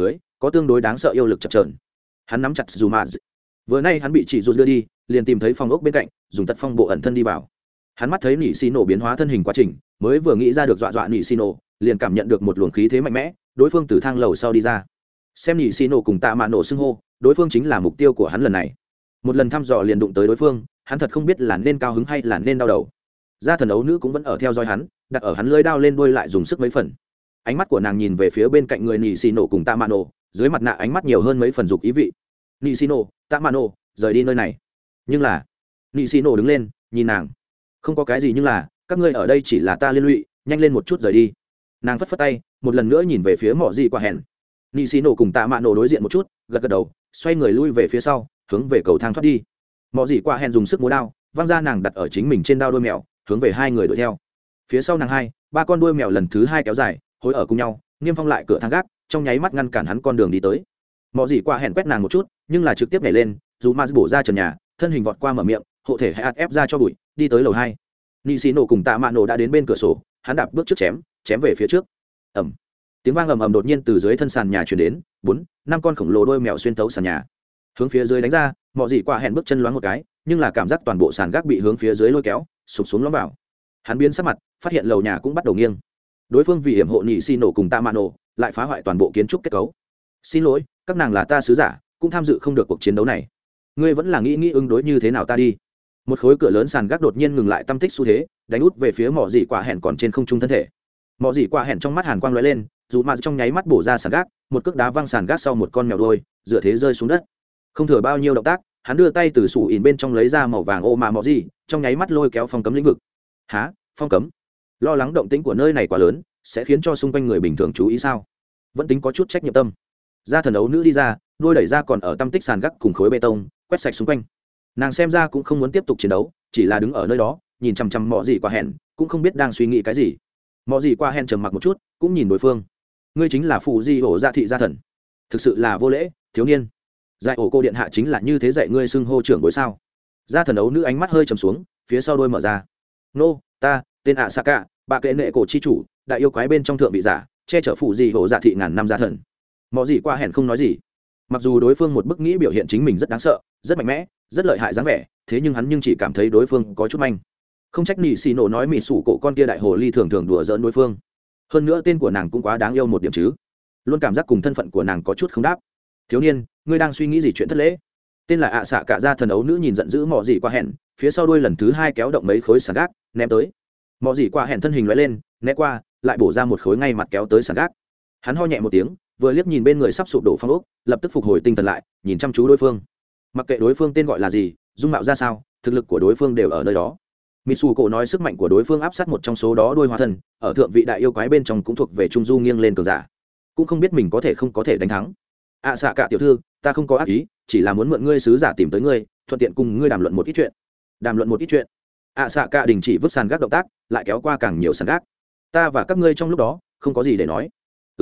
có tương đối đáng sợ yêu lực chập trờn. Hắn nắm chặt dù mà vừa nay hắn bị chỉ rụt đưa đi, liền tìm thấy phòng ốc bên cạnh, dùng tật phong bộ ẩn thân đi vào. Hắn mắt thấy nị xì nổ biến hóa thân hình quá trình, mới vừa nghĩ ra được dọa dọa nị xì nổ, liền cảm nhận được một luồng khí thế mạnh mẽ, đối phương từ thang lầu sau đi ra. Xem nị xì nổ cùng tạ mạ nổ xưng hô, đối phương chính là mục tiêu của hắn lần này. Một lần thăm dò liền đụng tới đối phương, hắn thật không biết là nên cao hứng hay là nên đau đầu. Gia thần ấu nữ cũng vẫn ở theo dõi hắn, đặt ở hắn lưỡi đao lên đuôi lại dùng sức mấy phần. Ánh mắt của nàng nhìn về phía bên cạnh người nị xì nổ cùng tạ mạ nổ, dưới mặt nạ ánh mắt nhiều hơn mấy phần dục ý vị. Nị xì nổ, tạ mạ nổ, rời đi nơi này. Nhưng là nị xì nổ đứng lên nhìn nàng, không có cái gì nhưng là, các ngươi ở đây chỉ là ta liên lụy, nhanh lên một chút rời đi. Nàng phất phất tay, một lần nữa nhìn về phía mỏ gì qua hẹn. Nị xì nổ cùng tạ mạ nổ đối diện một chút, gật gật đầu, xoay người lui về phía sau, hướng về cầu thang thoát đi. Mỏ gì qua hẹn dùng sức múa đao, văng ra nàng đặt ở chính mình trên đao đuôi mèo, hướng về hai người đuổi theo. Phía sau nàng hai ba con đuôi mèo lần thứ hai kéo dài, hối ở cùng nhau, niêm phong lại cửa thang gác, trong nháy mắt ngăn cản hắn con đường đi tới. Mỏ gì qua hẹn quét nàng một chút, nhưng là trực tiếp nhảy lên, dù mà bổ ra trần nhà, thân hình vọt qua mở miệng, hộ thể hạt ép ra cho bụi, đi tới lầu hai. Nị xì nổ cùng tạ mạ nổ đã đến bên cửa sổ, hắn đạp bước trước chém về phía trước. Ầm. Tiếng vang ầm ầm đột nhiên từ dưới thân sàn nhà truyền đến, bốn năm con khổng lồ đôi mèo xuyên thấu sàn nhà, hướng phía dưới đánh ra. Mọ gì qua hẹn bước chân loáng một cái, nhưng là cảm giác toàn bộ sàn gác bị hướng phía dưới lôi kéo, sụp xuống lõm vào. Hắn biến sắc mặt, phát hiện lầu nhà cũng bắt đầu nghiêng. Đối phương vì hiểm hộ Nị xì nổ cùng tạ mạ nổ, lại phá hoại toàn bộ kiến trúc kết cấu. Xin lỗi, các nàng là ta sứ giả, cũng tham dự không được cuộc chiến đấu này. Ngươi vẫn là nghĩ ứng đối như thế nào ta đi. Một khối cửa lớn sàn gác đột nhiên ngừng lại tâm tích xu thế, đánh út về phía mỏ dị quả hẹn còn trên không trung thân thể. Mỏ dị quả hẹn trong mắt hàn quang lóe lên, dù mà trong nháy mắt bổ ra sàn gác, một cước đá văng sàn gác sau một con mèo đuôi, dựa thế rơi xuống đất. Không thừa bao nhiêu động tác, hắn đưa tay từ sủ ỉn bên trong lấy ra màu vàng ô mà mỏ dị, trong nháy mắt lôi kéo phong cấm lĩnh vực. Hả? Phong cấm? Lo lắng động tĩnh của nơi này quá lớn, sẽ khiến cho xung quanh người bình thường chú ý sao? Vẫn tính có chút trách nhiệm tâm. Gia thần ấu nữ đi ra, đuôi đẩy ra còn ở tâm tích sàn gác cùng khối bê tông, quét sạch xung quanh. Nàng xem ra cũng không muốn tiếp tục chiến đấu, chỉ là đứng ở nơi đó nhìn chằm chằm mọ gì qua hẹn, cũng không biết đang suy nghĩ cái gì. Mọ gì qua hẹn trầm mặc một chút, cũng nhìn đối phương. Ngươi chính là phụ di ổ gia thị gia thần, thực sự là vô lễ, thiếu niên. Dạy ổ cô điện hạ chính là như thế dạy ngươi xưng hô trưởng bối sao? Gia thần ấu nữ ánh mắt hơi trầm xuống, phía sau đôi mở ra. Nô, ta tên ạ Saka, bà kệ nệ cổ chi chủ, đại yêu quái bên trong thượng vị giả, che chở phụ di ổ gia thị ngàn năm gia thần. Mọ gì qua hẹn không nói gì. Mặc dù đối phương một bức nghĩ biểu hiện chính mình rất đáng sợ, rất mạnh mẽ, rất lợi hại dáng vẻ, thế nhưng hắn chỉ cảm thấy đối phương có chút manh. Không trách Nị xì nổ nói mị sủ cổ con kia đại hồ ly thường thường đùa giỡn đối phương. Hơn nữa tên của nàng cũng quá đáng yêu một điểm chứ, luôn cảm giác cùng thân phận của nàng có chút không đáp. Thiếu niên, ngươi đang suy nghĩ gì chuyện thất lễ? Tên là ạ xạ cả gia thần ấu nữ nhìn giận dữ mọ gì qua hẹn, phía sau đuôi lần thứ hai kéo động mấy khối sàn gác, ném tới. Mọ gì qua hẹn thân hình lóe lên, né qua, lại bổ ra một khối ngay mặt kéo tới sàn gác. Hắn ho nhẹ một tiếng, vừa liếc nhìn bên người sắp sụp đổ phong ốc, lập tức phục hồi tinh thần lại, nhìn chăm chú đối phương. Mặc kệ đối phương tên gọi là gì, dung mạo ra sao, thực lực của đối phương đều ở nơi đó. Mitsu cổ nói sức mạnh của đối phương áp sát một trong số đó đôi hóa thần, ở thượng vị đại yêu quái bên trong cũng thuộc về trung du nghiêng lên cường giả, cũng không biết mình có thể không có thể đánh thắng. ạ xạ cả tiểu thư, ta không có ác ý, chỉ là muốn mượn ngươi sứ giả tìm tới ngươi, thuận tiện cùng ngươi đàm luận một ít chuyện. Đàm luận một ít chuyện? ạ xạ cả đình chỉ vứt sàn gác động tác, lại kéo qua càng nhiều sàn gác. Ta và các ngươi trong lúc đó không có gì để nói.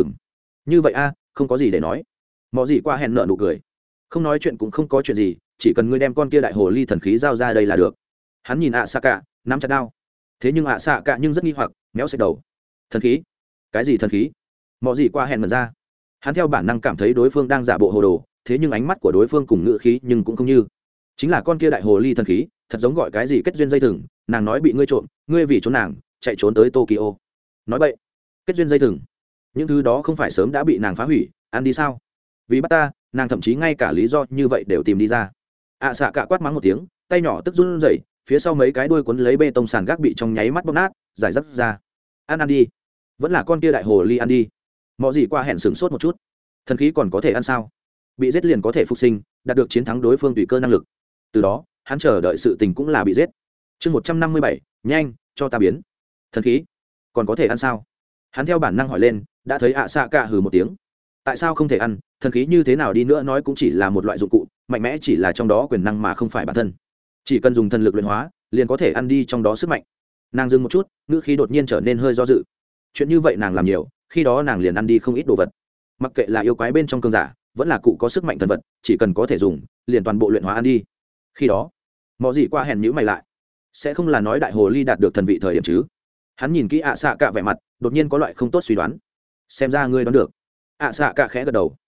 Như vậy a, không có gì để nói. Mọ gì qua hẹn nợ nụ cười. Không nói chuyện cũng không có chuyện gì, chỉ cần ngươi đem con kia đại hồ ly thần khí giao ra đây là được. Hắn nhìn ạ xạ cả, nắm chặt đao. Thế nhưng ạ xạ cả nhưng rất nghi hoặc, méo xẹt đầu. Thần khí? Cái gì thần khí? Mọ gì qua hẹn mở ra. Hắn theo bản năng cảm thấy đối phương đang giả bộ hồ đồ, thế nhưng ánh mắt của đối phương cùng ngữ khí nhưng cũng không như. Chính là con kia đại hồ ly thần khí, thật giống gọi cái gì kết duyên dây thừng, nàng nói bị ngươi trộm, ngươi vì trốn nàng, chạy trốn tới Tokyo. Nói bậy. Kết duyên dây thừng? Những thứ đó không phải sớm đã bị nàng phá hủy, ăn đi sao? Vì bắt ta, nàng thậm chí ngay cả lý do như vậy đều tìm đi ra. ạ xạ cả quát mắng một tiếng, tay nhỏ tức run rẩy, phía sau mấy cái đuôi quấn lấy bê tông sàn gác bị trong nháy mắt bóp nát, giải rác ra. Ăn đi. Vẫn là con kia đại hồ ly ăn đi. Mọ gì qua hẹn sửng sốt một chút. Thần khí còn có thể ăn sao? Bị giết liền có thể phục sinh, đạt được chiến thắng đối phương tùy cơ năng lực. Từ đó, hắn chờ đợi sự tình cũng là bị giết. Chương 157, nhanh, cho ta biến. Thần khí còn có thể ăn sao? Hắn theo bản năng hỏi lên, đã thấy ạ xạ cả hừ một tiếng. Tại sao không thể ăn? Thần khí như thế nào đi nữa nói cũng chỉ là một loại dụng cụ, mạnh mẽ chỉ là trong đó quyền năng mà không phải bản thân. Chỉ cần dùng thần lực luyện hóa, liền có thể ăn đi trong đó sức mạnh. Nàng dừng một chút, ngữ khí đột nhiên trở nên hơi do dự. Chuyện như vậy nàng làm nhiều, khi đó nàng liền ăn đi không ít đồ vật. Mặc kệ là yêu quái bên trong cương giả, vẫn là cụ có sức mạnh thần vật, chỉ cần có thể dùng, liền toàn bộ luyện hóa ăn đi. Khi đó, Mọ gì qua hèn nhíu mày lại. Sẽ không là nói đại hồ ly đạt được thần vị thời điểm chứ? Hắn nhìn kỹ ạ xạ cả vẻ mặt, đột nhiên có loại không tốt suy đoán. Xem ra ngươi đoán được. ạ xạ cả khẽ gật đầu.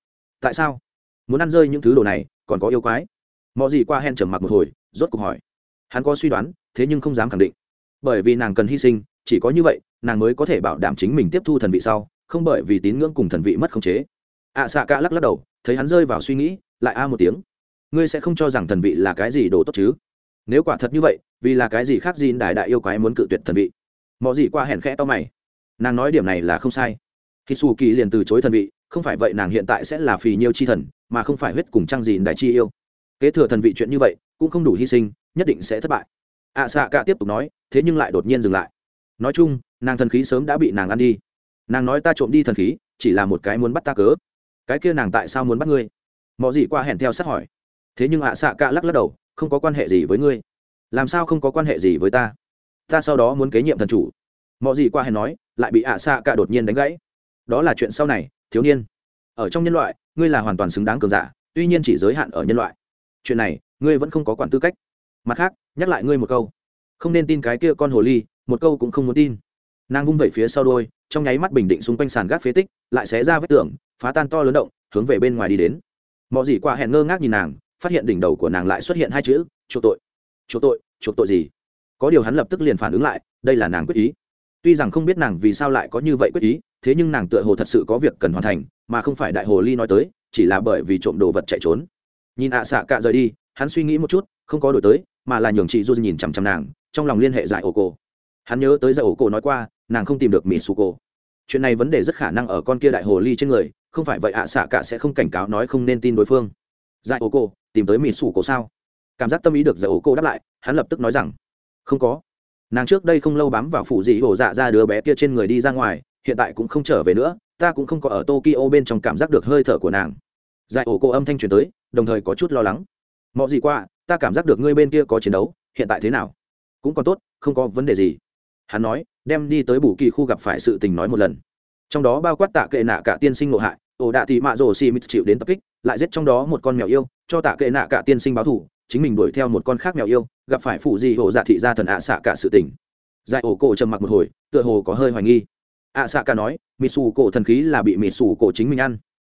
tại sao muốn ăn rơi những thứ đồ này còn có yêu quái? Mọi gì qua hen trầm mặc một hồi rốt cuộc hỏi. Hắn có suy đoán thế nhưng không dám khẳng định, bởi vì nàng cần hy sinh, chỉ có như vậy nàng mới có thể bảo đảm chính mình tiếp thu thần vị sau không bởi vì tín ngưỡng cùng thần vị mất khống chế. Xạ cả lắc lắc đầu, thấy hắn rơi vào suy nghĩ lại a một tiếng. Ngươi sẽ không cho rằng thần vị là cái gì đồ tốt chứ? Nếu quả thật như vậy vì là cái gì khác gì đại yêu quái muốn cự tuyệt thần vị? Mọi gì qua hèn khẽ to mày. Nàng nói điểm này là không sai. Hisu Kỳ liền từ chối thần vị, không phải vậy nàng hiện tại sẽ là phì nhiêu chi thần mà không phải huyết cùng trăng gì đại chi yêu. Kế thừa thần vị chuyện như vậy cũng không đủ hy sinh, nhất định sẽ thất bại. Xạ cả tiếp tục nói, thế nhưng lại đột nhiên dừng lại. Nói chung nàng thần khí sớm đã bị nàng ăn đi. Nàng nói ta trộm đi thần khí chỉ là một cái muốn bắt ta cớ. Cái kia nàng tại sao muốn bắt ngươi? Mọi gì qua hèn theo sát hỏi. Thế nhưng xạ cả lắc lắc đầu, không có quan hệ gì với ngươi. Làm sao không có quan hệ gì với ta? Ta sau đó muốn kế nhiệm thần chủ. Mọi gì qua hèn nói, lại bị xạ cả đột nhiên đánh gãy. Đó là chuyện sau này, thiếu niên. Ở trong nhân loại ngươi là hoàn toàn xứng đáng cường giả, tuy nhiên chỉ giới hạn ở nhân loại. Chuyện này ngươi vẫn không có quản tư cách. Mặt khác nhắc lại ngươi một câu, không nên tin cái kia con hồ ly, một câu cũng không muốn tin. Nàng vung vẩy phía sau đôi, trong nháy mắt bình định xung quanh sàn gác phế tích, lại xé ra vết tường, phá tan to lớn động, hướng về bên ngoài đi đến. Mọi gì qua hèn ngơ ngác nhìn nàng, phát hiện đỉnh đầu của nàng lại xuất hiện hai chữ chuộc tội. Chuộc tội? Chuộc tội gì? Có điều hắn lập tức liền phản ứng lại, đây là nàng quyết ý. Tuy rằng không biết nàng vì sao lại có như vậy quyết ý, thế nhưng nàng tựa hồ thật sự có việc cần hoàn thành, mà không phải đại hồ ly nói tới chỉ là bởi vì trộm đồ vật chạy trốn. Nhìn xạ cả rời đi, hắn suy nghĩ một chút, không có đổi tới, mà là nhường chị Du nhìn chằm chằm nàng, trong lòng liên hệ giải ổ cổ. Hắn nhớ tới giải ổ cổ nói qua nàng không tìm được mỹ su cổ. Chuyện này vấn đề rất khả năng ở con kia đại hồ ly trên người, không phải vậy xạ cả sẽ không cảnh cáo nói không nên tin đối phương. Giải ổ cổ tìm tới mỹ su cổ sao? Cảm giác tâm ý được giải ổ cổ đáp lại, hắn lập tức nói rằng không có. Nàng trước đây không lâu bám vào phủ dị hổ dạ ra đứa bé kia trên người đi ra ngoài, hiện tại cũng không trở về nữa, ta cũng không có ở Tokyo bên trong cảm giác được hơi thở của nàng. Giải ổ cổ âm thanh truyền tới, đồng thời có chút lo lắng. Mọi gì qua, ta cảm giác được ngươi bên kia có chiến đấu, hiện tại thế nào? Cũng còn tốt, không có vấn đề gì. Hắn nói, đem đi tới bù kỳ khu gặp phải sự tình nói một lần, trong đó bao quát tạ kệ nạ cả tiên sinh ngộ hại, ổ đạ thì mạ rồ xì mít chịu đến tập kích, lại giết trong đó một con mèo yêu, cho tạ kệ nạ cả tiên sinh báo thù, chính mình đuổi theo một con khác mèo yêu, gặp phải phụ gì hổ dạ thị gia thần xạ cả sự tình. Giải ổ cổ trầm mặc một hồi, tựa hồ có hơi hoài nghi. Xạ cả nói, mị sủ cổ thần khí là bị mị sủ cổ chính mình ăn.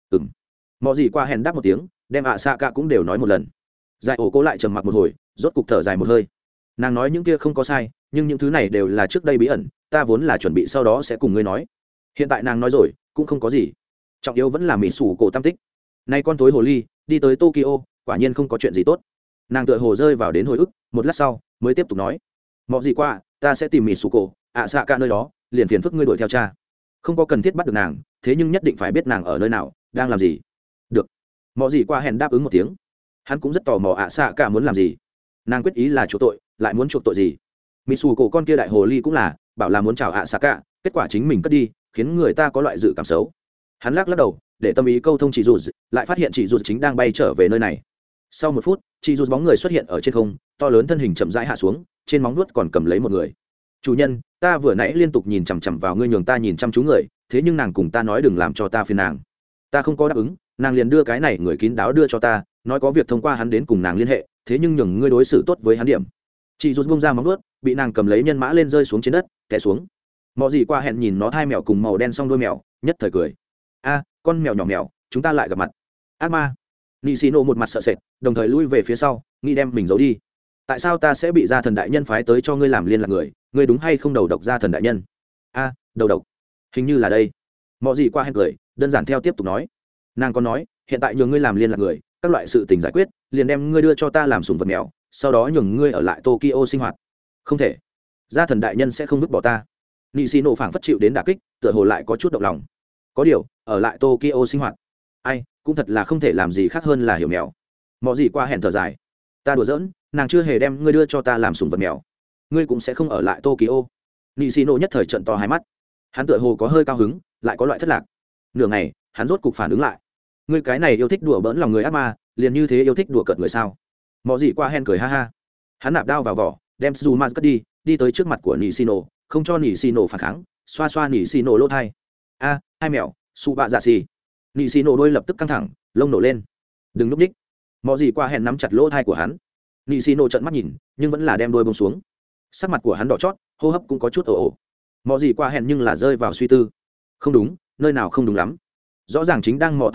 Mọi gì qua hèn đáp một tiếng, đem xạ cả cũng đều nói một lần. Giải ổ cổ lại trầm mặc một hồi, rốt cục thở dài một hơi. Nàng nói những kia không có sai, nhưng những thứ này đều là trước đây bí ẩn, ta vốn là chuẩn bị sau đó sẽ cùng ngươi nói. Hiện tại nàng nói rồi, cũng không có gì. Trọng yếu vẫn là mỹ sủ cổ tam tích. Nay con tối hồ ly đi tới Tokyo, quả nhiên không có chuyện gì tốt. Nàng tựa hồ rơi vào đến hồi ức, một lát sau mới tiếp tục nói, mọi gì qua, ta sẽ tìm mỹ sủ cổ xạ cả nơi đó, liền phiền phức ngươi đuổi theo cha. Không có cần thiết bắt được nàng, thế nhưng nhất định phải biết nàng ở nơi nào, đang làm gì. Được. Mọi gì qua hèn đáp ứng một tiếng. Hắn cũng rất tò mò xạ cả muốn làm gì. Nàng quyết ý là chuộc tội, lại muốn chuộc tội gì? Mỹ sủ cổ con kia đại hồ ly cũng là bảo là muốn chào xạ cả, kết quả chính mình cất đi, khiến người ta có loại dự cảm xấu. Hắn lắc lắc đầu, để tâm ý câu thông chị dù, lại phát hiện chị dù chính đang bay trở về nơi này. Sau một phút, chị dù bóng người xuất hiện ở trên không, to lớn thân hình chậm rãi hạ xuống, trên móng vuốt còn cầm lấy một người. Chủ nhân, ta vừa nãy liên tục nhìn chằm chằm vào ngươi, nhường ta nhìn chăm chú người, thế nhưng nàng cùng ta nói đừng làm cho ta phiền nàng. Ta không có đáp ứng, nàng liền đưa cái này người kín đáo đưa cho ta, nói có việc thông qua hắn đến cùng nàng liên hệ, thế nhưng nhường ngươi đối xử tốt với hắn điểm. Chị rút bông ra móng vuốt, bị nàng cầm lấy nhân mã lên rơi xuống trên đất, té xuống. Mọi gì qua hẹn nhìn nó hai mèo cùng màu đen song đôi mèo, nhất thời cười. A, con mèo nhỏ mèo, chúng ta lại gặp mặt. Ác ma. Nị xì nổ một mặt sợ sệt, đồng thời lui về phía sau, nghĩ đem mình giấu đi. Tại sao ta sẽ bị gia thần đại nhân phái tới cho ngươi làm liên lạc người? Ngươi đúng hay không đầu độc gia thần đại nhân? A, đầu độc. Hình như là đây. Mọi gì qua hẹn cười, đơn giản theo tiếp tục nói. Nàng còn nói, hiện tại nhường ngươi làm liên lạc người, các loại sự tình giải quyết, liền đem ngươi đưa cho ta làm sủng vật mèo, sau đó nhường ngươi ở lại Tokyo sinh hoạt. Không thể. Gia thần đại nhân sẽ không vứt bỏ ta. Nị xì nổ phảng phất chịu đến đả kích, tựa hồ lại có chút động lòng. Có điều, ở lại Tokyo sinh hoạt, ai cũng thật là không thể làm gì khác hơn là hiểu mèo. Mọi gì qua hẹn thở dài. Ta đùa giỡn, nàng chưa hề đem ngươi đưa cho ta làm sủng vật mèo, ngươi cũng sẽ không ở lại Tokyo. Nị xì nổ nhất thời trợn to hai mắt, hắn tựa hồ có hơi cao hứng, lại có loại thất lạc. Nửa ngày, hắn rốt cục phản ứng lại. Ngươi cái này yêu thích đùa bỡn lòng người ác ma, liền như thế yêu thích đùa cợt người sao? Mọi gì qua hẹn cười ha ha. Hắn nạp đao vào vỏ, đem Zuma cất đi, đi tới trước mặt của Nị xì nổ, không cho Nị xì nổ phản kháng, xoa xoa Nị xì nổ lỗ thai. A, hai mèo, su bạ dạ xì. Nị xì nổ đôi lập tức căng thẳng, lông nổ lên. Đừng núp ních. Mọi gì qua hẹn nắm chặt lỗ thai của hắn. Nị xì nổ trợn mắt nhìn, nhưng vẫn là đem đôi buông xuống. Sắc mặt của hắn đỏ chót, hô hấp cũng có chút ồ ồ. Mọi gì qua hẹn nhưng là rơi vào suy tư. Không đúng, nơi nào không đúng lắm. Rõ ràng chính đang mò thai mèo,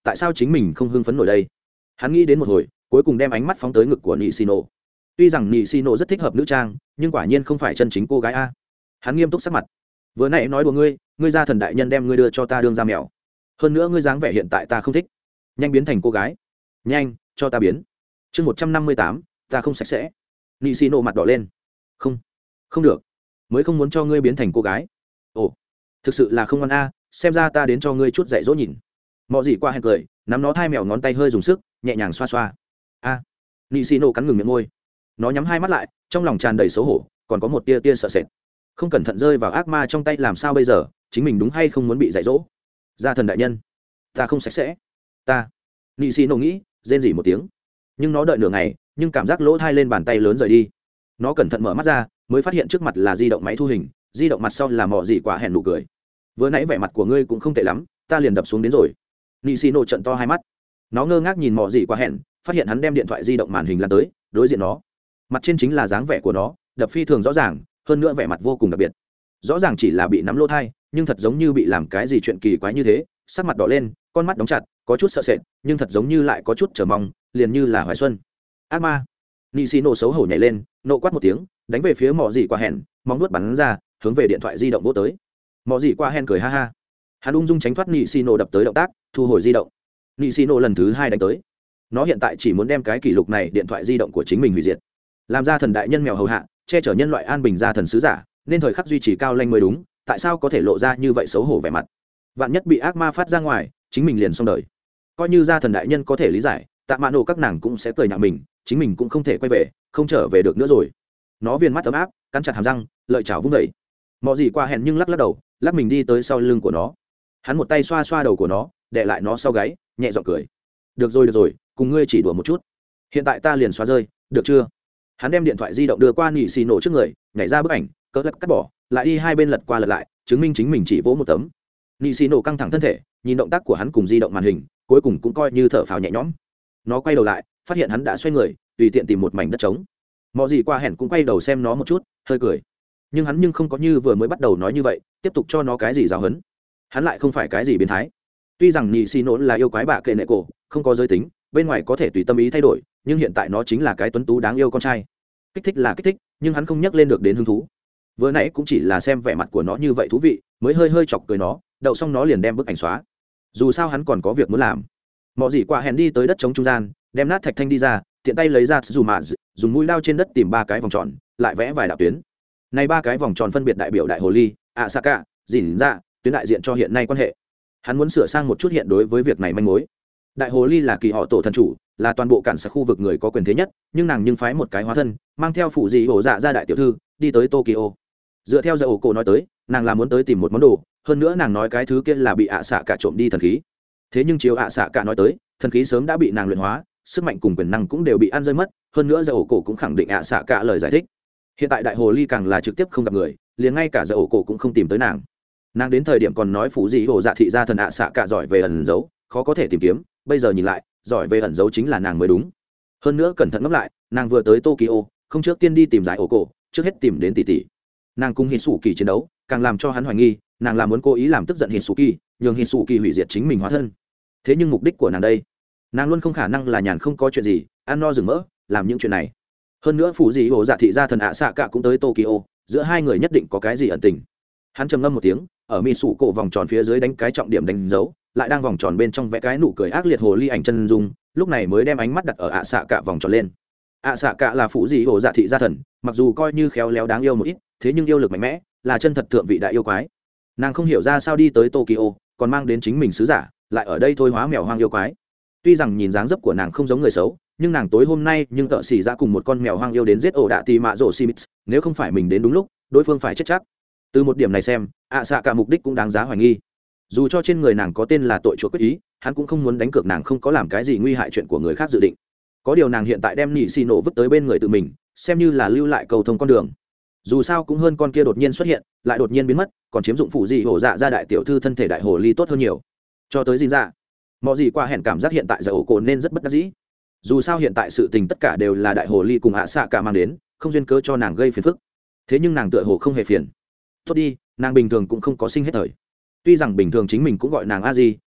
tại sao chính mình không hưng phấn nổi đây. Hắn nghĩ đến một hồi, cuối cùng đem ánh mắt phóng tới ngực của nị xì nổ. Tuy rằng nị xì nổ rất thích hợp nữ trang, nhưng quả nhiên không phải chân chính cô gái a. Hắn nghiêm túc sắc mặt. Vừa nãy nói đùa ngươi gia thần đại nhân đem ngươi đưa cho ta đương ra mèo. Hơn nữa ngươi dáng vẻ hiện tại ta không thích. Nhanh biến thành cô gái. Nhanh, cho ta biến. Chương 158, ta không sạch sẽ. Nị xì nổ mặt đỏ lên. Không, không được. Mới không muốn cho ngươi biến thành cô gái. Ồ, thực sự là không ngoan a, xem ra ta đến cho ngươi chút dạy dỗ nhìn. Mọ gì qua hẹn cười, nắm nó thai mèo ngón tay hơi dùng sức, nhẹ nhàng xoa xoa. A, nị xì nổ cắn ngừng miệng môi. Nó nhắm hai mắt lại, trong lòng tràn đầy xấu hổ, còn có một tia tia sợ sệt. Không cẩn thận rơi vào ác ma trong tay làm sao bây giờ, chính mình đúng hay không muốn bị dạy dỗ. Gia thần đại nhân, ta không sạch sẽ. Ta. Nị xì nổ nghĩ, rên rỉ một tiếng. Nhưng nó đợi nửa ngày, nhưng cảm giác lỗ thai lên bàn tay lớn rời đi. Nó cẩn thận mở mắt ra, mới phát hiện trước mặt là di động máy thu hình, di động mặt sau là mọ gì quả hẹn nụ cười. Vừa nãy vẻ mặt của ngươi cũng không tệ lắm, ta liền đập xuống đến rồi. Nị xì nổ trận to hai mắt. Nó ngơ ngác nhìn mọ gì quả hẹn, phát hiện hắn đem điện thoại di động màn hình lan tới, đối diện nó. Mặt trên chính là dáng vẻ của nó, đập phi thường rõ ràng, hơn nữa vẻ mặt vô cùng đặc biệt. Rõ ràng chỉ là bị nắm lỗ thai, nhưng thật giống như bị làm cái gì chuyện kỳ quái như thế, sắc mặt đỏ lên, con mắt đóng chặt, có chút sợ sệt, nhưng thật giống như lại có chút chờ mong, liền như là hoài xuân. Ác ma. Nị xì nổ xấu hổ nhảy lên, nộ quát một tiếng, đánh về phía mọ gì quả hẹn, móng vuốt bắn ra, hướng về điện thoại di động vỗ tới. Mọ gì quả hẹn cười ha ha. Hắn ung dung tránh thoát nị xì nổ đập tới động tác, thu hồi di động. Nị xì nổ lần thứ hai đánh tới. Nó hiện tại chỉ muốn đem cái kỷ lục này điện thoại di động của chính mình hủy diệt. Làm ra thần đại nhân mèo hầu hạ, che chở nhân loại an bình gia thần sứ giả, nên thời khắc duy trì cao lanh mới đúng, tại sao có thể lộ ra như vậy xấu hổ vẻ mặt. Vạn nhất bị ác ma phát ra ngoài, chính mình liền xong đời. Coi như gia thần đại nhân có thể lý giải, tạ mạ nổ các nàng cũng sẽ cười nhạo mình, chính mình cũng không thể quay về, không trở về được nữa rồi. Nó viên mắt ấm áp, cắn chặt hàm răng, lợi chảo vung vẩy. Mọ gì qua hẹn nhưng lắc lắc đầu, lắc mình đi tới sau lưng của nó. Hắn một tay xoa xoa đầu của nó, đè lại nó sau gáy, nhẹ giọng cười. Được rồi, cùng ngươi chỉ đùa một chút. Hiện tại ta liền xóa rơi, được chưa? Hắn đem điện thoại di động đưa qua nị xì nổ trước người, nhảy ra bức ảnh, cỡ lắc cắt bỏ, lại đi hai bên lật qua lật lại, chứng minh chính mình chỉ vỗ một tấm. Nị xì nổ căng thẳng thân thể, nhìn động tác của hắn cùng di động màn hình, cuối cùng cũng coi như thở phào nhẹ nhõm. Nó quay đầu lại, phát hiện hắn đã xoay người, tùy tiện tìm một mảnh đất trống. Mọ gì qua hẹn cũng quay đầu xem nó một chút, hơi cười. Nhưng hắn không có như vừa mới bắt đầu nói như vậy, tiếp tục cho nó cái gì giáo huấn. Hắn lại không phải cái gì biến thái. Tuy rằng nị xì nổ là yêu quái bạ kệ nệ cổ, không có giới tính, bên ngoài có thể tùy tâm ý thay đổi, nhưng hiện tại nó chính là cái tuấn tú đáng yêu con trai. Kích thích là kích thích, nhưng hắn không nhắc lên được đến hứng thú. Vừa nãy cũng chỉ là xem vẻ mặt của nó như vậy thú vị, mới hơi chọc cười nó, đậu xong nó liền đem bức ảnh xóa. Dù sao hắn còn có việc muốn làm. Mọ gì quả hẹn đi tới đất trống trung gian, đem nát thạch thanh đi ra, tiện tay lấy ra dùng dùng mũi lao trên đất tìm ba cái vòng tròn, lại vẽ vài đạo tuyến. Này ba cái vòng tròn phân biệt đại biểu đại hồ ly, Asaka, dỉn ra, tuyến đại diện cho hiện nay quan hệ. Hắn muốn sửa sang một chút hiện đối với việc này manh mối. Đại hồ ly là kỳ họ tổ thần chủ, là toàn bộ cản xã khu vực người có quyền thế nhất, nhưng phái một cái hóa thân, mang theo phụ dị hổ dạ ra đại tiểu thư, đi tới Tokyo. Dựa theo dạ ổ cổ nói tới, nàng là muốn tới tìm một món đồ, hơn nữa nàng nói cái thứ kia là bị ạ xạ cả trộm đi thần khí. Thế nhưng chiếu ạ xạ cả nói tới, thần khí sớm đã bị nàng luyện hóa, sức mạnh cùng quyền năng cũng đều bị ăn rơi mất, hơn nữa dạ ổ cổ cũng khẳng định ạ xạ cả lời giải thích. Hiện tại đại hồ ly càng là trực tiếp không gặp người, liền ngay cả dạ ổ cổ cũng không tìm tới nàng. Nàng đến thời điểm còn nói phụ dị hổ dạ thị gia thần ạ xạ cả giỏi về ẩn giấu, khó có thể tìm kiếm, bây giờ nhìn lại, giỏi về ẩn giấu chính là nàng mới đúng. Hơn nữa cẩn thận ngẫm lại, nàng vừa tới Tokyo, không trước tiên đi tìm giải ổ cổ, trước hết tìm đến tỷ tỷ. Nàng cùng Hisuki chiến đấu, càng làm cho hắn hoài nghi, nàng là muốn cố ý làm tức giận Hisuki, nhường Hisuki hủy diệt chính mình hóa thân. Thế nhưng mục đích của nàng đây, nàng luôn không khả năng là nhàn không có chuyện gì, ăn no rừng mỡ, làm những chuyện này. Hơn nữa phụ dị hồ dạ thị gia thần ạ xạ cả cũng tới Tokyo, giữa hai người nhất định có cái gì ẩn tình. Hắn trầm ngâm một tiếng, ở mi sủ cổ vòng tròn phía dưới đánh cái trọng điểm đánh dấu, lại đang vòng tròn bên trong vẽ cái nụ cười ác liệt hồ ly ảnh chân dung, lúc này mới đem ánh mắt đặt ở ạ xạ cả vòng tròn lên. ạ xạ cả là phụ dị hồ dạ thị gia thần, mặc dù coi như khéo léo đáng yêu một ít, thế nhưng yêu lực mạnh mẽ, là chân thật thượng vị đại yêu quái. Nàng không hiểu ra sao đi tới Tokyo, còn mang đến chính mình sứ giả, lại ở đây thôi hóa mèo hoang yêu quái. Tuy rằng nhìn dáng dấp của nàng không giống người xấu, nhưng nàng tối hôm nay nhưng tợ xỉ ra cùng một con mèo hoang yêu đến giết ổ đạ tì mạ rổ simits, nếu không phải mình đến đúng lúc, đối phương phải chết chắc. Từ một điểm này xem, ạ xạ cả mục đích cũng đáng giá hoài nghi. Dù cho trên người nàng có tên là tội chuộc quyết ý, hắn cũng không muốn đánh cược nàng không có làm cái gì nguy hại chuyện của người khác dự định. Có điều nàng hiện tại đem nỉ xì nổ vứt tới bên người tự mình, xem như là lưu lại cầu thông con đường. Dù sao cũng hơn con kia đột nhiên xuất hiện, lại đột nhiên biến mất, còn chiếm dụng phụ gì hổ dạ ra đại tiểu thư thân thể đại hồ ly tốt hơn nhiều. Cho tới gì ra, mọi gì qua hẹn cảm giác hiện tại giải ổ cổ nên rất bất đắc dĩ. Dù sao hiện tại sự tình tất cả đều là đại hồ ly cùng ạ xạ cả mang đến, không duyên cớ cho nàng gây phiền phức. Thế nhưng nàng tựa hồ không hề phiền. Tốt đi, nàng bình thường cũng không có sinh hết thời. Tuy rằng bình thường chính mình cũng gọi nàng a di,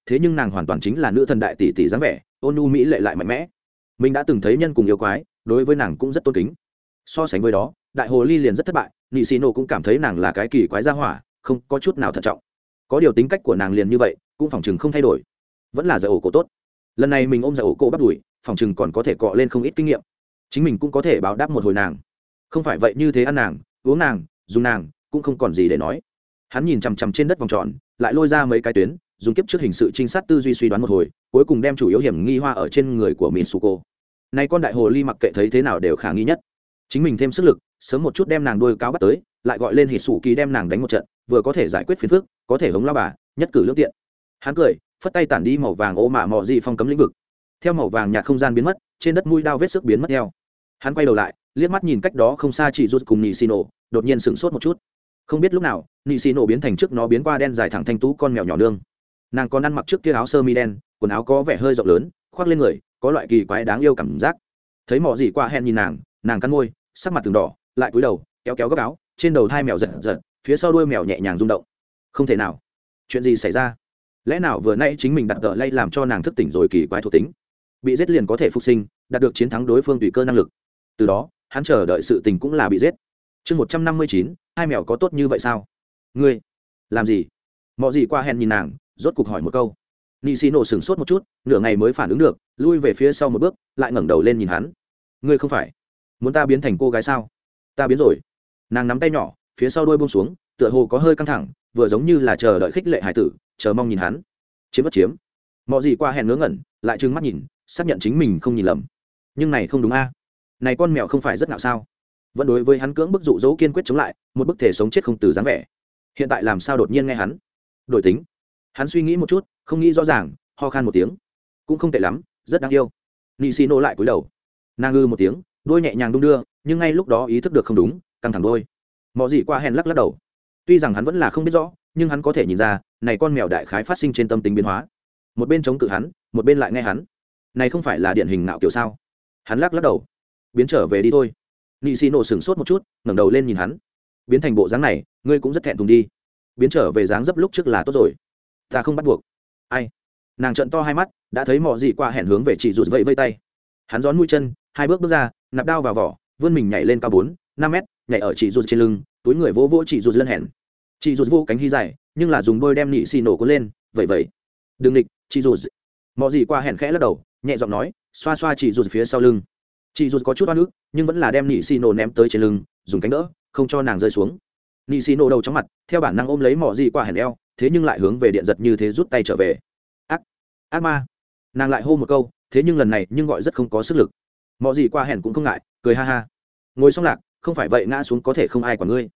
thế nhưng nàng hoàn toàn chính là nữ thần đại tỷ tỷ dáng vẻ, ôn nhu mỹ lệ lại mạnh mẽ. Mình đã từng thấy nhân cùng yêu quái, đối với nàng cũng rất tôn kính. So sánh với đó, đại hồ ly liền rất thất bại, nị xì nổ cũng cảm thấy nàng là cái kỳ quái gia hỏa, không có chút nào thận trọng. Có điều tính cách của nàng liền như vậy, cũng phòng chừng không thay đổi. Vẫn là giải ổ cổ tốt. Lần này mình ôm giải ổ cổ bắt đuổi, phòng chừng còn có thể cọ lên không ít kinh nghiệm. Chính mình cũng có thể báo đáp một hồi nàng. Không phải vậy như thế ăn nàng, uống nàng, dùng nàng, cũng không còn gì để nói. Hắn nhìn chằm chằm trên đất vòng tròn, lại lôi ra mấy cái tuyến, dùng kiếp trước hình sự trinh sát tư duy suy đoán một hồi, cuối cùng đem chủ yếu hiểm nghi hoa ở trên người của Mitsuko. Này con đại hồ ly mặc kệ thấy thế nào đều khả nghi nhất. Chính mình thêm sức lực, sớm một chút đem nàng đuôi cáo bắt tới, lại gọi lên Hitsuki đem nàng đánh một trận, vừa có thể giải quyết phiền phức, có thể hống lao bà, nhất cử lưỡng tiện. Hắn cười, phất tay tản đi màu vàng ô mạ mọ gì phong cấm lĩnh vực. Theo màu vàng nhạt không gian biến mất, trên đất mũi đao vết sức biến mất theo. Hắn quay đầu lại, liếc mắt nhìn cách đó không xa chỉ rút cùng Nishino, đột nhiên sửng sốt một chút. Không biết lúc nào, Nishino biến thành trước nó biến qua đen dài thẳng thanh tú con mèo nhỏ nương. Nàng còn ăn mặc trước kia áo sơ mi đen, quần áo có vẻ hơi rộng lớn, khoác lên người, có loại kỳ quái đáng yêu cảm giác. Thấy mọ gì qua hẹn nhìn nàng cắn môi, sắc mặt từng đỏ, lại cúi đầu, kéo kéo góc áo, trên đầu hai mèo giật giật, phía sau đuôi mèo nhẹ nhàng rung động. Không thể nào, chuyện gì xảy ra? Lẽ nào vừa nãy chính mình đặt tờ lay làm cho nàng thức tỉnh rồi kỳ quái thuộc tính, bị giết liền có thể phục sinh, đạt được chiến thắng đối phương tùy cơ năng lực. Từ đó, hắn chờ đợi sự tình cũng là bị giết. Chương 159, hai mèo có tốt như vậy sao? Ngươi làm gì? Mọ gì qua hẹn nhìn nàng, rốt cục hỏi một câu. Nị xì nổ sửng sốt một chút, nửa ngày mới phản ứng được, lui về phía sau một bước, lại ngẩng đầu lên nhìn hắn. Ngươi không phải muốn ta biến thành cô gái sao? Ta biến rồi. Nàng nắm tay nhỏ, phía sau đuôi buông xuống, tựa hồ có hơi căng thẳng, vừa giống như là chờ đợi khích lệ hải tử, chờ mong nhìn hắn. Chiếm bất chiếm? Mọ gì qua hẹn ngớ ngẩn, lại trừng mắt nhìn, xác nhận chính mình không nhìn lầm. Nhưng này không đúng a. Này con mèo không phải rất ngạo sao? Vẫn đối với hắn cưỡng bức dụ dỗ kiên quyết chống lại, một bức thể sống chết không từ dáng vẻ. Hiện tại làm sao đột nhiên nghe hắn đổi tính? Hắn suy nghĩ một chút, không nghĩ rõ ràng, ho khan một tiếng. Cũng không tệ lắm, rất đáng yêu. Nị xì nổ lại cúi đầu. Nàng ngư một tiếng, đuôi nhẹ nhàng đung đưa, nhưng ngay lúc đó ý thức được không đúng, căng thẳng đuôi. Mọ gì qua hèn lắc lắc đầu. Tuy rằng hắn vẫn là không biết rõ, nhưng hắn có thể nhìn ra, này con mèo đại khái phát sinh trên tâm tính biến hóa. Một bên chống cự hắn, một bên lại nghe hắn. Này không phải là điển hình nạo kiểu sao? Hắn lắc lắc đầu. Biến trở về đi thôi. Nị xì nổ sửng sốt một chút, ngẩng đầu lên nhìn hắn. Biến thành bộ dáng này, ngươi cũng rất thẹn thùng đi. Biến trở về dáng dấp lúc trước là tốt rồi. Ta không bắt buộc. Ai? Nàng trợn to hai mắt, đã thấy mọ gì qua hẹn hướng về chị rụt vẫy vây tay. Hắn gión mũi chân, hai bước ra, nạp đao vào vỏ, vươn mình nhảy lên cao 4-5 mét, nhảy ở chị rụt trên lưng, túi người vỗ vỗ chị rụt lân hẹn. Chị rụt vô cánh hy dài, nhưng là dùng đôi đem nị xì nổ cuốn lên, vậy. Đừng địch, chị rụt. Mọ gì qua hẹn khẽ lắc đầu, nhẹ giọng nói, xoa xoa chị rụt phía sau lưng. Chị rụt có chút oan ức, nhưng vẫn là đem nị xì nổ ném tới trên lưng, dùng cánh đỡ, không cho nàng rơi xuống. Nị xì nổ đầu chóng mặt, theo bản năng ôm lấy mọ gì qua hẹn eo, thế nhưng lại hướng về điện giật như thế rút tay trở về. Ác ma. Nàng lại hô một câu, thế nhưng lần này nhưng gọi rất không có sức lực. Mọ gì qua hẹn cũng không ngại, cười ha ha. Ngồi xong lạc, không phải vậy ngã xuống có thể không ai quản ngươi.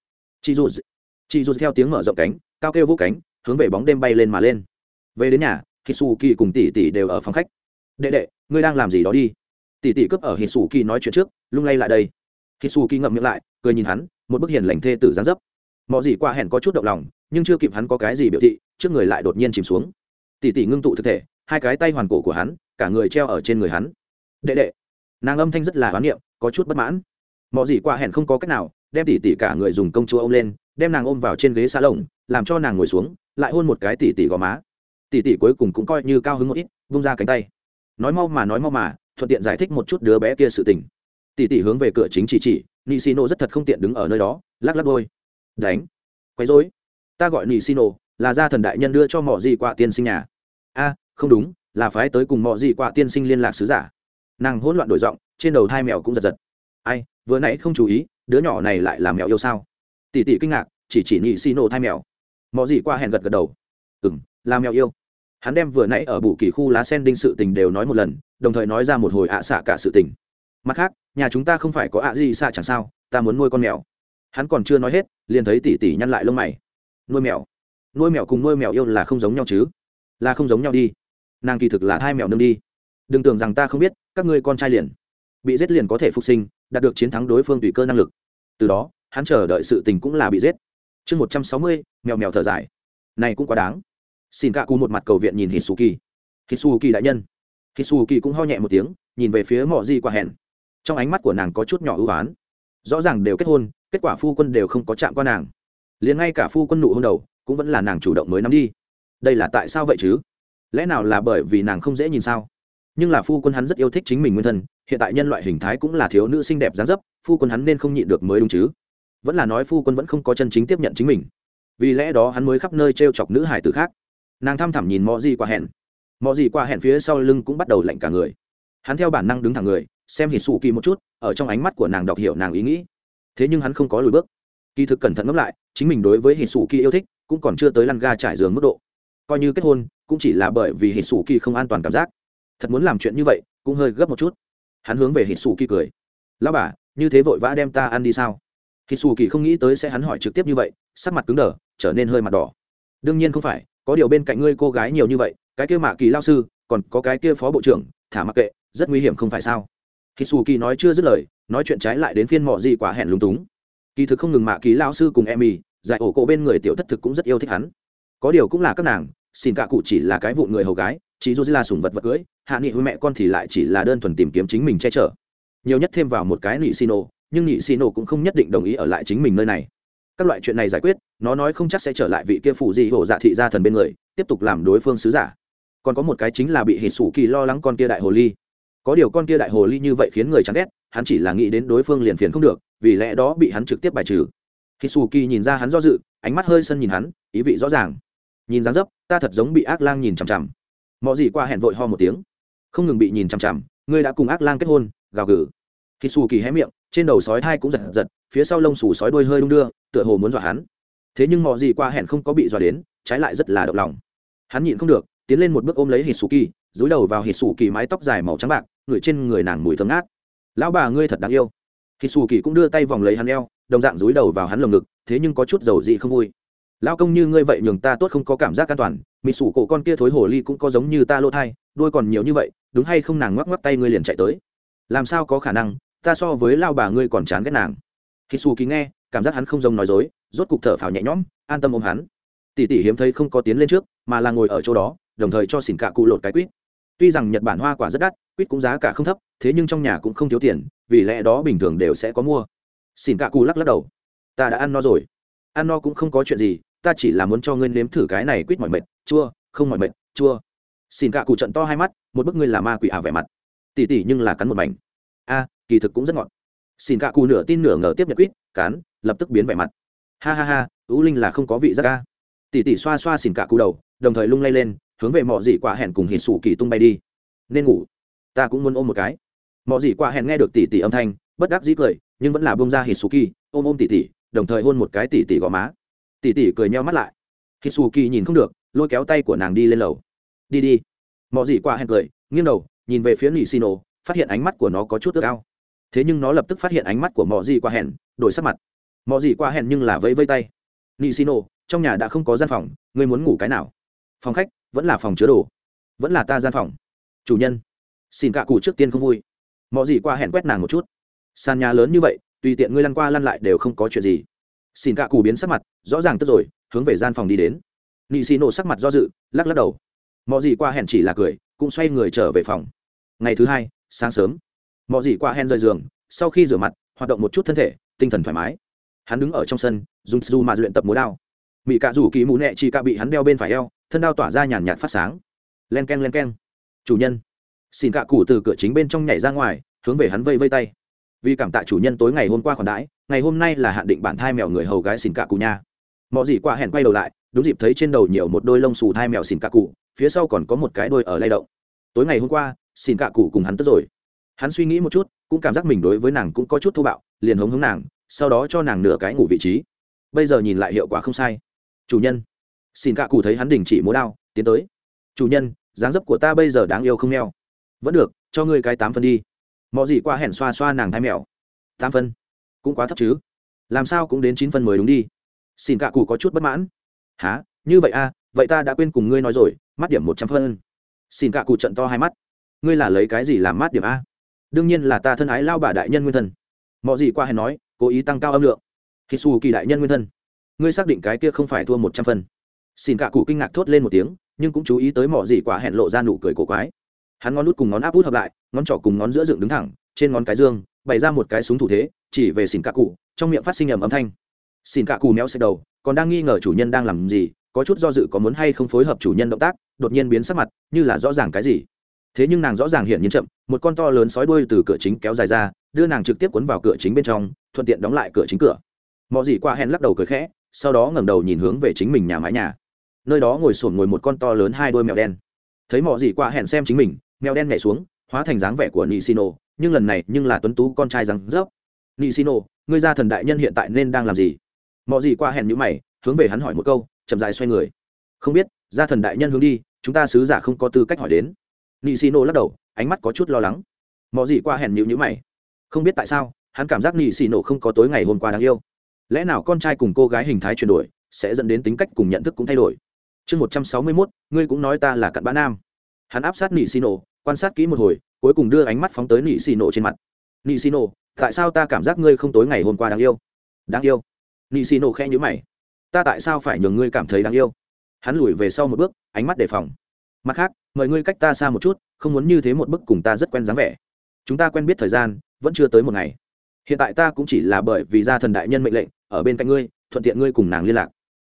Chị rụt theo tiếng mở rộng cánh, cao kêu vỗ cánh, hướng về bóng đêm bay lên mà lên. Về đến nhà, Hitsuki cùng tỷ tỷ đều ở phòng khách. Đệ, ngươi đang làm gì đó đi? Tỷ tỷ cướp ở Hitsuki nói chuyện trước, lung lay lại đây. Hitsuki ngậm miệng lại, cười nhìn hắn, một bức hiền lành thê tử dáng dấp. Mọ gì qua hẹn có chút động lòng, nhưng chưa kịp hắn có cái gì biểu thị, trước người lại đột nhiên chìm xuống. Tỷ tỷ ngưng tụ thực thể, hai cái tay hoàn cổ của hắn, cả người treo ở trên người hắn. Đệ, nàng âm thanh rất là hoán niệm, có chút bất mãn. Mọ gì qua hẹn không có cách nào, đem tỷ tỷ cả người dùng công chúa ôm lên, đem nàng ôm vào trên ghế salon, làm cho nàng ngồi xuống, lại hôn một cái tỷ tỷ gò má. Tỷ tỷ cuối cùng cũng coi như cao hứng một ít, vung ra cánh tay. Nói mau mà, thuận tiện giải thích một chút đứa bé kia sự tình. Tỷ tỷ hướng về cửa chính chỉ, Nishino rất thật không tiện đứng ở nơi đó, lắc lắc đôi. Đánh, quấy rối. Ta gọi Nishino, là gia thần đại nhân đưa cho mọ gì qua tiên sinh nhà. A, không đúng, là phái tới cùng mọ gì qua tiên sinh liên lạc sứ giả. Nàng hỗn loạn đổi giọng, trên đầu hai mèo cũng giật. Ai, vừa nãy không chú ý, đứa nhỏ này lại là mèo yêu sao? Tỷ tỷ kinh ngạc, chỉ Nishino thai mèo. Mọ gì qua hẹn gật đầu. Là mèo yêu. Hắn đem vừa nãy ở bù kỳ khu lá sen đinh sự tình đều nói một lần, đồng thời nói ra một hồi xạ cả sự tình. Mặt khác, nhà chúng ta không phải có gì xạ chẳng sao, ta muốn nuôi con mèo. Hắn còn chưa nói hết, liền thấy tỷ tỷ nhăn lại lông mày. Nuôi mèo cùng nuôi mèo yêu là không giống nhau chứ? Là không giống nhau đi. Nàng kỳ thực là thai mèo nương đi. Đừng tưởng rằng ta không biết, các ngươi con trai liền bị giết liền có thể phục sinh, đạt được chiến thắng đối phương tùy cơ năng lực. Từ đó, hắn chờ đợi sự tình cũng là bị giết. Chương 160, mèo thở dài. Này cũng quá đáng. Xin cả cú một mặt cầu viện nhìn Hitsuki đại nhân. Hitsuki cũng ho nhẹ một tiếng, nhìn về phía mọ gì qua hẹn. Trong ánh mắt của nàng có chút nhỏ ưu ái. Rõ ràng đều kết hôn, kết quả phu quân đều không có chạm qua nàng, liền ngay cả phu quân nụ hôn đầu cũng vẫn là nàng chủ động mới nắm đi. Đây là tại sao vậy chứ? lẽ nào là bởi vì nàng không dễ nhìn sao? Nhưng là phu quân hắn rất yêu thích chính mình nguyên thân, hiện tại nhân loại hình thái cũng là thiếu nữ xinh đẹp dáng dấp, phu quân hắn nên không nhịn được mới đúng chứ? Vẫn là nói phu quân vẫn không có chân chính tiếp nhận chính mình, vì lẽ đó hắn mới khắp nơi trêu chọc nữ hải tử khác. Nàng thăm thẳm nhìn Mọ Gì Qua Hẹn, Mọ Gì Qua Hẹn phía sau lưng cũng bắt đầu lạnh cả người. Hắn theo bản năng đứng thẳng người, xem Hỉ Sủ Kỳ một chút, ở trong ánh mắt của nàng đọc hiểu nàng ý nghĩ. Thế nhưng hắn không có lùi bước. Kỳ thực cẩn thận ngẫm lại, chính mình đối với Hỉ Sủ Kỳ yêu thích cũng còn chưa tới lăn ga trải giường mức độ. Coi như kết hôn, cũng chỉ là bởi vì Hỉ Sủ Kỳ không an toàn cảm giác. Thật muốn làm chuyện như vậy, cũng hơi gấp một chút. Hắn hướng về Hỉ Sủ Kỳ cười. "Lão bà, như thế vội vã đem ta ăn đi sao?" Hỉ Sủ Kỳ không nghĩ tới sẽ hắn hỏi trực tiếp như vậy, sắc mặt cứng đờ, trở nên hơi mặt đỏ. "Đương nhiên không phải, có điều bên cạnh ngươi cô gái nhiều như vậy, cái kia Mạ Kỳ lão sư, còn có cái kia phó bộ trưởng, thả mặc kệ, rất nguy hiểm không phải sao?" Hỉ Sủ Kỳ nói chưa dứt lời, nói chuyện trái lại đến phiên Mọ Gì Quả Hẹn lúng túng. Kỳ thực không ngừng Mạ Kỳ lão sư cùng Emmy, giải ổ cổ bên người tiểu thất thực cũng rất yêu thích hắn. Có điều cũng là các nàng, xin cả cụ chỉ là cái vụn người hầu gái, chỉ dù là sủng vật vật cưới, hạ nghị với mẹ con thì lại chỉ là đơn thuần tìm kiếm chính mình che chở. Nhiều nhất thêm vào một cái nị xì nổ, nhưng nị xì nổ cũng không nhất định đồng ý ở lại chính mình nơi này. Các loại chuyện này giải quyết, nó nói không chắc sẽ trở lại vị kia phụ gì hổ dạ thị gia thần bên người, tiếp tục làm đối phương sứ giả. Còn có một cái chính là bị Hỉ Sủ Kỳ lo lắng con kia đại hồ ly. Có điều con kia đại hồ ly như vậy khiến người chán ghét, hắn chỉ là nghĩ đến đối phương liền phiền không được, vì lẽ đó bị hắn trực tiếp bài trừ. Hỉ Sủ Kỳ nhìn ra hắn do dự, ánh mắt hơi sân nhìn hắn, ý vị rõ ràng. Nhìn dáng dấp, ta thật giống bị ác lang nhìn chằm chằm. Mọ Gì Qua Hẹn vội ho một tiếng, không ngừng bị nhìn chằm chằm, ngươi đã cùng ác lang kết hôn, gào gừ. Hỉ Sủ Kỳ hé miệng, trên đầu sói thai cũng giật giật, phía sau lông xù sói đuôi hơi đung đưa, tựa hồ muốn dọa hắn. Thế nhưng Mọ Gì Qua Hẹn không có bị dọa đến, trái lại rất là động lòng. Hắn nhịn không được, tiến lên một bước ôm lấy Hỉ Sủ Kỳ, dúi đầu vào Hỉ Sủ Kỳ mái tóc dài màu trắng bạc, ngửi trên người nàng mùi thơm ngát. Lão bà ngươi thật đáng yêu. Hỉ Sủ Kỳ cũng đưa tay vòng lấy hắn eo, đồng dạng dúi đầu vào hắn lồng ngực, thế nhưng có chút dầu dị không vui. Lão công như ngươi vậy nhường ta tốt không có cảm giác an toàn, mị sủ cổ con kia thối hồ ly cũng có giống như ta lỗ thai, đuôi còn nhiều như vậy, đúng hay không? Nàng ngoắc ngoắc tay ngươi liền chạy tới. Làm sao có khả năng, ta so với lao bà ngươi còn chán ghét nàng. Hỉ Sủ Kỳ nghe, cảm giác hắn không giống nói dối, rốt cục thở phào nhẹ nhõm, an tâm ôm hắn. Tỷ tỷ hiếm thấy không có tiến lên trước, mà là ngồi ở chỗ đó, đồng thời cho xỉn cả cụ lột cái quýt. Tuy rằng Nhật Bản hoa quả rất đắt, quýt cũng giá cả không thấp, thế nhưng trong nhà cũng không thiếu tiền, vì lẽ đó bình thường đều sẽ có mua. Xỉn cả cụ lắc lắc đầu, ta đã ăn no rồi. Ăn no cũng không có chuyện gì, ta chỉ là muốn cho ngươi nếm thử cái này quýt mỏi mệt, chua, không mỏi mệt, chua. Xỉn cả cụ trận to hai mắt, một bức ngươi là ma quỷ vẻ mặt. Tỷ tỷ nhưng là cắn một mảnh. A, kỳ thực cũng rất ngọt. Xỉn cả cụ nửa tin nửa ngờ tiếp nhận quýt, cắn, lập tức biến vẻ mặt. Ha ha ha, ưu linh là không có vị giác ca. Tỷ tỷ xoa xoa xỉn cả cụ đầu, đồng thời lung lay lên, hướng về Mọ Gì Quả Hẹn cùng Hỉ Sủ Kỳ tung bay đi. Nên ngủ, ta cũng muốn ôm một cái. Mọ Gì Quả Hẹn nghe được tỷ tỷ âm thanh, bất đắc dĩ cười, nhưng vẫn là buông ra Hỉ Sủ Kỳ, ôm tỷ tỷ, đồng thời hôn một cái tỷ tỷ gò má. Tỷ tỷ cười nheo mắt lại. Hỉ Sủ Kỳ nhìn không được, lôi kéo tay của nàng đi lên lầu. Đi đi. Mọ Gì Quả Hẹn cười, nghiêng đầu, nhìn về phía Nị Xì Nổ, phát hiện ánh mắt của nó có chút ước ao. Thế nhưng nó lập tức phát hiện ánh mắt của Mọ Gì Quả Hẹn, đổi sắc mặt. Mọ Gì Quả Hẹn nhưng là vẫy vẫy tay. Nị Xì Nổ, trong nhà đã không có gian phòng, ngươi muốn ngủ cái nào? Phòng khách, vẫn là phòng chứa đồ? Vẫn là ta gian phòng. Chủ nhân. Xin cả cụ trước tiên không vui. Mọ Gì Quả Hẹn quét nàng một chút. Sàn nhà lớn như vậy, tùy tiện ngươi lăn qua lăn lại đều không có chuyện gì. Xin cả cụ biến sắc mặt, rõ ràng tức rồi, hướng về gian phòng đi đến. Nị Xì Nổ sắc mặt do dự, lắc lắc đầu. Mọ Gì Quả Hẹn chỉ là cười, cũng xoay người trở về phòng. Ngày thứ hai, sáng sớm, Mọ Gì Quả Hẹn rời giường, sau khi rửa mặt, hoạt động một chút thân thể, tinh thần thoải mái. Hắn đứng ở trong sân, dùng su mà luyện tập múa đao. Mị cạ rủ kỳ mũ nẹ chỉ cạ bị hắn đeo bên phải eo, thân đao tỏa ra nhàn nhạt phát sáng. Len keng len keng. Chủ nhân. Xin cạ cụ từ cửa chính bên trong nhảy ra ngoài, hướng về hắn vây vây tay. Vì cảm tạ chủ nhân tối ngày hôm qua khoản đãi, ngày hôm nay là hạn định bản thai mèo người hầu gái xin cạ cụ nha. Mọ Gì Quả Hẹn quay đầu lại, đúng dịp thấy trên đầu nhiều một đôi lông xù thai mèo xin cạ cụ, phía sau còn có một cái đôi ở lay động. Tối ngày hôm qua, xin cạ cụ cùng hắn tức rồi. Hắn suy nghĩ một chút, cũng cảm giác mình đối với nàng cũng có chút thô bạo, liền hống hống nàng, sau đó cho nàng nửa cái ngủ vị trí. Bây giờ nhìn lại hiệu quả không sai. Chủ nhân. Xin cạ cụ thấy hắn đình chỉ múa đao, tiến tới. Chủ nhân, dáng dấp của ta bây giờ đáng yêu không neo? Vẫn được, cho ngươi cái 8 phân đi. Mọ Gì Quả Hẹn xoa xoa nàng thai mèo. 8 phân cũng quá thấp chứ, làm sao cũng đến 9 phân mới đúng đi. Xin cạ cụ có chút bất mãn. Hả, như vậy à, vậy ta đã quên cùng ngươi nói rồi, mát điểm 100 phân. Xin cạ cụ trận to hai mắt. Ngươi là lấy cái gì làm mát điểm a? Đương nhiên là ta thân ái lao bà đại nhân nguyên thân. Mọ Gì Quả Hẹn nói, cố ý tăng cao âm lượng. Hỉ Sủ Kỳ đại nhân nguyên thân, ngươi xác định cái kia không phải thua 100 phân? Xin cạ cụ kinh ngạc thốt lên một tiếng, nhưng cũng chú ý tới Mọ Gì Quả Hẹn lộ ra nụ cười cổ quái. Hắn ngón út cùng ngón áp út hợp lại, ngón trỏ cùng ngón giữa dựng đứng thẳng, trên ngón cái dương bày ra một cái súng thủ thế, chỉ về xin cạ cụ, trong miệng phát sinh ầm âm thanh. Xin cạ cụ méo xẹt đầu, còn đang nghi ngờ chủ nhân đang làm gì, có chút do dự có muốn hay không phối hợp chủ nhân động tác, đột nhiên biến sắc mặt, như là rõ ràng cái gì. Thế nhưng nàng rõ ràng hiển nhiên chậm, một con to lớn sói đuôi từ cửa chính kéo dài ra, đưa nàng trực tiếp cuốn vào cửa chính bên trong, thuận tiện đóng lại cửa chính cửa. Mọ gì qua hẹn lắc đầu cười khẽ, sau đó ngẩng đầu nhìn hướng về chính mình nhà mái nhà. Nơi đó ngồi một con to lớn hai đuôi mèo đen. Thấy mọ gì qua hẹn xem chính mình, mèo đen nhảy xuống, hóa thành dáng vẻ của Nishino, nhưng lần này nhưng là tuấn tú con trai răng rớp. Nishino, ngươi gia thần đại nhân hiện tại nên đang làm gì? Mọ gì qua hẹn nhíu mày, hướng về hắn hỏi một câu, chậm rãi xoay người. Không biết, gia thần đại nhân hướng đi, chúng ta sứ giả không có tư cách hỏi đến. Nishino lắc đầu, ánh mắt có chút lo lắng. Mọ gì qua hẹn nhíu mày, không biết tại sao, hắn cảm giác Nishino không có tối ngày hôm qua đáng yêu. Lẽ nào con trai cùng cô gái hình thái chuyển đổi, sẽ dẫn đến tính cách cùng nhận thức cũng thay đổi? Chương 161, ngươi cũng nói ta là cặn bã nam. Hắn áp sát Nishino, quan sát kỹ một hồi, cuối cùng đưa ánh mắt phóng tới Nishino trên mặt. Nishino, tại sao ta cảm giác ngươi không tối ngày hôm qua đáng yêu? Đáng yêu? Nishino khẽ nhíu mày. Ta tại sao phải nhường ngươi cảm thấy đáng yêu? Hắn lùi về sau một bước, ánh mắt đề phòng. Mặt khác, mời ngươi cách ta xa một chút, không muốn như thế một bức cùng ta rất quen dáng vẻ. Chúng ta quen biết thời gian vẫn chưa tới một ngày. Hiện tại ta cũng chỉ là bởi vì gia thần đại nhân mệnh lệnh, ở bên cạnh ngươi, thuận tiện ngươi cùng nàng liên lạc.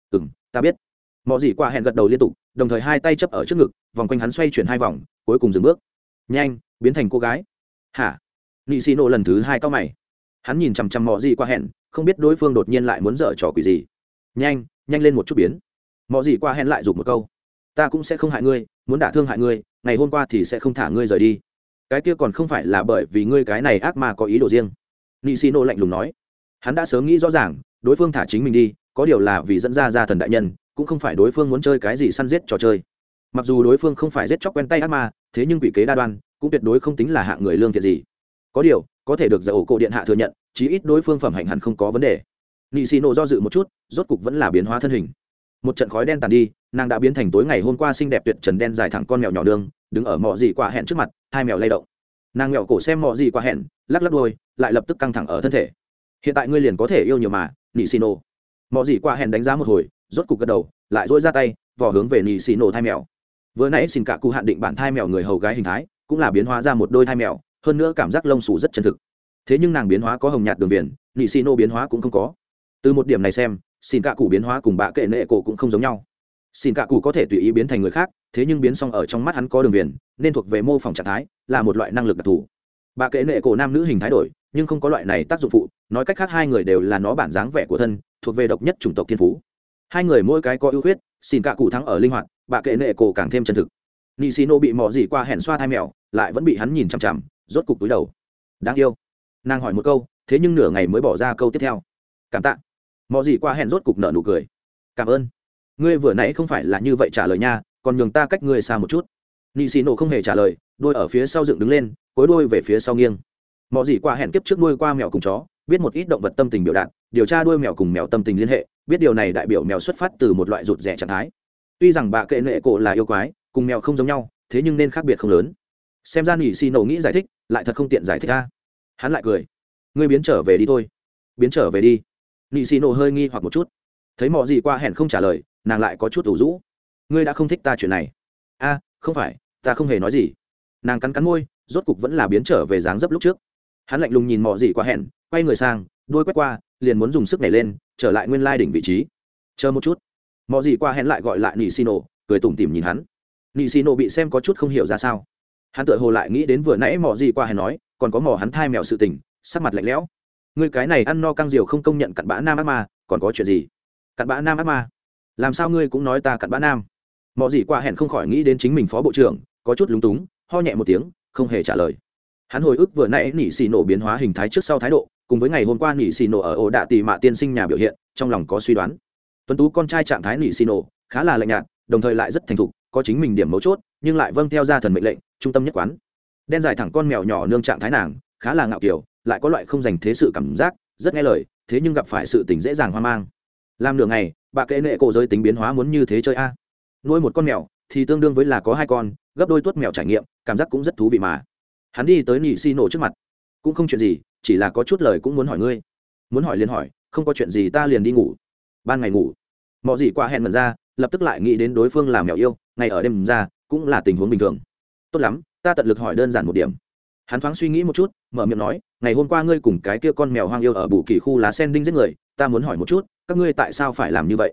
Ta biết. Mọ gì qua hẹn gật đầu liên tục, đồng thời hai tay chấp ở trước ngực, vòng quanh hắn xoay chuyển hai vòng, cuối cùng dừng bước. Nhanh, biến thành cô gái. Hả? Nishino lần thứ hai cau mày. Hắn nhìn chằm chằm mọ gì qua hẹn, không biết đối phương đột nhiên lại muốn dở trò quỷ gì. Nhanh, nhanh lên một chút biến. Mọ gì qua hẹn lại giục một câu. Ta cũng sẽ không hại ngươi, muốn đả thương hại ngươi, ngày hôm qua thì sẽ không thả ngươi rời đi. Cái kia còn không phải là bởi vì ngươi cái này ác ma có ý đồ riêng. Nishino lạnh lùng nói. Hắn đã sớm nghĩ rõ ràng, đối phương thả chính mình đi, có điều là vì dẫn ra gia thần đại nhân, cũng không phải đối phương muốn chơi cái gì săn giết trò chơi. Mặc dù đối phương không phải giết chóc quen tay ác ma, thế nhưng quỷ kế đa đoan, cũng tuyệt đối không tính là hạng người lương thiện gì. Có điều, có thể được giải ổ cổ điện hạ thừa nhận, chí ít đối phương phẩm hạnh hẳn không có vấn đề. Nishino do dự một chút, rốt cục vẫn là biến hóa thân hình. Một trận khói đen tàn đi, nàng đã biến thành tối ngày hôm qua xinh đẹp tuyệt trần đen dài thẳng con mèo nhỏ đường, đứng ở mọ gì qua hẹn trước mặt, hai mèo lay động. Nàng mèo cổ xem mọ gì qua hẹn, lắc lắc đuôi, lại lập tức căng thẳng ở thân thể. Hiện tại ngươi liền có thể yêu nhiều mà, Nishino. Mọ gì qua hẹn đánh giá một hồi, rốt cục gật đầu, lại duỗi ra tay, vò hướng về Nishino thai mèo. Vừa nãy xin cả cụ hạn định bản thai mèo người hầu gái hình thái, cũng là biến hóa ra một đôi thai mèo, hơn nữa cảm giác lông xù rất chân thực. Thế nhưng nàng biến hóa có hồng nhạt đường viền, Nishino biến hóa cũng không có. Từ một điểm này xem, xin cả cụ biến hóa cùng bạ kệ nệ cổ cũng không giống nhau. Xin cả cụ có thể tùy ý biến thành người khác, thế nhưng biến xong ở trong mắt hắn có đường viền, nên thuộc về mô phỏng trạng thái, là một loại năng lực đặc thù. Bạ kệ nệ cổ nam nữ hình thái đổi, nhưng không có loại này tác dụng phụ, nói cách khác hai người đều là nó bản dáng vẻ của thân, thuộc về độc nhất chủng tộc thiên phú. Hai người mỗi cái có ưu khuyết, xin cả cụ thắng ở linh hoạt, bạ kệ nệ cổ càng thêm chân thực. Nishino bị mò gì qua hẹn xoa thai mèo, lại vẫn bị hắn nhìn chằm chằm, rốt cục túi đầu. Đáng yêu. Nàng hỏi một câu, thế nhưng nửa ngày mới bỏ ra câu tiếp theo. Cảm tạ. Mò gì qua hẹn rốt cục nở nụ cười. Cảm ơn. Ngươi vừa nãy không phải là như vậy trả lời nha, còn nhường ta cách ngươi xa một chút. Nishino không hề trả lời, đuôi ở phía sau dựng đứng lên, cối đuôi về phía sau nghiêng. Mò gì qua hẹn kiếp trước nuôi qua mèo cùng chó, biết một ít động vật tâm tình biểu đạt, điều tra đuôi mèo cùng mèo tâm tình liên hệ, biết điều này đại biểu mèo xuất phát từ một loại rụt rè trạng thái. Tuy rằng bạ kệ nệ cổ là yêu quái, cùng mèo không giống nhau, thế nhưng nên khác biệt không lớn. Xem ra Nishino nghĩ giải thích, lại thật không tiện giải thích ra. Hắn lại cười. Ngươi biến trở về đi thôi. Biến trở về đi. Nishino hơi nghi hoặc một chút. Thấy mò gì qua hẹn không trả lời, nàng lại có chút ủ rũ. Ngươi đã không thích ta chuyện này. A, không phải, ta không hề nói gì. Nàng cắn cắn môi, rốt cục vẫn là biến trở về dáng dấp lúc trước. Hắn lạnh lùng nhìn mò gì qua hẹn, quay người sang, đuôi quét qua, liền muốn dùng sức nhảy lên, trở lại nguyên lai đỉnh vị trí. Chờ một chút. Mò gì qua hẹn lại gọi lại Nishino, cười tủm tỉm nhìn hắn. Nishino bị xem có chút không hiểu ra sao. Hắn tựa hồ lại nghĩ đến vừa nãy mò gì qua hẹn nói, còn có mò hắn thai mèo sự tình, sắc mặt lạnh lẽo. Ngươi cái này ăn no căng diều không công nhận cặn bã nam ác ma, còn có chuyện gì? Cặn bã nam ác ma? Làm sao ngươi cũng nói ta cặn bã nam? Mò gì qua hẹn không khỏi nghĩ đến chính mình phó bộ trưởng, có chút lúng túng, ho nhẹ một tiếng, không hề trả lời. Hắn hồi ức vừa nãy nỉ xì nổ biến hóa hình thái trước sau thái độ, cùng với ngày hôm qua nỉ xì nổ ở ổ đạ tỷ mạ tiên sinh nhà biểu hiện, trong lòng có suy đoán. Tuấn tú con trai trạng thái nỉ xì nổ khá là lạnh nhạt, đồng thời lại rất thành thục, có chính mình điểm mấu chốt, nhưng lại vâng theo gia thần mệnh lệnh, trung tâm nhất quán. Đen dài thẳng con mèo nhỏ nương trạng thái nàng, khá là ngạo kiều, lại có loại không dành thế sự cảm giác, rất nghe lời, thế nhưng gặp phải sự tình dễ dàng hoang mang. Làm nửa ngày, bà kệ nệ cổ giới tính biến hóa muốn như thế chơi a. Nuôi một con mèo thì tương đương với là có hai con, gấp đôi tuốt mèo trải nghiệm, cảm giác cũng rất thú vị mà. Hắn đi tới nỉ xì nổ trước mặt. Cũng không chuyện gì, chỉ là có chút lời cũng muốn hỏi ngươi. Muốn hỏi liền hỏi, không có chuyện gì ta liền đi ngủ. Ban ngày ngủ. Mọ gì qua hẹn mần ra, lập tức lại nghĩ đến đối phương là mèo yêu, ngày ở đêm ra, cũng là tình huống bình thường. Tốt lắm, ta tận lực hỏi đơn giản một điểm. Hắn thoáng suy nghĩ một chút, mở miệng nói, ngày hôm qua ngươi cùng cái kia con mèo hoang yêu ở bù kỳ khu lá sen đinh giết người, ta muốn hỏi một chút, các ngươi tại sao phải làm như vậy?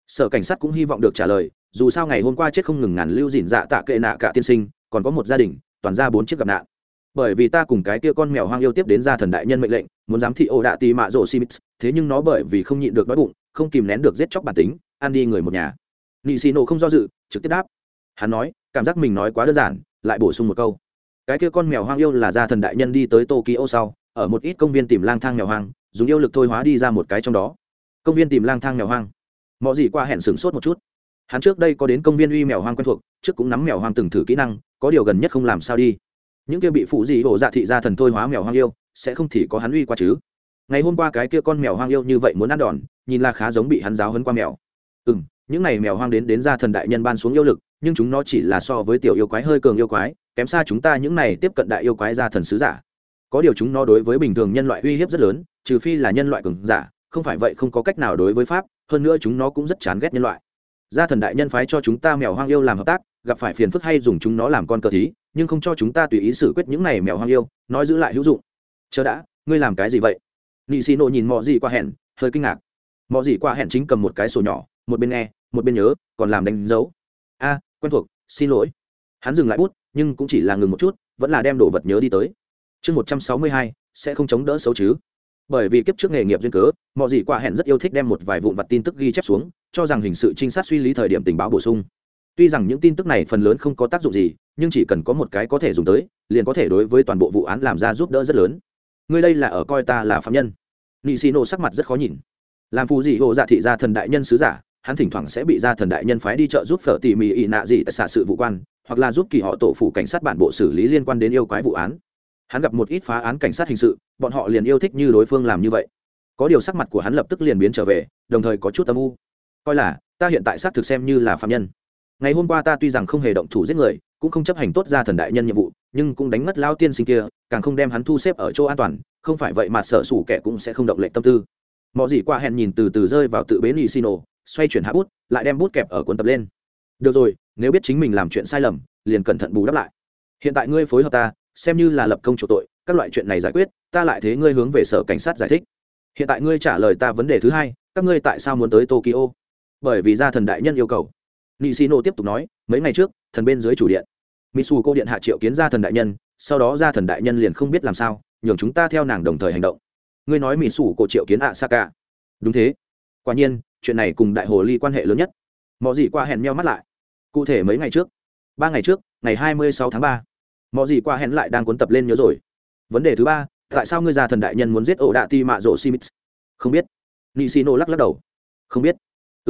Sở cảnh sát cũng hy vọng được trả lời, dù sao ngày hôm qua chết không ngừng ngàn lưu dỉn dạ tạ kệ nạ cả tiên sinh, còn có một gia đình toàn ra 4 chiếc gặp nạn. Bởi vì ta cùng cái kia con mèo hoang yêu tiếp đến gia thần đại nhân mệnh lệnh muốn giám thị ổ đạ tì mạ rổ simix, thế nhưng nó bởi vì không nhịn được đói bụng, không kìm nén được giết chóc bản tính, ăn đi người một nhà. Nị xì nổ không do dự, trực tiếp đáp. Hắn nói, cảm giác mình nói quá đơn giản, lại bổ sung một câu. Cái kia con mèo hoang yêu là gia thần đại nhân đi tới Tokyo sau, ở một ít công viên tìm lang thang mèo hoang, dùng yêu lực thôi hóa đi ra một cái trong đó. Công viên tìm lang thang mèo hoang. Mọi gì qua hẹn sửng sốt một chút. Hắn trước đây có đến công viên uy mèo hoang quen thuộc, trước cũng nắm mèo hoang từng thử kỹ năng, có điều gần nhất không làm sao đi. Những kia bị phụ gì hổ dạ thị gia thần thôi hóa mèo hoang yêu, sẽ không thì có hắn uy qua chứ. Ngày hôm qua cái kia con mèo hoang yêu như vậy muốn ăn đòn, nhìn là khá giống bị hắn giáo huấn qua mèo. Những này mèo hoang đến gia thần đại nhân ban xuống yêu lực, nhưng chúng nó chỉ là so với tiểu yêu quái hơi cường yêu quái, kém xa chúng ta những này tiếp cận đại yêu quái gia thần sứ giả. Có điều chúng nó đối với bình thường nhân loại uy hiếp rất lớn, trừ phi là nhân loại cường giả, không phải vậy không có cách nào đối với pháp, hơn nữa chúng nó cũng rất chán ghét nhân loại. Gia thần đại nhân phái cho chúng ta mèo hoang yêu làm hợp tác, gặp phải phiền phức hay dùng chúng nó làm con cờ thí, nhưng không cho chúng ta tùy ý xử quyết những này mèo hoang yêu, nói giữ lại hữu dụng. Chờ đã, ngươi làm cái gì vậy? Nị xì nổ nhìn Mọ Dị qua hẹn, hơi kinh ngạc. Mọ Dị qua hẹn chính cầm một cái sổ nhỏ, một bên nghe, một bên nhớ, còn làm đánh dấu. A, quen thuộc, xin lỗi. Hắn dừng lại bút, nhưng cũng chỉ là ngừng một chút, vẫn là đem đồ vật nhớ đi tới. Chương 162, sẽ không chống đỡ xấu chứ? Bởi vì kiếp trước nghề nghiệp duyên cớ, Mọ Dị qua hẹn rất yêu thích đem một vài vụn vặt tin tức ghi chép xuống, cho rằng hình sự trinh sát suy lý thời điểm tình báo bổ sung. Tuy rằng những tin tức này phần lớn không có tác dụng gì, nhưng chỉ cần có một cái có thể dùng tới, liền có thể đối với toàn bộ vụ án làm ra giúp đỡ rất lớn. Ngươi đây là ở coi ta là phạm nhân? Nị xì nổ sắc mặt rất khó nhìn. Làm phù gì hộ dạ thị gia thần đại nhân sứ giả, hắn thỉnh thoảng sẽ bị gia thần đại nhân phái đi trợ giúp phở tỉ mỉ ị nạ gì tại xạ sự vụ quan, hoặc là giúp kỳ họ tổ phủ cảnh sát bản bộ xử lý liên quan đến yêu quái vụ án. Hắn gặp một ít phá án cảnh sát hình sự, bọn họ liền yêu thích như đối phương làm như vậy. Có điều sắc mặt của hắn lập tức liền biến trở về, đồng thời có chút âm u. Coi là ta hiện tại xác thực xem như là phạm nhân. Ngày hôm qua ta tuy rằng không hề động thủ giết người, cũng không chấp hành tốt gia thần đại nhân nhiệm vụ, nhưng cũng đánh ngất lao tiên sinh kia, càng không đem hắn thu xếp ở chỗ an toàn, không phải vậy mà sở sủ kẻ cũng sẽ không động lệnh tâm tư. Mọ Dị qua hẹn nhìn từ từ rơi vào tự bế Nị xì nổ, xoay chuyển hạ bút, lại đem bút kẹp ở cuốn tập lên. Được rồi, nếu biết chính mình làm chuyện sai lầm, liền cẩn thận bù đắp lại. Hiện tại ngươi phối hợp ta, xem như là lập công chủ tội, các loại chuyện này giải quyết, ta lại thế ngươi hướng về sở cảnh sát giải thích. Hiện tại ngươi trả lời ta vấn đề thứ hai, các ngươi tại sao muốn tới Tokyo? Bởi vì gia thần đại nhân yêu cầu. Nị xì nổ tiếp tục nói, mấy ngày trước, thần bên dưới chủ điện, Mitsu cô điện hạ triệu kiến gia thần đại nhân, sau đó gia thần đại nhân liền không biết làm sao, nhường chúng ta theo nàng đồng thời hành động. Ngươi nói Mitsu cô triệu kiến Asaka? Đúng thế. Quả nhiên, chuyện này cùng đại hồ ly quan hệ lớn nhất. Mọ Dị qua hẹn nheo mắt lại. Cụ thể mấy ngày trước? 3 ngày trước, ngày 26 tháng 3. Mọ Dị qua hẹn lại đang cuốn tập lên nhớ rồi. Vấn đề thứ ba, tại sao ngươi gia thần đại nhân muốn giết ổ đạ ti mạ rổ simix? Không biết. Nị xì nổ lắc lắc đầu. Không biết.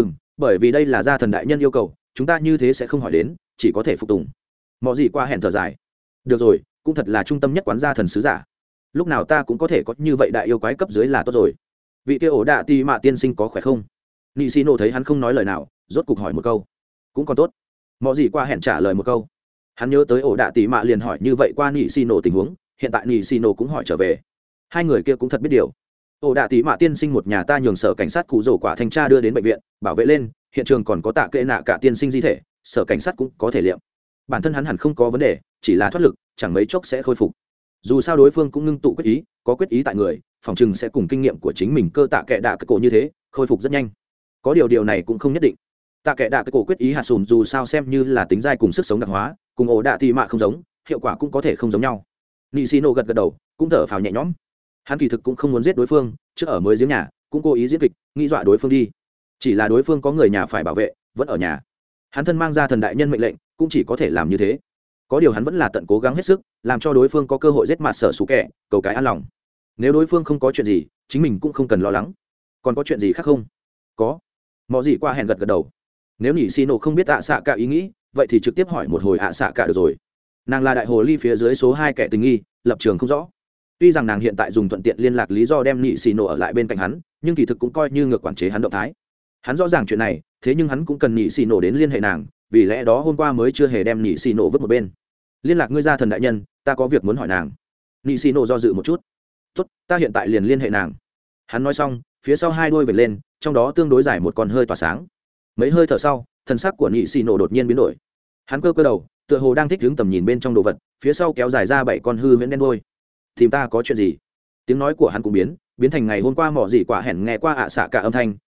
Bởi vì đây là gia thần đại nhân yêu cầu, chúng ta như thế sẽ không hỏi đến, chỉ có thể phục tùng. Mọ Dị qua hẹn thở dài. Được rồi, cũng thật là trung tâm nhất quán gia thần sứ giả. Lúc nào ta cũng có thể có như vậy đại yêu quái cấp dưới là tốt rồi. Vị kia ổ đạ ti mạ tiên sinh có khỏe không? Nị xì nổ thấy hắn không nói lời nào, rốt cục hỏi một câu. Cũng còn tốt. Mọ Dị qua hẹn trả lời một câu. Hắn nhớ tới ổ đạ ti mạ liền hỏi như vậy qua Nị xì nổ tình huống, hiện tại Nị xì nổ cũng hỏi trở về. Hai người kia cũng thật biết điều. Ổ đạ tí mạ tiên sinh một nhà ta nhường sở cảnh sát cụ rổ quả thanh tra đưa đến bệnh viện bảo vệ lên, hiện trường còn có tạ kệ nạ cả tiên sinh di thể, sở cảnh sát cũng có thể liệm. Bản thân hắn hẳn không có vấn đề, chỉ là thoát lực, chẳng mấy chốc sẽ khôi phục. Dù sao đối phương cũng ngưng tụ quyết ý, có quyết ý tại người, phòng chừng sẽ cùng kinh nghiệm của chính mình cơ tạ kệ đạ cái cổ như thế, khôi phục rất nhanh. Có điều này cũng không nhất định. Tạ kệ đạ cái cổ quyết ý hạt sùn dù sao xem như là tính dai cùng sức sống đặc hóa, cùng ổ đạ tí mạ không giống, hiệu quả cũng có thể không giống nhau. Nị xì nổ gật gật đầu, cũng thở phào nhẹ nhõm. Hắn kỳ thực cũng không muốn giết đối phương, trước ở mới giếng nhà cũng cố ý giết kịch, nghĩ dọa đối phương đi. Chỉ là đối phương có người nhà phải bảo vệ, vẫn ở nhà. Hắn thân mang ra thần đại nhân mệnh lệnh, cũng chỉ có thể làm như thế. Có điều hắn vẫn là tận cố gắng hết sức, làm cho đối phương có cơ hội giết mặt sở sủ kẻ, cầu cái an lòng. Nếu đối phương không có chuyện gì, chính mình cũng không cần lo lắng. Còn có chuyện gì khác không? Có. Mọ Dị qua hẹn gật gật đầu. Nếu Nị xì nổ không biết ạ xạ cả ý nghĩ, vậy thì trực tiếp hỏi một hồi ạ xạ cả được rồi. Nàng là đại hồ ly phía dưới số 2 kẻ tình nghi, lập trường không rõ. Tuy rằng nàng hiện tại dùng thuận tiện liên lạc lý do đem Nị xì nổ ở lại bên cạnh hắn, nhưng kỳ thực cũng coi như ngược quản chế hắn động thái. Hắn rõ ràng chuyện này, thế nhưng hắn cũng cần Nị xì nổ đến liên hệ nàng, vì lẽ đó hôm qua mới chưa hề đem Nị xì nổ vứt một bên. Liên lạc ngươi gia thần đại nhân, ta có việc muốn hỏi nàng. Nị xì nổ do dự một chút. Tốt, ta hiện tại liền liên hệ nàng. Hắn nói xong, phía sau hai đuôi vệt lên, trong đó tương đối dài một con hơi tỏa sáng. Mấy hơi thở sau, thần sắc của Nị xì nổ đột nhiên biến đổi. Hắn cơ đầu, tựa hồ đang thích hướng tầm nhìn bên trong đồ vật, phía sau kéo dài ra 7 con hư huyễn đen đuôi. Tìm ta có chuyện gì? Tiếng nói của hắn cũng biến thành ngày hôm qua Mọ Dị quả hẹn nghe qua ạ xạ cả âm thanh,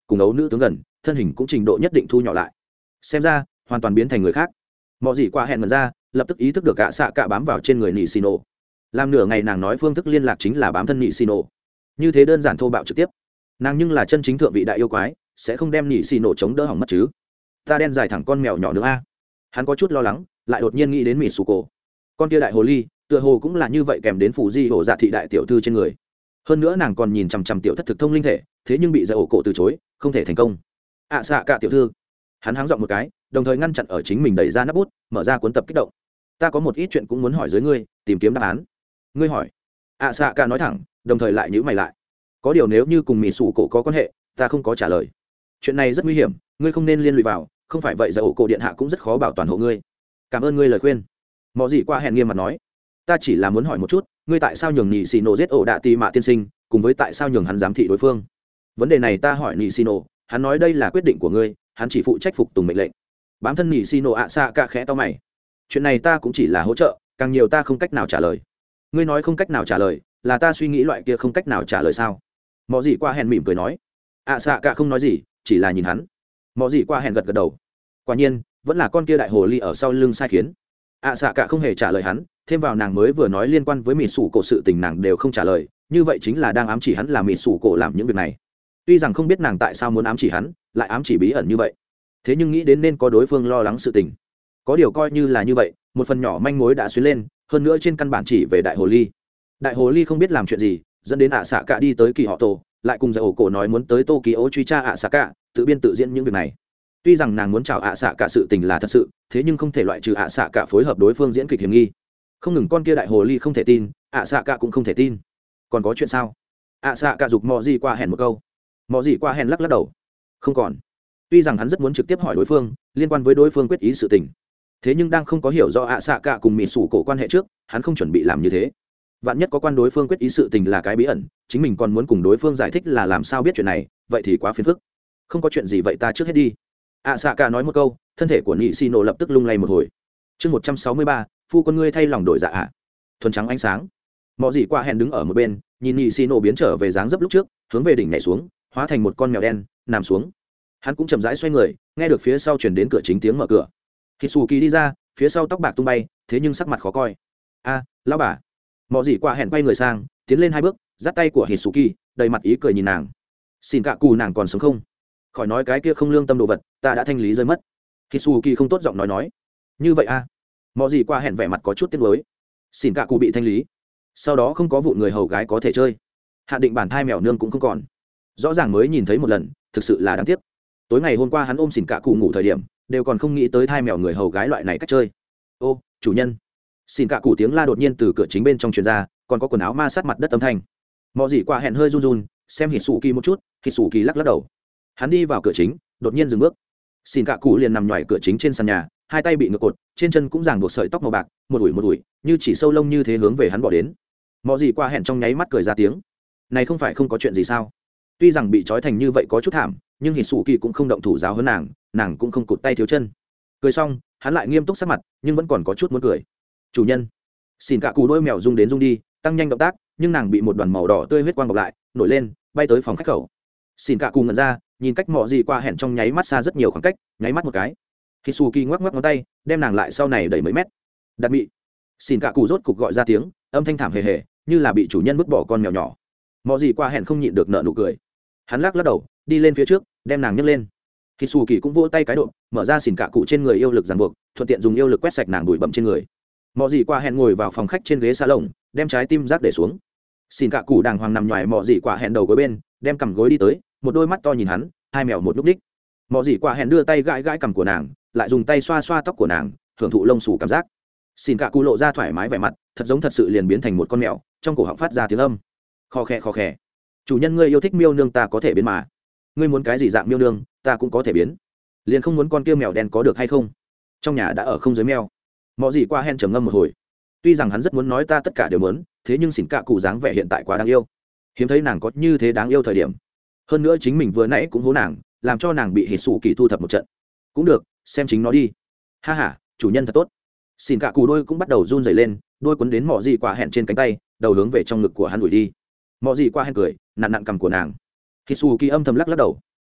cùng ấu nữ tướng gần, thân hình cũng trình độ nhất định thu nhỏ lại, xem ra hoàn toàn biến thành người khác. Mọi gì qua hẹn mần ra, lập tức ý thức được ạ xạ cả bám vào trên người nị xì nổ. Làm nửa ngày nàng nói phương thức liên lạc chính là bám thân nị xì nổ, như thế đơn giản thô bạo trực tiếp. Nàng nhưng là chân chính thượng vị đại yêu quái, sẽ không đem nị xì nổ chống đỡ hỏng mất chứ. Ta đen dài thẳng con mèo nhỏ nữa a. Hắn có chút lo lắng, lại đột nhiên nghĩ đến mị sù cổ, con kia đại hồ ly tựa hồ cũng là như vậy, kèm đến phủ di hổ dạ thị đại tiểu thư trên người. Hơn nữa nàng còn nhìn chằm chằm tiểu thất thực thông linh thể, thế nhưng bị dạ ổ cổ từ chối, không thể thành công. ạ xạ cả tiểu thư. Hắn háng giọng một cái, đồng thời ngăn chặn ở chính mình đẩy ra nắp bút, mở ra cuốn tập kích động. Ta có một ít chuyện cũng muốn hỏi dưới ngươi, tìm kiếm đáp án. Ngươi hỏi. ạ xạ cả nói thẳng, đồng thời lại nhíu mày lại. Có điều nếu như cùng mị sủ cổ có quan hệ, ta không có trả lời. Chuyện này rất nguy hiểm, ngươi không nên liên lụy vào, không phải vậy dạ ổ cổ điện hạ cũng rất khó bảo toàn hộ ngươi. Cảm ơn ngươi lời khuyên. Mọ gì qua hẹn nghiêm mặt nói, ta chỉ là muốn hỏi một chút, ngươi tại sao nhường nhị xì nổ giết ổ đạ tì mạ tiên sinh, cùng với tại sao nhường hắn giám thị đối phương. Vấn đề này ta hỏi nhị xì nổ, hắn nói đây là quyết định của ngươi, hắn chỉ phụ trách phục tùng mệnh lệnh. Bám thân nhị xì nổ ạ xạ cả khẽ to mày. Chuyện này ta cũng chỉ là hỗ trợ, càng nhiều ta không cách nào trả lời. Ngươi nói không cách nào trả lời, là ta suy nghĩ loại kia không cách nào trả lời sao? Mọ gì qua hẹn mỉm cười nói. ạ xạ cả không nói gì, chỉ là nhìn hắn. Mọ gì qua hẹn gật gật đầu. Quả nhiên vẫn là con kia đại hồ ly ở sau lưng sai khiến. ạ xạ cả không hề trả lời hắn, thêm vào nàng mới vừa nói liên quan với mị sủ cổ sự tình nàng đều không trả lời, như vậy chính là đang ám chỉ hắn là mị sủ cổ làm những việc này. Tuy rằng không biết nàng tại sao muốn ám chỉ hắn, lại ám chỉ bí ẩn như vậy, thế nhưng nghĩ đến nên có đối phương lo lắng sự tình. Có điều coi như là như vậy, một phần nhỏ manh mối đã xuyến lên, hơn nữa trên căn bản chỉ về đại hồ ly. Đại hồ ly không biết làm chuyện gì, dẫn đến ạ xạ cả đi tới kỳ họ tổ, lại cùng giải ổ cổ nói muốn tới Tokyo truy tra ạ xạ cả, tự biên tự diễn những việc này. Tuy rằng nàng muốn chào ạ xạ cả sự tình là thật sự, thế nhưng không thể loại trừ ạ xạ cả phối hợp đối phương diễn kịch hiểm nghi. Không ngừng con kia đại hồ ly không thể tin, ạ xạ cả cũng không thể tin. Còn có chuyện sao? ạ xạ cả giục mò gì qua hẹn một câu. Mò gì qua hẹn lắc lắc đầu. Không còn. Tuy rằng hắn rất muốn trực tiếp hỏi đối phương liên quan với đối phương quyết ý sự tình, thế nhưng đang không có hiểu rõ ạ xạ cả cùng mị sủ cổ quan hệ trước, hắn không chuẩn bị làm như thế. Vạn nhất có quan đối phương quyết ý sự tình là cái bí ẩn, chính mình còn muốn cùng đối phương giải thích là làm sao biết chuyện này, vậy thì quá phiền phức. Không có chuyện gì vậy ta trước hết đi. ạ xạ cả nói một câu, thân thể của nhị xì nổ lập tức lung lay một hồi. Chương 163, phu quân ngươi thay lòng đổi dạ ạ. Thuần trắng ánh sáng. Mọ gì qua hẹn đứng ở một bên, nhìn nhị xì nổ biến trở về dáng dấp lúc trước, hướng về đỉnh nhảy xuống, hóa thành một con mèo đen, nằm xuống. Hắn cũng chậm rãi xoay người, nghe được phía sau truyền đến cửa chính tiếng mở cửa. Hitsuki đi ra, phía sau tóc bạc tung bay, thế nhưng sắc mặt khó coi. A, lão bà. Mọ gì qua hẹn quay người sang, tiến lên hai bước, dắt tay của Hitsuki, đầy mặt ý cười nhìn nàng. Xin cả cù nàng còn sống không? Khỏi nói cái kia không lương tâm đồ vật, ta đã thanh lý rơi mất. Hitsuki không tốt giọng nói. Như vậy a? Mọ gì qua hẹn vẻ mặt có chút tiếc nuối. Xin cả cù bị thanh lý, sau đó không có vụ người hầu gái có thể chơi, hạ định bản thai mèo nương cũng không còn. Rõ ràng mới nhìn thấy một lần, thực sự là đáng tiếc. Tối ngày hôm qua hắn ôm xỉn cả cụ ngủ thời điểm, đều còn không nghĩ tới thai mèo người hầu gái loại này cách chơi. Ô, chủ nhân. Xỉn cả cụ tiếng la đột nhiên từ cửa chính bên trong truyền ra, còn có quần áo ma sát mặt đất âm thanh. Mọ gì qua hẹn hơi run run, xem Hitsuki một chút, Hitsuki lắc lắc đầu. Hắn đi vào cửa chính, đột nhiên dừng bước. Xỉn cả cụ liền nằm nhòi cửa chính trên sàn nhà, hai tay bị ngược cột, trên chân cũng ràng buộc sợi tóc màu bạc, một ủi như chỉ sâu lông như thế hướng về hắn bỏ đến. Mọ gì qua hẹn trong nháy mắt cười ra tiếng. Này không phải không có chuyện gì sao? Tuy rằng bị trói thành như vậy có chút thảm, nhưng Hitsuki cũng không động thủ giáo hơn nàng, nàng cũng không cụt tay thiếu chân. Cười xong, hắn lại nghiêm túc sắc mặt, nhưng vẫn còn có chút muốn cười. Chủ nhân. Xỉn cả cụ đôi mèo rung đến rung đi, tăng nhanh động tác, nhưng nàng bị một đoàn màu đỏ tươi huyết quang bọc lại, nổi lên, bay tới phòng khách khẩu. Xỉn cả cụ ngẩn ra, nhìn cách Mọ gì qua hẹn trong nháy mắt xa rất nhiều khoảng cách, nháy mắt một cái. Hitsuki ngoắc ngoắc ngón tay, đem nàng lại sau này đẩy mấy mét. Đặt mị. Xỉn cả cụ rốt cục gọi ra tiếng, âm thanh thảm hề hề, như là bị chủ nhân vứt bỏ con mèo nhỏ. Mọ gì qua hẹn không nhịn được nở nụ cười. Hắn lắc đầu, đi lên phía trước, đem nàng nhấc lên. Hitsuki cũng vỗ tay cái độ, mở ra xỉn cả cụ trên người yêu lực ràng buộc, thuận tiện dùng yêu lực quét sạch nàng bụi bặm trên người. Mọ gì qua hẹn ngồi vào phòng khách trên ghế salon, đem trái tim rác để xuống. Xỉn cả cụ đàng hoàng nằm nhòi mọ gì qua hẹn đầu gối bên, đem cằm gối đi tới, một đôi mắt to nhìn hắn, hai mèo một lúc đích. Mọ gì qua hẹn đưa tay gãi gãi cằm của nàng, lại dùng tay xoa xoa tóc của nàng, hưởng thụ lông xù cảm giác. Xỉn cả cụ lộ ra thoải mái vẻ mặt, thật giống thật sự liền biến thành một con mèo, trong cổ họng phát ra tiếng âm. Khò khè. Chủ nhân ngươi yêu thích miêu nương ta có thể biến mà. Ngươi muốn cái gì dạng miêu nương, ta cũng có thể biến. Liền không muốn con kia mèo đen có được hay không? Trong nhà đã ở không giới mèo. Mọ gì qua hẹn trầm ngâm một hồi. Tuy rằng hắn rất muốn nói ta tất cả đều muốn, thế nhưng xỉn cả cụ dáng vẻ hiện tại quá đáng yêu. Hiếm thấy nàng có như thế đáng yêu thời điểm. Hơn nữa chính mình vừa nãy cũng hố nàng, làm cho nàng bị Hitsuki thu thập một trận. Cũng được, xem chính nó đi. Ha ha, chủ nhân thật tốt. Xỉn cả cụ đôi cũng bắt đầu run rẩy lên, đôi quấn đến mọ gì qua hẹn trên cánh tay, đầu hướng về trong ngực của hắn đuổi đi. Mọ gì qua hẹn cười, nặn nặn cằm của nàng. Hitsuki âm thầm lắc lắc đầu.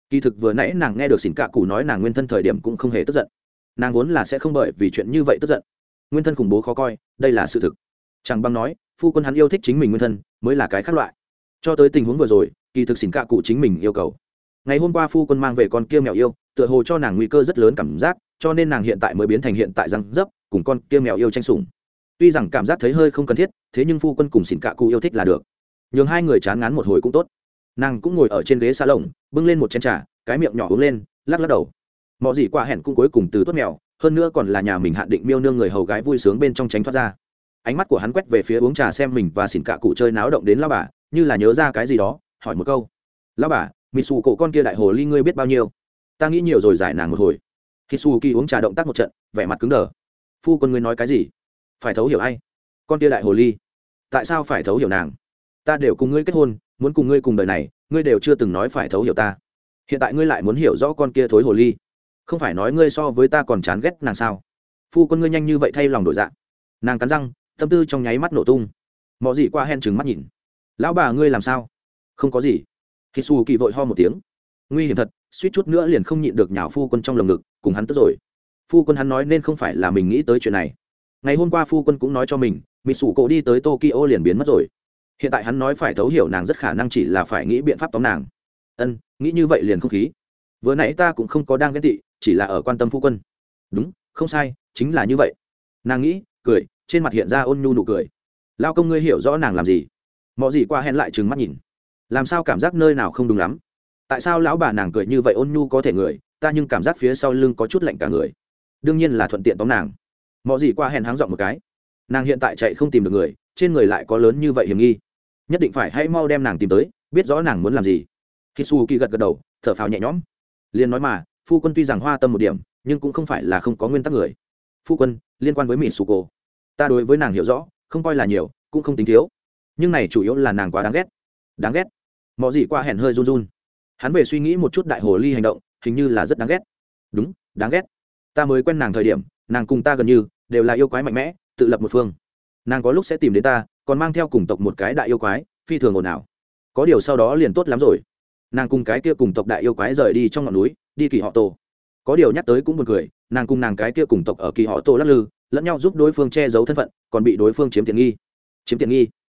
Kỳ thực vừa nãy nàng nghe được xỉn cạ cụ nói nàng nguyên thân thời điểm cũng không hề tức giận, nàng vốn là sẽ không bởi vì chuyện như vậy tức giận. Nguyên thân khủng bố khó coi, đây là sự thực. Chẳng bằng nói phu quân hắn yêu thích chính mình nguyên thân mới là cái khác loại. Cho tới tình huống vừa rồi, kỳ thực xỉn cạ cụ chính mình yêu cầu. Ngày hôm qua phu quân mang về con kia mèo yêu, tựa hồ cho nàng nguy cơ rất lớn cảm giác, cho nên nàng hiện tại mới biến thành hiện tại răng dấp cùng con kia mèo yêu tranh sủng. Tuy rằng cảm giác thấy hơi không cần thiết, thế nhưng phu quân cùng xỉn cạ cụ yêu thích là được. Nhường hai người chán ngán một hồi cũng tốt. Nàng cũng ngồi ở trên ghế salon, bưng lên một chén trà, cái miệng nhỏ uống lên, lắc lắc đầu. Mọi gì qua hẹn cũng cuối cùng từ tốt mèo, hơn nữa còn là nhà mình hạn định miêu nương người hầu gái vui sướng bên trong tránh thoát ra. Ánh mắt của hắn quét về phía uống trà xem mình và xỉn cạ cụ chơi náo động đến lão bà, như là nhớ ra cái gì đó, hỏi một câu. Lão bà, Mitsu cổ con kia đại hồ ly ngươi biết bao nhiêu? Ta nghĩ nhiều rồi giải nàng một hồi. Hitsuki uống trà động tác một trận, vẻ mặt cứng đờ. Phu quân ngươi nói cái gì? Phải thấu hiểu ai? Con kia đại hồ ly. Tại sao phải thấu hiểu nàng? Ta đều cùng ngươi kết hôn, muốn cùng ngươi cùng đời này, ngươi đều chưa từng nói phải thấu hiểu ta. Hiện tại ngươi lại muốn hiểu rõ con kia thối hồ ly. Không phải nói ngươi so với ta còn chán ghét nàng sao? Phu quân ngươi nhanh như vậy thay lòng đổi dạ. Nàng cắn răng, tâm tư trong nháy mắt nổ tung. Mọ gì qua hen trừng mắt nhìn. Lão bà ngươi làm sao? Không có gì. Hitsuki vội ho một tiếng. Nguy hiểm thật, suýt chút nữa liền không nhịn được nhào phu quân trong lồng ngực, cùng hắn tức rồi. Phu quân hắn nói nên không phải là mình nghĩ tới chuyện này. Ngày hôm qua phu quân cũng nói cho mình, Mitsu cổ đi tới Tokyo liền biến mất rồi. Hiện tại hắn nói phải thấu hiểu nàng rất khả năng chỉ là phải nghĩ biện pháp tóm nàng. Nghĩ như vậy liền không khí. Vừa nãy ta cũng không có đang ghen tị, chỉ là ở quan tâm phu quân. Đúng, không sai, chính là như vậy. Nàng nghĩ, cười, trên mặt hiện ra ôn nhu nụ cười. Lao công ngươi hiểu rõ nàng làm gì? Mọi gì qua hẹn lại trừng mắt nhìn. Làm sao cảm giác nơi nào không đúng lắm? Tại sao lão bà nàng cười như vậy ôn nhu có thể người, ta nhưng cảm giác phía sau lưng có chút lạnh cả người. Đương nhiên là thuận tiện tóm nàng. Mọi gì qua hẹn háng giọng một cái. Nàng hiện tại chạy không tìm được người, trên người lại có lớn như vậy hiểm nghi, nhất định phải hãy mau đem nàng tìm tới, biết rõ nàng muốn làm gì. Hitsuki gật gật đầu, thở phào nhẹ nhõm. Liên nói mà, phu quân tuy rằng hoa tâm một điểm, nhưng cũng không phải là không có nguyên tắc người. Phu quân, liên quan với Mitsuko, ta đối với nàng hiểu rõ, không coi là nhiều, cũng không tính thiếu, nhưng này chủ yếu là nàng quá đáng ghét. Đáng ghét? Mọi gì qua hẹn hơi run run. Hắn về suy nghĩ một chút đại hồ ly hành động, hình như là rất đáng ghét. Đúng, đáng ghét. Ta mới quen nàng thời điểm, nàng cùng ta gần như đều là yêu quái mạnh mẽ, tự lập một phương. Nàng có lúc sẽ tìm đến ta, còn mang theo cùng tộc một cái đại yêu quái, phi thường ồn ào. Có điều sau đó liền tốt lắm rồi. Nàng cùng cái kia cùng tộc đại yêu quái rời đi trong ngọn núi, đi kỳ họ tổ. Có điều nhắc tới cũng buồn cười, nàng cùng nàng cái kia cùng tộc ở kỳ họ tổ lắc lư, lẫn nhau giúp đối phương che giấu thân phận, còn bị đối phương chiếm tiện nghi. Chiếm tiện nghi?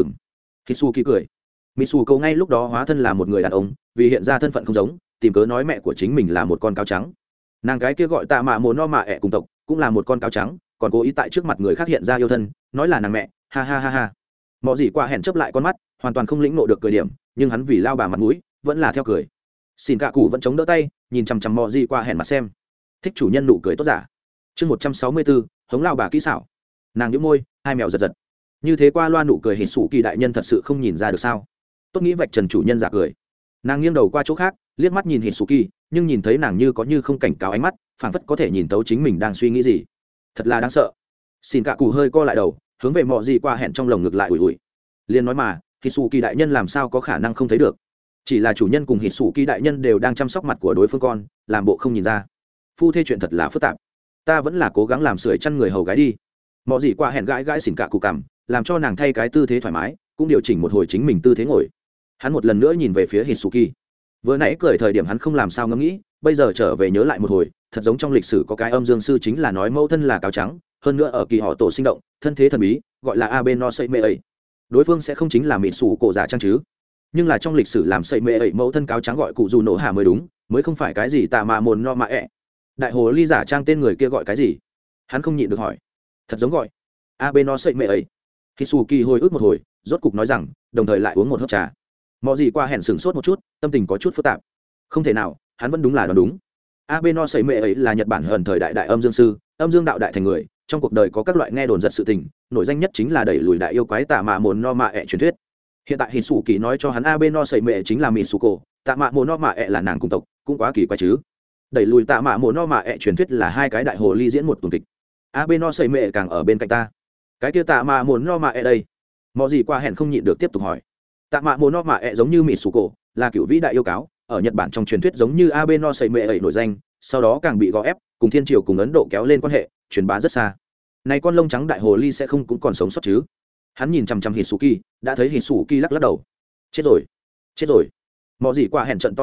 Hitsuki cười. Mitsuko ngay lúc đó hóa thân là một người đàn ông, vì hiện ra thân phận không giống, tìm cớ nói mẹ của chính mình là một con cáo trắng. Nàng cái kia gọi tạ mạ mồ no mạ ẹ cùng tộc, cũng là một con cáo trắng, còn cố ý tại trước mặt người khác hiện ra yêu thân, nói là nàng mẹ, ha ha ha ha. Mọi gì qua hẹn chớp lại con mắt, hoàn toàn không lĩnh nộ được cười điểm, nhưng hắn vì lao bà mặt mũi, vẫn là theo cười. Xin cả cụ vẫn chống đỡ tay, nhìn chằm chằm mọi gì qua hẹn mặt xem. Thích chủ nhân nụ cười tốt giả. Chương 164, hống lao bà kỹ xảo. Nàng nhếch môi, hai mèo giật giật. Như thế qua loa nụ cười hỉ sủ kỳ đại nhân thật sự không nhìn ra được sao? Tốt nghĩ vạch trần chủ nhân giả cười. Nàng nghiêng đầu qua chỗ khác, liếc mắt nhìn hỉ sủ kỳ, nhưng nhìn thấy nàng như có như không cảnh cáo ánh mắt, phảng phất có thể nhìn tấu chính mình đang suy nghĩ gì. Thật là đáng sợ. Xin cả cụ hơi co lại đầu, hướng về mọi gì qua hẹn trong lồng ngực lại ủi ủi. Liên nói mà, hỉ sủ kỳ đại nhân làm sao có khả năng không thấy được? Chỉ là chủ nhân cùng hỉ sủ kỳ đại nhân đều đang chăm sóc mặt của đối phương con, làm bộ không nhìn ra. Phu thê chuyện thật là phức tạp. Ta vẫn là cố gắng làm sưởi chăn người hầu gái đi. Mọi gì qua hẹn gãi gãi xỉn cả cụ cằm, làm cho nàng thay cái tư thế thoải mái, cũng điều chỉnh một hồi chính mình tư thế ngồi. Hắn một lần nữa nhìn về phía Hitsuki. Vừa nãy cười thời điểm hắn không làm sao ngẫm nghĩ, bây giờ trở về nhớ lại một hồi, thật giống trong lịch sử có cái âm dương sư chính là nói mẫu thân là cáo trắng, hơn nữa ở kỳ họ tổ sinh động, thân thế thần bí, gọi là Abe no Seimei ấy. Đối phương sẽ không chính là mỹ sủ cổ giả trang chứ? Nhưng là trong lịch sử làm Seimei ấy mẫu thân cáo trắng gọi cụ dù nổ hà mới đúng, mới không phải cái gì tà mà mồn no mà ẹ. Đại hồ ly giả trang tên người kia gọi cái gì? Hắn không nhịn được hỏi. Thật giống gọi Abe no Seimei ấy. Hitsuki hồi ức một hồi, rốt cục nói rằng, đồng thời lại uống một hớp trà. Mọi gì qua hẹn sửng sốt một chút, tâm tình có chút phức tạp. Không thể nào, hắn vẫn đúng là đoán đúng. Abe no Seimei ấy là Nhật Bản hờn thời đại đại âm dương sư, âm dương đạo đại thành người, trong cuộc đời có các loại nghe đồn giật sự tình, nổi danh nhất chính là đẩy lùi đại yêu quái tà mạ mồn no mạ ẹ truyền thuyết. Hiện tại Hitsuki nói cho hắn Abe no Seimei chính là Mitsuko, tà mạ mồn no mạ ẹ là nàng cùng tộc, cũng quá kỳ quái chứ. Đẩy lùi tà mạ mồn no mạ ẹ truyền thuyết là hai cái đại hồ ly diễn một tuần kịch. Abe no Seimei càng ở bên cạnh ta. Cái kia tạ mạ mồn no mạ ẹ đây? Mọi gì qua hẹn không nhịn được tiếp tục hỏi. Tạ mạ mồn no mạ ẹ giống như Mitsuko, là cựu vĩ đại yêu cáo, ở Nhật Bản trong truyền thuyết giống như Abe no Seimei ấy nổi danh, sau đó càng bị gò ép, cùng thiên triều cùng Ấn Độ kéo lên quan hệ, truyền bá rất xa. Này con lông trắng đại hồ ly sẽ không cũng còn sống sót chứ? Hắn nhìn chằm chằm Hitsuki, đã thấy Hitsuki lắc lắc đầu. Chết rồi, chết rồi. Mọi gì qua hẹn trận to hai mắt,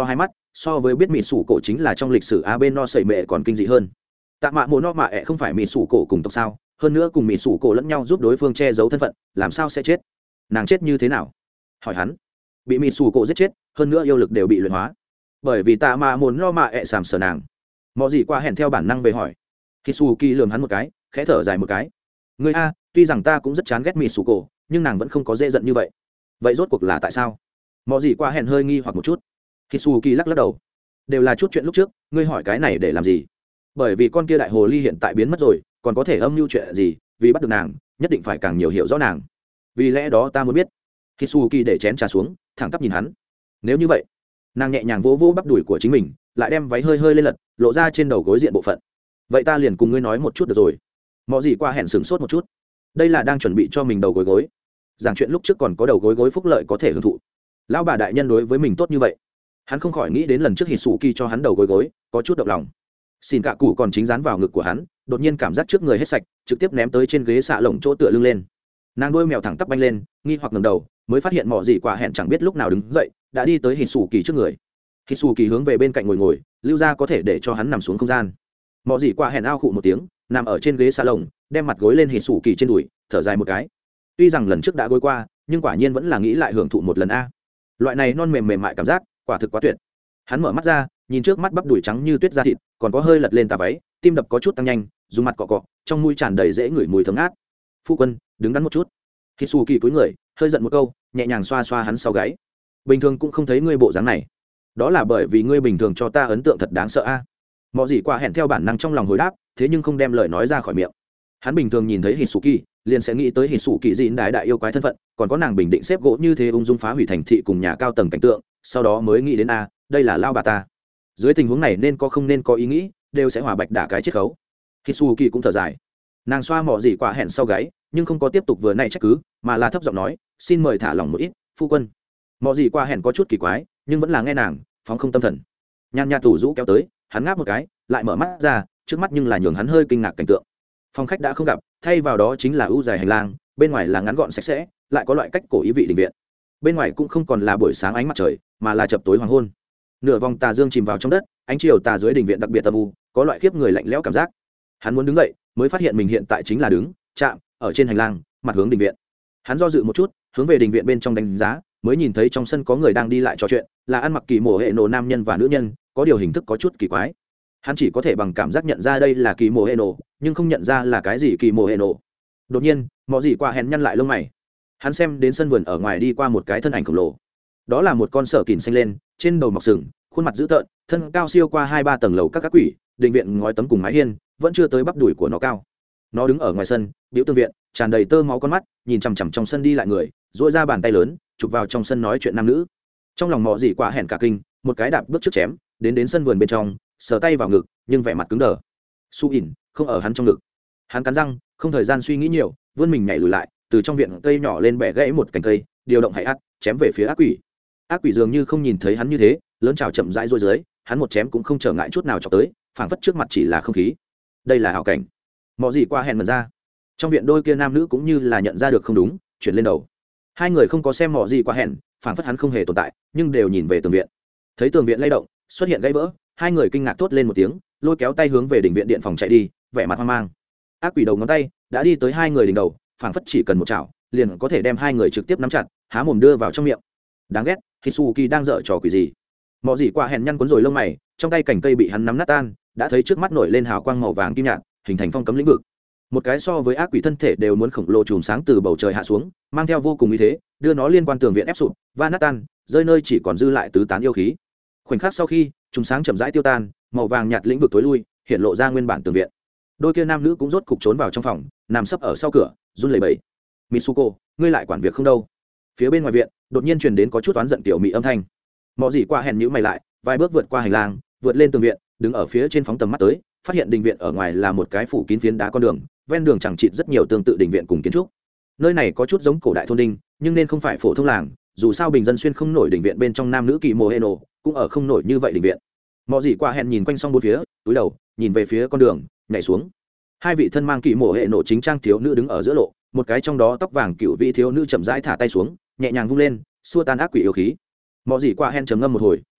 so với biết mỹ sủ cổ chính là trong lịch sử a bên no sẩy mệ còn kinh dị hơn. Tạ mạ mồ no mạ ẹ không phải mỹ sủ cổ cùng tộc sao, hơn nữa cùng mỹ sủ cổ lẫn nhau giúp đối phương che giấu thân phận, làm sao sẽ chết? Nàng chết như thế nào? Hỏi hắn. Bị mỹ sủ cổ giết chết, hơn nữa yêu lực đều bị luyện hóa, bởi vì tạ mạ mồ no mạ ẹ sàm sờ nàng. Mọ gì qua hẹn theo bản năng về hỏi. Hisuki lườm hắn một cái, khẽ thở dài một cái. Ngươi a, tuy rằng ta cũng rất chán ghét mỹ sủ cổ, nhưng nàng vẫn không có dễ giận như vậy. Vậy rốt cuộc là tại sao? Mọ gì qua hẹn hơi nghi hoặc một chút. Hisuki lắc lắc đầu. Đều là chút chuyện lúc trước, ngươi hỏi cái này để làm gì? Bởi vì con kia đại hồ ly hiện tại biến mất rồi, còn có thể âm mưu chuyện gì? Vì bắt được nàng, nhất định phải càng nhiều hiểu rõ nàng. Vì lẽ đó ta muốn biết. Hisuki để chén trà xuống, thẳng tắp nhìn hắn. Nếu như vậy, nàng nhẹ nhàng vỗ vỗ bắp đùi của chính mình, lại đem váy hơi hơi lên lật, lộ ra trên đầu gối diện bộ phận. Vậy ta liền cùng ngươi nói một chút được rồi. Mọ gì qua hẹn sửng sốt một chút. Đây là đang chuẩn bị cho mình đầu gối gối. Giảng chuyện lúc trước còn có đầu gối gối phúc lợi có thể hưởng thụ. Lão bà đại nhân đối với mình tốt như vậy, hắn không khỏi nghĩ đến lần trước Hisuki cho hắn đầu gối gối, có chút động lòng. Xin cạ cụ còn chính dán vào ngực của hắn, đột nhiên cảm giác trước người hết sạch, trực tiếp ném tới trên ghế xạ lồng chỗ tựa lưng lên. Nàng đuôi mèo thẳng tắp banh lên, nghi hoặc ngẩng đầu, mới phát hiện mọ gì quả hẹn chẳng biết lúc nào đứng dậy, đã đi tới Hisuki trước người. Hisuki hướng về bên cạnh ngồi, lưu ra có thể để cho hắn nằm xuống không gian. Mọ gì quả hẹn ao khụ một tiếng, nằm ở trên ghế xà lồng, đem mặt gối lên Hisuki trên đùi, thở dài một cái. Tuy rằng lần trước đã gối qua, nhưng quả nhiên vẫn là nghĩ lại hưởng thụ một lần a. Loại này non mềm mềm mại cảm giác, quả thực quá tuyệt. Hắn mở mắt ra, nhìn trước mắt bắp đùi trắng như tuyết da thịt, còn có hơi lật lên tà váy, tim đập có chút tăng nhanh, dùng mặt cọ cọ, trong mũi tràn đầy dễ ngửi mùi thơm ngát. Phu quân, đứng đắn một chút. Hisuki cúi người, hơi giận một câu, nhẹ nhàng xoa xoa hắn sau gáy. Bình thường cũng không thấy ngươi bộ dáng này. Đó là bởi vì ngươi bình thường cho ta ấn tượng thật đáng sợ a. Mọ gì qua hẹn theo bản năng trong lòng hồi đáp, thế nhưng không đem lời nói ra khỏi miệng. Hắn bình thường nhìn thấy Hisuki, liền sẽ nghĩ tới Hisuki dịn đại yêu quái thân phận, còn có nàng bình định xếp gỗ như thế ung dung phá hủy thành thị cùng nhà cao tầng cảnh tượng, sau đó mới nghĩ đến a, đây là lao bà ta. Dưới tình huống này nên có không nên có ý nghĩ, đều sẽ hòa bạch đả cái chiết khấu. Hisuki cũng thở dài. Nàng xoa mọ gì quả hẹn sau gáy, nhưng không có tiếp tục vừa nay trách cứ, mà là thấp giọng nói, xin mời thả lỏng một ít, phu quân. Mọ gì quả hẹn có chút kỳ quái, nhưng vẫn là nghe nàng, phóng không tâm thần. Nhan nha tủ rũ kéo tới, hắn ngáp một cái, lại mở mắt ra, trước mắt nhưng là nhường hắn hơi kinh ngạc cảnh tượng. Phòng khách đã không gặp, thay vào đó chính là ưu dài hành lang, bên ngoài là ngắn gọn sạch sẽ, lại có loại cách cổ ý vị đình viện. Bên ngoài cũng không còn là buổi sáng ánh mặt trời, mà là chập tối hoàng hôn. Nửa vòng tà dương chìm vào trong đất, ánh chiều tà dưới đình viện đặc biệt âm u, có loại khiếp người lạnh lẽo cảm giác. Hắn muốn đứng dậy, mới phát hiện mình hiện tại chính là đứng, chạm ở trên hành lang, mặt hướng đình viện. Hắn do dự một chút, hướng về đình viện bên trong đánh giá, mới nhìn thấy trong sân có người đang đi lại trò chuyện, là ăn mặc kỳ mộ hệ nổ nam nhân và nữ nhân, có điều hình thức có chút kỳ quái. Hắn chỉ có thể bằng cảm giác nhận ra đây là kỳ mộ hệ nổ, nhưng không nhận ra là cái gì kỳ mộ hệ nổ. Đột nhiên, mọ gì qua hẹn nhăn lại lông mày. Hắn xem đến sân vườn ở ngoài đi qua một cái thân ảnh khổng lồ. Đó là một con sở kìn xanh lên, trên đầu mọc sừng, khuôn mặt dữ tợn, thân cao siêu qua 2-3 tầng lầu các quỷ, đình viện ngói tấm cùng mái hiên, vẫn chưa tới bắp đùi của nó cao. Nó đứng ở ngoài sân, biểu tương viện, tràn đầy tơ máu con mắt, nhìn chằm chằm trong sân đi lại người, duỗi ra bàn tay lớn, chụp vào trong sân nói chuyện nam nữ. Trong lòng mọ gì quả hẹn cả kinh, một cái đạp bước trước chém, đến sân vườn bên trong, sờ tay vào ngực, nhưng vẻ mặt cứng đờ. Su ỉn không ở hắn trong ngực. Hắn cắn răng, không thời gian suy nghĩ nhiều, vươn mình nhảy lùi lại, từ trong viện cây nhỏ lên bẻ gãy một cành cây, điều động hải ác, chém về phía ác quỷ. Ác quỷ dường như không nhìn thấy hắn như thế, lớn chảo chậm rãi rôi dưới, hắn một chém cũng không trở ngại chút nào chọc tới, phảng phất trước mặt chỉ là không khí. Đây là hảo cảnh. Mọ gì qua hẹn mần ra. Trong viện đôi kia nam nữ cũng như là nhận ra được không đúng, chuyển lên đầu. Hai người không có xem mọ gì qua hẹn, phảng phất hắn không hề tồn tại, nhưng đều nhìn về tường viện. Thấy tường viện lay động, xuất hiện gãy vỡ, hai người kinh ngạc thốt lên một tiếng, lôi kéo tay hướng về đỉnh viện điện phòng chạy đi, vẻ mặt hoang mang. Ác quỷ đầu ngón tay đã đi tới hai người đỉnh đầu, phảng phất chỉ cần một chảo, liền có thể đem hai người trực tiếp nắm chặt, há mồm đưa vào trong miệng. Đáng ghét, Hisuki đang dở trò quỷ gì? Mọ gì qua hẹn nhăn cuốn rồi lông mày, trong tay cành cây bị hắn nắm nát tan, đã thấy trước mắt nổi lên hào quang màu vàng kim nhạt, hình thành phong cấm lĩnh vực. Một cái so với ác quỷ thân thể đều muốn khổng lồ chùm sáng từ bầu trời hạ xuống, mang theo vô cùng uy thế, đưa nó liên quan tường viện ép sụp, va nát tan, rơi nơi chỉ còn dư lại tứ tán yêu khí. Khoảnh khắc sau khi, chùm sáng chậm rãi tiêu tan, màu vàng nhạt lĩnh vực tối lui, hiện lộ ra nguyên bản tường viện. Đôi kia nam nữ cũng rốt cục trốn vào trong phòng, nằm sấp ở sau cửa, run lẩy bẩy. Mitsuko, ngươi lại quản việc không đâu? Phía bên ngoài viện, đột nhiên truyền đến có chút oán giận tiểu mị âm thanh. Mọ gì qua hẹn nhíu mày lại, vài bước vượt qua hành lang, vượt lên tường viện, đứng ở phía trên phóng tầm mắt tới, phát hiện đình viện ở ngoài là một cái phủ kín phiến đá con đường, ven đường chẳng chịt rất nhiều tương tự đình viện cùng kiến trúc. Nơi này có chút giống cổ đại thôn đinh, nhưng nên không phải phổ thông làng, dù sao bình dân xuyên không nổi đình viện bên trong nam nữ kỳ mồ heno, cũng ở không nổi như vậy đình viện. Mọ gì qua hẹn nhìn quanh xong bốn phía, túi đầu, nhìn về phía con đường, nhảy xuống. Hai vị thân mang kỳ mồ hệ nổ chính trang thiếu nữ đứng ở giữa lộ, một cái trong đó tóc vàng cựu vị thiếu nữ chậm rãi thả tay xuống, nhẹ nhàng vung lên, xua tan ác quỷ yêu khí. Mọ gì qua hẹn trầm ngâm một hồi,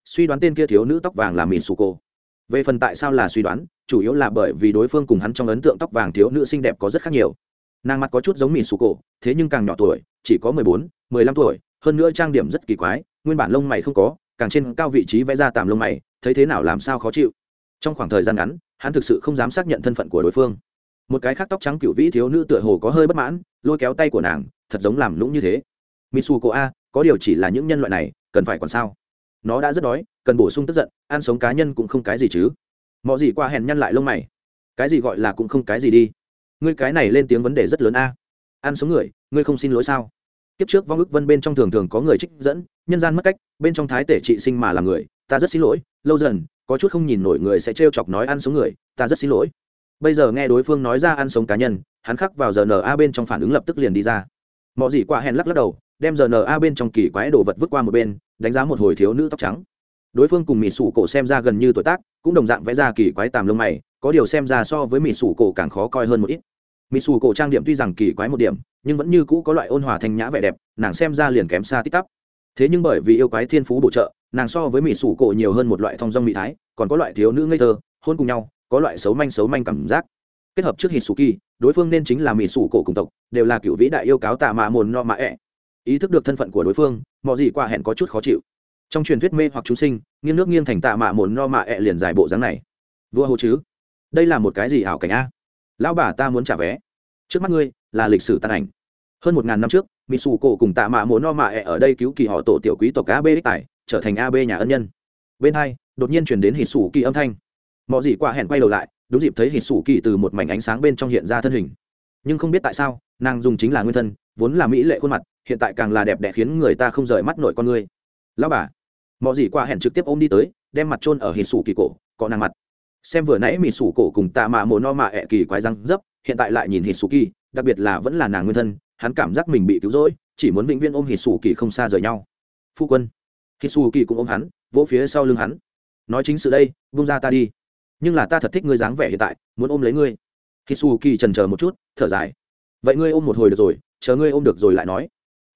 suy đoán tên kia thiếu nữ tóc vàng là Mitsuko. Về phần tại sao là suy đoán, chủ yếu là bởi vì đối phương cùng hắn trong ấn tượng tóc vàng thiếu nữ xinh đẹp có rất khác nhiều. Nàng mặt có chút giống Mitsuko, thế nhưng càng nhỏ tuổi, chỉ có 14, 15 tuổi, hơn nữa trang điểm rất kỳ quái, nguyên bản lông mày không có, càng trên cao vị trí vẽ ra tàm lông mày, thấy thế nào làm sao khó chịu. Trong khoảng thời gian ngắn, hắn thực sự không dám xác nhận thân phận của đối phương. Một cái khác tóc trắng cựu vĩ thiếu nữ tựa hồ có hơi bất mãn, lôi kéo tay của nàng, thật giống làm lũng như thế. Mitsuko a, có điều chỉ là những nhân loại này, cần phải còn sao? Nó đã rất đói, cần bổ sung tức giận, ăn sống cá nhân cũng không cái gì chứ. Mọi gì qua hèn nhăn lại lông mày. Cái gì gọi là cũng không cái gì đi. Ngươi cái này lên tiếng vấn đề rất lớn a. Ăn sống người, ngươi không xin lỗi sao? Kiếp trước vong ức vân bên trong thường có người trích dẫn, nhân gian mất cách, bên trong thái tể trị sinh mà làm người, ta rất xin lỗi, lâu dần, có chút không nhìn nổi người sẽ trêu chọc nói ăn sống người, ta rất xin lỗi. Bây giờ nghe đối phương nói ra ăn sống cá nhân, hắn khắc vào RNA bên trong phản ứng lập tức liền đi ra. Mọi gì qua hèn lắc đầu, đem RNA bên trong kỳ quái đồ vật vứt qua một bên, đánh giá một hồi thiếu nữ tóc trắng. Đối phương cùng Mitsuko xem ra gần như tuổi tác, cũng đồng dạng vẽ ra kỳ quái tàm lông mày, có điều xem ra so với Mitsuko càng khó coi hơn một ít. Mitsuko trang điểm tuy rằng kỳ quái một điểm, nhưng vẫn như cũ có loại ôn hòa thanh nhã vẻ đẹp, nàng xem ra liền kém xa tít tắp. Thế nhưng bởi vì yêu quái thiên phú bổ trợ, nàng so với Mitsuko nhiều hơn một loại thong dong mỹ thái, còn có loại thiếu nữ ngây thơ, hôn cùng nhau, có loại xấu manh cảm giác. Kết hợp trước Hitsuki, đối phương nên chính là Mitsuko cùng tộc, đều là cựu vĩ đại yêu cáo tạ mạ mồn no mạ ẹ. Ý thức được thân phận của đối phương, mọi gì qua hẹn có chút khó chịu. Trong truyền thuyết mê hoặc chúng sinh, nghiêng nước nghiêng thành tạ mạ mồn no mạ ẹ liền giải bộ dáng này. Vua hồ chứ? Đây là một cái gì ảo cảnh a? Lão bà ta muốn trả vé. Trước mắt ngươi là lịch sử tàn ảnh. Hơn 1000 năm trước, Mitsuko cùng tạ mạ mồn no mạ ẹ ở đây cứu kỳ họ tổ tiểu quý tộc AB đích tài, trở thành AB nhà ân nhân. Bên hai, đột nhiên truyền đến Hitsuki âm thanh. Mọi gì qua hẹn quay đầu lại, đúng dịp thấy Hitsuki từ một mảnh ánh sáng bên trong hiện ra thân hình. Nhưng không biết tại sao, nàng dùng chính là nguyên thân, vốn là mỹ lệ khuôn mặt, hiện tại càng là đẹp đẽ khiến người ta không rời mắt nổi con ngươi. Lão bà. Mọi gì qua hẹn trực tiếp ôm đi tới, đem mặt chôn ở Hitsuki cổ, có nàng mặt. Xem vừa nãy Mitsuko cùng tạ mạ mồn no mạ ẹ kỳ quái răng dấp, hiện tại lại nhìn Hitsuki, đặc biệt là vẫn là nàng nguyên thân, hắn cảm giác mình bị cứu rỗi, chỉ muốn vĩnh viễn ôm Hitsuki không xa rời nhau. Phu quân. Hitsuki cũng ôm hắn, vỗ phía sau lưng hắn. Nói chính sự đây, buông ra ta đi. Nhưng là ta thật thích ngươi dáng vẻ hiện tại, muốn ôm lấy ngươi. Hitsuki chần chờ một chút, thở dài. Vậy ngươi ôm một hồi được rồi, chờ ngươi ôm được rồi lại nói.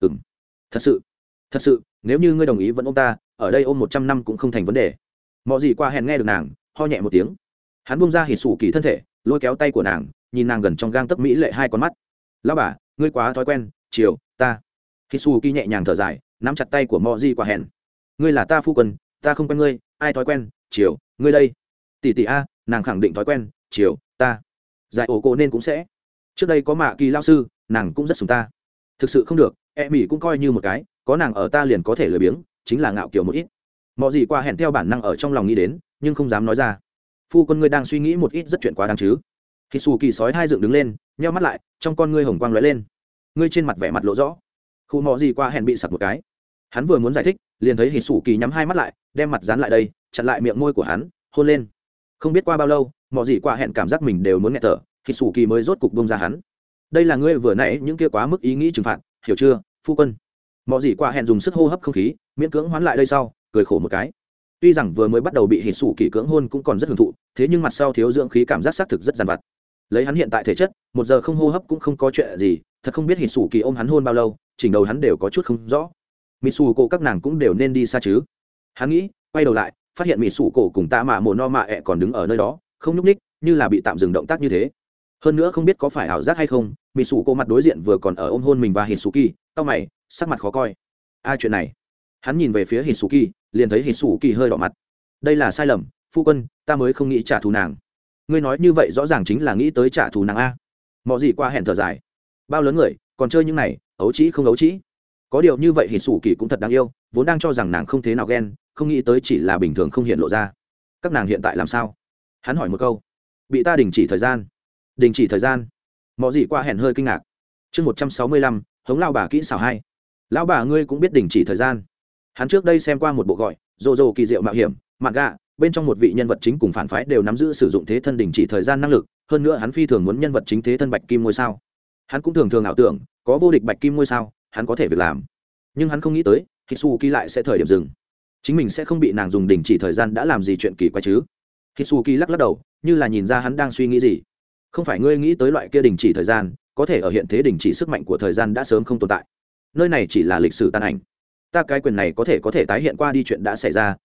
Thật sự, nếu như ngươi đồng ý vẫn ôm ta, ở đây ôm 100 năm cũng không thành vấn đề. Mọi gì qua hẹn nghe được nàng, ho nhẹ một tiếng. Hắn buông ra Hitsuki thân thể, lôi kéo tay của nàng, nhìn nàng gần trong gang tấc mỹ lệ hai con mắt. Lão bà, ngươi quá thói quen, chiều ta. Hitsuki nhẹ nhàng thở dài, nắm chặt tay của Mọi gì qua hẹn. Ngươi là ta phu quân, ta không quen ngươi, ai thói quen, chiều ngươi đây. Tỷ tỷ a, nàng khẳng định thói quen, chiều ta. Giải ổ cô nên cũng sẽ. Trước đây có Mạ Kỳ lao sư, nàng cũng rất sủng ta. Thực sự không được, Mỹ cũng coi như một cái, có nàng ở ta liền có thể lười biếng, chính là ngạo kiểu một ít. Mọi gì qua hẹn theo bản năng ở trong lòng nghĩ đến, nhưng không dám nói ra. Phu quân ngươi đang suy nghĩ một ít rất chuyện quá đáng chứ? Hitsuki sói hai dựng đứng lên, nheo mắt lại, trong con ngươi hồng quang lóe lên. Ngươi trên mặt vẻ mặt lộ rõ. Khu Mọi gì qua hẹn bị sặc một cái. Hắn vừa muốn giải thích, liền thấy Hitsuki nhắm hai mắt lại, đem mặt dán lại đây, chặn lại miệng môi của hắn, hôn lên. Không biết qua bao lâu, Mọi gì qua hẹn cảm giác mình đều muốn nghẹt thở, Hitsuki mới rốt cục buông ra hắn. Đây là ngươi vừa nãy những kia quá mức ý nghĩ trừng phạt, hiểu chưa, phu quân? Mọi gì qua hẹn dùng sức hô hấp không khí, miễn cưỡng hoán lại đây sau, cười khổ một cái. Tuy rằng vừa mới bắt đầu bị Hitsuki cưỡng hôn cũng còn rất hưởng thụ, thế nhưng mặt sau thiếu dưỡng khí cảm giác xác thực rất dằn vặt. Lấy hắn hiện tại thể chất, 1 giờ không hô hấp cũng không có chuyện gì, thật không biết Hitsuki ôm hắn hôn bao lâu, chỉnh đầu hắn đều có chút không rõ. Mitsuko các nàng cũng đều nên đi xa chứ. Hắn nghĩ, quay đầu lại, phát hiện Mitsuko cùng tạ mạ mồn no mạ ẹ còn đứng ở nơi đó, không nhúc nhích, như là bị tạm dừng động tác như thế. Hơn nữa không biết có phải ảo giác hay không, Mitsuko mặt đối diện vừa còn ở ôm hôn mình và Hitsuki, cau mày, sắc mặt khó coi. Ai chuyện này? Hắn nhìn về phía Hitsuki, liền thấy Hitsuki hơi đỏ mặt. Đây là sai lầm, phu quân, ta mới không nghĩ trả thù nàng. Ngươi nói như vậy rõ ràng chính là nghĩ tới trả thù nàng a. Mọi gì qua hẹn thở dài. Bao lớn người, còn chơi những này, ấu trĩ không ấu trĩ. Có điều như vậy Hitsuki cũng thật đáng yêu, vốn đang cho rằng nàng không thế nào ghen, không nghĩ tới chỉ là bình thường không hiện lộ ra. Các nàng hiện tại làm sao? Hắn hỏi một câu. Bị ta đình chỉ thời gian. Đình chỉ thời gian? Mọi gì qua hẹn hơi kinh ngạc. Chương 165, hống lao bà kỹ xảo 2. Lão bà ngươi cũng biết đình chỉ thời gian. Hắn trước đây xem qua một bộ gọi Jojo kỳ diệu mạo hiểm manga, bên trong một vị nhân vật chính cùng phản phái đều nắm giữ sử dụng thế thân đình chỉ thời gian năng lực, hơn nữa hắn phi thường muốn nhân vật chính thế thân bạch kim ngôi sao. Hắn cũng thường ảo tưởng có vô địch bạch kim ngôi sao, hắn có thể việc làm. Nhưng hắn không nghĩ tới Hitsuki lại sẽ thời điểm dừng, chính mình sẽ không bị nàng dùng đình chỉ thời gian đã làm gì chuyện kỳ quái chứ. Hitsuki lắc đầu, như là nhìn ra hắn đang suy nghĩ gì. Không phải ngươi nghĩ tới loại kia đình chỉ thời gian, có thể ở hiện thế đình chỉ sức mạnh của thời gian đã sớm không tồn tại. Nơi này chỉ là lịch sử tàn ảnh. Ta cái quyền này có thể tái hiện qua đi chuyện đã xảy ra,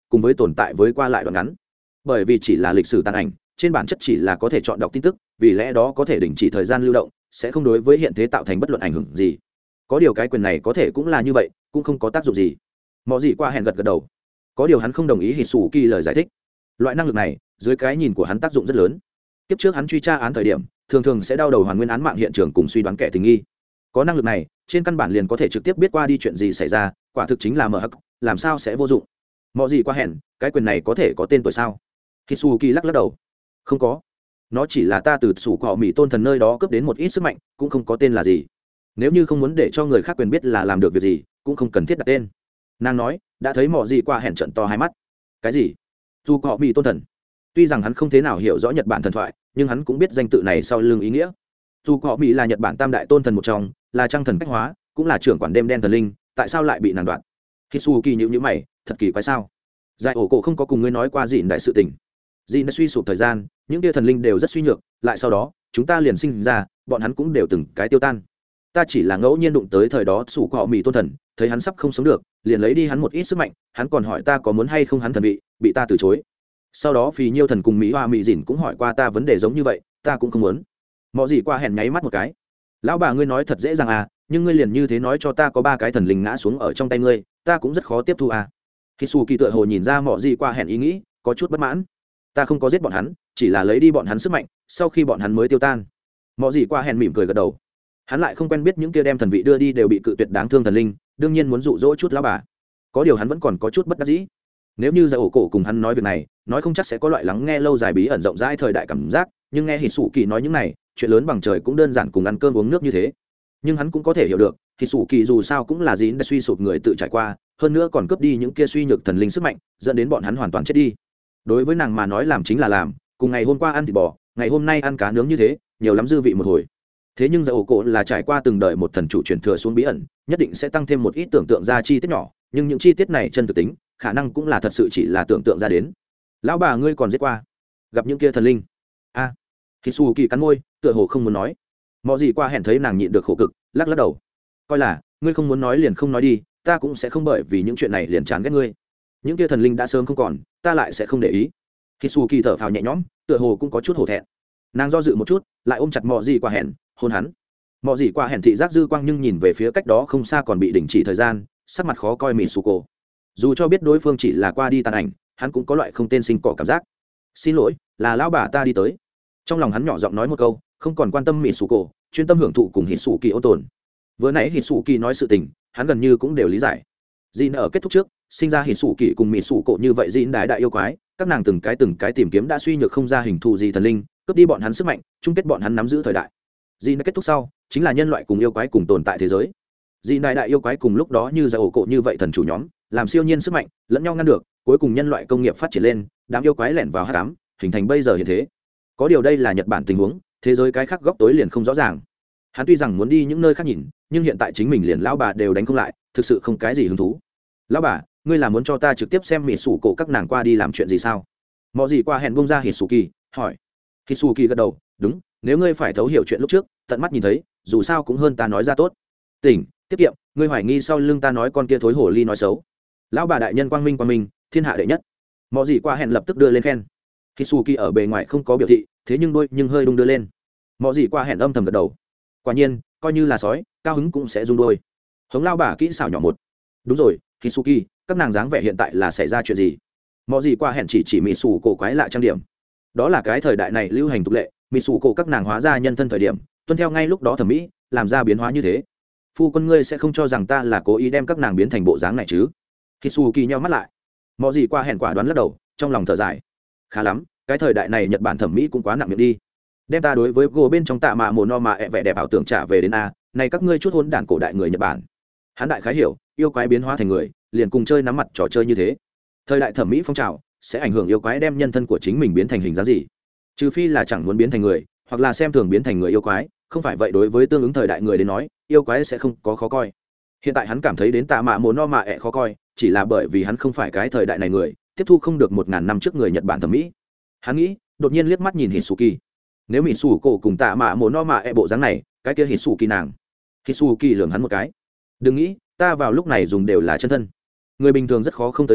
cùng với tồn tại với qua lại đoạn ngắn. Bởi vì chỉ là lịch sử tàn ảnh, trên bản chất chỉ là có thể chọn đọc tin tức, vì lẽ đó có thể đình chỉ thời gian lưu động, sẽ không đối với hiện thế tạo thành bất luận ảnh hưởng gì. Có điều cái quyền này có thể cũng là như vậy, cũng không có tác dụng gì. Mọ gì qua hẹn gật gật đầu. Có điều hắn không đồng ý Hitsuki lời giải thích. Loại năng lực này, dưới cái nhìn của hắn tác dụng rất lớn. Kiếp trước hắn truy tra án thời điểm, thường thường sẽ đau đầu hoàn nguyên án mạng hiện trường cùng suy đoán kẻ tình nghi. Có năng lực này, trên căn bản liền có thể trực tiếp biết qua đi chuyện gì xảy ra, quả thực chính là mở hắc, làm sao sẽ vô dụng. Mọ gì qua hẹn, cái quyền này có thể có tên tuổi sao? Hitsuki lắc lắc đầu. Không có. Nó chỉ là ta từ sủ cọ mỹ tôn thần nơi đó cướp đến một ít sức mạnh, cũng không có tên là gì. Nếu như không muốn để cho người khác quyền biết là làm được việc gì, cũng không cần thiết đặt tên. Nàng nói, đã thấy mọ gì qua hẹn trận to hai mắt. Cái gì? Dù cọ mỹ tôn thần? Tuy rằng hắn không thế nào hiểu rõ Nhật Bản thần thoại, nhưng hắn cũng biết danh tự này sau lưng ý nghĩa. Dù cọ mỹ là Nhật Bản tam đại tôn thần một trong, là trang thần cách hóa, cũng là trưởng quản đêm đen thần linh, tại sao lại bị nàng đoạt? Hitsuki nhíu mày, thật kỳ quái sao? Giải ổ cổ không có cùng ngươi nói qua gì đại sự tình. Dìn đã suy sụp thời gian, những tia thần linh đều rất suy nhược, lại sau đó chúng ta liền sinh ra, bọn hắn cũng đều từng cái tiêu tan. Ta chỉ là ngẫu nhiên đụng tới thời đó sủ cọ mỹ tôn thần, thấy hắn sắp không sống được, liền lấy đi hắn một ít sức mạnh, hắn còn hỏi ta có muốn hay không hắn thần vị, bị ta từ chối. Sau đó Phì Nhiêu thần cùng Mỹ Hoa Mỹ Dìn cũng hỏi qua ta vấn đề giống như vậy, ta cũng không muốn. Mọ gì qua hẹn nháy mắt một cái. Lão bà ngươi nói thật dễ dàng à, nhưng ngươi liền như thế nói cho ta có 3 cái thần linh ngã xuống ở trong tay ngươi, ta cũng rất khó tiếp thu à. Hitsuki tựa hồ nhìn ra mọ gì qua hẹn ý nghĩ, có chút bất mãn. Ta không có giết bọn hắn, chỉ là lấy đi bọn hắn sức mạnh, sau khi bọn hắn mới tiêu tan. Mọ gì qua hẹn mỉm cười gật đầu. Hắn lại không quen biết những kia đem thần vị đưa đi đều bị cự tuyệt đáng thương thần linh, đương nhiên muốn dụ dỗ chút lão bà. Có điều hắn vẫn còn có chút bất đắc dĩ. Nếu như Giải ổ cổ cùng hắn nói việc này, nói không chắc sẽ có loại lắng nghe lâu dài bí ẩn rộng rãi thời đại cảm giác, nhưng nghe Hitsuki nói những này, chuyện lớn bằng trời cũng đơn giản cùng ăn cơm uống nước như thế. Nhưng hắn cũng có thể hiểu được, Hitsuki dù sao cũng là dính đã suy sụp người tự trải qua, hơn nữa còn cướp đi những kia suy nhược thần linh sức mạnh, dẫn đến bọn hắn hoàn toàn chết đi. Đối với nàng mà nói làm chính là làm, cùng ngày hôm qua ăn thịt bò, ngày hôm nay ăn cá nướng như thế, nhiều lắm dư vị một hồi. Thế nhưng Giải ổ cổ là trải qua từng đời một thần chủ truyền thừa xuống bí ẩn, nhất định sẽ tăng thêm một ít tưởng tượng ra chi tiết nhỏ, nhưng những chi tiết này chân thực tính, khả năng cũng là thật sự chỉ là tưởng tượng ra đến. Lão bà ngươi còn giết qua, gặp những kia thần linh? A. Hitsuki cắn môi, tựa hồ không muốn nói. Mọ gì qua hẹn thấy nàng nhịn được khổ cực, lắc lắc đầu. Coi là, ngươi không muốn nói liền không nói đi, ta cũng sẽ không bởi vì những chuyện này liền chán ghét ngươi. Những kia thần linh đã sớm không còn, ta lại sẽ không để ý. Hitsuki thở phào nhẹ nhõm, tựa hồ cũng có chút hổ thẹn. Nàng do dự một chút, lại ôm chặt mọ gì qua hẹn, hôn hắn. Mọ gì qua hẹn thị giác dư quang nhưng nhìn về phía cách đó không xa còn bị đình chỉ thời gian, sắc mặt khó coi Mitsuko. Dù cho biết đối phương chỉ là qua đi tàn ảnh, hắn cũng có loại không tên sinh cỏ cảm giác. Xin lỗi, là lão bà ta đi tới. Trong lòng hắn nhỏ giọng nói một câu, không còn quan tâm Mitsuko, chuyên tâm hưởng thụ cùng Hitsuki ôn tồn. Vừa nãy Hitsuki nói sự tình, hắn gần như cũng đều lý giải. Jin ở kết thúc trước, sinh ra Hitsuki cùng Mitsuko như vậy Jin đại yêu quái, các nàng từng cái tìm kiếm đã suy nhược không ra hình thù gì thần linh, cướp đi bọn hắn sức mạnh, chung kết bọn hắn nắm giữ thời đại. Jin kết thúc sau, chính là nhân loại cùng yêu quái cùng tồn tại thế giới. Jin đại yêu quái cùng lúc đó như Giải ổ cổ như vậy thần chủ nhóm, làm siêu nhiên sức mạnh, lẫn nhau ngăn được, cuối cùng nhân loại công nghiệp phát triển lên, đám yêu quái lẻn vào hắc ám, hình thành bây giờ hiện thế. Có điều đây là Nhật Bản tình huống, thế giới cái khác góc tối liền không rõ ràng. Hắn tuy rằng muốn đi những nơi khác nhìn, nhưng hiện tại chính mình liền lão bà đều đánh không lại, thực sự không cái gì hứng thú. Lão bà, ngươi là muốn cho ta trực tiếp xem mị sủ cổ các nàng qua đi làm chuyện gì sao? Mọ gì qua hẹn bông ra Hitsuki, hỏi. Hitsuki gật đầu, đúng, nếu ngươi phải thấu hiểu chuyện lúc trước, tận mắt nhìn thấy, dù sao cũng hơn ta nói ra tốt. Tỉnh, tiết kiệm, ngươi hoài nghi sau lưng ta nói con kia thối hổ ly nói xấu. Lão bà đại nhân quang minh, thiên hạ đệ nhất. Mọ gì qua hẹn lập tức đưa lên khen. Hitsuki ở bề ngoài không có biểu thị, thế nhưng đôi nhưng hơi đung đưa lên. Mọ gì qua hẹn âm thầm gật đầu. Quả nhiên, coi như là sói, cao hứng cũng sẽ rung đôi. Hống lao bà kỹ xảo nhỏ một. Đúng rồi, Hitsuki, các nàng dáng vẻ hiện tại là xảy ra chuyện gì? Mọ gì qua hẹn chỉ mị sủ cổ quái lạ trang điểm. Đó là cái thời đại này lưu hành tục lệ, mị sủ cổ các nàng hóa ra nhân thân thời điểm, tuân theo ngay lúc đó thẩm mỹ, làm ra biến hóa như thế. Phu quân ngươi sẽ không cho rằng ta là cố ý đem các nàng biến thành bộ dáng này chứ? Hitsuki nheo mắt lại. Mọ gì qua hẹn quả đoán lắc đầu, trong lòng thở dài. Khá lắm, cái thời đại này Nhật Bản thẩm mỹ cũng quá nặng miệng đi. Đem ta đối với gồ bên trong tạ mạ mồ no mà vẻ đẹp ảo tưởng trả về đến a, này các ngươi chút hôn đản cổ đại người Nhật Bản. Hắn đại khái hiểu, yêu quái biến hóa thành người, liền cùng chơi nắm mặt trò chơi như thế. Thời đại thẩm mỹ phong trào sẽ ảnh hưởng yêu quái đem nhân thân của chính mình biến thành hình dáng gì, trừ phi là chẳng muốn biến thành người, hoặc là xem thường biến thành người yêu quái, không phải vậy đối với tương ứng thời đại người đến nói, yêu quái sẽ không có khó coi. Hiện tại hắn cảm thấy đến tạ mạ mồ no mà khó coi, chỉ là bởi vì hắn không phải cái thời đại này người, tiếp thu không được 1000 năm trước người Nhật Bản thẩm mỹ. Hắn nghĩ, đột nhiên liếc mắt nhìn Hitsuki. Nếu mỹ sủ cổ cùng tạ mạ mồ no mạ bộ dáng này, cái kia Hitsuki nàng. Hitsuki lườm hắn một cái. Đừng nghĩ, ta vào lúc này dùng đều là chân thân, người bình thường rất khó không tới ta,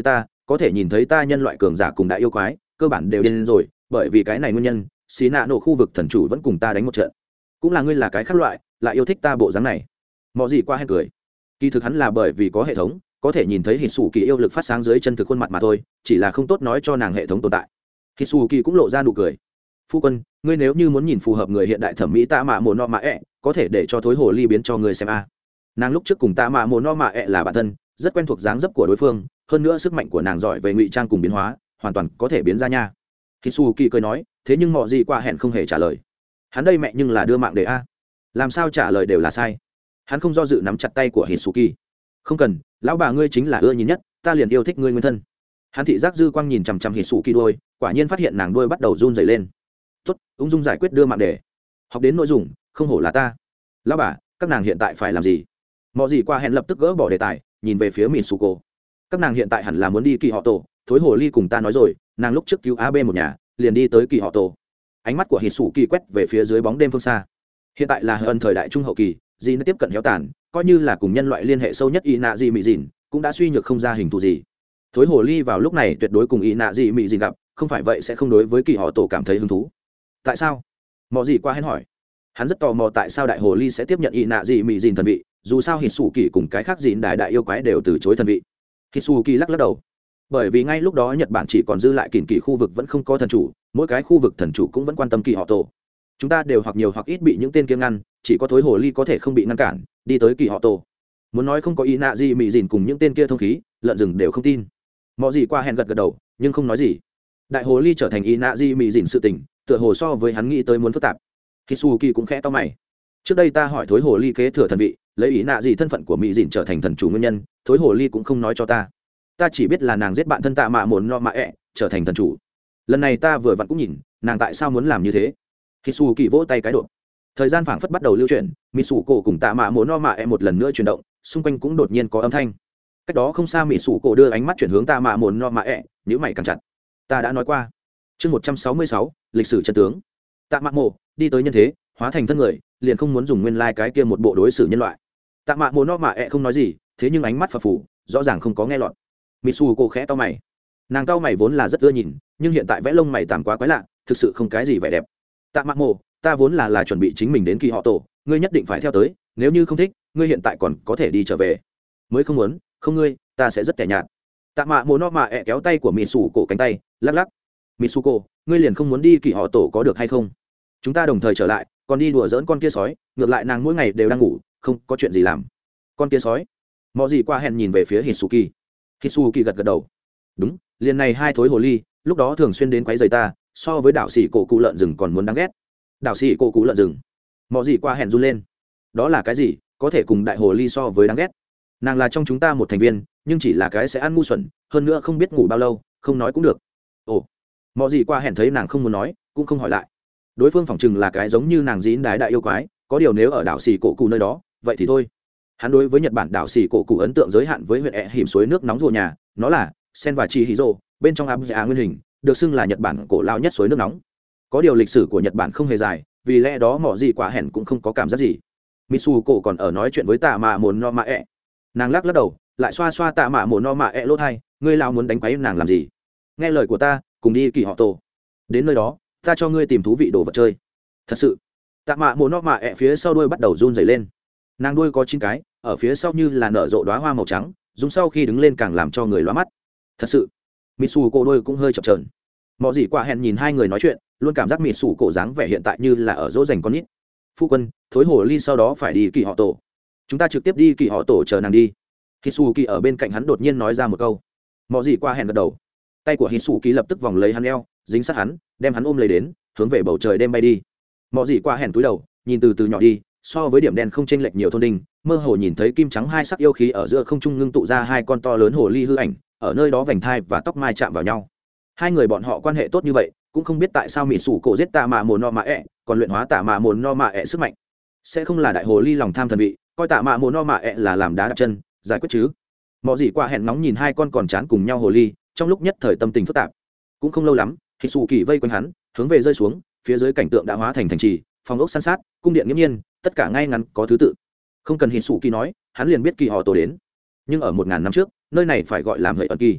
có thể nhìn thấy ta nhân loại cường giả cùng đại yêu quái cơ bản đều điên rồi, bởi vì cái này nguyên nhân xì nạ nổ khu vực thần chủ vẫn cùng ta đánh một trận. Cũng là ngươi là cái khác loại lại yêu thích ta bộ dáng này. Mọi gì qua hẹn cười, kỳ thực hắn là bởi vì có hệ thống có thể nhìn thấy hít xù kỳ yêu lực phát sáng dưới chân thực khuôn mặt mà thôi, chỉ là không tốt nói cho nàng hệ thống tồn tại. Hít xù kỳ cũng lộ ra nụ cười. Phu quân, ngươi nếu như muốn nhìn phù hợp người hiện đại thẩm mỹ tạ mạ mồ no mạ ẹ, có thể để cho thối hồ ly biến cho ngươi xem a. Nàng lúc trước cùng tạ mạ mồ no mạ ẹ là bạn thân, rất quen thuộc dáng dấp của đối phương, hơn nữa sức mạnh của nàng giỏi về ngụy trang cùng biến hóa, hoàn toàn có thể biến ra nha. Hít xù kỳ cười nói, thế nhưng mọi gì qua hẹn không hề trả lời. Hắn đây mẹ nhưng là đưa mạng để a, làm sao trả lời đều là sai. Hắn không do dự nắm chặt tay của Hisuki. Không cần, lão bà ngươi chính là ưa nhìn nhất, ta liền yêu thích ngươi nguyên thân. Hắn thị giác dư quang nhìn chằm chằm Hisuki đuôi, quả nhiên phát hiện nàng đuôi bắt đầu run rẩy lên. Tốt, ung dung giải quyết đưa mạng để. Học đến nội dung, không hổ là ta. Lão bà, các nàng hiện tại phải làm gì? Mọi gì qua hẹn lập tức gỡ bỏ đề tài, nhìn về phía Mitsuko. Các nàng hiện tại hẳn là muốn đi kỳ họ tổ, thối hồ ly cùng ta nói rồi, nàng lúc trước cứu AB một nhà, liền đi tới kỳ họ tổ. Ánh mắt của Hisuki quét về phía dưới bóng đêm phương xa. Hiện tại là ân thời đại trung hậu kỳ, gì nó tiếp cận héo tàn, coi như là cùng nhân loại liên hệ sâu nhất y nạ gì mị dìn cũng đã suy nhược không ra hình thù gì. Thối hồ ly vào lúc này tuyệt đối cùng y nạ gì mị dìn gặp, không phải vậy sẽ không đối với kỳ họ tổ cảm thấy hứng thú. Tại sao? Mọ gì qua hén hỏi. Hắn rất tò mò tại sao đại hồ ly sẽ tiếp nhận y nạ gì mị dìn thần vị, dù sao hít xù kỳ cùng cái khác dìn đại yêu quái đều từ chối thần vị. Hít xù kỳ lắc lắc đầu. Bởi vì ngay lúc đó Nhật Bản chỉ còn dư lại kình kỳ khu vực vẫn không có thần chủ, mỗi cái khu vực thần chủ cũng vẫn quan tâm kỳ họ tổ. Chúng ta đều hoặc nhiều hoặc ít bị những tên kia ngăn, chỉ có thối hồ ly có thể không bị ngăn cản đi tới kỳ họ tổ. Muốn nói không có ý nạ gì mị dìn cùng những tên kia thông khí, lợn rừng đều không tin. Mọi gì qua hẹn gật gật đầu nhưng không nói gì. Đại hồ ly trở thành ý nạ gì mị dìn sự tình, tựa hồ so với hắn nghĩ tới muốn phức tạp. Hisuki cũng khẽ to mày. Trước đây ta hỏi thối hồ ly kế thừa thần vị, lấy ý nạ gì thân phận của mị dìn trở thành thần chủ nguyên nhân, thối hồ ly cũng không nói cho ta. Ta chỉ biết là nàng giết bạn thân tạ mạ muốn no mạ ẹ, trở thành thần chủ. Lần này ta vừa vặn cũng nhìn, nàng tại sao muốn làm như thế. Hisuki vỗ tay cái độ. Thời gian phảng phất bắt đầu lưu chuyển, Mitsuko cùng tạ mạ mồ no mạ e một lần nữa chuyển động, xung quanh cũng đột nhiên có âm thanh. Cách đó không xa Mitsuko đưa ánh mắt chuyển hướng tạ mạ mồ no mạ e, nhíu mày càng chặt. Ta đã nói qua. Chương 166, lịch sử chân tướng. Tạ mạ mồ đi tới nhân thế, hóa thành thân người, liền không muốn dùng nguyên lai cái kia một bộ đối xử nhân loại. Tạ mạ mồ no mạ e không nói gì, thế nhưng ánh mắt phập phù, rõ ràng không có nghe lọt. Mitsuko khẽ to mày. Nàng cau mày vốn là rất ưa nhìn, nhưng hiện tại vẽ lông mày tạm quá quái lạ, thực sự không cái gì vẻ đẹp. Tạ mạ mồ, ta vốn là chuẩn bị chính mình đến kỳ họ tổ, ngươi nhất định phải theo tới, nếu như không thích ngươi hiện tại còn có thể đi trở về. Mới không muốn, không ngươi ta sẽ rất kẻ nhạt. Tạ mạ mồ no mạ ẹ kéo tay của Mitsuko cánh tay lắc lắc. Mitsuko, ngươi liền không muốn đi kỳ họ tổ có được hay không? Chúng ta đồng thời trở lại, còn đi đùa giỡn con kia sói, ngược lại nàng mỗi ngày đều đang ngủ, không có chuyện gì làm. Con kia sói? Mọi gì qua hẹn nhìn về phía Hisuki. Hisuki gật gật đầu. Đúng, liền này hai thối hồ ly, lúc đó thường xuyên đến quấy rầy ta, so với đạo sĩ cổ cụ lợn rừng còn muốn đáng ghét. Đạo sĩ cổ cụ lợn rừng? Mọi gì qua hẹn run lên. Đó là cái gì, có thể cùng đại hồ ly so với đáng ghét? Nàng là trong chúng ta một thành viên, nhưng chỉ là cái sẽ ăn ngu xuẩn, hơn nữa không biết ngủ bao lâu, không nói cũng được. Ồ. Mọi gì qua hẹn thấy nàng không muốn nói, cũng không hỏi lại. Đối phương phỏng chừng là cái giống như nàng dín đái đại yêu quái, có điều nếu ở đảo xì cổ cụ nơi đó, vậy thì thôi. Hắn đối với Nhật Bản đảo xì cổ cụ ấn tượng giới hạn với huyện hiểm suối nước nóng rùa nhà, nó là sen và chi hí rồ, bên trong Abuja nguyên hình, được xưng là Nhật Bản cổ lao nhất suối nước nóng. Có điều lịch sử của Nhật Bản không hề dài, vì lẽ đó mỏ gì quả hẹn cũng không có cảm giác gì. Mitsuko còn ở nói chuyện với tạ mạ mồn no mạ ẹ. Nàng lắc lắc đầu, lại xoa xoa tạ mạ mồn no mạ ẹ lỗ thai, ngươi lao muốn đánh quấy nàng làm gì? Nghe lời của ta, cùng đi kỳ họ tổ. Đến nơi đó, ta cho ngươi tìm thú vị đồ vật chơi. Thật sự. Tạ mạ mồn no mạ ẹ phía sau đuôi bắt đầu run rẩy lên. Nàng đuôi có 9 cái, ở phía sau như là nở rộ đóa hoa màu trắng, dùng sau khi đứng lên càng làm cho người lóa mắt. Thật sự. Mitsuko đuôi cũng hơi chập chờn. Mọ gì quả hẹn nhìn hai người nói chuyện, luôn cảm giác Mitsuko dáng vẻ hiện tại như là ở dỗ dành con nít. Phu quân, thối hồ ly sau đó phải đi kỳ họ tổ. Chúng ta trực tiếp đi kỳ họ tổ chờ nàng đi. Hisuki ở bên cạnh hắn đột nhiên nói ra một câu. Mọ gì quả hẹn gật đầu. Tay của Hisuki lập tức vòng lấy hắn eo, dính sát hắn, đem hắn ôm lấy đến, hướng về bầu trời đêm bay đi. Mọ gì quả hẹn cúi đầu, nhìn từ từ nhỏ đi, so với điểm đen không chênh lệch nhiều thôn đinh, mơ hồ nhìn thấy kim trắng hai sắc yêu khí ở giữa không trung ngưng tụ ra hai con to lớn hồ ly hư ảnh, ở nơi đó vành thai và tóc mai chạm vào nhau. Hai người bọn họ quan hệ tốt như vậy, cũng không biết tại sao mỹ sủ cổ giết tạ mạ mồn no mạ ẹ, còn luyện hóa tạ mạ mồn no mạ ẹ sức mạnh. Sẽ không là đại hồ ly lòng tham thần vị, coi tạ mạ mồn no mạ ẹ là làm đá đạp chân, giải quyết chứ? Mọ gì qua hẹn nóng nhìn hai con còn chán cùng nhau hồ ly, trong lúc nhất thời tâm tình phức tạp. Cũng không lâu lắm, Hisuki vây quanh hắn, hướng về rơi xuống, phía dưới cảnh tượng đã hóa thành thành trì, phòng ốc san sát, cung điện nghiêm nhiên, tất cả ngay ngắn có thứ tự. Không cần Hisuki nói, hắn liền biết kỳ họ tổ đến. Nhưng ở 1000 năm trước, nơi này phải gọi làm hệ ẩn kỳ.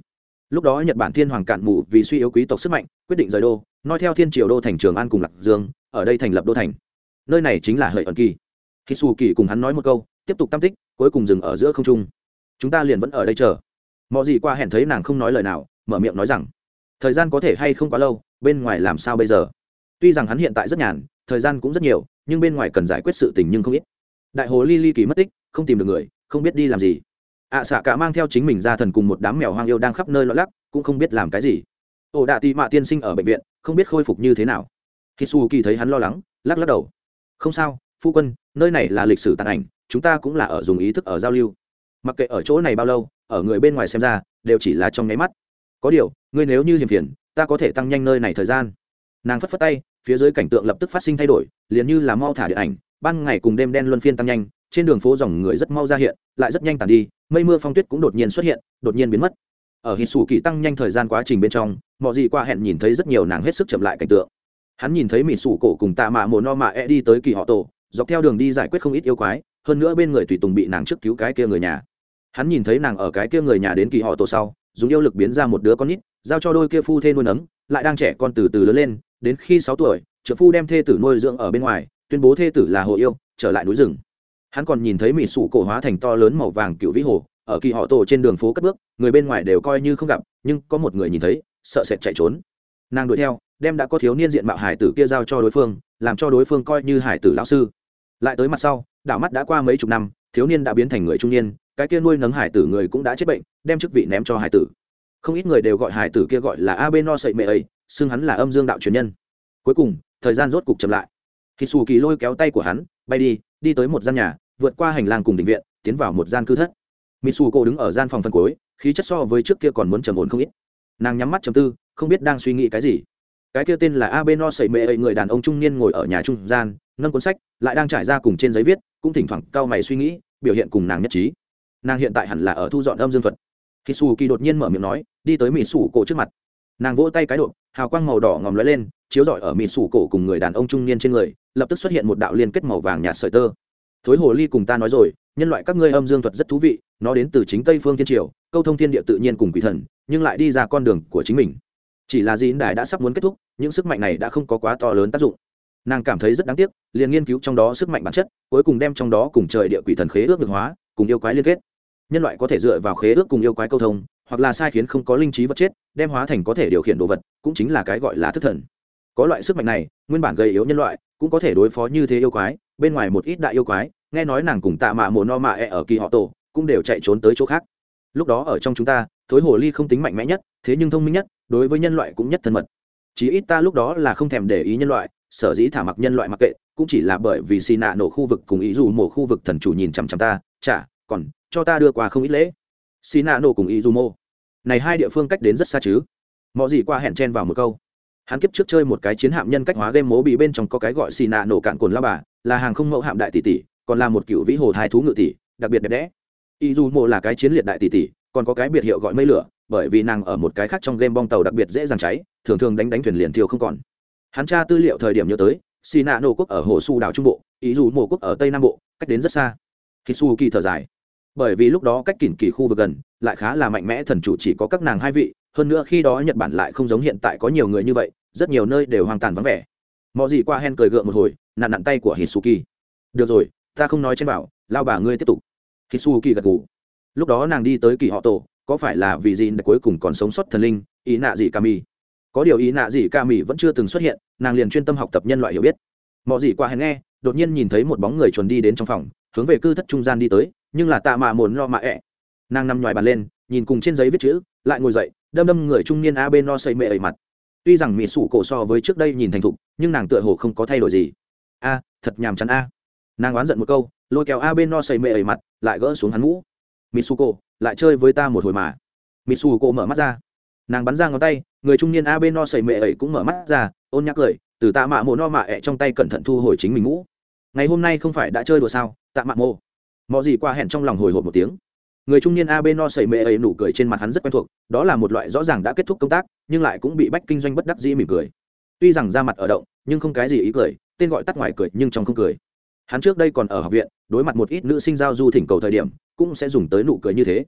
lúc đó nhật bản thiên hoàng cạn mù vì suy yếu quý tộc sức mạnh quyết định rời đô nói theo thiên triều đô thành trường an cùng lạc dương ở đây thành lập đô thành. Nơi này chính là hợi ẩn kỳ. Khi xù kỳ cùng hắn nói một câu tiếp tục tam tích, cuối cùng dừng ở giữa không trung. Chúng ta liền vẫn ở đây chờ. Mọi gì qua hẹn thấy nàng không nói lời nào, mở miệng nói rằng thời gian có thể hay không quá lâu, bên ngoài làm sao bây giờ. Tuy rằng hắn hiện tại rất nhàn, thời gian cũng rất nhiều, nhưng bên ngoài cần giải quyết sự tình nhưng không ít. Đại hồ Ly Ly kỳ mất tích, không tìm được người, không biết đi làm gì. Xạ cả mang theo chính mình ra thần cùng một đám mèo hoang yêu đang khắp nơi loạn lắc, cũng không biết làm cái gì. Ổ Đạ Tị Mạ tiên sinh ở bệnh viện, không biết khôi phục như thế nào. Hisuki thấy hắn lo lắng, lắc lắc đầu. Không sao, phu quân, nơi này là lịch sử tàn ảnh, chúng ta cũng là ở dùng ý thức ở giao lưu. Mặc kệ ở chỗ này bao lâu, ở người bên ngoài xem ra, đều chỉ là trong nháy mắt. Có điều, ngươi nếu như hiểm phiền, ta có thể tăng nhanh nơi này thời gian. Nàng phất phất tay, phía dưới cảnh tượng lập tức phát sinh thay đổi, liền như là mau thả điện ảnh, ban ngày cùng đêm đen luân phiên tăng nhanh, trên đường phố dòng người rất mau ra hiện, lại rất nhanh tàn đi, mây mưa phong tuyết cũng đột nhiên xuất hiện, đột nhiên biến mất. Ở Hisuki tăng nhanh thời gian quá trình bên trong, mọi gì qua hẹn nhìn thấy rất nhiều nàng hết sức chậm lại cảnh tượng. Hắn nhìn thấy mỹ sủ cổ cùng tạ mạ mồ no mạ e đi tới kỳ họ tổ, dọc theo đường đi giải quyết không ít yêu quái, hơn nữa bên người tùy tùng bị nàng trước cứu cái kia người nhà. Hắn nhìn thấy nàng ở cái kia người nhà đến kỳ họ tổ sau, dùng yêu lực biến ra một đứa con nít, giao cho đôi kia phu thê nuôi nấng, lại đang trẻ con từ từ lớn lên, đến khi 6 tuổi, trợ phu đem thê tử nuôi dưỡng ở bên ngoài, tuyên bố thê tử là hồ yêu, trở lại núi rừng. Hắn còn nhìn thấy mỹ sủ cổ hóa thành to lớn màu vàng cựu vĩ hồ, ở kỳ họ tổ trên đường phố cất bước, người bên ngoài đều coi như không gặp, nhưng có một người nhìn thấy, sợ sệt chạy trốn. Nàng đuổi theo, đem đã có thiếu niên diện mạo hải tử kia giao cho đối phương, làm cho đối phương coi như hải tử lão sư. Lại tới mặt sau, đảo mắt đã qua mấy chục năm, thiếu niên đã biến thành người trung niên, cái kia nuôi nấng hải tử người cũng đã chết bệnh, đem chức vị ném cho hải tử. Không ít người đều gọi hải tử kia gọi là Abeno sậy mẹ ấy, xưng hắn là âm dương đạo truyền nhân. Cuối cùng, thời gian rốt cục chậm lại. Hisuki lôi kéo tay của hắn, bay đi tới một gian nhà, vượt qua hành lang cùng đình viện, tiến vào một gian cư thất. Mitsuko đứng ở gian phòng phân cuối, khí chất so với trước kia còn muốn trầm ổn không ít. Nàng nhắm mắt trầm tư, không biết đang suy nghĩ cái gì. Cái kia tên là Abeno sậy mẹ ấy người đàn ông trung niên ngồi ở nhà trung gian, nâng cuốn sách, lại đang trải ra cùng trên giấy viết, cũng thỉnh thoảng cau mày suy nghĩ, biểu hiện cùng nàng nhất trí. Nàng hiện tại hẳn là ở thu dọn âm dương thuật. Hisuki đột nhiên mở miệng nói, đi tới Mitsuko trước mặt. Nàng vỗ tay cái độ, hào quang màu đỏ ngòm lóe lên, chiếu rọi ở Mitsuko cùng người đàn ông trung niên trên người, lập tức xuất hiện một đạo liên kết màu vàng nhạt sợi tơ. Thối hồ ly cùng ta nói rồi, nhân loại các ngươi âm dương thuật rất thú vị, nó đến từ chính Tây phương thiên triều, câu thông thiên địa tự nhiên cùng quỷ thần, nhưng lại đi ra con đường của chính mình. Chỉ là Dĩn Đại đã sắp muốn kết thúc, những sức mạnh này đã không có quá to lớn tác dụng. Nàng cảm thấy rất đáng tiếc, liền nghiên cứu trong đó sức mạnh bản chất, cuối cùng đem trong đó cùng trời địa quỷ thần khế ước được hóa, cùng yêu quái liên kết. Nhân loại có thể dựa vào khế ước cùng yêu quái câu thông, hoặc là sai khiến không có linh trí vật chết, đem hóa thành có thể điều khiển đồ vật, cũng chính là cái gọi là thức thần. Có loại sức mạnh này, nguyên bản gây yếu nhân loại, cũng có thể đối phó như thế yêu quái, bên ngoài một ít đại yêu quái, nghe nói nàng cùng tạ mạ mồ no mạ e ở kỳ họ tổ, cũng đều chạy trốn tới chỗ khác. Lúc đó ở trong chúng ta, thối hồ ly không tính mạnh mẽ nhất, thế nhưng thông minh nhất, đối với nhân loại cũng nhất thân mật. Chỉ ít ta lúc đó là không thèm để ý nhân loại, sở dĩ thả mặc nhân loại mặc kệ, cũng chỉ là bởi vì xì nạ nổ khu vực cùng ý dù mổ khu vực thần chủ nhìn chằm chằm ta, chả còn cho ta đưa qua không ít lễ. Xì nạ nổ cùng ý dù mổ, này hai địa phương cách đến rất xa chứ. Mọi gì qua hẹn chen vào một câu. Hắn kiếp trước chơi một cái chiến hạm nhân cách hóa game mố bị bên trong có cái gọi xì nạ nổ cạn cồn la bà, là hàng không mẫu hạm đại tỷ tỷ, còn là một cựu vĩ hồ thai thú ngự tỷ, đặc biệt đẹp đẽ. Y dù mộ là cái chiến liệt đại tỷ tỷ, còn có cái biệt hiệu gọi mây lửa, bởi vì nàng ở một cái khác trong game bong tàu đặc biệt dễ dàng cháy, thường thường đánh thuyền liền thiêu không còn. Hắn tra tư liệu thời điểm nhớ tới, xì nạ nổ quốc ở hồ su đảo trung bộ, ý dù mộ quốc ở tây nam bộ, cách đến rất xa. Hisuki thở dài, bởi vì lúc đó cách kỷ kỳ khu vực gần, lại khá là mạnh mẽ thần chủ chỉ có các nàng hai vị, hơn nữa khi đó Nhật Bản lại không giống hiện tại có nhiều người như vậy, rất nhiều nơi đều hoang tàn vắng vẻ. Mọi gì qua hen cười gượng một hồi, nặn tay của Hisuki. Được rồi, ta không nói trên bảo, lao bà ngươi tiếp tục. Hisuki gật gù. Lúc đó nàng đi tới kỳ họ tổ, có phải là vì gì cuối cùng còn sống sót thần linh ý nạ gì Kami? Có điều ý nạ gì Kami vẫn chưa từng xuất hiện, nàng liền chuyên tâm học tập nhân loại hiểu biết. Mọi gì qua hen nghe, đột nhiên nhìn thấy một bóng người chuồn đi đến trong phòng, hướng về cư thất trung gian đi tới, nhưng là tạ mạ muốn lo mạ ẹ. Nàng nằm ngoài bàn lên, nhìn cùng trên giấy viết chữ, lại ngồi dậy, đâm người trung niên Abeno xây mẹ ẩy mặt. Tuy rằng mỹ sủ cổ so với trước đây nhìn thành thục, nhưng nàng tựa hồ không có thay đổi gì. A, thật nhàm chán a. Nàng oán giận một câu, lôi kéo Abeno xây mẹ ẩy mặt, lại gỡ xuống hắn mũ. Mitsuko, lại chơi với ta một hồi mà. Mitsuko mở mắt ra, nàng bắn ra ngón tay, người trung niên Abeno xây mẹ ẩy cũng mở mắt ra, ôn nhắc cười, từ tạ mạ mồ no mạ ẹ trong tay cẩn thận thu hồi chính mình mũ. Ngày hôm nay không phải đã chơi đùa sao, tạ mạ mồ. Mọi gì qua hẹn trong lòng hồi hộp một tiếng. Người trung niên Abeno xây mẹ ẩy nụ cười trên mặt hắn rất quen thuộc, đó là một loại rõ ràng đã kết thúc công tác, nhưng lại cũng bị bách kinh doanh bất đắc dĩ mỉm cười. Tuy rằng da mặt ở động, nhưng không cái gì ý cười, tên gọi tắt ngoài cười nhưng trong không cười. Hắn trước đây còn ở học viện, đối mặt một ít nữ sinh giao du thỉnh cầu thời điểm, cũng sẽ dùng tới nụ cười như thế.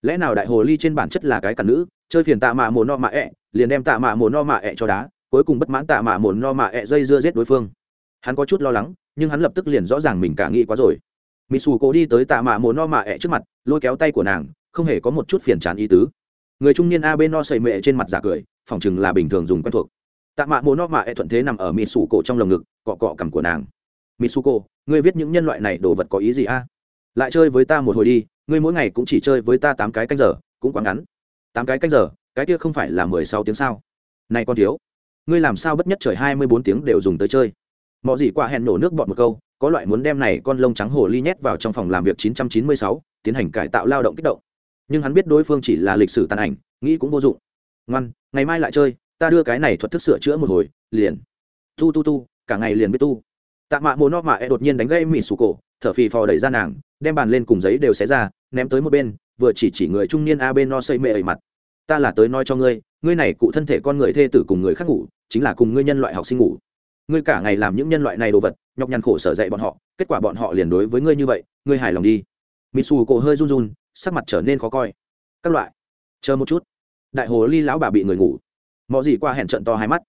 lẽ nào đại hồ ly trên bản chất là cái cặn nữ, chơi phiền tạ mạ mồ no mạ ẹ, liền đem tạ mạ mồ no mạ ẹ cho đá, cuối cùng bất mãn tạ mạ mồ no mạ ẹ dây dưa giết đối phương. Hắn có chút lo lắng, nhưng hắn lập tức liền rõ ràng mình cả nghĩ quá rồi. Mitsuko đi tới tạ mạ mồ no mạ ẹ trước mặt, lôi kéo tay của nàng, không hề có một chút phiền chán ý tứ. Người trung niên abe no sầy mệ trên mặt giả cười, phỏng chừng là bình thường dùng quen thuộc. Tạ mạ mồ no mạ ẹ thuận thế nằm ở Mitsuko trong lồng ngực, cọ cọ cằm của nàng. Mitsuko, ngươi viết những nhân loại này đồ vật có ý gì a? Lại chơi với ta một hồi đi, ngươi mỗi ngày cũng chỉ chơi với ta 8 cái canh giờ, cũng quá ngắn. 8 cái canh giờ, cái kia không phải là 16 tiếng sao? Này con thiếu, ngươi làm sao bất nhất trời 24 tiếng đều dùng tới chơi? Mọ gì qua hẹn nổ nước bọt một câu, có loại muốn đem này con lông trắng hồ ly nhét vào trong phòng làm việc 996, tiến hành cải tạo lao động kích động. Nhưng hắn biết đối phương chỉ là lịch sử tàn ảnh, nghĩ cũng vô dụng. Ngoan, ngày mai lại chơi, ta đưa cái này thuật thức sửa chữa một hồi, liền. Tu, cả ngày liền biết tu. Tạ mạ mồ no mạ e đột nhiên đánh gây mị sủ cổ, thở phì phò đẩy ra nàng, đem bàn lên cùng giấy đều xé ra, ném tới một bên, vừa chỉ người trung niên a bên no xây mệ ẩy mặt. Ta là tới nói cho ngươi, ngươi này cụ thân thể con người thê tử cùng người khác ngủ, chính là cùng ngươi nhân loại học sinh ngủ. Ngươi cả ngày làm những nhân loại này đồ vật, nhọc nhằn khổ sở dạy bọn họ, kết quả bọn họ liền đối với ngươi như vậy, ngươi hài lòng đi. Mitsu cổ hơi run run, sắc mặt trở nên khó coi. Các loại, chờ một chút, đại hồ ly lão bà bị người ngủ. Mọ gì qua hẹn trận to hai mắt.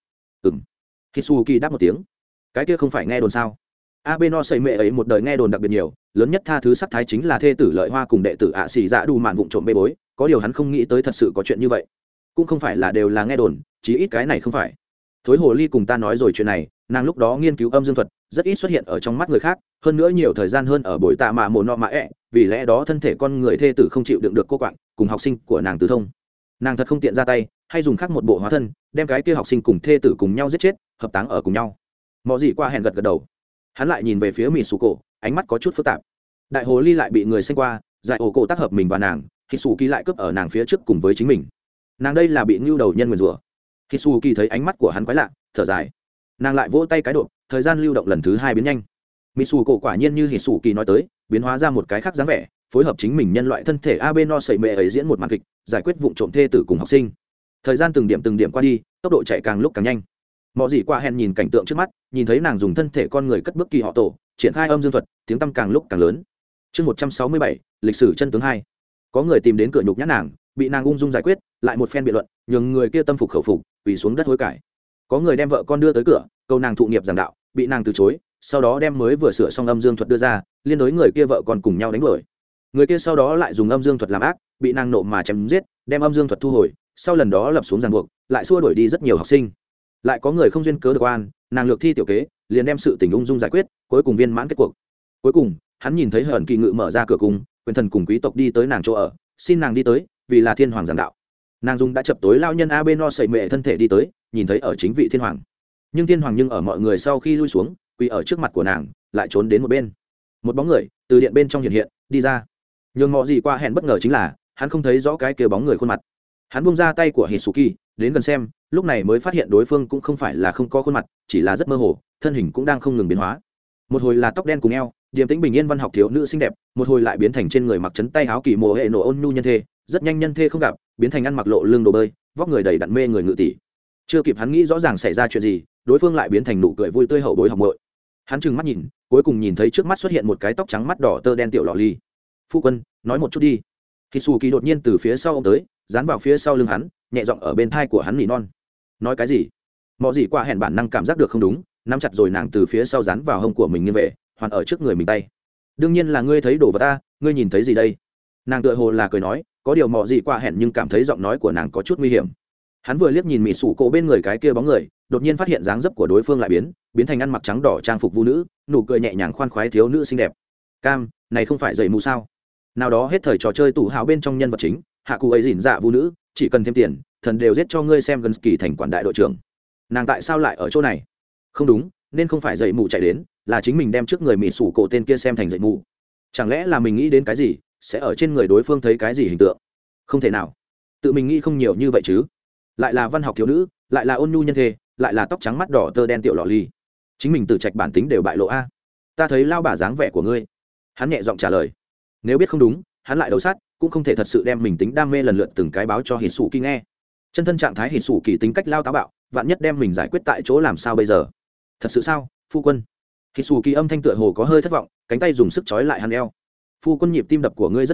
Hitsuki đáp một tiếng. Cái kia không phải nghe đồn sao? Abeno xây mẹ ấy một đời nghe đồn đặc biệt nhiều, lớn nhất tha thứ sắc thái chính là thê tử lợi hoa cùng đệ tử ạ xì dạ đủ mạn vụng trộm bê bối, có điều hắn không nghĩ tới thật sự có chuyện như vậy. Cũng không phải là đều là nghe đồn, chí ít cái này không phải. Thối hồ ly cùng ta nói rồi chuyện này, nàng lúc đó nghiên cứu âm dương thuật, rất ít xuất hiện ở trong mắt người khác, hơn nữa nhiều thời gian hơn ở buổi tạ mạ mồ nọ mạ ẹ, vì lẽ đó thân thể con người thê tử không chịu đựng được cô quạng, cùng học sinh của nàng tứ thông. Nàng thật không tiện ra tay, hay dùng khác một bộ hóa thân, đem cái kia học sinh cùng thê tử cùng nhau giết chết, hợp táng ở cùng nhau. Mọ gì qua hẹn gật gật đầu. Hắn lại nhìn về phía Mitsuko, ánh mắt có chút phức tạp. Đại hồ ly lại bị người xanh qua, giải ổ cổ tác hợp mình và nàng, Hitsuki lại cướp ở nàng phía trước cùng với chính mình. Nàng đây là bị ngưu đầu nhân nguyền rủa. Hitsuki thấy ánh mắt của hắn quái lạ, thở dài. Nàng lại vỗ tay cái độ, thời gian lưu động lần thứ 2 biến nhanh. Mitsuko quả nhiên như Hitsuki nói tới, biến hóa ra một cái khác dáng vẻ, phối hợp chính mình nhân loại thân thể Abeno sẩy mẹ ấy diễn một màn kịch, giải quyết vụ trộm thê tử cùng học sinh. Thời gian từng điểm qua đi, tốc độ chạy càng lúc càng nhanh. Mọ gì qua hẹn nhìn cảnh tượng trước mắt, nhìn thấy nàng dùng thân thể con người cất bước kỳ họ tổ, triển khai âm dương thuật, tiếng tăm càng lúc càng lớn. Chương 167, lịch sử chân tướng 2. Có người tìm đến cửa nhục nhã nàng, bị nàng ung dung giải quyết, lại một phen biện luận, nhường người kia tâm phục khẩu phục, quỳ xuống đất hối cải. Có người đem vợ con đưa tới cửa, cầu nàng thụ nghiệp giảng đạo, bị nàng từ chối, sau đó đem mới vừa sửa xong âm dương thuật đưa ra, liên đối người kia vợ con cùng nhau đánh đuổi. Người kia sau đó lại dùng âm dương thuật làm ác, bị nàng nộ mà chém giết, đem âm dương thuật thu hồi, sau lần đó lập xuống ràng buộc, lại xua đuổi đi rất nhiều học sinh. Lại có người không duyên cớ được oan, nàng lược thi tiểu kế, liền đem sự tình ung dung giải quyết, cuối cùng viên mãn kết cuộc. Cuối cùng, hắn nhìn thấy Hởn Kỳ Ngự mở ra cửa cung, quyền thần cùng quý tộc đi tới nàng chỗ ở, xin nàng đi tới, vì là thiên hoàng giảng đạo. Nàng dung đã chập tối lao nhân Abeno sẩy mệ thân thể đi tới, nhìn thấy ở chính vị thiên hoàng. Nhưng thiên hoàng ở mọi người sau khi lui xuống, quỳ ở trước mặt của nàng, lại trốn đến một bên. Một bóng người từ điện bên trong hiện đi ra. Nhưng mọi gì qua hẹn bất ngờ chính là, hắn không thấy rõ cái kia bóng người khuôn mặt. Hắn buông ra tay của Hitsuki, đến gần xem, lúc này mới phát hiện đối phương cũng không phải là không có khuôn mặt, chỉ là rất mơ hồ, thân hình cũng đang không ngừng biến hóa. Một hồi là tóc đen cùng eo, điềm tĩnh bình yên văn học thiếu nữ xinh đẹp, một hồi lại biến thành trên người mặc trấn tay áo kỳ mồ hệ nổ ôn nhu nhân thê, rất nhanh nhân thê không gặp, biến thành ăn mặc lộ lưng đồ bơi, vóc người đầy đặn mê người ngự tỷ. Chưa kịp hắn nghĩ rõ ràng xảy ra chuyện gì, đối phương lại biến thành nụ cười vui tươi hậu bối học muội. Hắn trừng mắt nhìn, cuối cùng nhìn thấy trước mắt xuất hiện một cái tóc trắng mắt đỏ tơ đen tiểu lọ ly. Phu quân, nói một chút đi. Hitsuki đột nhiên từ phía sau ông tới, dán vào phía sau lưng hắn, nhẹ giọng ở bên thai của hắn nỉ non. Nói cái gì? Mọ gì qua hẹn bản năng cảm giác được không đúng, nắm chặt rồi nàng từ phía sau dán vào hông của mình như vậy, hoàn ở trước người mình tay. Đương nhiên là ngươi thấy đồ vật ta, ngươi nhìn thấy gì đây? Nàng tựa hồ là cười nói, có điều mọ gì qua hẹn nhưng cảm thấy giọng nói của nàng có chút nguy hiểm. Hắn vừa liếc nhìn mị sủ cổ bên người cái kia bóng người, đột nhiên phát hiện dáng dấp của đối phương lại biến thành ăn mặc trắng đỏ trang phục vũ nữ, nụ cười nhẹ nhàng khoan khoái thiếu nữ xinh đẹp. Cam, này không phải dậy mù sao? Nào đó hết thời trò chơi tủ hào bên trong nhân vật chính, hạ cụ ấy dỉn dạ vũ nữ, chỉ cần thêm tiền, thần đều giết cho ngươi xem gần kỳ thành quản đại đội trưởng. Nàng tại sao lại ở chỗ này? Không đúng, nên không phải dậy mù chạy đến, là chính mình đem trước người mị sủ cổ tên kia xem thành dậy mù. Chẳng lẽ là mình nghĩ đến cái gì, sẽ ở trên người đối phương thấy cái gì hình tượng? Không thể nào, tự mình nghĩ không nhiều như vậy chứ. Lại là văn học thiếu nữ, lại là ôn nhu nhân thê, lại là tóc trắng mắt đỏ tơ đen tiểu lọ ly. Chính mình tự trạch bản tính đều bại lộ a. Ta thấy lao bà dáng vẻ của ngươi. Hắn nhẹ giọng trả lời. Nếu biết không đúng, hắn lại đầu sát, cũng không thể thật sự đem mình tính đam mê lần lượt từng cái báo cho Hitsuki nghe. Chân thân trạng thái Hitsuki tính cách lao táo bạo, vạn nhất đem mình giải quyết tại chỗ làm sao bây giờ? Thật sự sao, phu quân? Hitsuki âm thanh tựa hồ có hơi thất vọng, cánh tay dùng sức trói lại hắn eo. Phu quân nhịp tim đập của ngươi rất nhanh,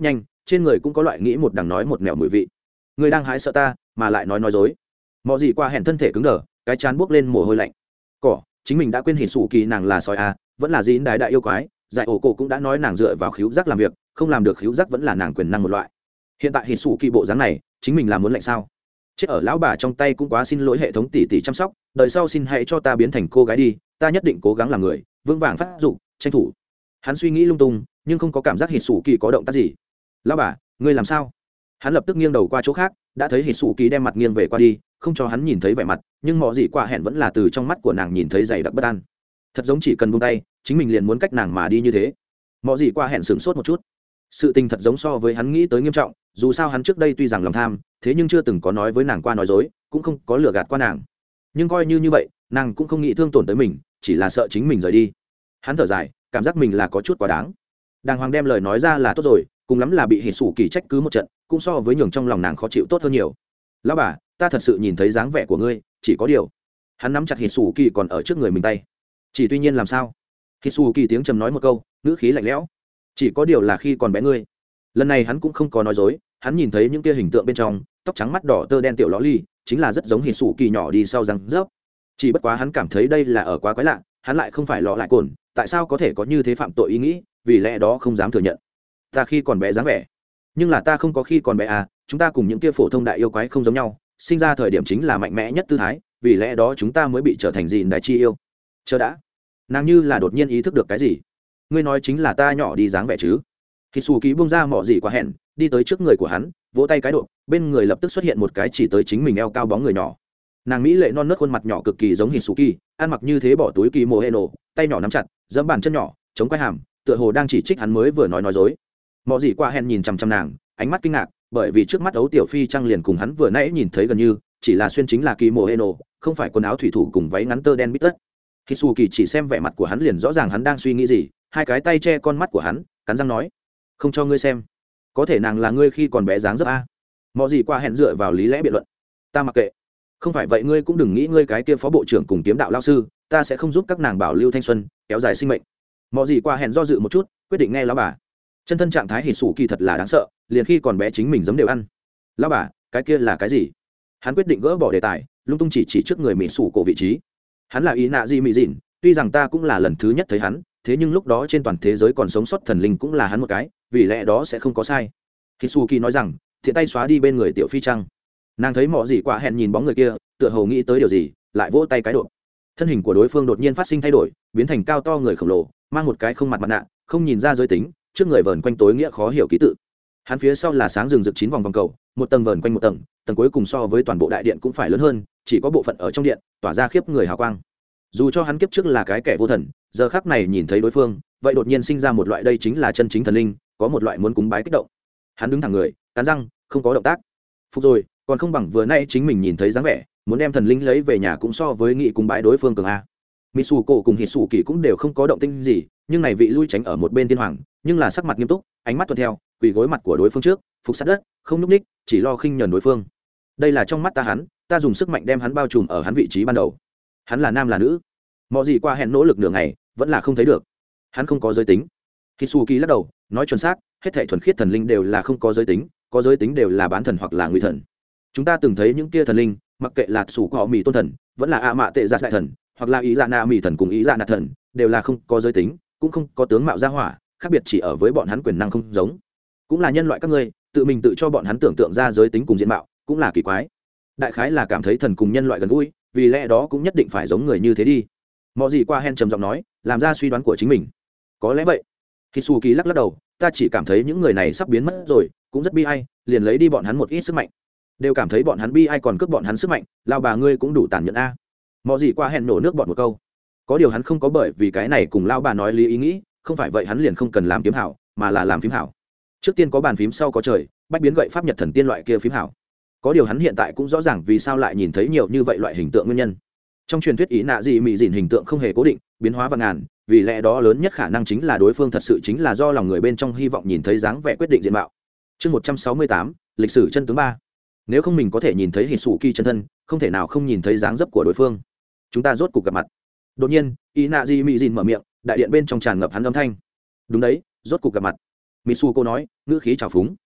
trên người cũng có loại nghĩ một đằng nói một nẻo mùi vị. Ngươi đang hái sợ ta mà lại nói dối. Mọ gì qua hẹn thân thể cứng đờ, cái chán buốc lên mồ hôi lạnh. Cỏ, chính mình đã quên hỉ sủ kỳ nàng là sói à, vẫn là dín đái đại yêu quái. Giải ổ cổ cũng đã nói nàng dựa vào khíu giác làm việc, không làm được khíu giác vẫn là nàng quyền năng một loại. Hiện tại hỉ sủ kỳ bộ dáng này, chính mình là muốn lạnh sao? Chết ở lão bà trong tay cũng quá xin lỗi hệ thống tỷ tỷ chăm sóc, đời sau xin hãy cho ta biến thành cô gái đi, ta nhất định cố gắng làm người, vững vàng phát dụng, tranh thủ. Hắn suy nghĩ lung tung, nhưng không có cảm giác hỉ sủ kỳ có động tác gì. Lão bà, ngươi làm sao? Hắn lập tức nghiêng đầu qua chỗ khác, đã thấy hỉ sủ kỳ đem mặt nghiêng về qua đi, không cho hắn nhìn thấy vẻ mặt, nhưng mọ gì qua hẹn vẫn là từ trong mắt của nàng nhìn thấy dày đặc bất an. Thật giống chỉ cần buông tay, chính mình liền muốn cách nàng mà đi như thế. Mọ gì qua hẹn sửng sốt một chút. Sự tình thật giống so với hắn nghĩ tới nghiêm trọng, dù sao hắn trước đây tuy rằng lòng tham, thế nhưng chưa từng có nói với nàng qua nói dối, cũng không có lừa gạt qua nàng. Nhưng coi như vậy, nàng cũng không nghĩ thương tổn tới mình, chỉ là sợ chính mình rời đi. Hắn thở dài, cảm giác mình là có chút quá đáng. Đàng hoàng đem lời nói ra là tốt rồi, cùng lắm là bị hỉ sủ kỳ trách cứ một trận, cũng so với nhường trong lòng nàng khó chịu tốt hơn nhiều. Lão bà, ta thật sự nhìn thấy dáng vẻ của ngươi, chỉ có điều. Hắn nắm chặt hỉ sủ kỳ còn ở trước người mình tay. Chỉ tuy nhiên làm sao? Hỉ sủ kỳ tiếng trầm nói một câu, ngữ khí lạnh lẽo. Chỉ có điều là khi còn bé ngươi. Lần này hắn cũng không có nói dối, hắn nhìn thấy những kia hình tượng bên trong, tóc trắng mắt đỏ tơ đen tiểu ló ly, chính là rất giống hỉ sủ kỳ nhỏ đi sau răng rớp. Chỉ bất quá hắn cảm thấy đây là ở quá quái lạ, hắn lại không phải lọ lại cồn, tại sao có thể có như thế phạm tội ý nghĩ, vì lẽ đó không dám thừa nhận. Ta khi còn bé dáng vẻ, nhưng là ta không có khi còn bé à, chúng ta cùng những kia phổ thông đại yêu quái không giống nhau, sinh ra thời điểm chính là mạnh mẽ nhất tư thái, vì lẽ đó chúng ta mới bị trở thành gìn đại chi yêu. Chờ đã, nàng như là đột nhiên ý thức được cái gì. Ngươi nói chính là ta nhỏ đi dáng vẻ chứ? Khi xù ký bung ra mỏ gì quá hẹn, đi tới trước người của hắn, vỗ tay cái độ, bên người lập tức xuất hiện một cái chỉ tới chính mình eo cao bóng người nhỏ. Nàng mỹ lệ non nớt khuôn mặt nhỏ cực kỳ giống Hisuki, ăn mặc như thế bỏ túi kỳ mồ heno, tay nhỏ nắm chặt, giẫm bàn chân nhỏ, chống quai hàm, tựa hồ đang chỉ trích hắn mới vừa nói dối. Mọ gì qua hẹn nhìn chằm chằm nàng, ánh mắt kinh ngạc, bởi vì trước mắt ấu tiểu phi trăng liền cùng hắn vừa nãy nhìn thấy gần như, chỉ là xuyên chính là kỳ mồ heno, không phải quần áo thủy thủ cùng váy ngắn tơ đen bít tất. Hisuki chỉ xem vẻ mặt của hắn liền rõ ràng hắn đang suy nghĩ gì, hai cái tay che con mắt của hắn, cắn răng nói: "Không cho ngươi xem. Có thể nàng là ngươi khi còn bé dáng dấp a?" Mọ gì qua hẹn dựa vào lý lẽ biện luận: "Ta mặc kệ. Không phải vậy ngươi cũng đừng nghĩ ngươi cái kia phó bộ trưởng cùng kiếm đạo lao sư, ta sẽ không giúp các nàng bảo lưu thanh xuân, kéo dài sinh mệnh." Mọ gì qua hẹn do dự một chút, quyết định nghe lão bà. Chân thân trạng thái hỉ sủ kỳ thật là đáng sợ, liền khi còn bé chính mình giấm đều ăn. Lão bà, cái kia là cái gì? Hắn quyết định gỡ bỏ đề tài, lung tung chỉ trước người mỹ sủ cổ vị trí. Hắn là ý nạ gì mỹ dịn, tuy rằng ta cũng là lần thứ nhất thấy hắn, thế nhưng lúc đó trên toàn thế giới còn sống sót thần linh cũng là hắn một cái, vì lẽ đó sẽ không có sai. Hisuki nói rằng, thiện tay xóa đi bên người tiểu phi trăng. Nàng thấy mọ gì quả hẹn nhìn bóng người kia, tựa hồ nghĩ tới điều gì, lại vỗ tay cái độ. Thân hình của đối phương đột nhiên phát sinh thay đổi, biến thành cao to người khổng lồ, mang một cái không mặt mặt nạ, không nhìn ra giới tính, trước người vờn quanh tối nghĩa khó hiểu ký tự. Hắn phía sau là sáng rừng rực 9 vòng vòng cầu, một tầng vờn quanh một tầng, tầng cuối cùng so với toàn bộ đại điện cũng phải lớn hơn, chỉ có bộ phận ở trong điện tỏa ra khiếp người hào quang. Dù cho hắn kiếp trước là cái kẻ vô thần, giờ khắc này nhìn thấy đối phương, vậy đột nhiên sinh ra một loại đây chính là chân chính thần linh, có một loại muốn cúng bái kích động. Hắn đứng thẳng người, cắn răng, không có động tác. Phục rồi, còn không bằng vừa nay chính mình nhìn thấy dáng vẻ, muốn đem thần linh lấy về nhà cũng so với nghị cúng bái đối phương cường a. Mitsuko cùng Hisuki cũng đều không có động tĩnh gì, nhưng này vị lui tránh ở một bên tiên hoàng, nhưng là sắc mặt nghiêm túc, ánh mắt tuân theo, quỳ gối mặt của đối phương trước, phục sát đất, không nhúc ních, chỉ lo khinh nhẫn đối phương. Đây là trong mắt ta hắn, ta dùng sức mạnh đem hắn bao trùm ở hắn vị trí ban đầu. Hắn là nam là nữ? Mọi gì qua hẹn nỗ lực nửa ngày, vẫn là không thấy được. Hắn không có giới tính. Hisuki lắc đầu, nói chuẩn xác, hết thảy thuần khiết thần linh đều là không có giới tính, có giới tính đều là bán thần hoặc là nguy thần. Chúng ta từng thấy những kia thần linh, mặc kệ là sủ họ mì tôn thần, vẫn là a mạ tệ gia đại thần, hoặc là ý dạ na mì thần cùng ý dạ nạt thần, đều là không có giới tính, cũng không có tướng mạo gia hỏa, khác biệt chỉ ở với bọn hắn quyền năng không giống. Cũng là nhân loại các ngươi, tự mình tự cho bọn hắn tưởng tượng ra giới tính cùng diện mạo, cũng là kỳ quái. Đại khái là cảm thấy thần cùng nhân loại gần gũi, vì lẽ đó cũng nhất định phải giống người như thế đi. Mọi gì qua hen trầm giọng nói, làm ra suy đoán của chính mình. Có lẽ vậy. Hisuki lắc lắc đầu, ta chỉ cảm thấy những người này sắp biến mất rồi, cũng rất bi ai, liền lấy đi bọn hắn một ít sức mạnh. Đều cảm thấy bọn hắn bi ai còn cướp bọn hắn sức mạnh, lao bà ngươi cũng đủ tàn nhẫn a. Mọi gì qua hẹn nổ nước bọn một câu. Có điều hắn không có bởi vì cái này cùng lao bà nói lý ý nghĩ, không phải vậy hắn liền không cần làm kiếm hảo, mà là làm phím hảo. Trước tiên có bàn phím sau có trời, bách biến gậy pháp nhật thần tiên loại kia phím hảo. Có điều hắn hiện tại cũng rõ ràng vì sao lại nhìn thấy nhiều như vậy loại hình tượng nguyên nhân. Trong truyền thuyết ý nạ gì mị dìn hình tượng không hề cố định, biến hóa vạn ngàn, vì lẽ đó lớn nhất khả năng chính là đối phương thật sự chính là do lòng người bên trong hy vọng nhìn thấy dáng vẻ quyết định diện mạo. Chương 168, lịch sử chân tướng 3. Nếu không mình có thể nhìn thấy Hisuki chân thân, không thể nào không nhìn thấy dáng dấp của đối phương. Chúng ta rốt cuộc gặp mặt. Đột nhiên, ý nạ gì mị dìn mở miệng, đại điện bên trong tràn ngập hắn âm thanh. Đúng đấy, rốt cuộc gặp mặt. Mitsuko nói, ngữ khí trào phúng.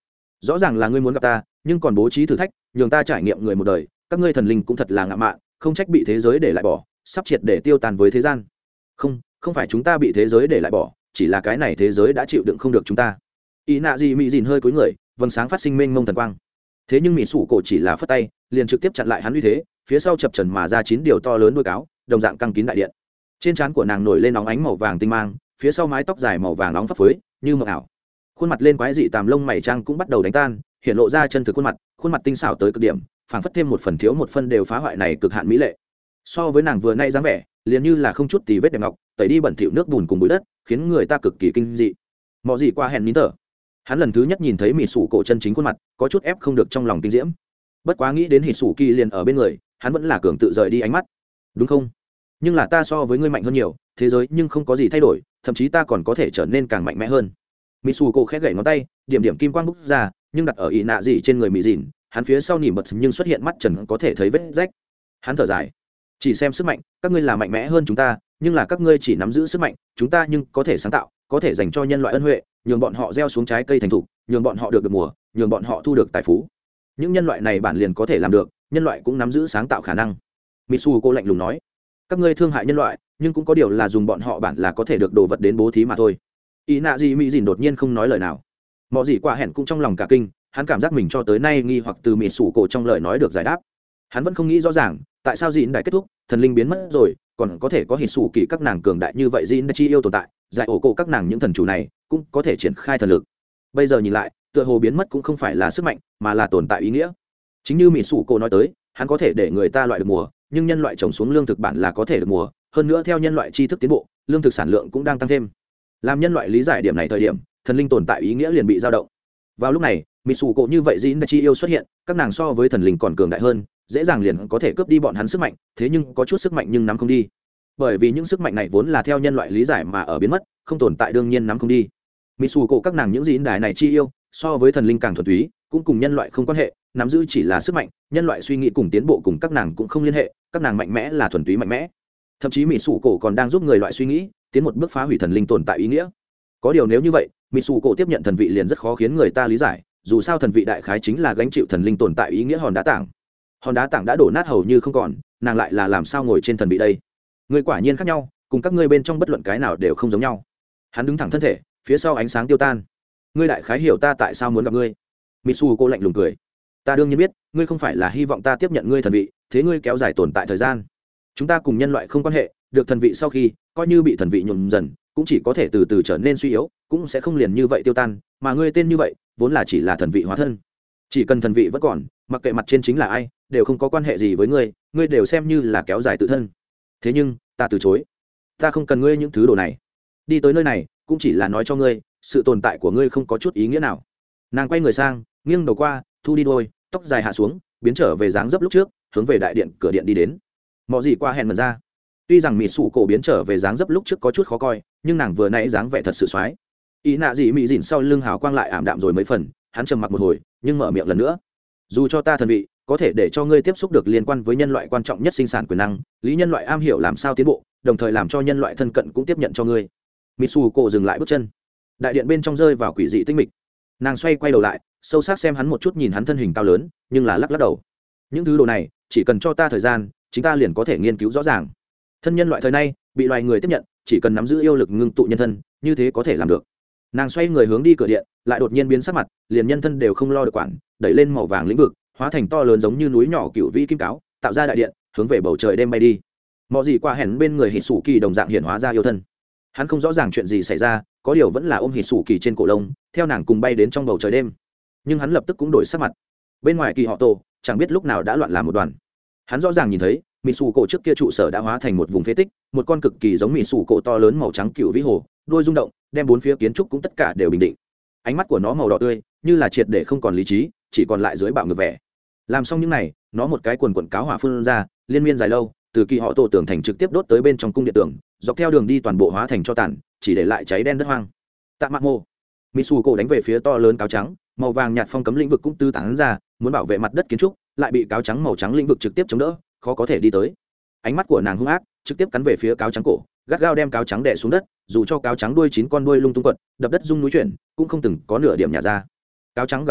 rõ ràng là ngươi muốn gặp ta nhưng còn bố trí thử thách nhường ta trải nghiệm người một đời, các ngươi thần linh cũng thật là ngạo mạn, không trách bị thế giới để lại bỏ, sắp triệt để tiêu tan với thế gian. Không phải chúng ta bị thế giới để lại bỏ, chỉ là cái này thế giới đã chịu đựng không được chúng ta. Ý nạ gì mị dìn hơi cúi người, vầng sáng phát sinh mênh mông thần quang. Thế nhưng mỹ sủ cổ chỉ là phất tay, liền trực tiếp chặn lại hắn uy thế, phía sau chập trần mà ra 9 điều to lớn đuôi cáo, đồng dạng căng kín đại điện. Trên trán của nàng nổi lên óng ánh màu vàng tinh mang, phía sau mái tóc dài màu vàng nóng phấp phới, như mộng ảo. Khuôn mặt lên quái dị tàm lông mày trang cũng bắt đầu đánh tan, hiện lộ ra chân thực khuôn mặt tinh xảo tới cực điểm, phảng phất thêm một phần thiếu một phân đều phá hoại này cực hạn mỹ lệ. So với nàng vừa nay dáng vẻ, liền như là không chút tì vết đẹp ngọc, tẩy đi bẩn thỉu nước bùn cùng bụi đất, khiến người ta cực kỳ kinh dị. Mọ gì qua hẹn nín thở. Hắn lần thứ nhất nhìn thấy mỹ sủ cổ chân chính khuôn mặt, có chút ép không được trong lòng kinh diễm. Bất quá nghĩ đến hỉ sủ kỳ liền ở bên người, hắn vẫn là cường tự rời đi ánh mắt. Đúng không? Nhưng là ta so với ngươi mạnh hơn nhiều, thế giới nhưng không có gì thay đổi, thậm chí ta còn có thể trở nên càng mạnh mẽ hơn. Mỹ sủ cổ khẽ gảy ngón tay, điểm điểm kim quang bốc ra, nhưng đặt ở ý nạ gì trên người mỹ dìn, hắn phía sau nỉm bật nhưng xuất hiện mắt trần có thể thấy vết rách. Hắn thở dài, chỉ xem sức mạnh, các ngươi là mạnh mẽ hơn chúng ta, nhưng là các ngươi chỉ nắm giữ sức mạnh, chúng ta nhưng có thể sáng tạo, có thể dành cho nhân loại ân huệ, nhường bọn họ gieo xuống trái cây thành thục, nhường bọn họ được mùa, nhường bọn họ thu được tài phú. Những nhân loại này bản liền có thể làm được, nhân loại cũng nắm giữ sáng tạo khả năng. Mitsu cô lạnh lùng nói, các ngươi thương hại nhân loại, nhưng cũng có điều là dùng bọn họ bản là có thể được đồ vật đến bố thí mà thôi. Ý nạ gì mỹ dìn đột nhiên không nói lời nào. Mọ gì quả hẹn cũng trong lòng cả kinh, hắn cảm giác mình cho tới nay nghi hoặc từ Mitsu cô trong lời nói được giải đáp. Hắn vẫn không nghĩ rõ ràng tại sao dìn đại kết thúc, thần linh biến mất rồi, còn có thể có hỉ sủ kỳ các nàng cường đại như vậy dìn chi yêu tồn tại, giải ổ cổ các nàng những thần chủ này cũng có thể triển khai thần lực. Bây giờ nhìn lại, tựa hồ biến mất cũng không phải là sức mạnh, mà là tồn tại ý nghĩa. Chính như mỹ sủ cổ nói tới, hắn có thể để người ta loại được mùa, nhưng nhân loại trồng xuống lương thực bản là có thể được mùa, hơn nữa theo nhân loại tri thức tiến bộ, lương thực sản lượng cũng đang tăng thêm. Làm nhân loại lý giải điểm này thời điểm, thần linh tồn tại ý nghĩa liền bị dao động. Vào lúc này, mỹ sủ cổ như vậy dìn chi yêu xuất hiện, các nàng so với thần linh còn cường đại hơn, dễ dàng liền có thể cướp đi bọn hắn sức mạnh, thế nhưng có chút sức mạnh nhưng nắm không đi, bởi vì những sức mạnh này vốn là theo nhân loại lý giải mà ở biến mất, không tồn tại đương nhiên nắm không đi. Mỹ sủ cổ các nàng những dìn đài này chi yêu so với thần linh càng thuần túy, cũng cùng nhân loại không quan hệ, nắm giữ chỉ là sức mạnh, nhân loại suy nghĩ cùng tiến bộ cùng các nàng cũng không liên hệ, các nàng mạnh mẽ là thuần túy mạnh mẽ. Thậm chí mỹ sủ cổ còn đang giúp người loại suy nghĩ, tiến một bước phá hủy thần linh tồn tại ý nghĩa. Có điều nếu như vậy, mỹ sủ cổ tiếp nhận thần vị liền rất khó khiến người ta lý giải, dù sao thần vị đại khái chính là gánh chịu thần linh tồn tại ý nghĩa hòn đá tảng. Hòn đá tảng đã đổ nát hầu như không còn, nàng lại là làm sao ngồi trên thần vị đây? Người quả nhiên khác nhau, cùng các ngươi bên trong bất luận cái nào đều không giống nhau. Hắn đứng thẳng thân thể, phía sau ánh sáng tiêu tan. Ngươi đại khái hiểu ta tại sao muốn gặp ngươi. Mitsu cô lạnh lùng cười. Ta đương nhiên biết, ngươi không phải là hy vọng ta tiếp nhận ngươi thần vị, thế ngươi kéo dài tồn tại thời gian. Chúng ta cùng nhân loại không quan hệ, được thần vị sau khi, coi như bị thần vị nhuộm dần, cũng chỉ có thể từ từ trở nên suy yếu, cũng sẽ không liền như vậy tiêu tan, mà ngươi tên như vậy, vốn là chỉ là thần vị hóa thân. Chỉ cần thần vị vẫn còn, mặc kệ mặt trên chính là ai, đều không có quan hệ gì với ngươi, ngươi đều xem như là kéo dài tự thân. Thế nhưng, ta từ chối. Ta không cần ngươi những thứ đồ này. Đi tới nơi này, cũng chỉ là nói cho ngươi, sự tồn tại của ngươi không có chút ý nghĩa nào. Nàng quay người sang, nghiêng đầu qua, thu đi đôi tóc dài hạ xuống, biến trở về dáng dấp lúc trước, hướng về đại điện cửa điện đi đến. Mọ gì qua hẹn mần ra. Tuy rằng mỹ sụ cổ biến trở về dáng dấp lúc trước có chút khó coi, nhưng nàng vừa nãy dáng vẻ thật sự xoái. Ý nạ gì mỹ dỉn sau lưng hào quang lại ảm đạm rồi mấy phần, hắn trầm mặc một hồi, nhưng mở miệng lần nữa. Dù cho ta thần vị có thể để cho ngươi tiếp xúc được liên quan với nhân loại quan trọng nhất sinh sản quyền năng, lý nhân loại am hiểu làm sao tiến bộ, đồng thời làm cho nhân loại thân cận cũng tiếp nhận cho ngươi. Mitsuko dừng lại bước chân, đại điện bên trong rơi vào quỷ dị tinh mịch. Nàng xoay quay đầu lại, sâu sắc xem hắn một chút, nhìn hắn thân hình cao lớn, nhưng là lắc lắc đầu. Những thứ đồ này, chỉ cần cho ta thời gian, chúng ta liền có thể nghiên cứu rõ ràng. Thân nhân loại thời nay bị loài người tiếp nhận, chỉ cần nắm giữ yêu lực ngưng tụ nhân thân, như thế có thể làm được. Nàng xoay người hướng đi cửa điện, lại đột nhiên biến sắc mặt, liền nhân thân đều không lo được quản, đẩy lên màu vàng lĩnh vực, hóa thành to lớn giống như núi nhỏ cựu vĩ kim cáo, tạo ra đại điện, hướng về bầu trời đêm bay đi. Mọ gì qua hẻn bên người hỉ sủ kỳ đồng dạng hiện hóa ra yêu thân. Hắn không rõ ràng chuyện gì xảy ra, có điều vẫn là ôm hỉ sủ kỳ trên cổ lông, theo nàng cùng bay đến trong bầu trời đêm. Nhưng hắn lập tức cũng đổi sắc mặt. Bên ngoài kỳ họ tổ, chẳng biết lúc nào đã loạn làm một đoàn. Hắn rõ ràng nhìn thấy, mỹ sủ cổ trước kia trụ sở đã hóa thành một vùng phế tích, một con cực kỳ giống mỹ sủ cổ to lớn màu trắng cựu vĩ hồ, đuôi rung động, đem bốn phía kiến trúc cũng tất cả đều bình định. Ánh mắt của nó màu đỏ tươi, như là triệt để không còn lý trí, chỉ còn lại dưới bạo ngược vẻ. Làm xong những này, nó một cái quần quần cáo hỏa phun ra, liên miên dài lâu, từ kỳ họ tổ tường thành trực tiếp đốt tới bên trong cung điện tường, dọc theo đường đi toàn bộ hóa thành cho tàn, chỉ để lại cháy đen đất hoang. Tạ Mạc Mô, Mitsuko đánh về phía to lớn cáo trắng, màu vàng nhạt phong cấm lĩnh vực cũng tứ tán ra, muốn bảo vệ mặt đất kiến trúc, lại bị cáo trắng màu trắng lĩnh vực trực tiếp chống đỡ, khó có thể đi tới. Ánh mắt của nàng hung ác, trực tiếp cắn về phía cáo trắng cổ, gắt gao đem cáo trắng đè xuống đất, dù cho cáo trắng đuôi 9 con đuôi lung tung quật, đập đất rung núi chuyển, cũng không từng có nửa điểm nhả ra. Cáo trắng gào thét,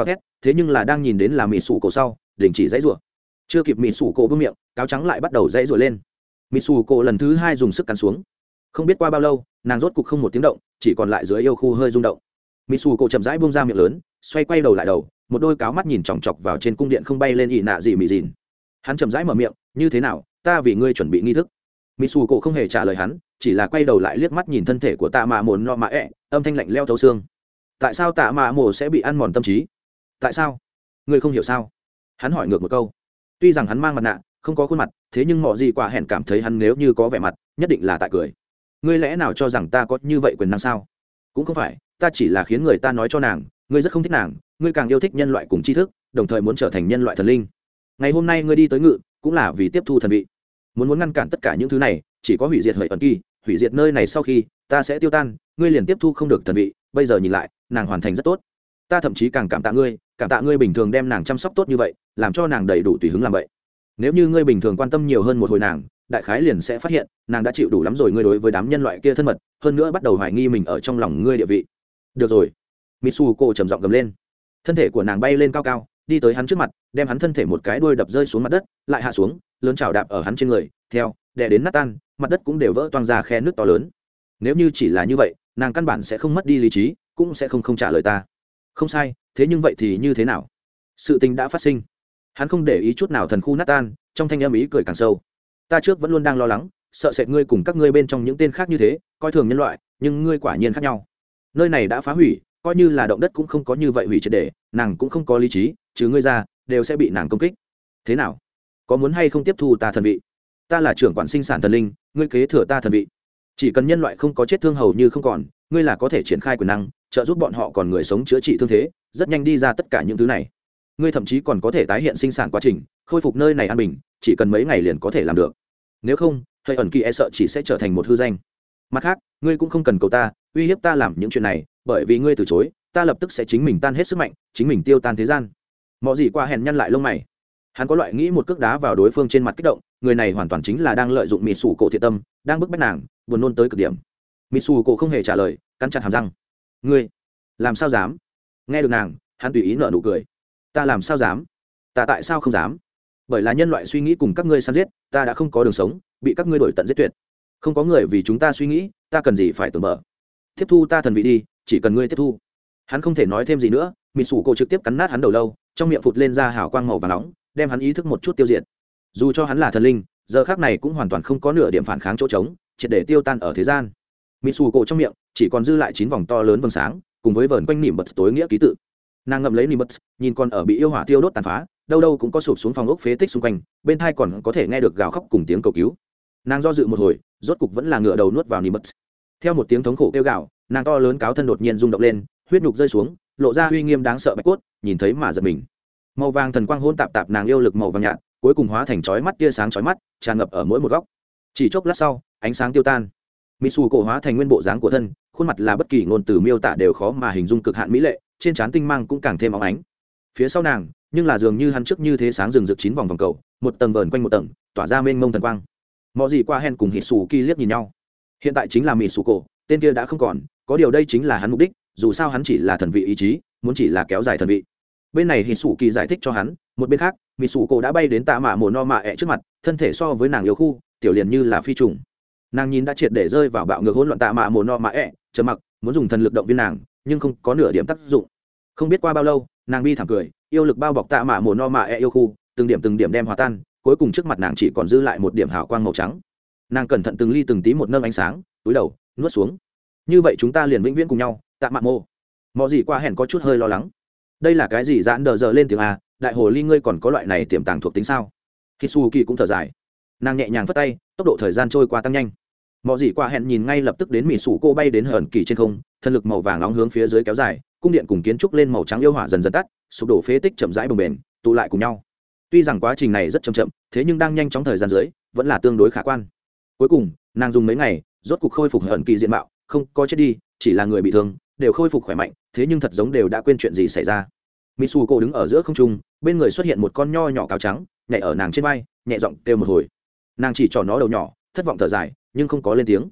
thế nhưng là đang nhìn đến là mỹ sủ cổ sau đình chỉ dãy rủa. Chưa kịp mỹ sủ cổ bưng miệng, cáo trắng lại bắt đầu dãy rủa lên. Mỹ sủ cổ lần thứ hai dùng sức cắn xuống. Không biết qua bao lâu, nàng rốt cục không một tiếng động, chỉ còn lại dưới yêu khu hơi rung động. Mỹ sủ cổ chậm rãi buông ra miệng lớn, xoay quay đầu lại đầu, một đôi cáo mắt nhìn chòng chọc vào trên cung điện không bay lên ỉ nạ gì mị dìn. Hắn chậm rãi mở miệng, như thế nào, ta vì ngươi chuẩn bị nghi thức. Mỹ sủ cổ không hề trả lời hắn, chỉ là quay đầu lại liếc mắt nhìn thân thể của tạ mạ mồn no mạ ẹ, âm thanh lạnh leo thấu xương. Tại sao tạ mạ mồ sẽ bị ăn mòn tâm trí? Tại sao? Ngươi không hiểu sao? Hắn hỏi ngược một câu. Tuy rằng hắn mang mặt nạ, không có khuôn mặt, thế nhưng mọi gì quả hẹn cảm thấy hắn nếu như có vẻ mặt, nhất định là tại cười. Ngươi lẽ nào cho rằng ta có như vậy quyền năng sao? Cũng không phải, ta chỉ là khiến người ta nói cho nàng, ngươi rất không thích nàng, ngươi càng yêu thích nhân loại cùng tri thức, đồng thời muốn trở thành nhân loại thần linh. Ngày hôm nay ngươi đi tới ngự, cũng là vì tiếp thu thần vị. Muốn ngăn cản tất cả những thứ này, chỉ có hủy diệt hợi ẩn kỳ, hủy diệt nơi này sau khi ta sẽ tiêu tan, ngươi liền tiếp thu không được thần vị. Bây giờ nhìn lại, nàng hoàn thành rất tốt. Ta thậm chí càng cảm tạ ngươi bình thường đem nàng chăm sóc tốt như vậy, làm cho nàng đầy đủ tùy hứng làm vậy. Nếu như ngươi bình thường quan tâm nhiều hơn một hồi nàng, đại khái liền sẽ phát hiện nàng đã chịu đủ lắm rồi. Ngươi đối với đám nhân loại kia thân mật, hơn nữa bắt đầu hoài nghi mình ở trong lòng ngươi địa vị. Được rồi, Mitsuko trầm giọng gầm lên. Thân thể của nàng bay lên cao cao, đi tới hắn trước mặt, đem hắn thân thể một cái đuôi đập rơi xuống mặt đất, lại hạ xuống, lớn chảo đạp ở hắn trên người, theo đè đến nát tan, mặt đất cũng đều vỡ toang ra khe nước to lớn. Nếu như chỉ là như vậy, nàng căn bản sẽ không mất đi lý trí, cũng sẽ không trả lời ta. Không sai, thế nhưng vậy thì như thế nào? Sự tình đã phát sinh. Hắn không để ý chút nào thần khu nát tan, trong thanh âm ý cười càng sâu. Ta trước vẫn luôn đang lo lắng, sợ sệt ngươi cùng các ngươi bên trong những tên khác như thế, coi thường nhân loại, nhưng ngươi quả nhiên khác nhau. Nơi này đã phá hủy, coi như là động đất cũng không có như vậy hủy triệt để, nàng cũng không có lý trí, trừ ngươi ra, đều sẽ bị nàng công kích. Thế nào? Có muốn hay không tiếp thu ta thần vị? Ta là trưởng quản sinh sản thần linh, ngươi kế thừa ta thần vị. Chỉ cần nhân loại không có chết thương hầu như không còn, ngươi là có thể triển khai quyền năng, trợ giúp bọn họ còn người sống chữa trị thương thế, rất nhanh đi ra tất cả những thứ này. Ngươi thậm chí còn có thể tái hiện sinh sản quá trình, khôi phục nơi này an bình, chỉ cần mấy ngày liền có thể làm được. Nếu không, hơi ẩn kỳ e sợ chỉ sẽ trở thành một hư danh. Mặt khác, ngươi cũng không cần cầu ta, uy hiếp ta làm những chuyện này, bởi vì ngươi từ chối, ta lập tức sẽ chính mình tan hết sức mạnh, chính mình tiêu tan thế gian. Mọi gì qua hèn nhăn lại lông mày. Hắn có loại nghĩ một cước đá vào đối phương trên mặt kích động, người này hoàn toàn chính là đang lợi dụng Mitsuko thiện tâm, đang bức bách nàng, buồn nôn tới cực điểm. Mitsuko không hề trả lời, cắn chặt hàm răng. Ngươi, làm sao dám? Nghe được nàng, hắn tùy ý nở nụ cười. Ta làm sao dám? Ta tại sao không dám? Bởi là nhân loại suy nghĩ cùng các ngươi săn giết, ta đã không có đường sống, bị các ngươi đổi tận giết tuyệt. Không có người vì chúng ta suy nghĩ, ta cần gì phải tưởng mở. Tiếp thu ta thần vị đi, chỉ cần ngươi tiếp thu. Hắn không thể nói thêm gì nữa, Mitsuko trực tiếp cắn nát hắn đầu lâu, trong miệng phụt lên ra hào quang màu vàng nóng, đem hắn ý thức một chút tiêu diệt. Dù cho hắn là thần linh, giờ khắc này cũng hoàn toàn không có nửa điểm phản kháng chỗ trống, triệt để tiêu tan ở thế gian. Mitsuko trong miệng chỉ còn dư lại 9 vòng to lớn vầng sáng, cùng với vờn quanh niệm bật tối nghĩa ký tự. Nàng ngậm lấy niệm bật, nhìn con ở bị yêu hỏa tiêu đốt tàn phá, đâu đâu cũng có sụp xuống phòng ốc phế tích xung quanh, bên tai còn có thể nghe được gào khóc cùng tiếng cầu cứu. Nàng do dự một hồi, rốt cục vẫn là ngửa đầu nuốt vào niệm bật. Theo một tiếng thống khổ kêu gào, nàng to lớn cáo thân đột nhiên rung động lên, huyết nhục rơi xuống, lộ ra uy nghiêm đáng sợ bạch cốt, nhìn thấy mà giật mình. Màu vàng thần quang hôn tạp tạp nàng yêu lực màu vàng nhạt, cuối cùng hóa thành chói mắt tia sáng chói mắt, tràn ngập ở mỗi một góc. Chỉ chốc lát sau, ánh sáng tiêu tan. Mitsuko hóa thành nguyên bộ dáng của thân, khuôn mặt là bất kỳ ngôn từ miêu tả đều khó mà hình dung cực hạn mỹ lệ, trên trán tinh mang cũng càng thêm óng ánh. Phía sau nàng, nhưng là dường như hắn trước như thế sáng rừng rực 9 vòng vòng cầu, một tầng vờn quanh một tầng, tỏa ra mênh mông thần quang. Mọi gì qua hen cùng Hitsuki liếc nhìn nhau. Hiện tại chính là Mitsuko, tên kia đã không còn, có điều đây chính là hắn mục đích, dù sao hắn chỉ là thần vị ý chí, muốn chỉ là kéo dài thần vị. Bên này Hitsuki giải thích cho hắn, một bên khác, Mitsuko đã bay đến tạ mạ mồ no mạ ẹ trước mặt, thân thể so với nàng yêu khu, tiểu liền như là phi trùng. Nàng nhìn đã triệt để rơi vào bạo ngược hỗn loạn tạ mạ mồ no mạ ẹ, trầm mặc, muốn dùng thần lực động viên nàng, nhưng không có nửa điểm tác dụng. Không biết qua bao lâu, nàng bi thảm cười, yêu lực bao bọc tạ mạ mồ no mạ ẹ yêu khu, từng điểm đem hòa tan, cuối cùng trước mặt nàng chỉ còn dư lại một điểm hào quang màu trắng. Nàng cẩn thận từng ly từng tí một nâng ánh sáng, túi đầu nuốt xuống. Như vậy chúng ta liền vĩnh viễn cùng nhau, tạ mạ mồ. Mọi gì qua hẹn có chút hơi lo lắng. Đây là cái gì giãn đờ giờ lên tiếng a, đại hồ ly ngươi còn có loại này tiềm tàng thuộc tính sao? Hitsuki cũng thở dài. Nàng nhẹ nhàng phất tay, tốc độ thời gian trôi qua tăng nhanh. Mọi gì qua hẹn nhìn ngay lập tức đến Mitsuko bay đến hởn kỳ trên không, thân lực màu vàng nóng hướng phía dưới kéo dài, cung điện cùng kiến trúc lên màu trắng yêu hỏa dần dần tắt, sụp đổ phế tích chậm rãi bồng bềnh, tụ lại cùng nhau. Tuy rằng quá trình này rất chậm, thế nhưng đang nhanh chóng thời gian dưới, vẫn là tương đối khả quan. Cuối cùng, nàng dùng mấy ngày, rốt cục khôi phục hởn kỳ diện mạo, không có chết đi, chỉ là người bị thương, đều khôi phục khỏe mạnh, thế nhưng thật giống đều đã quên chuyện gì xảy ra. Mitsuko đứng ở giữa không trung, bên người xuất hiện một con nho nhỏ cáo trắng, nhảy ở nàng trên vai, nhẹ giọng kêu một hồi. Nàng chỉ trỏ nó đầu nhỏ, thất vọng thở dài, nhưng không có lên tiếng.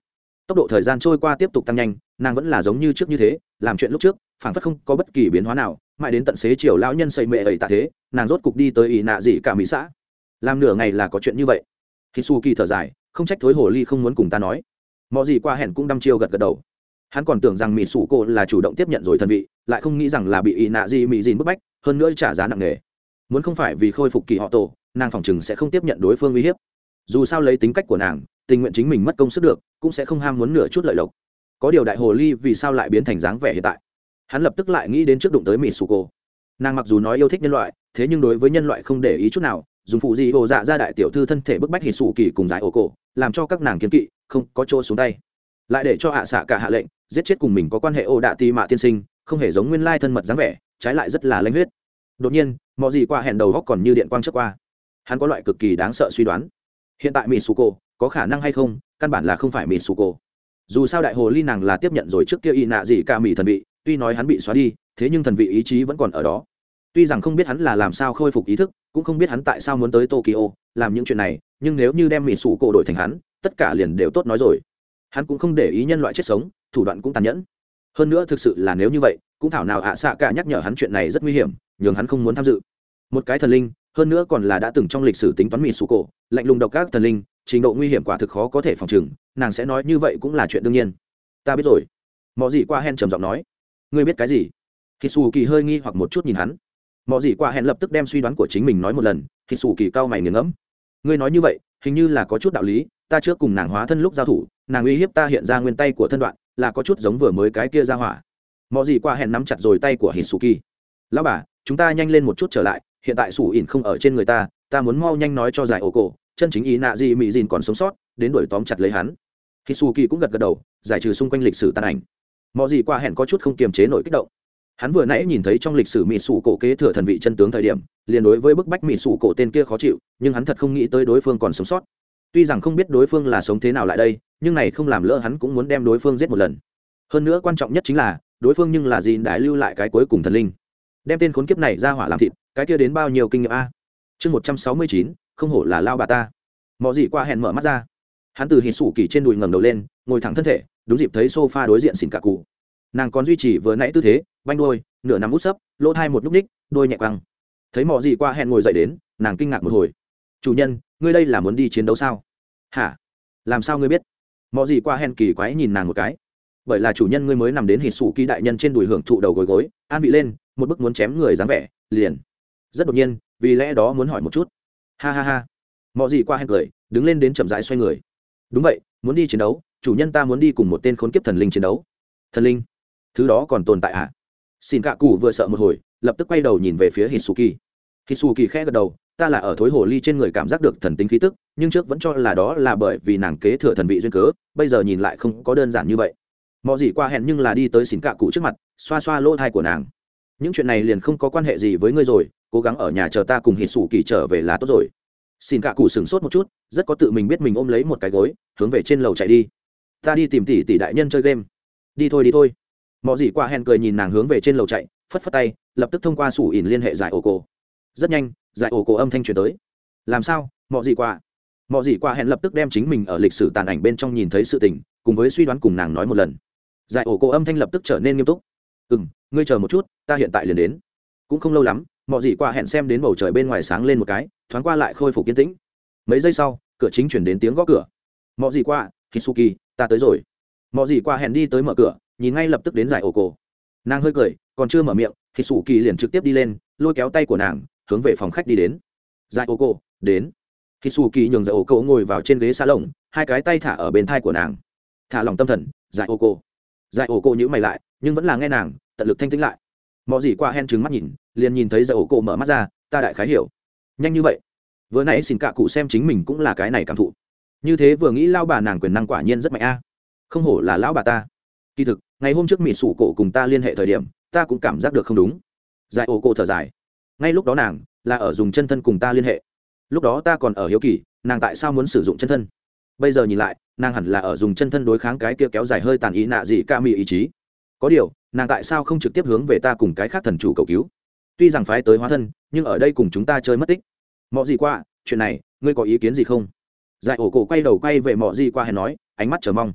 tốc độ thời gian trôi qua tiếp tục tăng nhanh, nàng vẫn là giống như trước như thế làm chuyện lúc trước, phảng phất không có bất kỳ biến hóa nào, mãi đến tận xế chiều lão nhân xây mẹ ấy tạ thế, nàng rốt cục đi tới ỷ nạ dị cả mỹ xã. Làm nửa ngày là có chuyện như vậy. Hisuki thở dài, không trách thối hồ ly không muốn cùng ta nói. Mọi gì qua hẹn cũng đăm chiêu gật gật đầu. Hắn còn tưởng rằng mỹ sủ cô là chủ động tiếp nhận rồi thần vị, lại không nghĩ rằng là bị ỷ nạ dị mỹ dìn bức bách, hơn nữa trả giá nặng nề. Muốn không phải vì khôi phục kỳ họ tổ, nàng phỏng chừng sẽ không tiếp nhận đối phương uy hiếp. Dù sao lấy tính cách của nàng, tình nguyện chính mình mất công sức được, cũng sẽ không ham muốn nửa chút lợi lộc. Có điều đại hồ ly vì sao lại biến thành dáng vẻ hiện tại? Hắn lập tức lại nghĩ đến trước đụng tới Mitsuko. Nàng mặc dù nói yêu thích nhân loại, thế nhưng đối với nhân loại không để ý chút nào, dùng phụ gì hồ dạ ra đại tiểu thư thân thể bức bách hỉ sủ kỳ cùng giải ổ cổ, làm cho các nàng kiên kỵ, không có chỗ xuống tay. Lại để cho hạ xạ cả hạ lệnh, giết chết cùng mình có quan hệ ô đạ ti mạ tiên sinh, không hề giống nguyên lai thân mật dáng vẻ, trái lại rất là lanh huyết. Đột nhiên, mọi gì qua hẹn đầu góc còn như điện quang chớp qua. Hắn có loại cực kỳ đáng sợ suy đoán. Hiện tại Mitsuko có khả năng hay không, căn bản là không phải Mitsuko. Dù sao đại hồ ly nàng là tiếp nhận rồi trước kia y nạ gì cả mỹ thần vị, tuy nói hắn bị xóa đi, thế nhưng thần vị ý chí vẫn còn ở đó. Tuy rằng không biết hắn là làm sao khôi phục ý thức, cũng không biết hắn tại sao muốn tới Tokyo làm những chuyện này, nhưng nếu như đem Mitsuko đổi thành hắn, tất cả liền đều tốt nói rồi. Hắn cũng không để ý nhân loại chết sống, thủ đoạn cũng tàn nhẫn. Hơn nữa thực sự là nếu như vậy, cũng thảo nào ạ xạ cả nhắc nhở hắn chuyện này rất nguy hiểm, nhường hắn không muốn tham dự. Một cái thần linh, hơn nữa còn là đã từng trong lịch sử tính toán Mitsuko, lạnh lùng độc các thần linh, trình độ nguy hiểm quả thực khó có thể phòng trừng, nàng sẽ nói như vậy cũng là chuyện đương nhiên. Ta biết rồi. Mọ gì qua hen trầm giọng nói. Ngươi biết cái gì? Hisuki hơi nghi hoặc một chút nhìn hắn. Mọ gì qua hen lập tức đem suy đoán của chính mình nói một lần. Hisuki cau mày nghiền ngẫm. Ngươi nói như vậy, hình như là có chút đạo lý. Ta trước cùng nàng hóa thân lúc giao thủ, nàng uy hiếp ta hiện ra nguyên tay của thân đoạn, là có chút giống vừa mới cái kia ra hỏa. Mọ gì qua hen nắm chặt rồi tay của Hisuki. Lão bà, chúng ta nhanh lên một chút trở lại, hiện tại sủ ỉn không ở trên người ta, ta muốn mau nhanh nói cho giải ổ cổ, chân chính ý nạ gì mỹ dìn còn sống sót, đến đuổi tóm chặt lấy hắn. Hisuki cũng gật gật đầu, giải trừ xung quanh lịch sử tàn ảnh. Mọi gì qua hẹn có chút không kiềm chế nổi kích động. Hắn vừa nãy nhìn thấy trong lịch sử mỹ sủ cổ kế thừa thần vị chân tướng thời điểm, liền đối với bức bách mỹ sủ cổ tên kia khó chịu, nhưng hắn thật không nghĩ tới đối phương còn sống sót. Tuy rằng không biết đối phương là sống thế nào lại đây, nhưng này không làm lỡ hắn cũng muốn đem đối phương giết một lần. Hơn nữa quan trọng nhất chính là, đối phương nhưng là gìn đại lưu lại cái cuối cùng thần linh. Đem tên khốn kiếp này ra hỏa làm thịt, cái kia đến bao nhiêu kinh nghiệm a. Chương 169, không hổ là lao bà ta. Mọi gì qua hẹn mở mắt ra. Hắn từ hít sủ kỳ trên đùi ngẩng đầu lên, ngồi thẳng thân thể, đúng dịp thấy sofa đối diện xỉn cả cụ. Nàng còn duy trì vừa nãy tư thế, banh đuôi, nửa nằm út sấp, lỗ thai một nhúc ních, đôi nhẹ quăng. Thấy mọi gì qua hẹn ngồi dậy đến, nàng kinh ngạc một hồi. Chủ nhân, ngươi đây là muốn đi chiến đấu sao? Hả? Làm sao ngươi biết? Mọi gì qua hẹn kỳ quái nhìn nàng một cái. Bởi là chủ nhân ngươi mới nằm đến hít sủ kỳ đại nhân trên đùi hưởng thụ đầu gối gối, an vị lên, một bức muốn chém người dáng vẻ, liền. Rất đột nhiên, vì lẽ đó muốn hỏi một chút. Ha ha ha. Mọi gì qua hẹn cười, đứng lên đến chậm rãi xoay người. Đúng vậy, muốn đi chiến đấu, chủ nhân ta muốn đi cùng một tên khốn kiếp thần linh chiến đấu. Thần linh? Thứ đó còn tồn tại à? Xin cạ cụ vừa sợ một hồi, lập tức quay đầu nhìn về phía Hisuki. Hisuki khẽ gật đầu, ta là ở thối hồ ly trên người cảm giác được thần tính khí tức, nhưng trước vẫn cho là đó là bởi vì nàng kế thừa thần vị duyên cớ, bây giờ nhìn lại không có đơn giản như vậy. Mọi gì qua hẹn nhưng là đi tới xin cạ cụ trước mặt, xoa xoa lỗ tai của nàng. Những chuyện này liền không có quan hệ gì với ngươi rồi, cố gắng ở nhà chờ ta cùng Hisuki trở về là tốt rồi. Xin cạ cụ sửng sốt một chút, rất có tự mình biết mình ôm lấy một cái gối, hướng về trên lầu chạy đi. Ta đi tìm tỷ đại nhân chơi game. Đi thôi đi thôi. Mọi gì qua hẹn cười nhìn nàng hướng về trên lầu chạy, phất phất tay, lập tức thông qua sủ ỉn liên hệ giải ổ cổ. Rất nhanh, giải ổ cổ âm thanh truyền tới. Làm sao? Mọi gì qua? Mọi gì qua hẹn lập tức đem chính mình ở lịch sử tàn ảnh bên trong nhìn thấy sự tình, cùng với suy đoán cùng nàng nói một lần. Giải ổ cổ âm thanh lập tức trở nên nghiêm túc. Ngươi chờ một chút, ta hiện tại liền đến. Cũng không lâu lắm, mọi gì qua hẹn xem đến bầu trời bên ngoài sáng lên một cái, thoáng qua lại khôi phục yên tĩnh. Mấy giây sau, cửa chính chuyển đến tiếng gõ cửa. Mọi gì qua, Hisuki, ta tới rồi. Mọi gì qua hẹn đi tới mở cửa, nhìn ngay lập tức đến giải ổ cổ. Nàng hơi cười, còn chưa mở miệng, Hisuki liền trực tiếp đi lên, lôi kéo tay của nàng, hướng về phòng khách đi đến. Giải ổ cổ, đến. Hisuki nhường giải ổ cổ ngồi vào trên ghế salon, hai cái tay thả ở bên thai của nàng. Thả lòng tâm thần, giải ổ cổ. Giải ổ cổ nhíu mày lại, nhưng vẫn là nghe nàng, tận lực thanh tĩnh lại. Mọi gì qua hẹn trừng mắt nhìn, liền nhìn thấy giải ổ cổ mở mắt ra, ta đại khái hiểu. Nhanh như vậy. Vừa nãy xin cạ cụ xem chính mình cũng là cái này cảm thụ. Như thế vừa nghĩ lao bà nàng quyền năng quả nhiên rất mạnh a. Không hổ là lão bà ta. Kỳ thực, ngày hôm trước mỹ sủ cổ cùng ta liên hệ thời điểm, ta cũng cảm giác được không đúng. Giải ổ cổ thở dài. Ngay lúc đó nàng là ở dùng chân thân cùng ta liên hệ. Lúc đó ta còn ở hiếu kỳ, nàng tại sao muốn sử dụng chân thân. Bây giờ nhìn lại, nàng hẳn là ở dùng chân thân đối kháng cái kia kéo dài hơi tàn ý nạ gì ca mì ý chí. Có điều, nàng tại sao không trực tiếp hướng về ta cùng cái khác thần chủ cầu cứu? Tuy rằng phái tới hóa thân, nhưng ở đây cùng chúng ta chơi mất tích. Mọ gì qua, chuyện này ngươi có ý kiến gì không? Giải ổ cổ quay đầu quay về mọ gì qua hẹn nói, ánh mắt chờ mong.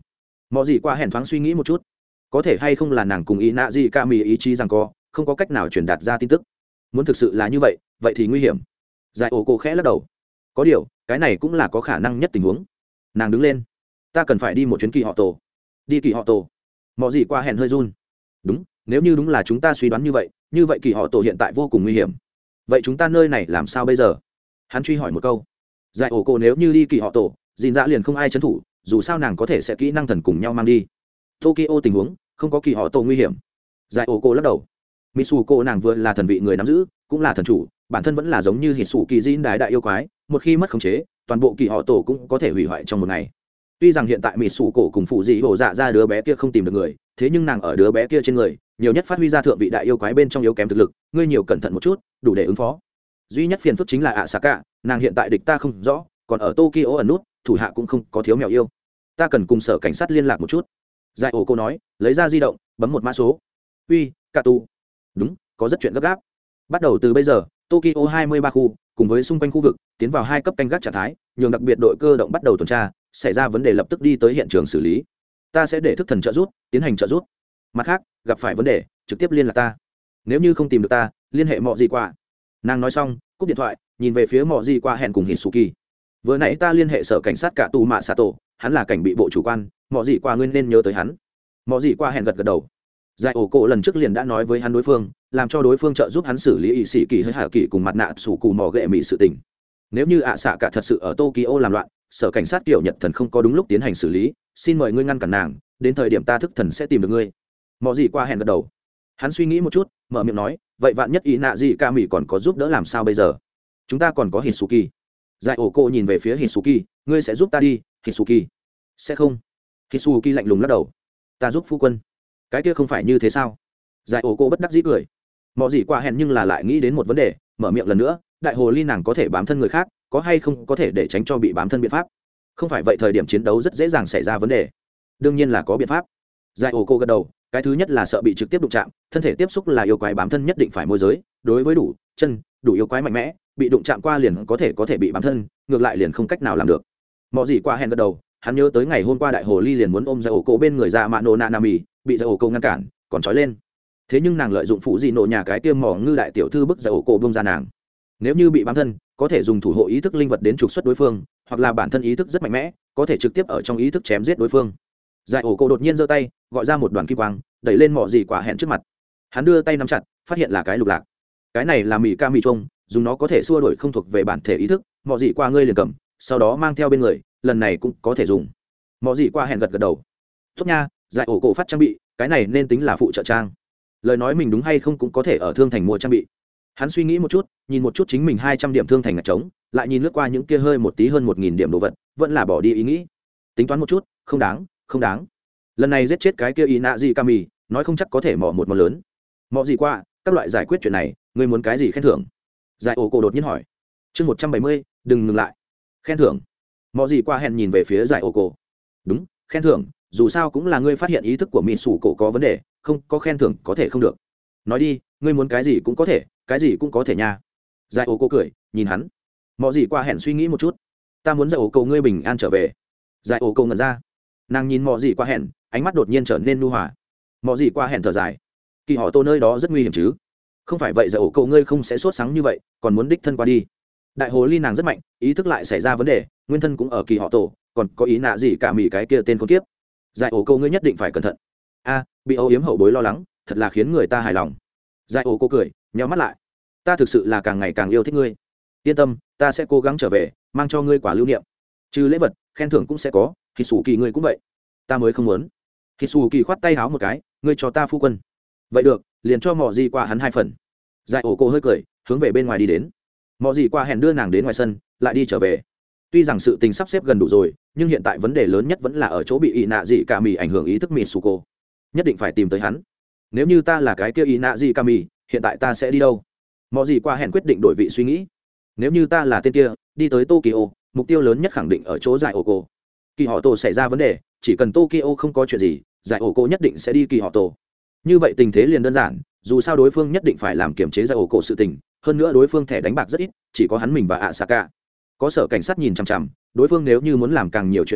mọi gì qua hẹn thoáng suy nghĩ một chút, có thể hay không là nàng cùng ý nạ gì ca mì ý chí rằng không có cách nào truyền đạt ra tin tức. Muốn thực sự là như vậy, vậy thì nguy hiểm. Giải ổ cổ khẽ lắc đầu. Có điều, cái này cũng là có khả năng nhất tình huống. Nàng đứng lên. Ta cần phải đi một chuyến kỳ họ tổ. Đi kỳ họ tổ. Mọi gì qua hẹn hơi run. Đúng, nếu như đúng là chúng ta suy đoán như vậy kỳ họ tổ hiện tại vô cùng nguy hiểm. Vậy chúng ta nơi này làm sao bây giờ? Hắn truy hỏi một câu. Giải ổ cổ nếu như đi kỳ họ tổ, dìn dạ liền không ai trấn thủ, dù sao nàng có thể sẽ kỹ năng thần cùng nhau mang đi. Tokyo tình huống, không có kỳ họ tổ nguy hiểm. Giải ổ cổ lắc đầu. Mitsuko nàng vừa là thần vị người nắm giữ, cũng là thần chủ, bản thân vẫn là giống như hỉ sủ kỳ Jin đại yêu quái, một khi mất khống chế, toàn bộ kỳ họ tổ cũng có thể hủy hoại trong một ngày. Tuy rằng hiện tại Mitsuko cùng phụ dị hổ dạ ra đứa bé kia không tìm được người, thế nhưng nàng ở đứa bé kia trên người, nhiều nhất phát huy ra thượng vị đại yêu quái bên trong yếu kém thực lực, ngươi nhiều cẩn thận một chút, đủ để ứng phó. Duy nhất phiền phức chính là Asaka, nàng hiện tại địch ta không rõ, còn ở Tokyo ẩn nút, thủ hạ cũng không có thiếu mèo yêu. Ta cần cùng sở cảnh sát liên lạc một chút. Giải ổ cô nói, lấy ra di động, bấm một mã số. Uy, Cả Tu. Đúng, có rất chuyện gấp gáp. Bắt đầu từ bây giờ, Tokyo 23 khu cùng với xung quanh khu vực tiến vào 2 cấp canh gác trạng thái, nhường đặc biệt đội cơ động bắt đầu tuần tra, xảy ra vấn đề lập tức đi tới hiện trường xử lý. Ta sẽ để thức thần trợ giúp, tiến hành trợ giúp. Mặt khác, gặp phải vấn đề, trực tiếp liên lạc ta. Nếu như không tìm được ta, liên hệ Mọ Gì Qua. Nàng nói xong, cúp điện thoại, nhìn về phía Mọ Gì Qua hẹn cùng Hitsuki. Vừa nãy ta liên hệ sở cảnh sát Cả Tu Mạ Sato, hắn là cảnh bị bộ chủ quan, Mọ Gì Qua ngươi nên nhớ tới hắn. Mọ Gì Qua hẹn gật gật đầu. Giải ổ cổ lần trước liền đã nói với hắn đối phương, làm cho đối phương trợ giúp hắn xử lý ỵ sĩ kỳ hơi hạ kỳ cùng mặt nạ sủ cù mò ghệ mỹ sự tình. Nếu như ạ xạ cả thật sự ở Tokyo làm loạn, sở cảnh sát kiểu Nhật thần không có đúng lúc tiến hành xử lý, xin mời ngươi ngăn cản nàng, đến thời điểm ta thức thần sẽ tìm được ngươi. Mọ Gì Qua hẹn gật đầu. Hắn suy nghĩ một chút, mở miệng nói, vậy vạn nhất ý nạ gì ca mỹ còn có giúp đỡ làm sao bây giờ? Chúng ta còn có Hitsuki. Giải ổ cổ nhìn về phía Hitsuki, ngươi sẽ giúp ta đi, Hitsuki. Sẽ không. Hitsuki lạnh lùng lắc đầu. Ta giúp phu quân. Cái kia không phải như thế sao? Giải ổ cổ bất đắc dĩ cười. Mọ Gì Qua hẹn nhưng là lại nghĩ đến một vấn đề, mở miệng lần nữa, đại hồ ly nàng có thể bám thân người khác, có hay không có thể để tránh cho bị bám thân biện pháp? Không phải vậy thời điểm chiến đấu rất dễ dàng xảy ra vấn đề. Đương nhiên là có biện pháp. Giải ổ cổ gật đầu, cái thứ nhất là sợ bị trực tiếp đụng chạm, thân thể tiếp xúc là yêu quái bám thân nhất định phải môi giới, đối với đủ yêu quái mạnh mẽ, bị đụng chạm qua liền có thể bị bám thân, ngược lại liền không cách nào làm được. Mọ Gì Qua hẹn gật đầu, hắn nhớ tới ngày hôm qua đại hồ ly liền muốn ôm Giải ổ cổ bên người ra Mano Nanami, bị Giải ổ cổ ngăn cản, còn trói lên. Thế nhưng nàng lợi dụng phụ gì nổ nhà cái tiêm mỏ ngư đại tiểu thư bức Giải ổ cổ bông ra nàng. Nếu như bị bám thân, có thể dùng thủ hộ ý thức linh vật đến trục xuất đối phương, hoặc là bản thân ý thức rất mạnh mẽ, có thể trực tiếp ở trong ý thức chém giết đối phương. Giải ổ cổ đột nhiên giơ tay, gọi ra một đoàn kim quang, đẩy lên Mọ Gì Qua hẹn trước mặt. Hắn đưa tay nắm chặt, phát hiện là cái lục lạc. Cái này là mì ca mì trông, dùng nó có thể xua đuổi không thuộc về bản thể ý thức. Mọ Gì Qua ngươi liền cầm, sau đó mang theo bên người, lần này cũng có thể dùng. Mọ Gì Qua hẹn gật gật đầu. Tốt nha, Giải ổ cổ phát trang bị, cái này nên tính là phụ trợ trang. Lời nói mình đúng hay không cũng có thể ở thương thành mua trang bị. Hắn suy nghĩ một chút, nhìn một chút chính mình 200 điểm thương thành ngạch trống, lại nhìn lướt qua những kia hơi một tí hơn 1000 điểm đồ vật, vẫn là bỏ đi ý nghĩ. Tính toán một chút, không đáng. Lần này giết chết cái kia Inazi Kami, nói không chắc có thể mỏ một món lớn. Mọ Gì Qua, các loại giải quyết chuyện này, ngươi muốn cái gì khen thưởng? Giải ổ cổ đột nhiên hỏi. Chương 170, đừng ngừng lại. Khen thưởng. Mọ Gì Qua hẹn nhìn về phía Giải ổ cổ. Đúng, khen thưởng, dù sao cũng là ngươi phát hiện ý thức của mỹ sủ cổ có vấn đề, không có khen thưởng có thể không được. Nói đi, ngươi muốn cái gì cũng có thể, cái gì cũng có thể nha. Giải ổ cổ cười, nhìn hắn. Mọ Gì Qua hẹn suy nghĩ một chút. Ta muốn Giải ổ cổ ngươi bình an trở về. Giải ổ cổ ngẩn ra. Nàng nhìn Mọ Gì Qua hẹn, ánh mắt đột nhiên trở nên nhu hòa. Mọ Gì Qua hẹn thở dài. Kỳ họ tô nơi đó rất nguy hiểm chứ? Không phải vậy Giải ổ cổ ngươi không sẽ sốt sáng như vậy, còn muốn đích thân qua đi. Đại hồ ly nàng rất mạnh, ý thức lại xảy ra vấn đề, nguyên thân cũng ở kỳ họ tổ, còn có ý nạ gì cả mỉ cái kia tên con kiếp. Giải ổ cổ ngươi nhất định phải cẩn thận. A, bị âu yếm hậu bối lo lắng, thật là khiến người ta hài lòng. Giải ổ cổ cười, nhíu mắt lại. Ta thực sự là càng ngày càng yêu thích ngươi. Yên tâm, ta sẽ cố gắng trở về, mang cho ngươi quả lưu niệm. Trừ lễ vật, khen thưởng cũng sẽ có, thì sủ kỳ ngươi cũng vậy. Ta mới không muốn. Thì sủ kỳ khoát tay háo một cái, ngươi cho ta phu quân. Vậy được, liền cho Mọ Gì Qua hắn 2 phần. Giải ổ cổ hơi cười, hướng về bên ngoài đi đến. Mọ Gì Qua hẹn đưa nàng đến ngoài sân, lại đi trở về. Tuy rằng sự tình sắp xếp gần đủ rồi, nhưng hiện tại vấn đề lớn nhất vẫn là ở chỗ bị ỷ nạ dị cả mì ảnh hưởng ý thức Mitsuko. Nhất định phải tìm tới hắn. Nếu như ta là cái kia ỷ nạ dị cả mì, hiện tại ta sẽ đi đâu? Mọ Gì Qua hẹn quyết định đổi vị suy nghĩ. Nếu như ta là tên kia, đi tới Tokyo, mục tiêu lớn nhất khẳng định ở chỗ Giải ổ cổ. Kỳ họ tổ xảy ra vấn đề, chỉ cần Tokyo không có chuyện gì, Giải ổ cổ nhất định sẽ đi kỳ họ tổ. Như vậy tình thế liền đơn giản, dù sao đối phương nhất định phải làm kiểm chế Giải ổ cổ sự tình, hơn nữa đối phương thẻ đánh bạc rất ít, chỉ có hắn mình và Asaka. Có sở cảnh sát nhìn chằm chằm, đối phương nếu như muốn làm càng nhiều chuyện hơn,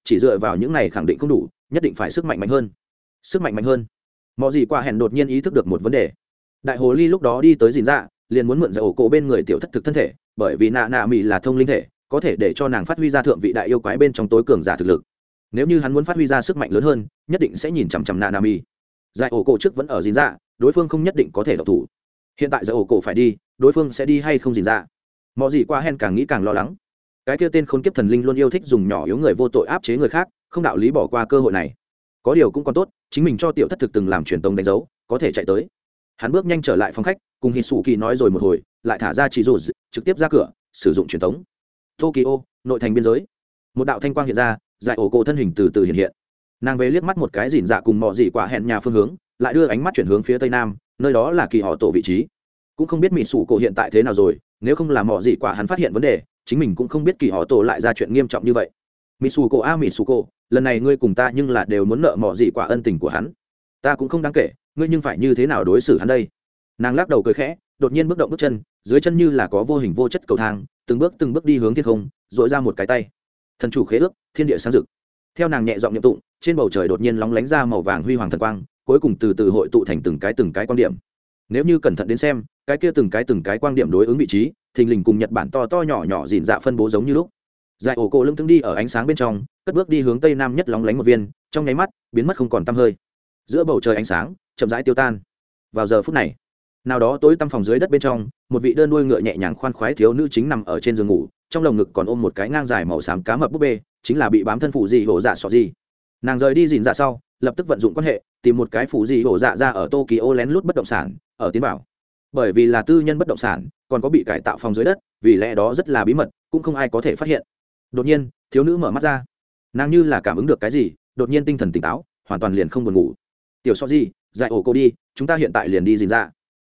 chỉ dựa vào những này khẳng định không đủ, nhất định phải sức mạnh mạnh hơn. Sức mạnh mạnh hơn. Mọi gì qua hẹn đột nhiên ý thức được một vấn đề. Đại hồ ly lúc đó đi tới dìn dạ, liền muốn mượn giải ổ cổ bên người tiểu thất thực thân thể, bởi vì nạ nạ mỹ là thông linh thể, có thể để cho nàng phát huy ra thượng vị đại yêu quái bên trong tối cường giả thực lực. Nếu như hắn muốn phát huy ra sức mạnh lớn hơn, nhất định sẽ nhìn chằm chằm nạ nạ mỹ. Giải ổ cổ trước vẫn ở dìn dạ, đối phương không nhất định có thể độc thủ. Hiện tại giải ổ cổ phải đi, đối phương sẽ đi hay không dìn dạ. Mọi gì qua hẹn càng nghĩ càng lo lắng. Cái kia tên khốn kiếp thần linh luôn yêu thích dùng nhỏ yếu người vô tội áp chế người khác, không đạo lý bỏ qua cơ hội này. Có điều cũng còn tốt, chính mình cho tiểu thất thực từng làm truyền tống đánh dấu, có thể chạy tới. Hắn bước nhanh trở lại phòng khách, cùng Hisuki nói rồi một hồi, lại thả ra chỉ rủ trực tiếp ra cửa, sử dụng truyền tống. Tokyo, nội thành biên giới. Một đạo thanh quang hiện ra, Giải ổ cổ thân hình từ từ hiện hiện. Nàng về liếc mắt một cái dỉn dạ cùng mọ dị quả hẹn nhà phương hướng, lại đưa ánh mắt chuyển hướng phía tây nam, nơi đó là kỳ họ tổ vị trí. Cũng không biết mỹ sủ cổ hiện tại thế nào rồi, nếu không là mọ dị quả hắn phát hiện vấn đề, chính mình cũng không biết kỳ họ tổ lại ra chuyện nghiêm trọng như vậy. Mỹ sủ cổ, lần này ngươi cùng ta nhưng là đều muốn nợ mọ dị quả ân tình của hắn. Ta cũng không đáng kể, ngươi nhưng phải như thế nào đối xử hắn đây. Nàng lắc đầu cười khẽ, đột nhiên bước động bước chân, dưới chân như là có vô hình vô chất cầu thang, từng bước đi hướng thiên không, dội ra một cái tay. Thần chủ khế ước, thiên địa sáng rực. Theo nàng nhẹ giọng niệm tụng, trên bầu trời đột nhiên lóng lánh ra màu vàng huy hoàng thần quang, cuối cùng từ từ hội tụ thành từng cái quan điểm. Nếu như cẩn thận đến xem, cái kia từng cái quan điểm đối ứng vị trí, thình lình cùng Nhật Bản to to nhỏ nhỏ rỉn dạ phân bố giống như lúc. Giải ổ cổ lưng thững đi ở ánh sáng bên trong, cất bước đi hướng tây nam nhất lóng lánh một viên, trong nháy mắt biến mất không còn tăm hơi. Giữa bầu trời ánh sáng chậm rãi tiêu tan. Vào giờ phút này, nào đó tối tăm phòng dưới đất bên trong, một vị đơn đuôi ngựa nhẹ nhàng khoan khoái thiếu nữ chính nằm ở trên giường ngủ, trong lồng ngực còn ôm một cái ngang dài màu xám cá mập búp bê, chính là bị bám thân phụ dị hổ dạ sọ gì. Nàng rời đi dìn dạ sau, lập tức vận dụng quan hệ, tìm một cái phụ dị hổ dạ ra ở Tokyo lén lút bất động sản, ở tiến bảo. Bởi vì là tư nhân bất động sản, còn có bị cải tạo phòng dưới đất, vì lẽ đó rất là bí mật, cũng không ai có thể phát hiện. Đột nhiên, thiếu nữ mở mắt ra, nàng như là cảm ứng được cái gì, đột nhiên tinh thần tỉnh táo, hoàn toàn liền không buồn ngủ. Tiểu sọ gì, dạy ổ cô đi, chúng ta hiện tại liền đi dìn dạ.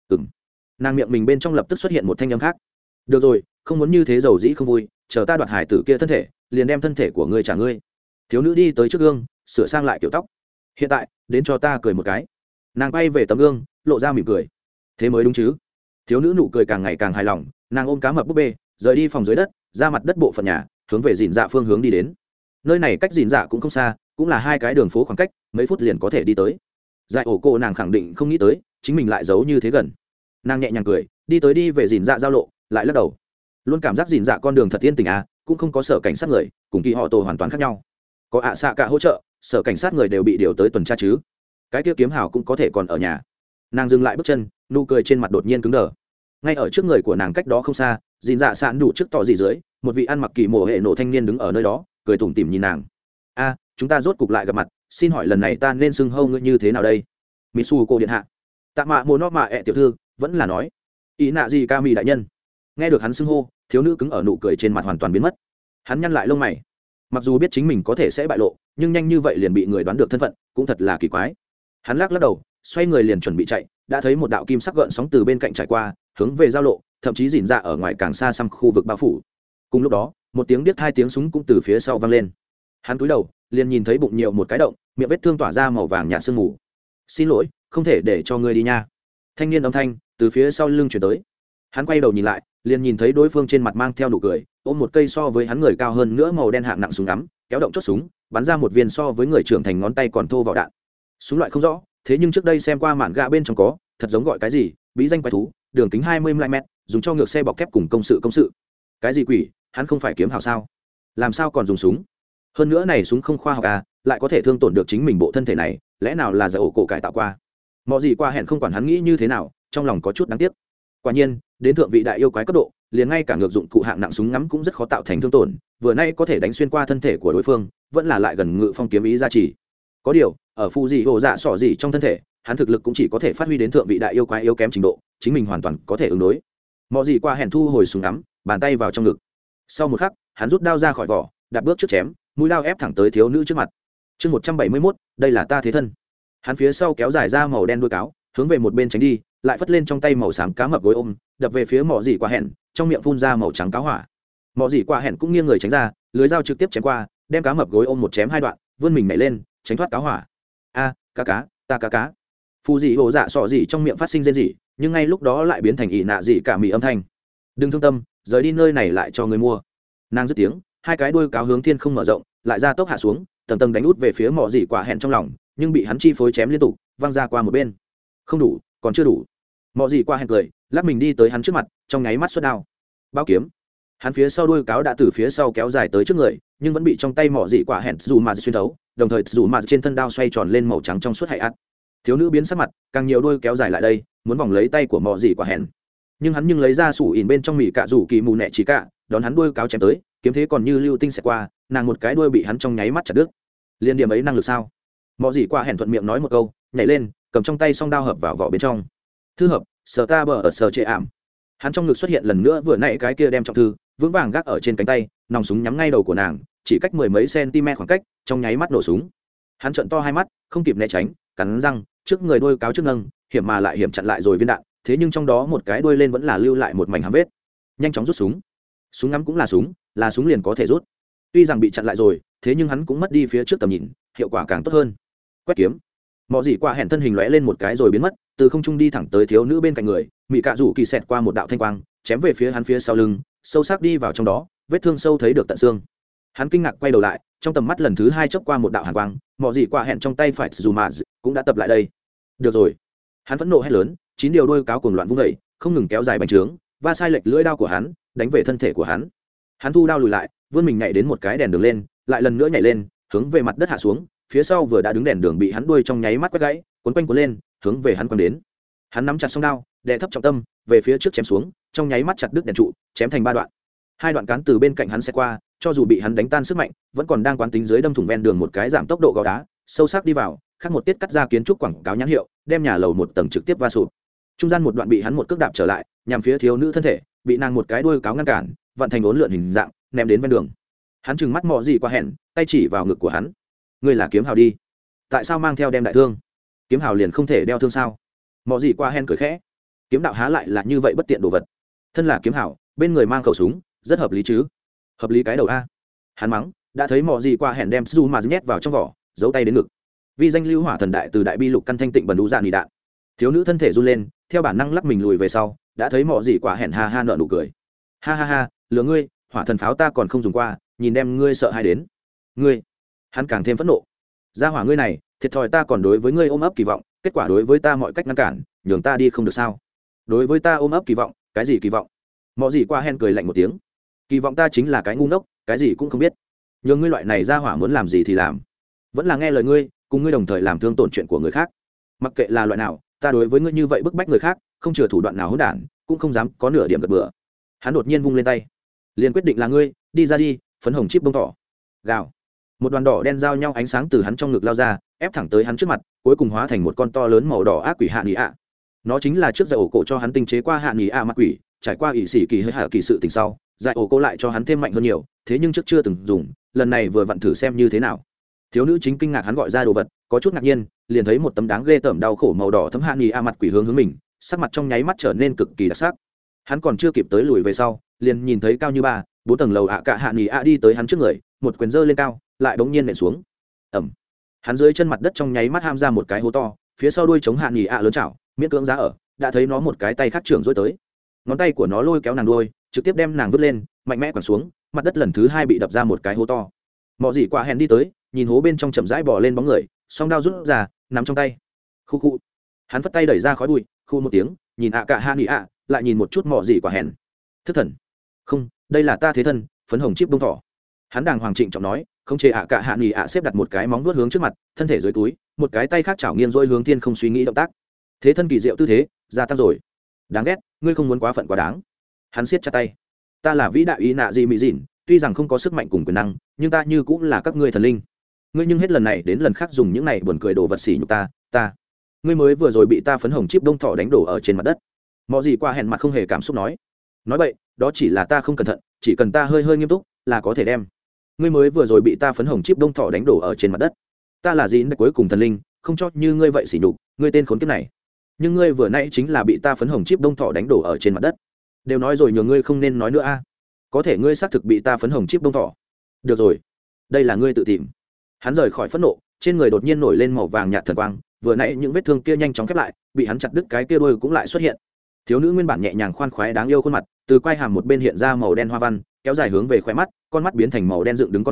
Nàng miệng mình bên trong lập tức xuất hiện một thanh âm khác. Được rồi, không muốn như thế dầu dĩ không vui, chờ ta đoạt hải tử kia thân thể, liền đem thân thể của ngươi trả ngươi. Thiếu nữ đi tới trước gương, sửa sang lại kiểu tóc. Hiện tại, đến cho ta cười một cái. Nàng quay về tấm gương, lộ ra mỉm cười. Thế mới đúng chứ. Thiếu nữ nụ cười càng ngày càng hài lòng, nàng ôm cá mập búp bê, rời đi phòng dưới đất, ra mặt đất bộ phận nhà, hướng về dìn dạ phương hướng đi đến. Nơi này cách dìn dạ cũng không xa, cũng là hai cái đường phố khoảng cách, mấy phút liền có thể đi tới. Dại ổ cô nàng khẳng định không nghĩ tới, chính mình lại giấu như thế gần. Nàng nhẹ nhàng cười, đi về dìn dạ giao lộ, lại lắc đầu. Luôn cảm giác dìn dạ con đường thật yên tĩnh à, cũng không có sở cảnh sát người, cùng kỳ họ tổ hoàn toàn khác nhau. Có ạ xạ cả hỗ trợ, sở cảnh sát người đều bị điều tới tuần tra chứ. Cái kia kiếm hào cũng có thể còn ở nhà. Nàng dừng lại bước chân, nụ cười trên mặt đột nhiên cứng đờ. Ngay ở trước người của nàng cách đó không xa, dìn dạ sạn đủ trước tỏ gì dưới, một vị ăn mặc kỳ mộ hệ nổ thanh niên đứng ở nơi đó, cười tủm tỉm nhìn nàng. A, chúng ta rốt cục lại gặp mặt, xin hỏi lần này ta nên xưng hô ngươi như thế nào đây? Mitsu cô điện hạ. Tạ mạ mồ nó mạ ẹ tiểu thư, vẫn là nói. Ý nạ gì ca mì đại nhân. Nghe được hắn xưng hô, thiếu nữ cứng ở nụ cười trên mặt hoàn toàn biến mất. Hắn nhăn lại lông mày. Mặc dù biết chính mình có thể sẽ bại lộ, nhưng nhanh như vậy liền bị người đoán được thân phận, cũng thật là kỳ quái. Hắn lắc đầu, xoay người liền chuẩn bị chạy, đã thấy một đạo kim sắc gợn sóng từ bên cạnh trải qua, hướng về giao lộ, thậm chí dìn ra ở ngoài càng xa xăm khu vực bao phủ. Cùng lúc đó, một tiếng điếc hai tiếng súng cũng từ phía sau vang lên. Hắn cúi đầu, liền nhìn thấy bụng nhiều một cái động, miệng vết thương tỏa ra màu vàng nhạt sương mù. Xin lỗi, không thể để cho ngươi đi nha. Thanh niên âm thanh từ phía sau lưng chuyển tới. Hắn quay đầu nhìn lại, liền nhìn thấy đối phương trên mặt mang theo nụ cười, ôm một cây so với hắn người cao hơn nữa màu đen hạng nặng súng ngắm, kéo động chốt súng, bắn ra một viên so với người trưởng thành ngón tay còn thô vào đạn. Súng loại không rõ, thế nhưng trước đây xem qua mạn gạ bên trong có, thật giống gọi cái gì, bí danh quái thú, đường kính 20 mm, dùng cho ngược xe bọc thép cùng công sự. Cái gì quỷ, hắn không phải kiếm hào sao? Làm sao còn dùng súng? Hơn nữa này súng không khoa học à, lại có thể thương tổn được chính mình bộ thân thể này, lẽ nào là giải ổ cổ cải tạo qua? Mọi gì qua hẹn không quản hắn nghĩ như thế nào, trong lòng có chút đáng tiếc. Quả nhiên, đến thượng vị đại yêu quái cấp độ, liền ngay cả ngược dụng cụ hạng nặng súng ngắm cũng rất khó tạo thành thương tổn, vừa nay có thể đánh xuyên qua thân thể của đối phương, vẫn là lại gần ngự phong kiếm ý gia trì. Có điều, ở phu dị hồ dạ sọ gì trong thân thể, hắn thực lực cũng chỉ có thể phát huy đến thượng vị đại yêu quái yếu kém trình độ, chính mình hoàn toàn có thể ứng đối. Mọi gì qua hẹn thu hồi súng ngắm, bàn tay vào trong ngực. Sau một khắc, hắn rút đao ra khỏi vỏ, đạp bước trước chém, mũi đao ép thẳng tới thiếu nữ trước mặt. Chương 171, đây là ta thế thân. Hắn phía sau kéo dài ra màu đen đuôi cáo, hướng về một bên tránh đi, lại phất lên trong tay màu xám cá mập gối ôm, đập về phía mọ dì qua hẹn, trong miệng phun ra màu trắng cáo hỏa. Mọ dì qua hẹn cũng nghiêng người tránh ra, lưới dao trực tiếp chém qua, đem cá mập gối ôm một chém hai đoạn, vươn mình nhảy lên, tránh thoát cáo hỏa. A, ta cá. Phù dị hồ dạ sọ dị trong miệng phát sinh rên rỉ, nhưng ngay lúc đó lại biến thành ỉ nạ dị cả mì âm thanh. Đừng thương tâm, rời đi nơi này lại cho người mua. Nàng dứt tiếng, hai cái đuôi cáo hướng thiên không mở rộng, lại ra tốc hạ xuống, tầng tầng đánh út về phía mọ dị quả hẹn trong lòng, nhưng bị hắn chi phối chém liên tục, văng ra qua một bên. Không đủ, còn chưa đủ. Mọ dị quả hẹn cười, lắc mình đi tới hắn trước mặt, trong nháy mắt xuất đao. Bao kiếm. Hắn phía sau đuôi cáo đã từ phía sau kéo dài tới trước người, nhưng vẫn bị trong tay mọ dị quả hẹn dù mà xuyên thấu, đồng thời dù mà trên thân đao xoay tròn lên màu trắng trong suốt hay ắt. Thiếu nữ biến sắc mặt, càng nhiều đuôi kéo dài lại đây, muốn vòng lấy tay của mọ dị quả hẹn. Nhưng hắn lấy ra sủ ỉn bên trong mỉ cạ rủ kỳ mù nẹ chỉ cả, đón hắn đuôi cáo chém tới, kiếm thế còn như lưu tinh sẽ qua, nàng một cái đuôi bị hắn trong nháy mắt chặt đứt. Liên điểm ấy năng lực sao? Mọ dị quả hẹn thuận miệng nói một câu, nhảy lên, cầm trong tay song đao hợp vào vỏ bên trong. Thư hợp, sở ta bờ ở sở trệ ảm. Hắn trong ngực xuất hiện lần nữa vừa nãy cái kia đem trọng thư vững vàng gác ở trên cánh tay, nòng súng nhắm ngay đầu của nàng, chỉ cách mười mấy cm khoảng cách, trong nháy mắt nổ súng. Hắn trợn to hai mắt, không kịp né tránh, cắn răng, trước người đuôi cáo trước nâng, hiểm mà lại hiểm chặn lại rồi viên đạn, thế nhưng trong đó một cái đuôi lên vẫn là lưu lại một mảnh hám vết. Nhanh chóng rút súng. Súng ngắm cũng là súng liền có thể rút. Tuy rằng bị chặn lại rồi, thế nhưng hắn cũng mất đi phía trước tầm nhìn, hiệu quả càng tốt hơn. Quét kiếm. Mọ dị quả hẹn thân hình lóe lên một cái rồi biến mất, từ không trung đi thẳng tới thiếu nữ bên cạnh người, mị cạ rủ kỳ xẹt qua một đạo thanh quang, chém về phía hắn phía sau lưng, sâu sắc đi vào trong đó, vết thương sâu thấy được tận xương. Hắn kinh ngạc quay đầu lại, trong tầm mắt lần thứ hai chớp qua một đạo hàn quang, mọ dị quả hẹn trong tay phải dù mà cũng đã tập lại đây. Được rồi. Hắn phẫn nộ hét lớn, chín điều đuôi cáo cuồng loạn vung dậy, không ngừng kéo dài bành trướng, va sai lệch lưỡi đao của hắn, đánh về thân thể của hắn. Hắn thu đao lùi lại, vươn mình nhảy đến một cái đèn đường lên, lại lần nữa nhảy lên, hướng về mặt đất hạ xuống, phía sau vừa đã đứng đèn đường bị hắn đuôi trong nháy mắt quét gãy, cuốn quanh cuốn lên, hướng về hắn quăng đến. Hắn nắm chặt song đao, đè thấp trọng tâm, về phía trước chém xuống, trong nháy mắt chặt đứt đèn trụ, chém thành ba đoạn. Hai đoạn cán từ bên cạnh hắn sẽ qua, cho dù bị hắn đánh tan sức mạnh, vẫn còn đang quán tính dưới đâm thủng ven đường một cái giảm tốc độ gò đá, sâu sắc đi vào, khác một tiết cắt ra kiến trúc quảng cáo nhãn hiệu, đem nhà lầu một tầng trực tiếp va sụp. Trung gian một đoạn bị hắn một cước đạp trở lại, nhằm phía thiếu nữ thân thể, bị nàng một cái đuôi cáo ngăn cản, vận thành uốn lượn hình dạng, ném đến ven đường. Hắn trừng mắt mọ gì qua hẹn, tay chỉ vào ngực của hắn. Ngươi là kiếm hào đi, tại sao mang theo đem đại thương? Kiếm hào liền không thể đeo thương sao? Mọ gì qua hẹn cười khẽ. Kiếm đạo há lại là như vậy bất tiện đồ vật. Thân là kiếm hào, bên người mang khẩu súng, rất hợp lý chứ? Hợp lý cái đầu a. Hắn mắng, đã thấy mọ gì qua hẹn đem su mà nhét vào trong vỏ, giấu tay đến ngực. Vì danh lưu hỏa thần đại từ đại bi lục căn thanh tịnh bần đủ dạ nỉ đạn. Thiếu nữ thân thể run lên, theo bản năng lắc mình lùi về sau, đã thấy mọ gì quả hẹn ha ha nợ nụ cười. Ha ha ha, lừa ngươi, hỏa thần pháo ta còn không dùng qua, nhìn đem ngươi sợ hay đến. Ngươi. Hắn càng thêm phẫn nộ. Gia hỏa ngươi này, thiệt thòi ta còn đối với ngươi ôm ấp kỳ vọng, kết quả đối với ta mọi cách ngăn cản, nhường ta đi không được sao? Đối với ta ôm ấp kỳ vọng, cái gì kỳ vọng? Mọ gì qua hẹn cười lạnh một tiếng. Kỳ vọng ta chính là cái ngu ngốc, cái gì cũng không biết. Nhường ngươi loại này gia hỏa muốn làm gì thì làm, vẫn là nghe lời ngươi, cùng ngươi đồng thời làm thương tổn chuyện của người khác. Mặc kệ là loại nào, ta đối với ngươi như vậy bức bách người khác, không chừa thủ đoạn nào hỗn đản, cũng không dám có nửa điểm gật bừa. Hắn đột nhiên vung lên tay, liền quyết định là ngươi, đi ra đi, phấn hồng chip bông thỏ. Gào. Một đoàn đỏ đen giao nhau ánh sáng từ hắn trong ngực lao ra, ép thẳng tới hắn trước mặt, cuối cùng hóa thành một con to lớn màu đỏ ác quỷ hạ nghỉ ạ. Nó chính là trước giải ổ cổ cho hắn tinh chế qua hạ nghỉ ạ mặt quỷ, trải qua ỷ sĩ kỳ hơi hạ kỳ sự tình sau, giải ổ cổ lại cho hắn thêm mạnh hơn nhiều, thế nhưng trước chưa từng dùng, lần này vừa vặn thử xem như thế nào. Thiếu nữ chính kinh ngạc hắn gọi ra đồ vật, có chút ngạc nhiên, liền thấy một tấm đáng ghê tởm đau khổ màu đỏ thấm hạ nghỉ a mặt quỷ hướng mình, sắc mặt trong nháy mắt trở nên cực kỳ đặc sắc. Hắn còn chưa kịp tới lùi về sau, liền nhìn thấy cao như 4 tầng lầu cả hạ nghỉ a đi tới hắn trước người, một quyền giơ lên cao, lại bỗng nhiên nện xuống. Ầm. Hắn dưới chân mặt đất trong nháy mắt ham ra một cái hố to, phía sau đuôi chống hạ nghỉ a lớn chảo, miễn cưỡng giá ở, đã thấy nó một cái tay khác trưởng dối tới. Ngón tay của nó lôi kéo nàng đuôi, trực tiếp đem nàng vứt lên, mạnh mẽ quẳng xuống, mặt đất lần thứ 2 bị đập ra một cái hố to. Mọ gì quả hẹn đi tới, nhìn hố bên trong chậm rãi bò lên bóng người, song đao rút ra, nắm trong tay. Khu khu. Hắn phất tay đẩy ra khói bụi, khu một tiếng, nhìn cả hạ nghỉ ạ, lại nhìn một chút mọ gì quả hẹn. Thức thần. Không, đây là ta thế thân, phấn hồng chip bông thỏ. Hắn đàng hoàng trịnh trọng nói, không chê cả hạ nghỉ ạ xếp đặt một cái móng vuốt hướng trước mặt, thân thể dưới túi, một cái tay khác chảo nghiêng dôi hướng thiên không suy nghĩ động tác. Thế thân kỳ diệu tư thế, gia tăng rồi. Đáng ghét, ngươi không muốn quá phận quá đáng. Hắn siết chặt tay. Ta là vĩ đại ý nạ gì mỹ dịn, tuy rằng không có sức mạnh cùng quyền năng, nhưng ta như cũng là các ngươi thần linh. Ngươi nhưng hết lần này đến lần khác dùng những này buồn cười đồ vật xỉ nhục ta. Ngươi mới vừa rồi bị ta phấn hồng chip đông thỏ đánh đổ ở trên mặt đất. Mọ gì qua hẹn mặt không hề cảm xúc nói vậy, đó chỉ là ta không cẩn thận, chỉ cần ta hơi nghiêm túc là có thể đem. Ngươi mới vừa rồi bị ta phấn hồng chip đông thỏ đánh đổ ở trên mặt đất. Ta là gì cuối cùng thần linh, không cho như ngươi vậy xỉ nhục, ngươi tên khốn kiếp này. Nhưng ngươi vừa nãy chính là bị ta phấn hồng chip đông thỏ đánh đổ ở trên mặt đất. Đều nói rồi nhường ngươi không nên nói nữa a. Có thể ngươi xác thực bị ta phấn hồng chip đông thỏ. Được rồi, đây là ngươi tự tìm. Hắn rời khỏi phẫn nộ, trên người đột nhiên nổi lên màu vàng nhạt thần quang, vừa nãy những vết thương kia nhanh chóng khép lại, bị hắn chặt đứt cái kia đuôi cũng lại xuất hiện. Thiếu nữ nguyên bản nhẹ nhàng khoan khoái đáng yêu khuôn mặt, từ quai hàm một bên hiện ra màu đen hoa văn, kéo dài hướng về khóe mắt, con mắt biến thành màu đen dựng đứng con ngươi,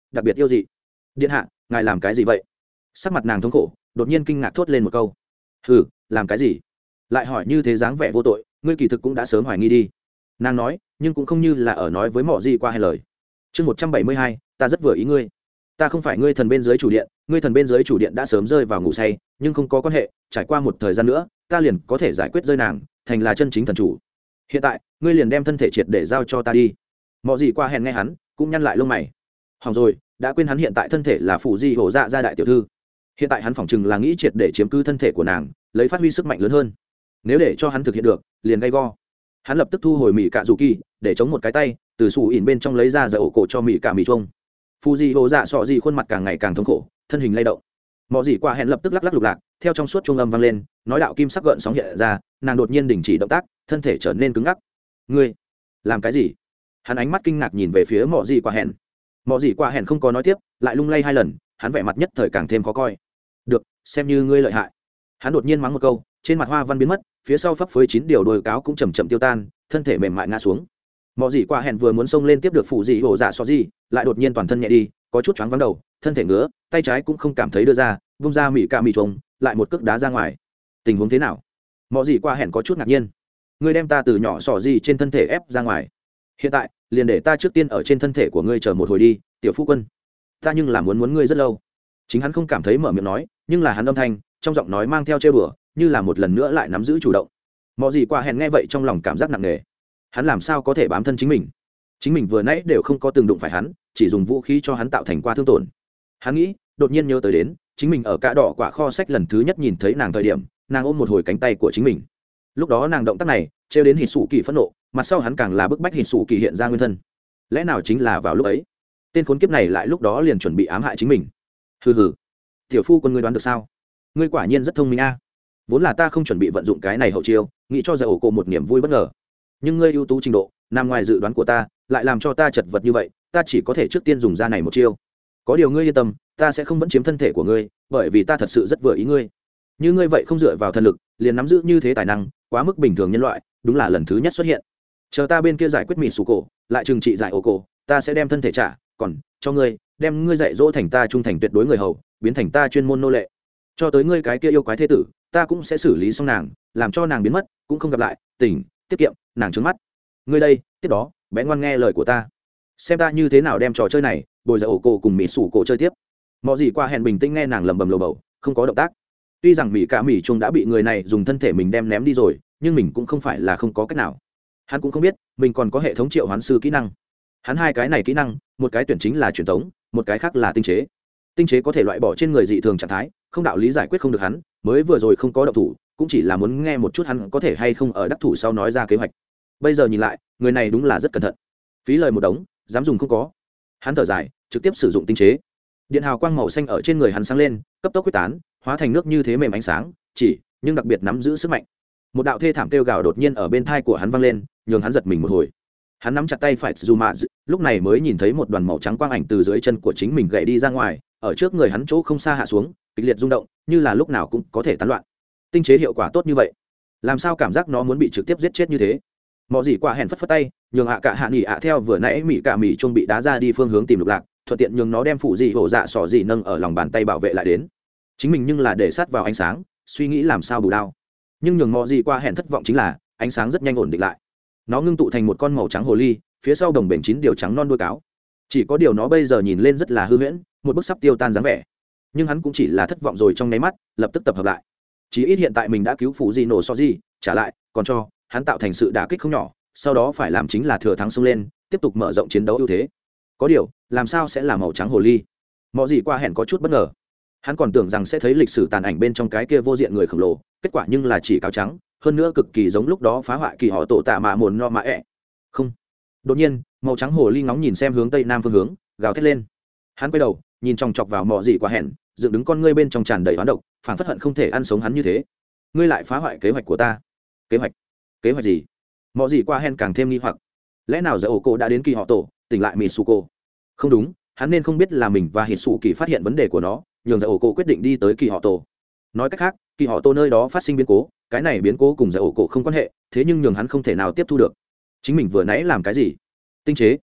đặc biệt yêu dị. Điện hạ, ngài làm cái gì vậy? Sắc mặt nàng thống khổ, đột nhiên kinh ngạc thốt lên một câu. Hừ, làm cái gì? Lại hỏi như thế dáng vẻ vô tội, ngươi kỳ thực cũng đã sớm hoài nghi đi. Nàng nói, nhưng cũng không như là ở nói với mọ gì qua hai lời. Chương 172, ta rất vừa ý ngươi. Ta không phải ngươi thần bên dưới chủ điện, ngươi thần bên dưới chủ điện đã sớm rơi vào ngủ say, nhưng không có quan hệ, trải qua một thời gian nữa, ta liền có thể giải quyết rơi nàng, thành là chân chính thần chủ. Hiện tại, ngươi liền đem thân thể triệt để giao cho ta đi. Mọ gì qua hèn nghe hắn, cũng nhăn lại lông mày. Hỏng rồi, đã quên hắn hiện tại thân thể là phụ di hổ dạ gia đại tiểu thư. Hiện tại hắn phỏng chừng là nghĩ triệt để chiếm cứ thân thể của nàng, lấy phát huy sức mạnh lớn hơn. Nếu để cho hắn thực hiện được, liền gay go. Hắn lập tức thu hồi mỹ cạ dù kỳ, để chống một cái tay, từ sủ ỉn bên trong lấy ra giải ổ cổ cho mỹ cạ mỹ trông. Phụ di hổ dạ sọ gì khuôn mặt càng ngày càng thống khổ, thân hình lay động. Mọ gì qua hẹn lập tức lắc lắc lục lạc, theo trong suốt trung âm vang lên, nói đạo kim sắc gợn sóng hiện ra, nàng đột nhiên đình chỉ động tác, thân thể trở nên cứng ngắc. Ngươi làm cái gì? Hắn ánh mắt kinh ngạc nhìn về phía mọ gì qua hẹn. Mọ gì qua hẹn không có nói tiếp, lại lung lay hai lần, hắn vẻ mặt nhất thời càng thêm khó coi. Được, xem như ngươi lợi hại. Hắn đột nhiên mắng một câu, trên mặt hoa văn biến mất, phía sau phấp phới 9 điều đuôi cáo cũng chậm chậm tiêu tan, thân thể mềm mại ngã xuống. Mọ gì qua hẹn vừa muốn xông lên tiếp được phụ dị hổ dạ so gì, lại đột nhiên toàn thân nhẹ đi, có chút choáng váng đầu, thân thể ngứa, tay trái cũng không cảm thấy đưa ra, vung ra mỹ cạ mỹ trống, lại một cước đá ra ngoài. Tình huống thế nào? Mọ gì qua hẹn có chút ngạc nhiên. Ngươi đem ta từ nhỏ sọ gì trên thân thể ép ra ngoài. Hiện tại, liền để ta trước tiên ở trên thân thể của ngươi chờ một hồi đi, tiểu phu quân. Ta nhưng là muốn ngươi rất lâu. Chính hắn không cảm thấy mở miệng nói, nhưng là hắn âm thanh trong giọng nói mang theo trêu đùa, như là một lần nữa lại nắm giữ chủ động. Mọ gì qua hẹn nghe vậy trong lòng cảm giác nặng nề. Hắn làm sao có thể bám thân chính mình vừa nãy đều không có từng đụng phải hắn, chỉ dùng vũ khí cho hắn tạo thành qua thương tổn. Hắn nghĩ, đột nhiên nhớ tới đến chính mình ở cả đỏ quả kho sách lần thứ nhất nhìn thấy nàng thời điểm, nàng ôm một hồi cánh tay của chính mình. Lúc đó nàng động tác này trêu đến hít sủ kỳ phẫn nộ, mặt sau hắn càng là bức bách hít sủ kỳ hiện ra nguyên thân. Lẽ nào chính là vào lúc ấy tên khốn kiếp này lại lúc đó liền chuẩn bị ám hại chính mình? Hừ hừ, tiểu phu quân ngươi đoán được sao? Ngươi quả nhiên rất thông minh a. Vốn là ta không chuẩn bị vận dụng cái này hậu chiêu, nghĩ cho giải ổ cổ một niềm vui bất ngờ, nhưng ngươi ưu tú trình độ nằm ngoài dự đoán của ta, lại làm cho ta chật vật như vậy, ta chỉ có thể trước tiên dùng ra này một chiêu. Có điều ngươi yên tâm, ta sẽ không vẫn chiếm thân thể của ngươi, bởi vì ta thật sự rất vừa ý ngươi. Như ngươi vậy không dựa vào thần lực liền nắm giữ như thế tài năng, quá mức bình thường nhân loại, đúng là lần thứ nhất xuất hiện. Chờ ta bên kia giải quyết mị sủ cổ, lại trừng trị giải ổ cổ, ta sẽ đem thân thể trả, còn cho ngươi, đem ngươi dạy dỗ thành ta trung thành tuyệt đối người hầu, biến thành ta chuyên môn nô lệ. Cho tới ngươi cái kia yêu quái thế tử, ta cũng sẽ xử lý xong nàng, làm cho nàng biến mất, cũng không gặp lại, tỉnh, tiết kiệm nàng trước mắt. Ngươi đây, tiếp đó, bé ngoan nghe lời của ta, xem ta như thế nào đem trò chơi này bồi dạy ổ cổ cùng mỹ sủ cổ chơi tiếp. Mọi gì qua hẹn bình tĩnh nghe nàng lầm bầm lầu bầu, không có động tác. Tuy rằng mỹ cả mỹ trung đã bị người này dùng thân thể mình đem ném đi rồi, nhưng mình cũng không phải là không có cách nào. Hắn cũng không biết mình còn có hệ thống triệu hoán sư kỹ năng. Hắn hai cái này kỹ năng, một cái tuyển chính là truyền thống, một cái khác là tinh chế. Tinh chế có thể loại bỏ trên người dị thường trạng thái, không đạo lý giải quyết không được hắn, mới vừa rồi không có động thủ, cũng chỉ là muốn nghe một chút hắn có thể hay không ở đắc thủ sau nói ra kế hoạch. Bây giờ nhìn lại, người này đúng là rất cẩn thận, phí lời một đống, dám dùng không có. Hắn thở dài, trực tiếp sử dụng tinh chế. Điện hào quang màu xanh ở trên người hắn sáng lên, cấp tốc quyết tán, hóa thành nước như thế mềm ánh sáng, nhưng đặc biệt nắm giữ sức mạnh. Một đạo thê thảm kêu gào đột nhiên ở bên tai của hắn vang lên, nhường hắn giật mình một hồi. Hắn nắm chặt tay phải Zuma, lúc này mới nhìn thấy một đoàn màu trắng quang ảnh từ dưới chân của chính mình gãy đi ra ngoài, ở trước người hắn chỗ không xa hạ xuống, kịch liệt rung động, như là lúc nào cũng có thể tán loạn. Tinh chế hiệu quả tốt như vậy, làm sao cảm giác nó muốn bị trực tiếp giết chết như thế? Mọ gì quả hẹn phất phất tay, nhường cả hạ nghỉ theo vừa nãy mỹ cả mỹ chuông bị đá ra đi phương hướng tìm lục lạc, thuận tiện nhường nó đem phụ dị hổ dạ sỏ dị nâng ở lòng bàn tay bảo vệ lại đến. Chính mình nhưng là để sát vào ánh sáng, suy nghĩ làm sao bù đao. Nhưng nhường mọ gì quả hẹn thất vọng chính là ánh sáng rất nhanh ổn định lại. Nó ngưng tụ thành một con màu trắng hồ ly, phía sau đồng bền 9 điều trắng non đuôi cáo. Chỉ có điều nó bây giờ nhìn lên rất là hư huyễn, một bức sắp tiêu tan dáng vẻ. Nhưng hắn cũng chỉ là thất vọng rồi trong nháy mắt, lập tức tập hợp lại. Chỉ ít hiện tại mình đã cứu phụ dị nổ so gì, trả lại, còn cho hắn tạo thành sự đả kích không nhỏ, sau đó phải làm chính là thừa thắng xông lên, tiếp tục mở rộng chiến đấu ưu thế. Có điều, làm sao sẽ là màu trắng hồ ly? Mọ gì qua hẹn có chút bất ngờ. Hắn còn tưởng rằng sẽ thấy lịch sử tàn ảnh bên trong cái kia vô diện người khổng lồ, kết quả nhưng là chỉ cáo trắng, hơn nữa cực kỳ giống lúc đó phá hoại kỳ họ tổ tạ mà mồn no mà ẹ. Không. Đột nhiên, màu trắng hồ ly ngóng nhìn xem hướng tây nam phương hướng, gào thét lên. Hắn quay đầu, nhìn chòng chọc vào mọ gì qua hẹn, dựng đứng con ngươi bên trong tràn đầy hoán độc, phảng phất hận không thể ăn sống hắn như thế. Ngươi lại phá hoại kế hoạch của ta. Kế hoạch gì? Mọ gì qua hẹn càng thêm nghi hoặc. Lẽ nào giờ ổ cổ đã đến kỳ họ tổ, tỉnh lại Mitsuko? Không đúng, hắn nên không biết là mình và Hitsuki phát hiện vấn đề của nó, nhường giờ ổ cổ quyết định đi tới kỳ họ tổ. Nói cách khác, kỳ họ tổ nơi đó phát sinh biến cố, cái này biến cố cùng giờ ổ cổ không quan hệ, thế nhưng nhường hắn không thể nào tiếp thu được. Chính mình vừa nãy làm cái gì? Tinh chế.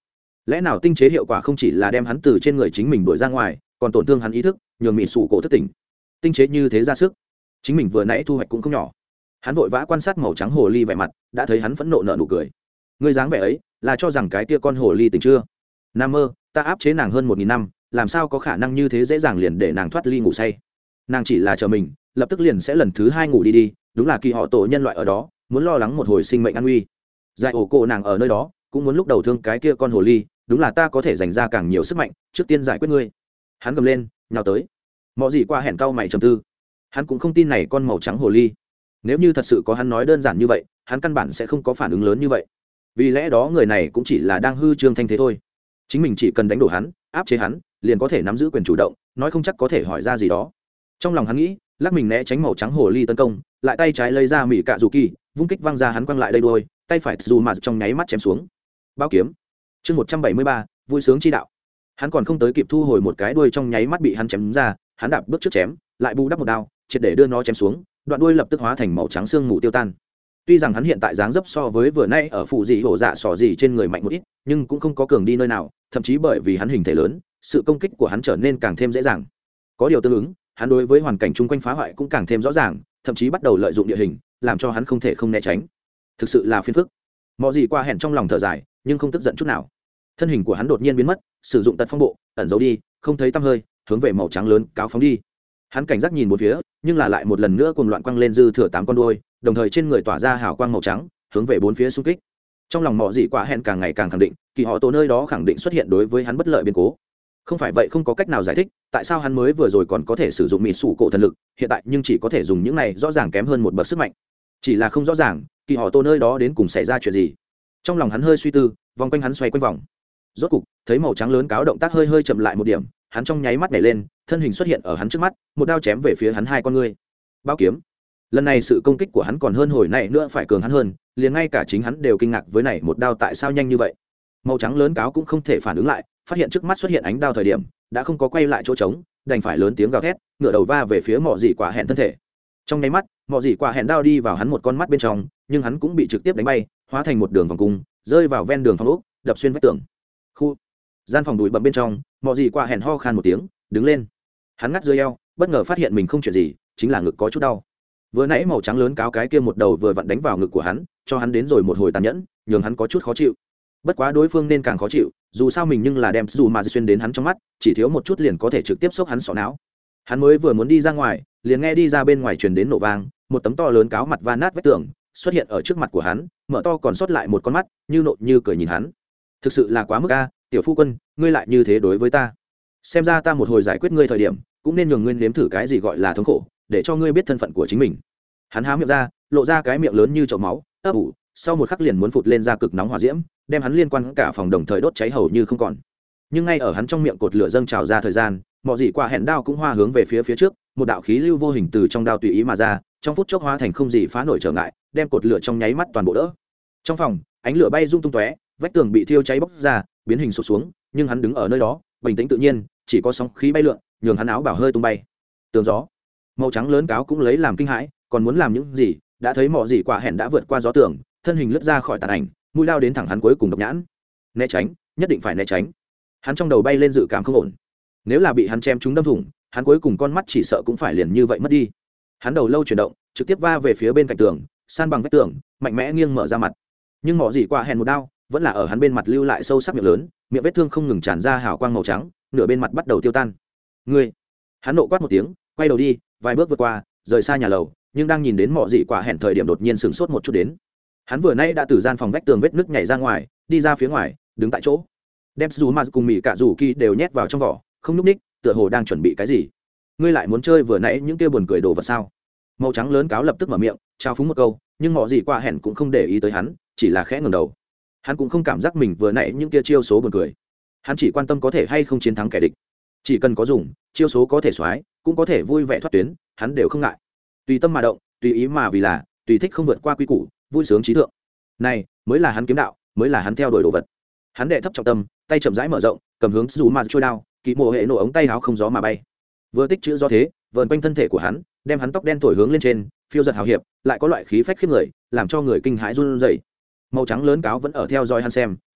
lẽ nào tinh chế hiệu quả không chỉ là đem hắn từ trên người chính mình đuổi ra ngoài, còn tổn thương hắn ý thức, nhường mỹ sủ cổ thất tỉnh. Tinh chế như thế ra sức, chính mình vừa nãy thu hoạch cũng không nhỏ. Hắn vội vã quan sát màu trắng hồ ly vẻ mặt, đã thấy hắn phẫn nộ nở nụ cười. Ngươi dáng vẻ ấy là cho rằng cái kia con hồ ly tỉnh chưa? Nam mơ, ta áp chế nàng hơn 1000 năm, làm sao có khả năng như thế dễ dàng liền để nàng thoát ly ngủ say. Nàng chỉ là chờ mình lập tức liền sẽ lần thứ 2 ngủ đi, đúng là kỳ họ tổ nhân loại ở đó, muốn lo lắng một hồi sinh mệnh an nguy. Giải ổ cổ nàng ở nơi đó cũng muốn lúc đầu thương cái kia con hồ ly, đúng là ta có thể dành ra càng nhiều sức mạnh, trước tiên giải quyết ngươi. Hắn gầm lên, nhào tới. Mọ gì qua hẹn cau mày trầm tư. Hắn cũng không tin này con màu trắng hồ ly. Nếu như thật sự có hắn nói đơn giản như vậy, hắn căn bản sẽ không có phản ứng lớn như vậy. Vì lẽ đó người này cũng chỉ là đang hư trương thanh thế thôi. Chính mình chỉ cần đánh đổ hắn, áp chế hắn, liền có thể nắm giữ quyền chủ động, nói không chắc có thể hỏi ra gì đó. Trong lòng hắn nghĩ, lắc mình né tránh màu trắng hồ ly tấn công, lại tay trái lấy ra mỹ cạ dù kỳ, vung kích văng ra hắn quăng lại đây đuôi, tay phải dù mà trong nháy mắt chém xuống. Bao kiếm. Chương 173, vui sướng chi đạo. Hắn còn không tới kịp thu hồi một cái đuôi trong nháy mắt bị hắn chém ra, hắn đạp bước trước chém, lại bù đắp một đao, triệt để đưa nó chém xuống, đoạn đuôi lập tức hóa thành màu trắng xương mù tiêu tan. Tuy rằng hắn hiện tại dáng dấp so với vừa nay ở phụ dị hổ dạ sỏ gì trên người mạnh một ít, nhưng cũng không có cường đi nơi nào, thậm chí bởi vì hắn hình thể lớn, sự công kích của hắn trở nên càng thêm dễ dàng. Có điều tương ứng, hắn đối với hoàn cảnh chung quanh phá hoại cũng càng thêm rõ ràng, thậm chí bắt đầu lợi dụng địa hình, làm cho hắn không thể không né tránh. Thực sự là phiền phức. Mọi gì qua hẹn trong lòng thở dài, nhưng không tức giận chút nào. Thân hình của hắn đột nhiên biến mất, sử dụng tật phong bộ, ẩn giấu đi, không thấy tăm hơi, hướng về màu trắng lớn cáo phóng đi. Hắn cảnh giác nhìn một phía, nhưng là lại một lần nữa cuồng loạn quăng lên dư thừa 8 con đuôi, đồng thời trên người tỏa ra hào quang màu trắng, hướng về bốn phía xung kích. Trong lòng Mọ Dị Quả Hẹn càng ngày càng khẳng định, kỳ họ tổ nơi đó khẳng định xuất hiện đối với hắn bất lợi biến cố. Không phải vậy không có cách nào giải thích, tại sao hắn mới vừa rồi còn có thể sử dụng mịt sủ cổ thần lực, hiện tại nhưng chỉ có thể dùng những này rõ ràng kém hơn một bậc sức mạnh. Chỉ là không rõ ràng, kỳ họ tổ nơi đó đến cùng xảy ra chuyện gì. Trong lòng hắn hơi suy tư, vòng quanh hắn xoay quanh vòng. Rốt cục, thấy màu trắng lớn cáo động tác hơi chậm lại một điểm, hắn trong nháy mắt nhảy lên, thân hình xuất hiện ở hắn trước mắt, một đao chém về phía hắn hai con ngươi. Bao kiếm. Lần này sự công kích của hắn còn hơn hồi này nữa phải cường hắn hơn, liền ngay cả chính hắn đều kinh ngạc với này một đao tại sao nhanh như vậy. Màu trắng lớn cáo cũng không thể phản ứng lại, phát hiện trước mắt xuất hiện ánh đao thời điểm, đã không có quay lại chỗ trống, đành phải lớn tiếng gào thét, ngửa đầu va về phía Mọ Dị Quả Hẹn thân thể. Trong nháy mắt, Mọ Dị Quả Hẹn đao đi vào hắn một con mắt bên trong, nhưng hắn cũng bị trực tiếp đánh bay, hóa thành một đường vòng cung, rơi vào ven đường phòng ốc, đập xuyên vách tường. Khu gian phòng đùi bậm bên trong, Mọ Dị Quả Hẹn ho khan một tiếng, đứng lên. Hắn ngắt dưới eo, bất ngờ phát hiện mình không chuyện gì, chính là ngực có chút đau. Vừa nãy màu trắng lớn cáo cái kia một đầu vừa vặn đánh vào ngực của hắn, cho hắn đến rồi một hồi tàn nhẫn, nhường hắn có chút khó chịu. Bất quá đối phương nên càng khó chịu, dù sao mình nhưng là đem dù mà xuyên đến hắn trong mắt, chỉ thiếu một chút liền có thể trực tiếp xốc hắn sọ não. Hắn mới vừa muốn đi ra ngoài, liền nghe đi ra bên ngoài truyền đến nổ vang, một tấm to lớn cáo mặt va nát vách tường, xuất hiện ở trước mặt của hắn, mở to còn sót lại một con mắt, như nộ như cười nhìn hắn. Thực sự là quá mức a, tiểu phu quân, ngươi lại như thế đối với ta. Xem ra ta một hồi giải quyết ngươi thời điểm, cũng nên nhường ngươi nếm thử cái gì gọi là thống khổ, để cho ngươi biết thân phận của chính mình. Hắn há miệng ra, lộ ra cái miệng lớn như chậu máu, ấp ủ, sau một khắc liền muốn phụt lên ra cực nóng hỏa diễm, đem hắn liên quan cả phòng đồng thời đốt cháy hầu như không còn. Nhưng ngay ở hắn trong miệng cột lửa dâng trào ra thời gian, Mọ Dị Quả Hẹn đao cũng hoa hướng về phía trước, một đạo khí lưu vô hình từ trong đao tùy ý mà ra, trong phút chốc hóa thành không gì phá nổi trở ngại, đem cột lửa trong nháy mắt toàn bộ đỡ. Trong phòng, ánh lửa bay rung tung tóe, vách tường bị thiêu cháy bốc ra, biến hình sụt xuống, nhưng hắn đứng ở nơi đó, bình tĩnh tự nhiên, chỉ có sóng khí bay lượn, nhường hắn áo bảo hơi tung bay. Tường gió, màu trắng lớn cáo cũng lấy làm kinh hãi, còn muốn làm những gì, đã thấy Mọ Dị Quả Hẹn đã vượt qua gió tường, thân hình lướt ra khỏi tàn ảnh, mũi lao đến thẳng hắn cuối cùng độc nhãn. Né tránh, nhất định phải né tránh. Hắn trong đầu bay lên dự cảm không ổn, nếu là bị hắn chém trúng đâm thủng, hắn cuối cùng con mắt chỉ sợ cũng phải liền như vậy mất đi. Hắn đầu lâu chuyển động, trực tiếp va về phía bên cạnh tường, san bằng vách tường, mạnh mẽ nghiêng mở ra mặt. Nhưng Mọ Dị Quả Hẹn một đao vẫn là ở hắn bên mặt lưu lại sâu sắc miệng lớn, miệng vết thương không ngừng tràn ra hào quang màu trắng, nửa bên mặt bắt đầu tiêu tan. Ngươi! Hắn nộ quát một tiếng, quay đầu đi, vài bước vượt qua, rời xa nhà lầu, nhưng đang nhìn đến Mọ Dị Quả Hẹn thời điểm đột nhiên sửng sốt một chút đến. Hắn vừa nãy đã từ gian phòng vách tường vết nứt nhảy ra ngoài, đi ra phía ngoài, đứng tại chỗ, đem dù mà cùng mì cả rủ kỳ đều nhét vào trong vỏ, không nhúc ních, tựa hồ đang chuẩn bị cái gì. Ngươi lại muốn chơi vừa nãy những kia buồn cười đồ vật sao? Màu trắng lớn cáo lập tức mở miệng, trao phúng một câu, nhưng Mọ Dị Quả Hẹn cũng không để ý tới hắn, chỉ là khẽ ngẩng đầu. Hắn cũng không cảm giác mình vừa nãy những kia chiêu số buồn cười, hắn chỉ quan tâm có thể hay không chiến thắng kẻ địch. Chỉ cần có dùng, chiêu số có thể xoái, cũng có thể vui vẻ thoát tuyến, hắn đều không ngại. Tùy tâm mà động, tùy ý mà vì là, tùy thích không vượt qua quy củ, vui sướng trí thượng. Này mới là hắn kiếm đạo, mới là hắn theo đuổi đồ vật. Hắn đệ thấp trọng tâm, tay chậm rãi mở rộng, cầm hướng dù mà trôi đao, kỳ mộ hệ nổ ống tay áo không gió mà bay. Vừa tích chữ do thế, vờn quanh thân thể của hắn, đem hắn tóc đen thổi hướng lên trên, phiêu giật hào hiệp, lại có loại khí phách khiếp người, làm cho người kinh hãi run rẩy. Màu trắng lớn cáo vẫn ở theo dõi hắn xem,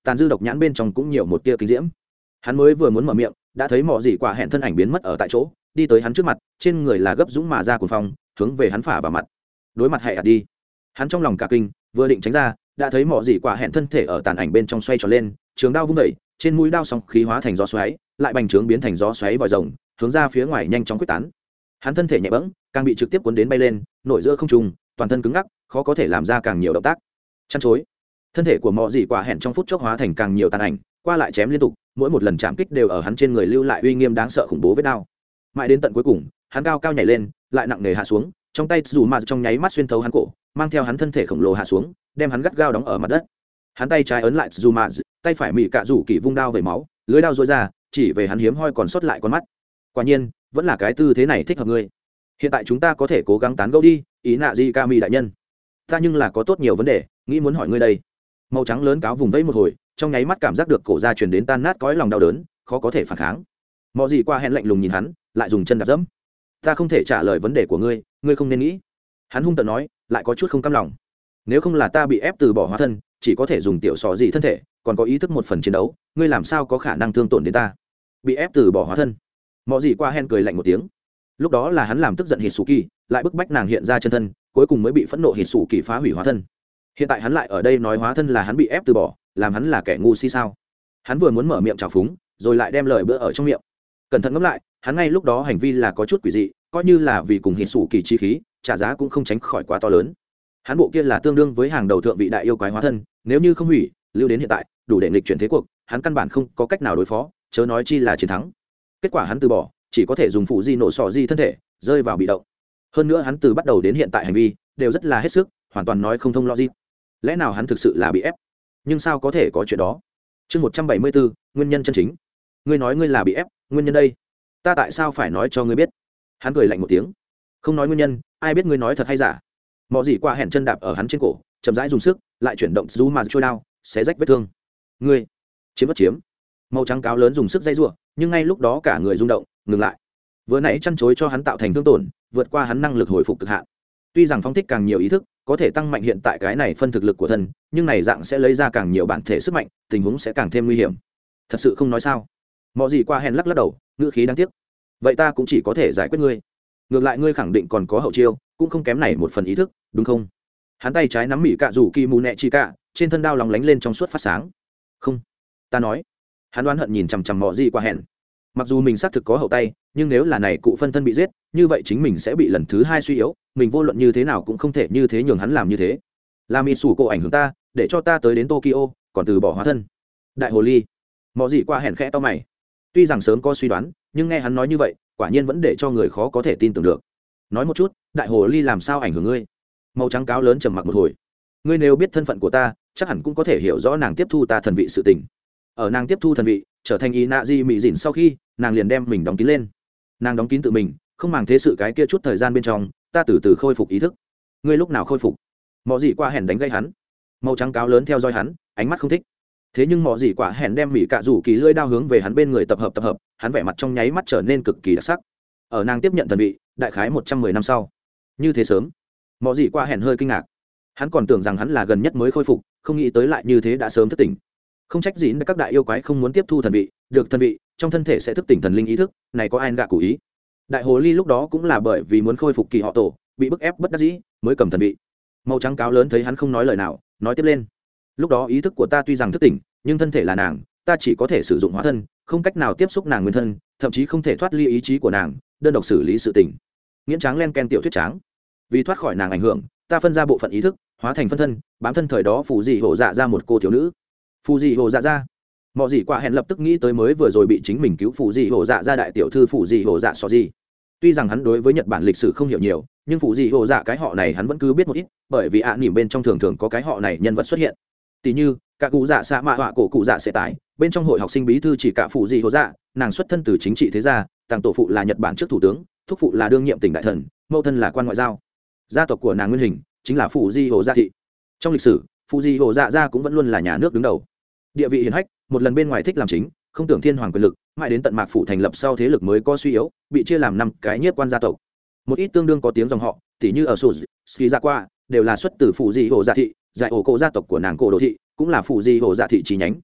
tàn dư độc nhãn bên trong cũng nhiều một tia kinh diễm. Hắn mới vừa muốn mở miệng, đã thấy mọ gì quả hẹn thân ảnh biến mất ở tại chỗ, đi tới hắn trước mặt, trên người là gấp dũng mà ra cuồng phong, hướng về hắn phả vào mặt. Đối mặt hệ ạt đi. Hắn trong lòng cả kinh, vừa định tránh ra, đã thấy mọ gì quả hẹn thân thể ở tàn ảnh bên trong xoay tròn lên, trường đao vung đẩy, trên mũi đao sóng khí hóa thành gió xoáy, lại bành trướng biến thành gió xoáy vòi rồng, hướng ra phía ngoài nhanh chóng quyết tán. Hắn thân thể nhẹ bẫng, càng bị trực tiếp cuốn đến bay lên, nổi giữa không trung, toàn thân cứng ngắc, khó có thể làm ra càng nhiều động tác. Chăn chối. Thân thể của mọ gì quả hẹn trong phút chốc hóa thành càng nhiều tàn ảnh, qua lại chém liên tục, mỗi một lần chạm kích đều ở hắn trên người lưu lại uy nghiêm đáng sợ khủng bố vết đao. Mãi đến tận cuối cùng, hắn cao cao nhảy lên, lại nặng nề hạ xuống, trong tay dù mà trong nháy mắt xuyên thấu hắn cổ, mang theo hắn thân thể khổng lồ hạ xuống, đem hắn gắt gao đóng ở mặt đất. Hắn tay trái ấn lại dù mà, tay phải mị cạ rủ kỳ vung đao về máu, lưới đao rối ra, chỉ về hắn hiếm hoi còn sót lại con mắt. Quả nhiên, vẫn là cái tư thế này thích hợp ngươi. Hiện tại chúng ta có thể cố gắng tán gẫu đi, ý nạ gì Kami đại nhân. Ta nhưng là có tốt nhiều vấn đề, nghĩ muốn hỏi ngươi đây. Màu trắng lớn cáo vùng vẫy một hồi, trong nháy mắt cảm giác được cổ da truyền đến tan nát cõi lòng đau đớn, khó có thể phản kháng. Mọ gì qua hẹn lạnh lùng nhìn hắn, lại dùng chân đạp dẫm. Ta không thể trả lời vấn đề của ngươi, ngươi không nên nghĩ. Hắn hung tợn nói, lại có chút không cam lòng. Nếu không là ta bị ép từ bỏ hóa thân, chỉ có thể dùng tiểu sò gì thân thể, còn có ý thức một phần chiến đấu, ngươi làm sao có khả năng thương tổn đến ta? Bị ép từ bỏ hóa thân. Mọ gì qua hẹn cười lạnh một tiếng. Lúc đó là hắn làm tức giận Hisuki, lại bức bách nàng hiện ra chân thân, cuối cùng mới bị phẫn nộ Hisuki phá hủy hóa thân. Hiện tại hắn lại ở đây nói hóa thân là hắn bị ép từ bỏ, làm hắn là kẻ ngu si sao? Hắn vừa muốn mở miệng chào phúng, rồi lại đem lời bữa ở trong miệng. Cẩn thận ngẫm lại, hắn ngay lúc đó hành vi là có chút quỷ dị, coi như là vì cùng Hisuki chi khí, trả giá cũng không tránh khỏi quá to lớn. Hắn bộ kia là tương đương với hàng đầu thượng vị đại yêu quái hóa thân, nếu như không hủy, lưu đến hiện tại, đủ để nghịch chuyển thế cuộc, hắn căn bản không có cách nào đối phó, chớ nói chi là chiến thắng. Kết quả hắn từ bỏ, chỉ có thể dùng phụ di nổ sọ di thân thể, rơi vào bị động. Hơn nữa hắn từ bắt đầu đến hiện tại hành vi đều rất là hết sức, hoàn toàn nói không thông logic. Lẽ nào hắn thực sự là bị ép? Nhưng sao có thể có chuyện đó? Chương 174, nguyên nhân chân chính. Ngươi nói ngươi là bị ép, nguyên nhân đây? Ta tại sao phải nói cho ngươi biết? Hắn cười lạnh một tiếng. Không nói nguyên nhân, ai biết ngươi nói thật hay giả? Mọ gì qua hẹn chân đạp ở hắn trên cổ, chậm rãi dùng sức, lại chuyển động dù mà trôi đao, xé rách vết thương. Ngươi chiếm bất chiếm? Màu trắng cáo lớn dùng sức dây rủa, nhưng ngay lúc đó cả người rung động, ngừng lại. Vừa nãy chăn chối cho hắn tạo thành thương tổn, vượt qua hắn năng lực hồi phục cực hạn. Tuy rằng phóng thích càng nhiều ý thức, có thể tăng mạnh hiện tại cái này phân thực lực của thân, nhưng này dạng sẽ lấy ra càng nhiều bản thể sức mạnh, tình huống sẽ càng thêm nguy hiểm. Thật sự không nói sao? Mọ gì qua hèn lắc lắc đầu, ngữ khí đáng tiếc. Vậy ta cũng chỉ có thể giải quyết ngươi. Ngược lại ngươi khẳng định còn có hậu chiêu, cũng không kém này một phần ý thức, đúng không? Hắn tay trái nắm mỉ cạ rủ kỳ mù nẹ chi cạ, trên thân đao lóng lánh lên trong suốt phát sáng. Không, ta nói. Hắn đoán hận nhìn chằm chằm mọ gì qua hèn. Mặc dù mình xác thực có hậu tay, nhưng nếu là này cụ phân thân bị giết, như vậy chính mình sẽ bị lần thứ hai suy yếu, mình vô luận như thế nào cũng không thể như thế nhường hắn làm như thế. Làm mị sủ cổ ảnh hưởng ta, để cho ta tới đến Tokyo, còn từ bỏ hóa thân. Đại hồ ly. Mọ gì qua hèn khẽ to mày. Tuy rằng sớm có suy đoán, nhưng nghe hắn nói như vậy, quả nhiên vẫn để cho người khó có thể tin tưởng được. Nói một chút, đại hồ ly làm sao ảnh hưởng ngươi? Màu trắng cáo lớn trầm mặc một hồi. Ngươi nếu biết thân phận của ta, chắc hẳn cũng có thể hiểu rõ nàng tiếp thu ta thần vị sự tình. Ở nàng tiếp thu thần vị, trở thành y nạ di mị dỉn sau khi, nàng liền đem mình đóng kín lên. Nàng đóng kín tự mình, không màng thế sự cái kia chút thời gian bên trong, ta từ từ khôi phục ý thức. Ngươi lúc nào khôi phục? Mọ gì qua hèn đánh gây hắn. Màu trắng cáo lớn theo dõi hắn, ánh mắt không thích. Thế nhưng mọ gì quả hèn đem mỉ cạ rủ kỳ lưỡi đao hướng về hắn bên người tập hợp, hắn vẻ mặt trong nháy mắt trở nên cực kỳ đặc sắc. Ở nàng tiếp nhận thần vị, đại khái 110 năm sau. Như thế sớm? Mọ gì quả hèn hơi kinh ngạc. Hắn còn tưởng rằng hắn là gần nhất mới khôi phục, không nghĩ tới lại như thế đã sớm thức tỉnh. Không trách gì các đại yêu quái không muốn tiếp thu thần vị, được thần vị, trong thân thể sẽ thức tỉnh thần linh ý thức, này có ai gạ cụ ý. Đại hồ ly lúc đó cũng là bởi vì muốn khôi phục kỳ họ tổ, bị bức ép bất đắc dĩ, mới cầm thần vị. Màu trắng cáo lớn thấy hắn không nói lời nào, nói tiếp lên. Lúc đó ý thức của ta tuy rằng thức tỉnh, nhưng thân thể là nàng, ta chỉ có thể sử dụng hóa thân, không cách nào tiếp xúc nàng nguyên thân, thậm chí không thể thoát ly ý chí của nàng, đơn độc xử lý sự tình. Nghiễn tráng len ken tiểu thuyết tráng. Vì thoát khỏi nàng ảnh hưởng, ta phân ra bộ phận ý thức, hóa thành phân thân, bám thân thời đó phù dị hổ dạ ra một cô thiếu nữ. Phù dị hổ dạ ra. Mọ gì quả hẹn lập tức nghĩ tới mới vừa rồi bị chính mình cứu phù dị hổ dạ ra đại tiểu thư phù dị hổ dạ so gì. Tuy rằng hắn đối với Nhật Bản lịch sử không hiểu nhiều, nhưng phù dị hổ dạ cái họ này hắn vẫn cứ biết một ít, bởi vì ạ nỉm bên trong thường thường có cái họ này nhân vật xuất hiện. Tỷ như cả cụ dạ xạ mạ họa cổ cụ dạ sẽ tải bên trong hội học sinh bí thư chỉ cả phù dị hổ dạ, nàng xuất thân từ chính trị thế gia, tàng tổ phụ là Nhật Bản trước thủ tướng, thúc phụ là đương nhiệm tỉnh đại thần, mẫu thân là quan ngoại giao. Gia tộc của nàng nguyên hình chính là phù dị hổ dạ thị. Trong lịch sử, phù dị hổ dạ gia cũng vẫn luôn là nhà nước đứng đầu, địa vị hiển hách, một lần bên ngoài thích làm chính, không tưởng thiên hoàng quyền lực, mãi đến tận mạc phủ thành lập sau thế lực mới có suy yếu, bị chia làm 5 cái nhiếp quan gia tộc. Một ít tương đương có tiếng dòng họ, tỷ như ở sù ski ra qua, đều là xuất từ phù dị hổ dạ thị, giải ổ cổ gia tộc của nàng cổ đồ thị, cũng là phù dị hổ dạ thị chi nhánh,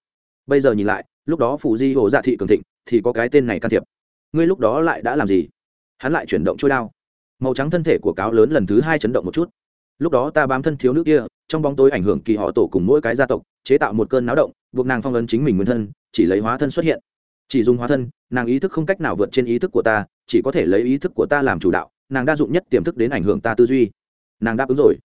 bây giờ nhìn lại lúc đó phụ di hồ dạ thị cường thịnh thì có cái tên này can thiệp. Ngươi lúc đó lại đã làm gì? Hắn lại chuyển động trôi đao. Màu trắng thân thể của cáo lớn lần thứ hai chấn động một chút. Lúc đó ta bám thân thiếu nữ kia trong bóng tối ảnh hưởng kỳ họ tổ cùng mỗi cái gia tộc, chế tạo một cơn náo động, buộc nàng phong ấn chính mình nguyên thân, chỉ lấy hóa thân xuất hiện. Chỉ dùng hóa thân, nàng ý thức không cách nào vượt trên ý thức của ta, chỉ có thể lấy ý thức của ta làm chủ đạo, nàng đa dụng nhất tiềm thức đến ảnh hưởng ta tư duy. Nàng đáp ứng rồi.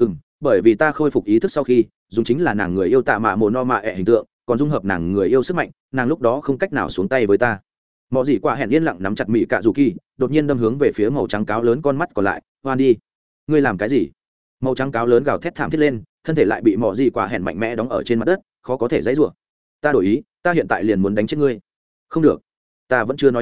Bởi vì ta khôi phục ý thức sau khi dùng chính là nàng người yêu tạ mạ mồ no mạ ẹ hình tượng, còn dung hợp nàng người yêu sức mạnh, nàng lúc đó không cách nào xuống tay với ta. Mọ gì qua hẹn yên lặng nắm chặt mị cạ dù kỳ, đột nhiên đâm hướng về phía màu trắng cáo lớn con mắt còn lại. Hoan đi, ngươi làm cái gì? Màu trắng cáo lớn gào thét thảm thiết lên, thân thể lại bị mọ gì qua hẹn mạnh mẽ đóng ở trên mặt đất, khó có thể dãy rủa. Ta đổi ý, ta hiện tại liền muốn đánh chết ngươi. Không được, ta vẫn chưa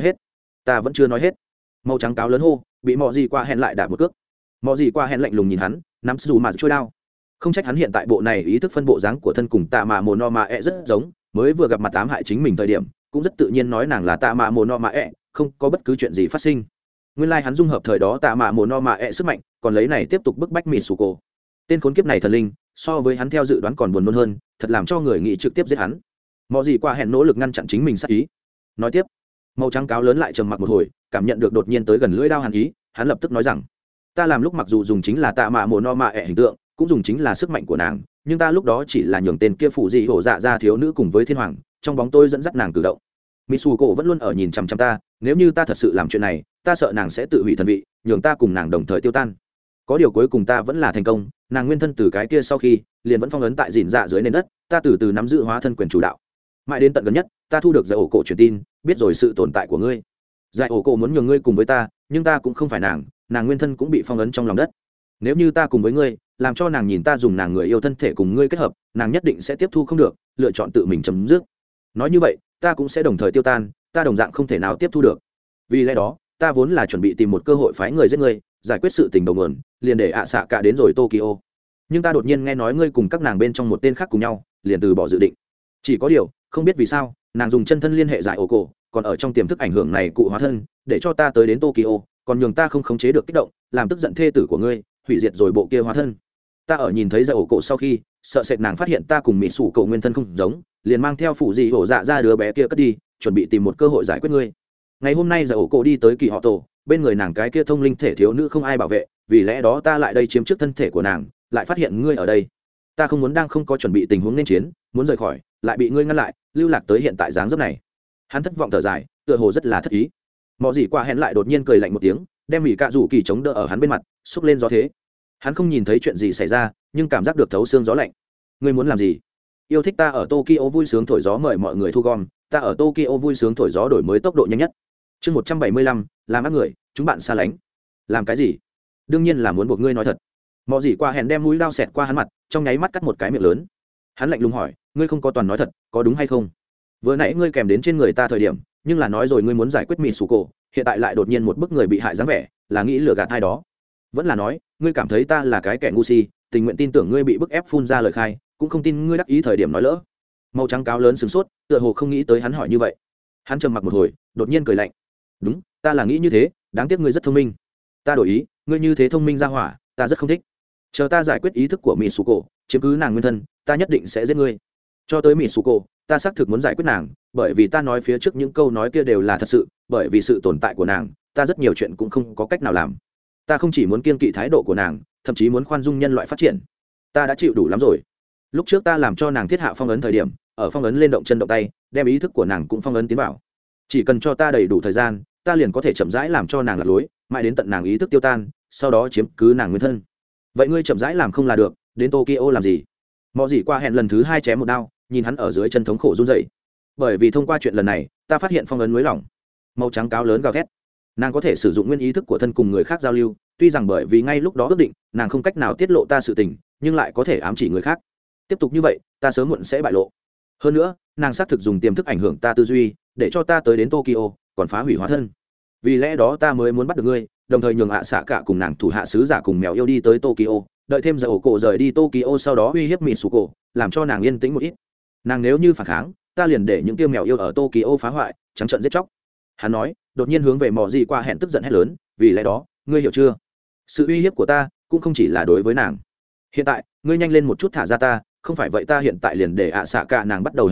nói hết. Màu trắng cáo lớn hô, bị mọ gì qua hẹn lại đạp một cước. Mọ gì qua hẹn lạnh lùng nhìn hắn, nắm dù mà trôi đao. Không trách hắn hiện tại bộ này ý thức phân bộ dáng của thân cùng tạ mạ mồ no mạ ẹ rất giống, mới vừa gặp mặt ám hại chính mình thời điểm cũng rất tự nhiên nói nàng là tạ mạ mồ no mạ ẹ, không có bất cứ chuyện gì phát sinh. Nguyên lai hắn dung hợp thời đó tạ mạ mồ no mạ ẹ sức mạnh, còn lấy này tiếp tục bức bách mị sù cổ. Tên khốn kiếp này thần linh so với hắn theo dự đoán còn buồn nôn hơn, thật làm cho người nghĩ trực tiếp giết hắn. Mọ gì qua hẹn nỗ lực ngăn chặn chính mình sát ý. Nói tiếp, màu trắng cáo lớn lại trầm mặc một hồi, cảm nhận được đột nhiên tới gần lưỡi đao hàn ý, hắn lập tức nói rằng ta làm lúc mặc dù dùng chính là tạ mạ mồ no mạ ẹ hình tượng, cũng dùng chính là sức mạnh của nàng, nhưng ta lúc đó chỉ là nhường tên kia phụ dị hổ dạ ra thiếu nữ cùng với thiên hoàng trong bóng tôi dẫn dắt nàng cử động. Mitsuko vẫn luôn ở nhìn chằm chằm ta, nếu như ta thật sự làm chuyện này, ta sợ nàng sẽ tự hủy thần vị, nhường ta cùng nàng đồng thời tiêu tan. Có điều cuối cùng ta vẫn là thành công, nàng nguyên thân từ cái kia sau khi liền vẫn phong ấn tại dìn dạ dưới nền đất, ta từ từ nắm giữ hóa thân quyền chủ đạo. Mãi đến tận gần nhất, ta thu được giải ổ cổ truyền tin, biết rồi sự tồn tại của ngươi. Giải ổ cổ muốn nhường ngươi cùng với ta, nhưng ta cũng không phải nàng nguyên thân cũng bị phong ấn trong lòng đất. Nếu như ta cùng với ngươi, làm cho nàng nhìn ta dùng nàng người yêu thân thể cùng ngươi kết hợp, nàng nhất định sẽ tiếp thu không được, lựa chọn tự mình chấm dứt. Nói như vậy, ta cũng sẽ đồng thời tiêu tan, ta đồng dạng không thể nào tiếp thu được. Vì lẽ đó, ta vốn là chuẩn bị tìm một cơ hội phái người giết ngươi, giải quyết sự tình đầu nguồn, liền để ạ xạ cả đến rồi Tokyo. Nhưng ta đột nhiên nghe nói ngươi cùng các nàng bên trong một tên khác cùng nhau, liền từ bỏ dự định. Chỉ có điều, không biết vì sao, nàng dùng chân thân liên hệ giải ổ cổ, còn ở trong tiềm thức ảnh hưởng này cụ hóa thân, để cho ta tới đến Tokyo, còn nhường ta không khống chế được kích động, làm tức giận thê tử của ngươi, hủy diệt rồi bộ kia hóa thân. Ta ở nhìn thấy giải ổ cổ sau khi sợ sệt nàng phát hiện ta cùng mỹ sủ cậu nguyên thân không giống, liền mang theo phụ dị hổ dạ ra đứa bé kia cất đi, chuẩn bị tìm một cơ hội giải quyết ngươi. Ngày hôm nay giải ổ cổ đi tới kỳ họ tổ, bên người nàng cái kia thông linh thể thiếu nữ không ai bảo vệ, vì lẽ đó ta lại đây chiếm trước thân thể của nàng, lại phát hiện ngươi ở đây. Ta không muốn đang không có chuẩn bị tình huống nên chiến, muốn rời khỏi, lại bị ngươi ngăn lại, lưu lạc tới hiện tại dáng dấp này. Hắn thất vọng thở dài, tựa hồ rất là thất ý. Mọ gì qua hẹn lại đột nhiên cười lạnh một tiếng, đem mỹ cạ rủ kỳ chống đỡ ở hắn bên mặt, xúc lên gió thế. Hắn không nhìn thấy chuyện gì xảy ra, nhưng cảm giác được thấu xương gió lạnh. Ngươi muốn làm gì? Yêu thích ta ở Tokyo vui sướng thổi gió mời mọi người thu gom, ta ở Tokyo vui sướng thổi gió đổi mới tốc độ nhanh nhất. Chương 175, làm ác người, chúng bạn xa lánh. Làm cái gì? Đương nhiên là muốn buộc ngươi nói thật. Mọ gì qua hẹn đem mũi dao xẹt qua hắn mặt, trong nháy mắt cắt một cái miệng lớn. Hắn lạnh lùng hỏi, ngươi không có toàn nói thật, có đúng hay không? Vừa nãy ngươi kèm đến trên người ta thời điểm, nhưng là nói rồi ngươi muốn giải quyết Mitsuko, hiện tại lại đột nhiên một bức người bị hại dáng vẻ, là nghĩ lừa gạt ai đó? Vẫn là nói, ngươi cảm thấy ta là cái kẻ ngu si, tình nguyện tin tưởng ngươi bị bức ép phun ra lời khai, cũng không tin ngươi đắc ý thời điểm nói lỡ? Màu trắng cáo lớn sửng sốt, tựa hồ không nghĩ tới hắn hỏi như vậy. Hắn trầm mặc một hồi, đột nhiên cười lạnh. Đúng, ta là nghĩ như thế, đáng tiếc ngươi rất thông minh. Ta đổi ý, ngươi như thế thông minh ra hỏa, ta rất không thích. Chờ ta giải quyết ý thức của Mitsuko, chiếm cứ nàng nguyên thân, ta nhất định sẽ giết ngươi. Cho tới Mitsuko, ta xác thực muốn giải quyết nàng, bởi vì ta nói phía trước những câu nói kia đều là thật sự, bởi vì sự tồn tại của nàng, ta rất nhiều chuyện cũng không có cách nào làm. Ta không chỉ muốn kiêng kỵ thái độ của nàng, thậm chí muốn khoan dung nhân loại phát triển. Ta đã chịu đủ lắm rồi. Lúc trước ta làm cho nàng thiết hạ phong ấn thời điểm, ở phong ấn lên động chân động tay, đem ý thức của nàng cũng phong ấn tiến vào. Chỉ cần cho ta đầy đủ thời gian, ta liền có thể chậm rãi làm cho nàng lạc lối, mãi đến tận nàng ý thức tiêu tan, sau đó chiếm cứ nàng nguyên thân. Vậy ngươi chậm rãi làm không là được, đến Tokyo làm gì? Mọ gì qua hẹn lần thứ hai chém một đao, nhìn hắn ở dưới chân thống khổ run rẩy. Bởi vì thông qua chuyện lần này, ta phát hiện phong ấn nới lỏng. Màu trắng cáo lớn gào thét. Nàng có thể sử dụng nguyên ý thức của thân cùng người khác giao lưu, tuy rằng bởi vì ngay lúc đó ước định nàng không cách nào tiết lộ ta sự tình, nhưng lại có thể ám chỉ người khác. Tiếp tục như vậy, ta sớm muộn sẽ bại lộ. Hơn nữa, nàng xác thực dùng tiềm thức ảnh hưởng ta tư duy, để cho ta tới đến Tokyo, còn phá hủy hóa thân. Vì lẽ đó ta mới muốn bắt được ngươi, đồng thời nhường ạ xạ cả cùng nàng thủ hạ sứ giả cùng mèo yêu đi tới Tokyo, đợi thêm giờ ổ cổ rời đi Tokyo, sau đó uy hiếp Mitsuko, làm cho nàng yên tĩnh một ít. Nàng nếu như phản kháng, ta liền để những tiêu mèo yêu ở Tokyo phá hoại, trắng trợn giết chóc. Hắn nói, đột nhiên hướng về Mọ gì qua hẹn tức giận hét lớn, vì lẽ đó, ngươi hiểu chưa? Sự uy hiếp của ta cũng không chỉ là đối với nàng. Hiện tại, ngươi nhanh lên một chút thả ra ta, không phải vậy ta hiện tại liền để ạ xạ cả nàng bắt đầu hành động,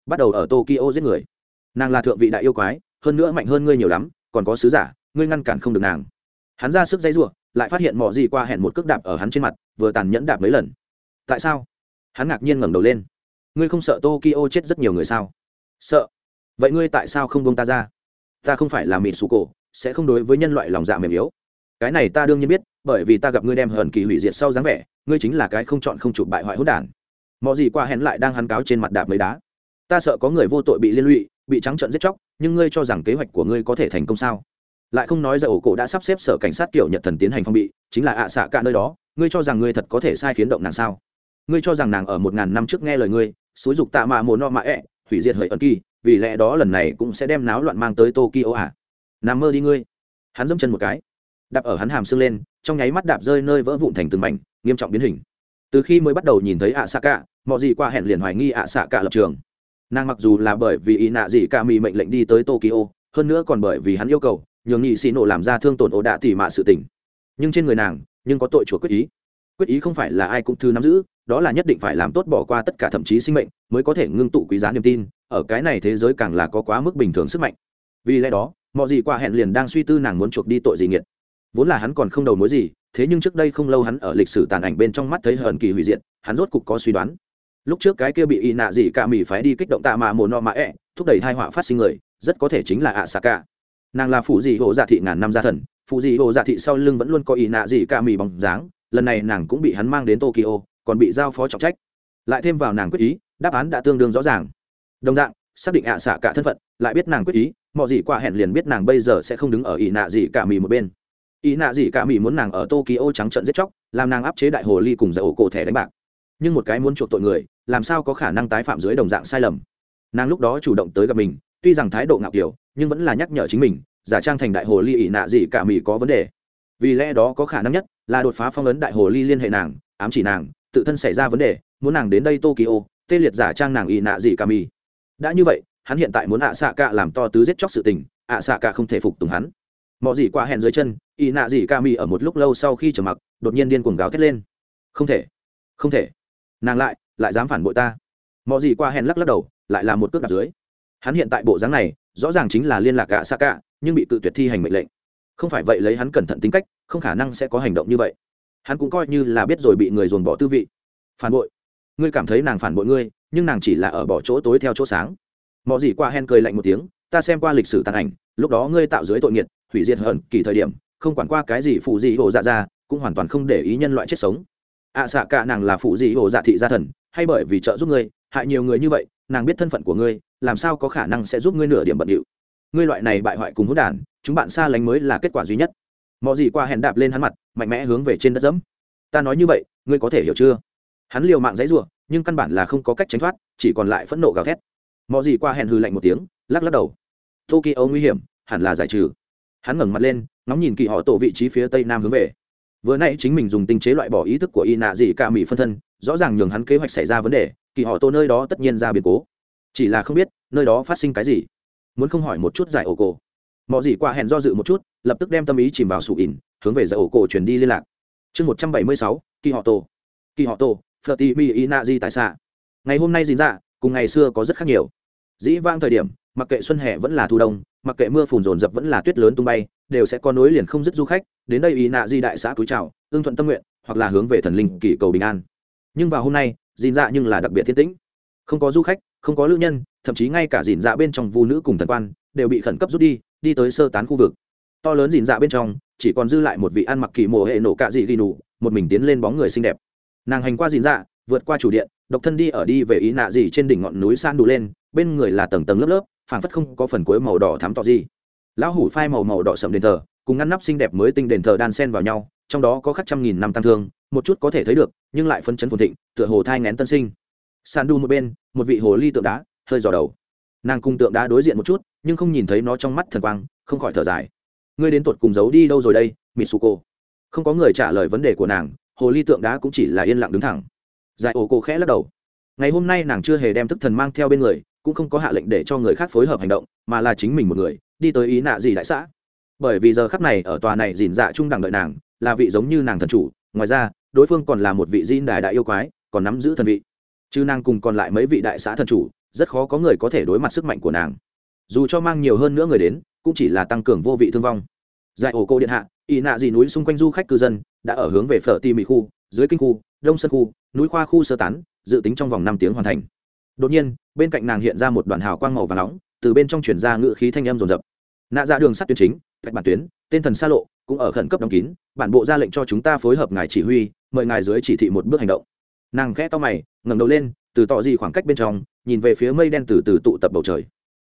bắt đầu ở Tokyo giết người. Nàng là thượng vị đại yêu quái, hơn nữa mạnh hơn ngươi nhiều lắm, còn có sứ giả, ngươi ngăn cản không được nàng. Hắn ra sức dây rủa, lại phát hiện mọ gì qua hẹn một cước đạp ở hắn trên mặt, vừa tàn nhẫn đạp mấy lần. Tại sao? Hắn ngạc nhiên ngẩng đầu lên. Ngươi không sợ Tokyo chết rất nhiều người sao? Sợ. Vậy ngươi tại sao không buông ta ra? Ta không phải là Mitsuko, sẽ không đối với nhân loại lòng dạ mềm yếu. Cái này ta đương nhiên biết, bởi vì ta gặp ngươi đem hờn kỳ hủy diệt sau dáng vẻ, ngươi chính là cái không chọn không chụp bại hoại hỗn đản. Mọ gì qua hẹn lại đang hắn cáo trên mặt đạp mấy đá. Ta sợ có người vô tội bị liên lụy, bị trắng trợn giết chóc, nhưng ngươi cho rằng kế hoạch của ngươi có thể thành công sao? Lại không nói giờ ổ cổ đã sắp xếp sở cảnh sát kiểu Nhật thần tiến hành phong bị, chính là ạ xạ cả nơi đó, ngươi cho rằng ngươi thật có thể sai khiến động nàng sao? Ngươi cho rằng nàng ở 1000 năm trước nghe lời ngươi, xúi dục tạ mạ mồ no mạ ẹ, hủy diệt hỡi ẩn kỳ, vì lẽ đó lần này cũng sẽ đem náo loạn mang tới Tokyo à? Nằm mơ đi ngươi. Hắn giẫm chân một cái, đạp ở hắn hàm xương lên, trong nháy mắt đạp rơi nơi vỡ vụn thành từng mảnh, nghiêm trọng biến hình. Từ khi mới bắt đầu nhìn thấy ạ xạ cả, mọi gì qua hẹn liền hoài nghi ạ xạ cả lập trường. Nàng mặc dù là bởi vì ý nạ gì cả mì mệnh lệnh đi tới Tokyo, hơn nữa còn bởi vì hắn yêu cầu nhường nhị xì nổ làm ra thương tổn ổ đạ tỉ mạ sự tình, nhưng trên người nàng nhưng có tội chúa quyết ý. Quyết ý không phải là ai cũng thứ nắm giữ, đó là nhất định phải làm tốt bỏ qua tất cả thậm chí sinh mệnh mới có thể ngưng tụ quý giá niềm tin, ở cái này thế giới càng là có quá mức bình thường sức mạnh. Vì lẽ đó mọi gì qua hẹn liền đang suy tư nàng muốn chuộc đi tội gì nghiệt. Vốn là hắn còn không đầu mối gì, thế nhưng trước đây không lâu hắn ở lịch sử tàn ảnh bên trong mắt thấy hờn kỳ hủy diệt, hắn rốt cục có suy đoán. Lúc trước cái kia bị y nạ gì cả mì phái đi kích động tạ mạ mồ no mạ ẹ, thúc đẩy tai họa phát sinh người, rất có thể chính là ạ xạ cả. Nàng là phụ dị hộ dạ thị ngàn năm gia thần, phụ dị hộ dạ thị sau lưng vẫn luôn có y nạ gì cả mì bóng dáng, lần này nàng cũng bị hắn mang đến Tokyo, còn bị giao phó trọng trách. Lại thêm vào nàng quyết ý, đáp án đã tương đương rõ ràng. Đồng dạng xác định ạ xạ cả thân phận, lại biết nàng quyết ý, mọi gì qua hẹn liền biết nàng bây giờ sẽ không đứng ở y nạ gì cả mì một bên. Y nạ gì cả mì muốn nàng ở Tokyo trắng trợn giết chóc, làm nàng áp chế đại hồ ly cùng giải ổ cổ thẻ đánh bạc. Nhưng một cái muốn chuộc tội người, làm sao có khả năng tái phạm dưới đồng dạng sai lầm. Nàng lúc đó chủ động tới gặp mình, tuy rằng thái độ ngạo kiểu, nhưng vẫn là nhắc nhở chính mình, giả trang thành đại hồ ly ỷ nạ gì cả mì có vấn đề. Vì lẽ đó có khả năng nhất là đột phá phong ấn đại hồ ly liên hệ nàng, ám chỉ nàng tự thân xảy ra vấn đề, muốn nàng đến đây Tokyo tê liệt giả trang nàng ỷ nạ gì cả mì. Đã như vậy, hắn hiện tại muốn ạ xạ cả làm to tứ giết chóc sự tình, ạ xạ cả không thể phục tùng hắn. Mọi gì qua hẹn dưới chân, ỷ nạ gì cả mì ở một lúc lâu sau khi trầm mặc, đột nhiên điên cuồng gào thét lên. Không thể, không thể, nàng lại dám phản bội ta. Mọi gì qua hẹn lắc lắc đầu, lại là một cước đạp dưới. Hắn hiện tại bộ dáng này rõ ràng chính là liên lạc ạ xạ cả, nhưng bị tự tuyệt thi hành mệnh lệnh. Không phải vậy lấy hắn cẩn thận tính cách, không khả năng sẽ có hành động như vậy. Hắn cũng coi như là biết rồi bị người dồn bỏ tư vị. Phản bội? Ngươi cảm thấy nàng phản bội ngươi, nhưng nàng chỉ là ở bỏ chỗ tối theo chỗ sáng. Mọi gì qua hẹn cười lạnh một tiếng, ta xem qua lịch sử tàn ảnh, lúc đó ngươi tạo dưới tội nghiệt, hủy diệt hận kỳ thời điểm, không quản qua cái gì phụ gì hồ dạ ra, cũng hoàn toàn không để ý nhân loại chết sống. ạ xạ cả nàng là phụ gì hồ dạ thị gia thần, hay bởi vì trợ giúp ngươi hại nhiều người như vậy, nàng biết thân phận của ngươi, làm sao có khả năng sẽ giúp ngươi nửa điểm bận điệu. Ngươi loại này bại hoại cùng hỗn đản, chúng bạn xa lánh mới là kết quả duy nhất. Mọi gì qua hẹn đạp lên hắn mặt, mạnh mẽ hướng về trên đất dẫm. Ta nói như vậy ngươi có thể hiểu chưa? Hắn liều mạng giãy giụa, nhưng căn bản là không có cách tránh thoát, chỉ còn lại phẫn nộ gào thét. Mọi gì qua hẹn hừ lạnh một tiếng, lắc lắc đầu. Tokyo nguy hiểm hẳn là giải trừ. Hắn ngẩng mặt lên, ngóng nhìn kỳ họ tổ vị trí phía tây nam hướng về. Vừa nãy chính mình dùng tinh chế loại bỏ ý thức của y nạ gì cả mỹ phân thân, rõ ràng nhường hắn kế hoạch xảy ra vấn đề, kỳ họ tổ nơi đó tất nhiên ra biến cố. Chỉ là không biết nơi đó phát sinh cái gì, muốn không hỏi một chút giải ổ cổ. Mọi gì qua hẹn do dự một chút, lập tức đem tâm ý chìm vào sụ ỉn, hướng về giải ổ cổ chuyển đi liên lạc. Chương 176, kỳ họ tổ. Kỳ họ tổ, Flirty Mi Inazi tại xạ. Ngày hôm nay diễn ra, cùng ngày xưa có rất khác nhiều. Dĩ vãng thời điểm, mặc kệ xuân hè vẫn là thu đông, mặc kệ mưa phùn dồn dập vẫn là tuyết lớn tung bay, đều sẽ có nối liền không dứt du khách đến đây Inazi đại xã túi chào, ưng thuận tâm nguyện, hoặc là hướng về thần linh kỳ cầu bình an. Nhưng vào hôm nay, diễn ra nhưng là đặc biệt thiên tĩnh. Không có du khách, không có lữ nhân, thậm chí ngay cả diễn dạ bên trong vu nữ cùng thần quan đều bị khẩn cấp rút đi, đi tới sơ tán khu vực. To lớn diễn dạ bên trong chỉ còn dư lại một vị ăn mặc kỳ mồ hệ nổ cạ dị ghi nụ, một mình tiến lên bóng người xinh đẹp. Nàng hành qua diễn dạ, vượt qua chủ điện, độc thân đi ở đi về ý nạ gì trên đỉnh ngọn núi san đủ lên, bên người là tầng tầng lớp lớp, phảng phất không có phần cuối màu đỏ thắm tỏ gì. Lão hủ phai màu đỏ sẫm đền thờ, cùng ngăn nắp xinh đẹp mới tinh đền thờ đan xen vào nhau, trong đó có khắc trăm nghìn năm tăng thương, một chút có thể thấy được, nhưng lại phấn chấn phồn thịnh, tựa hồ thai nghén tân sinh. San đủ một bên, một vị hồ ly tượng đá, hơi dò đầu. Nàng cùng tượng đá đối diện một chút, nhưng không nhìn thấy nó trong mắt thần quang, không khỏi thở dài. Ngươi đến tuột cùng giấu đi đâu rồi đây, Mitsuko? Không có người trả lời vấn đề của nàng, hồ ly tượng đá cũng chỉ là yên lặng đứng thẳng. Giải ổ cổ khẽ lắc đầu. Ngày hôm nay nàng chưa hề đem thức thần mang theo bên người, cũng không có hạ lệnh để cho người khác phối hợp hành động, mà là chính mình một người đi tới ý nạ gì đại xã. Bởi vì giờ khắc này ở tòa này dìn dạ trung đẳng đợi nàng là vị giống như nàng thần chủ, ngoài ra đối phương còn là một vị dìn đại yêu quái, còn nắm giữ thần vị. Chứ nàng cùng còn lại mấy vị đại xã thần chủ, rất khó có người có thể đối mặt sức mạnh của nàng. Dù cho mang nhiều hơn nữa người đến cũng chỉ là tăng cường vô vị thương vong. Giải ổ cô điện hạ, y nạ dị núi xung quanh du khách cư dân đã ở hướng về phở ti mỹ khu, dưới kinh khu, đông sơn khu, núi khoa khu sơ tán, dự tính trong vòng 5 tiếng hoàn thành. Đột nhiên bên cạnh nàng hiện ra một đoàn hào quang màu vàng nóng, từ bên trong truyền ra ngự khí thanh âm rồn rập. Nạ dạ đường sắt tuyến chính, cách bản tuyến, tên thần xa lộ cũng ở khẩn cấp đóng kín, bản bộ ra lệnh cho chúng ta phối hợp ngài chỉ huy, mời ngài dưới chỉ thị một bước hành động. Nàng khẽ to mày, ngẩng đầu lên, từ tỏ gì khoảng cách bên trong nhìn về phía mây đen từ từ tụ tập bầu trời.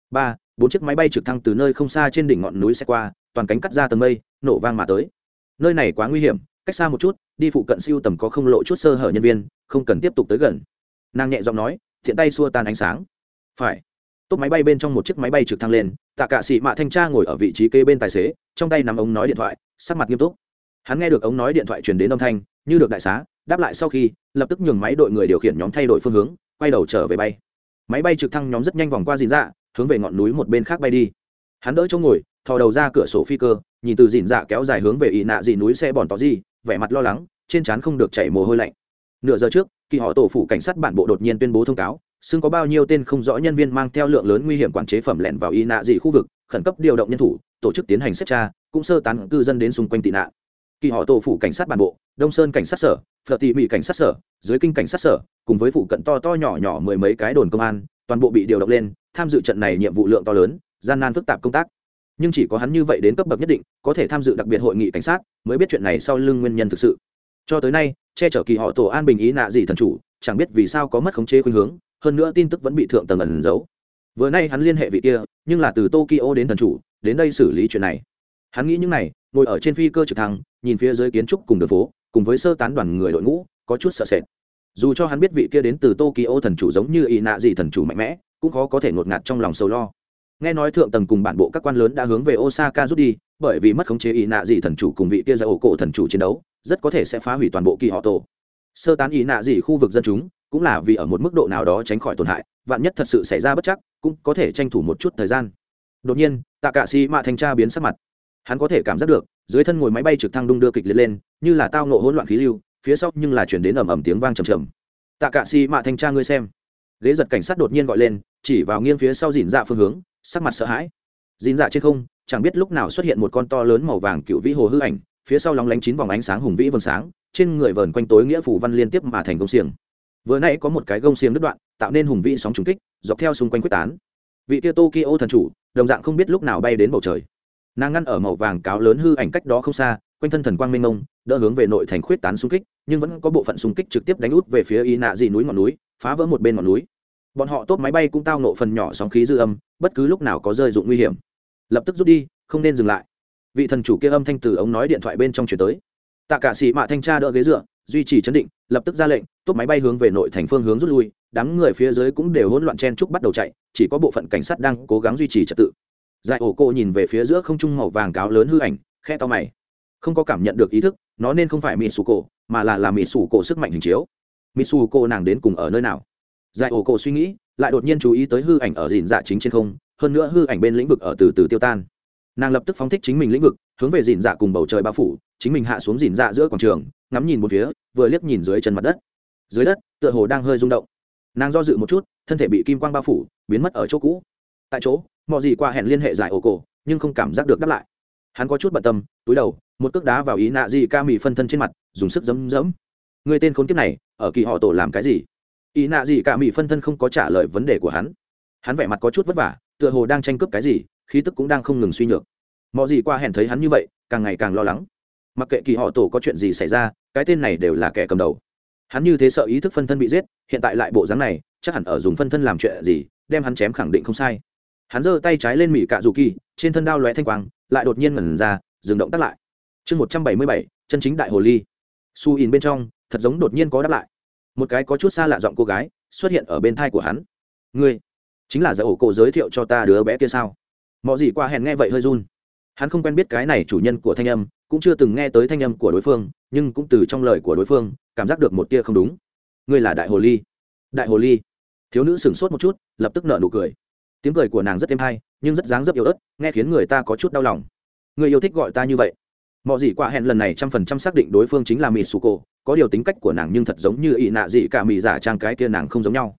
4 chiếc máy bay trực thăng từ nơi không xa trên đỉnh ngọn núi xe qua, toàn cánh cắt ra tầng mây, nổ vang mà tới. Nơi này quá nguy hiểm, cách xa một chút, đi phụ cận siêu tầm có không lộ chút sơ hở nhân viên, không cần tiếp tục tới gần. Nàng nhẹ giọng nói, thiện tay xua tan ánh sáng. Phải. Tốt máy bay bên trong một chiếc máy bay trực thăng lên, Tạ Cả Sĩ Mạ thanh tra ngồi ở vị trí kế bên tài xế, trong tay nắm ống nói điện thoại, sắc mặt nghiêm túc. Hắn nghe được ống nói điện thoại truyền đến âm thanh, như được đại xá, đáp lại sau khi, lập tức nhường máy đội người điều khiển nhóm thay đổi phương hướng, quay đầu trở về bay. Máy bay trực thăng nhóm rất nhanh vòng qua dìn dạ, hướng về ngọn núi một bên khác bay đi. Hắn đỡ chỗ ngồi, thò đầu ra cửa sổ phi cơ, nhìn từ dìn dạ kéo dài hướng về ỷ nạ dị núi xe bòn tỏ gì, vẻ mặt lo lắng, trên trán không được chảy mồ hôi lạnh. Nửa giờ trước, kỳ họ tổ phủ cảnh sát bản bộ đột nhiên tuyên bố thông cáo, xưng có bao nhiêu tên không rõ nhân viên mang theo lượng lớn nguy hiểm quản chế phẩm lẻn vào ỷ nạ dị khu vực, khẩn cấp điều động nhân thủ, tổ chức tiến hành xét tra, cũng sơ tán cư dân đến xung quanh tị nạn. Kỳ họ tổ phủ cảnh sát bản bộ, đông sơn cảnh sát sở, phật tỉ mỉ cảnh sát sở, dưới kinh cảnh sát sở, cùng với phụ cận to to nhỏ nhỏ mười mấy cái đồn công an, toàn bộ bị điều động lên tham dự trận này nhiệm vụ lượng to lớn, gian nan phức tạp công tác. Nhưng chỉ có hắn như vậy đến cấp bậc nhất định có thể tham dự đặc biệt hội nghị cảnh sát mới biết chuyện này sau lưng nguyên nhân thực sự. Cho tới nay che chở kỳ họ tổ an bình ý nạ gì thần chủ chẳng biết vì sao có mất khống chế khuynh hướng, hơn nữa tin tức vẫn bị thượng tầng ẩn giấu. Vừa nay hắn liên hệ vị kia, nhưng là từ Tokyo đến thần chủ đến đây xử lý chuyện này. Hắn nghĩ những này, ngồi ở trên phi cơ trực thăng nhìn phía dưới kiến trúc cùng đường phố cùng với sơ tán đoàn người đội ngũ, có chút sợ sệt. Dù cho hắn biết vị kia đến từ Tokyo thần chủ giống như ý nạ gì thần chủ mạnh mẽ, cũng khó có thể ngột ngạt trong lòng sầu lo. Nghe nói thượng tầng cùng bản bộ các quan lớn đã hướng về Osaka rút đi, bởi vì mất khống chế ý nạ dị thần chủ cùng vị kia Giải ổ cổ thần chủ chiến đấu, rất có thể sẽ phá hủy toàn bộ kỳ họ tổ. Sơ tán ý nạ dị khu vực dân chúng, cũng là vì ở một mức độ nào đó tránh khỏi tổn hại, vạn nhất thật sự xảy ra bất chắc, cũng có thể tranh thủ một chút thời gian. Đột nhiên, Tạ Cả Sĩ Mạ thanh tra biến sắc mặt. Hắn có thể cảm giác được, dưới thân ngồi máy bay trực thăng đung đưa kịch liệt lên, như là tao ngộ hỗn loạn khí lưu, phía sau nhưng là truyền đến ầm ầm tiếng vang trầm trầm. Tạ Cả Sĩ Mạ thanh tra ngươi xem. Ghế giật cảnh sát đột nhiên gọi lên, chỉ vào nghiêng phía sau dìn dạ phương hướng, sắc mặt sợ hãi. Dìn dạ trên không chẳng biết lúc nào xuất hiện một con to lớn màu vàng cựu vĩ hồ hư ảnh, phía sau lóng lánh 9 vòng ánh sáng hùng vĩ vầng sáng, trên người vờn quanh tối nghĩa phù văn liên tiếp mà thành gông xiềng. Vừa nãy có một cái gông xiềng đứt đoạn, tạo nên hùng vĩ sóng trùng kích, dọc theo xung quanh quyết tán. Vị kia Tokyo thần chủ đồng dạng không biết lúc nào bay đến bầu trời. Nàng ngăn ở màu vàng cáo lớn hư ảnh cách đó không xa, quanh thân thần quang mênh mông, đỡ hướng về nội thành khuyết tán xung kích, nhưng vẫn có bộ phận xung kích trực tiếp đánh út về phía ý nạ dị núi ngọn núi, phá vỡ một bên ngọn núi. Bọn họ tốt máy bay cũng tao nộ phần nhỏ sóng khí dư âm, bất cứ lúc nào có rơi dụng nguy hiểm, lập tức rút đi, không nên dừng lại. Vị thần chủ kia âm thanh từ ống nói điện thoại bên trong truyền tới. Tạ Cả Sĩ Mạ thanh tra đỡ ghế dựa, duy trì chấn định, lập tức ra lệnh, tốt máy bay hướng về nội thành phương hướng rút lui, đám người phía dưới cũng đều hỗn loạn chen chúc bắt đầu chạy, chỉ có bộ phận cảnh sát đang cố gắng duy trì trật tự. Giải ổ cô nhìn về phía giữa không trung màu vàng cáo lớn hư ảnh, khẽ to mày. Không có cảm nhận được ý thức, nó nên không phải Mitsuko, mà là Mitsuko sức mạnh hình chiếu. Mitsuko nàng đến cùng ở nơi nào? Giải ổ cổ suy nghĩ, lại đột nhiên chú ý tới hư ảnh ở dìn dạ chính trên không, hơn nữa hư ảnh bên lĩnh vực ở từ từ tiêu tan. Nàng lập tức phóng thích chính mình lĩnh vực, hướng về dìn dạ cùng bầu trời bao phủ, chính mình hạ xuống dìn dạ giữa quảng trường, ngắm nhìn một phía, vừa liếc nhìn dưới chân mặt đất. Dưới đất, tựa hồ đang hơi rung động. Nàng do dự một chút, thân thể bị kim quang bao phủ, biến mất ở chỗ cũ. Tại chỗ, mọi gì qua hẹn liên hệ giải ổ cổ, nhưng không cảm giác được đáp lại. Hắn có chút bận tâm, túi đầu, một cước đá vào ý nạ dị ca mì phân thân trên mặt, dùng sức giẫm giẫm. Người tên khốn kiếp này, ở kỳ họ tổ làm cái gì? Ý nạ gì cả mỹ phân thân không có trả lời vấn đề của hắn vẻ mặt có chút vất vả, tựa hồ đang tranh cướp cái gì, khí tức cũng đang không ngừng suy nhược. Mọi gì qua hẹn thấy hắn như vậy, càng ngày càng lo lắng. Mặc kệ kỳ họ tổ có chuyện gì xảy ra, cái tên này đều là kẻ cầm đầu. Hắn như thế sợ ý thức phân thân bị giết, hiện tại lại bộ dáng này, chắc hẳn ở dùng phân thân làm chuyện gì, đem hắn chém khẳng định không sai. Hắn giơ tay trái lên mỉ cạ dù kỳ, trên thân đao lóe thanh quang, lại đột nhiên ngẩn ra, dừng động tác lại. Chương 177, chân chính đại hồ ly. Su in bên trong, thật giống đột nhiên có đáp lại. Một cái có chút xa lạ giọng cô gái xuất hiện ở bên thai của hắn. Ngươi chính là Giải ổ cổ giới thiệu cho ta đứa bé kia sao? Mọi gì qua hẹn nghe vậy hơi run. Hắn không quen biết cái này chủ nhân của thanh âm, cũng chưa từng nghe tới thanh âm của đối phương, nhưng cũng từ trong lời của đối phương cảm giác được một tia không đúng. Ngươi là đại hồ ly? Đại hồ ly? Thiếu nữ sửng sốt một chút, lập tức nở nụ cười. Tiếng cười của nàng rất êm hay, nhưng rất dáng dấp yếu ớt, nghe khiến người ta có chút đau lòng. Ngươi yêu thích gọi ta như vậy? Mọi gì qua hẹn lần này 100% xác định đối phương chính là Mitsuko, có điều tính cách của nàng nhưng thật giống như ỷ nạ dị cả mỹ giả trang cái kia nàng không giống nhau.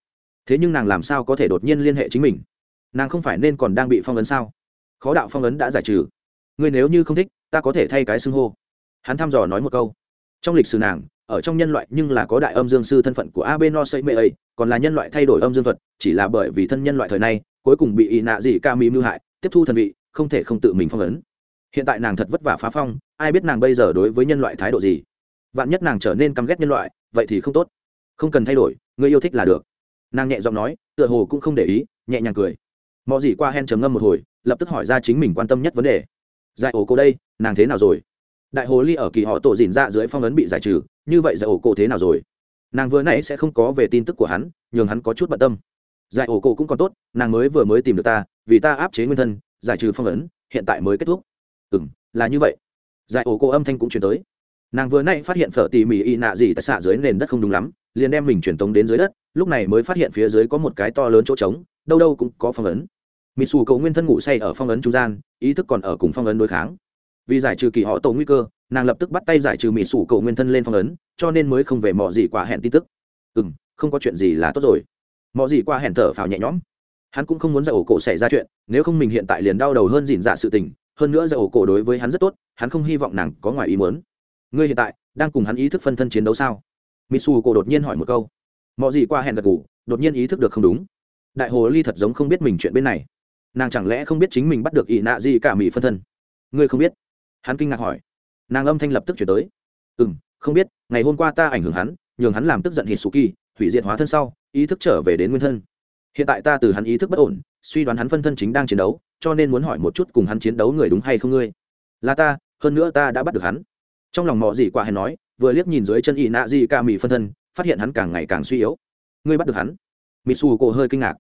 thế nhưng nàng làm sao có thể đột nhiên liên hệ chính mình? Nàng không phải nên còn đang bị phong ấn sao? Khó đạo phong ấn đã giải trừ, ngươi nếu như không thích ta có thể thay cái xưng hô. Hắn thăm dò nói một câu. Trong lịch sử nàng ở trong nhân loại nhưng là có đại âm dương sư thân phận của Abeno Seimei, còn là nhân loại thay đổi âm dương thuật, chỉ là bởi vì thân nhân loại thời này cuối cùng bị y nạ dị ca mi mưu hại, tiếp thu thần vị, không thể không tự mình phong ấn. Hiện tại nàng thật vất vả phá phong, ai biết nàng bây giờ đối với nhân loại thái độ gì? Vạn nhất nàng trở nên căm ghét nhân loại, vậy thì không tốt. Không cần thay đổi, ngươi yêu thích là được. Nàng nhẹ giọng nói, tựa hồ cũng không để ý, nhẹ nhàng cười. Mọ gì qua hen trầm ngâm một hồi, lập tức hỏi ra chính mình quan tâm nhất vấn đề. Giải ổ cô đây, nàng thế nào rồi? Đại hồ ly ở kỳ họ tổ dìn ra dưới phong ấn bị giải trừ, như vậy giải ổ cô thế nào rồi? Nàng vừa nãy sẽ không có về tin tức của hắn, nhường hắn có chút bận tâm. Giải ổ cô cũng còn tốt, nàng mới tìm được ta, vì ta áp chế nguyên thân, giải trừ phong ấn, hiện tại mới kết thúc. Là như vậy. Giải ổ cô âm thanh cũng chuyển tới. Nàng vừa nãy phát hiện phở tỉ mỉ y nạ gì tại xạ dưới nền đất không đúng lắm, liền đem mình chuyển tống đến dưới đất, lúc này mới phát hiện phía dưới có một cái to lớn chỗ trống, đâu đâu cũng có phong ấn. Mị Sủ cầu nguyên thân ngủ say ở phong ấn trung gian, ý thức còn ở cùng phong ấn đối kháng. Vì giải trừ kỳ họ tổ nguy cơ, nàng lập tức bắt tay giải trừ Mị Sủ cầu nguyên thân lên phong ấn, cho nên mới không về mọ gì quả hẹn tin tức. Không có chuyện gì là tốt rồi. Mọ gì quả hẹn thở phào nhẹ nhõm. Hắn cũng không muốn giải ổ cổ xảy ra chuyện, nếu không mình hiện tại liền đau đầu hơn dỉn dạ sự tình, hơn nữa giải ổ cổ đối với hắn rất tốt, hắn không hy vọng nàng có ngoài ý muốn. Ngươi hiện tại đang cùng hắn ý thức phân thân chiến đấu sao? Mitsu cổ đột nhiên hỏi một câu. Mọ gì qua hẹn gật gù, đột nhiên ý thức được không đúng. Đại hồ ly thật giống không biết mình chuyện bên này. Nàng chẳng lẽ không biết chính mình bắt được ỷ nạ gì cả mỹ phân thân? Ngươi không biết? Hắn kinh ngạc hỏi. Nàng âm thanh lập tức chuyển tới. Không biết, ngày hôm qua ta ảnh hưởng hắn, nhường hắn làm tức giận Hitsuki, hủy diệt hóa thân sau, ý thức trở về đến nguyên thân. Hiện tại ta từ hắn ý thức bất ổn, suy đoán hắn phân thân chính đang chiến đấu, cho nên muốn hỏi một chút cùng hắn chiến đấu người đúng hay không ngươi? Là ta, hơn nữa ta đã bắt được hắn. Trong lòng mọ gì quả hẹn nói, vừa liếc nhìn dưới chân ỷ nạ gì cả mỹ phân thân, phát hiện hắn càng ngày càng suy yếu. Ngươi bắt được hắn? Mitsu cổ hơi kinh ngạc.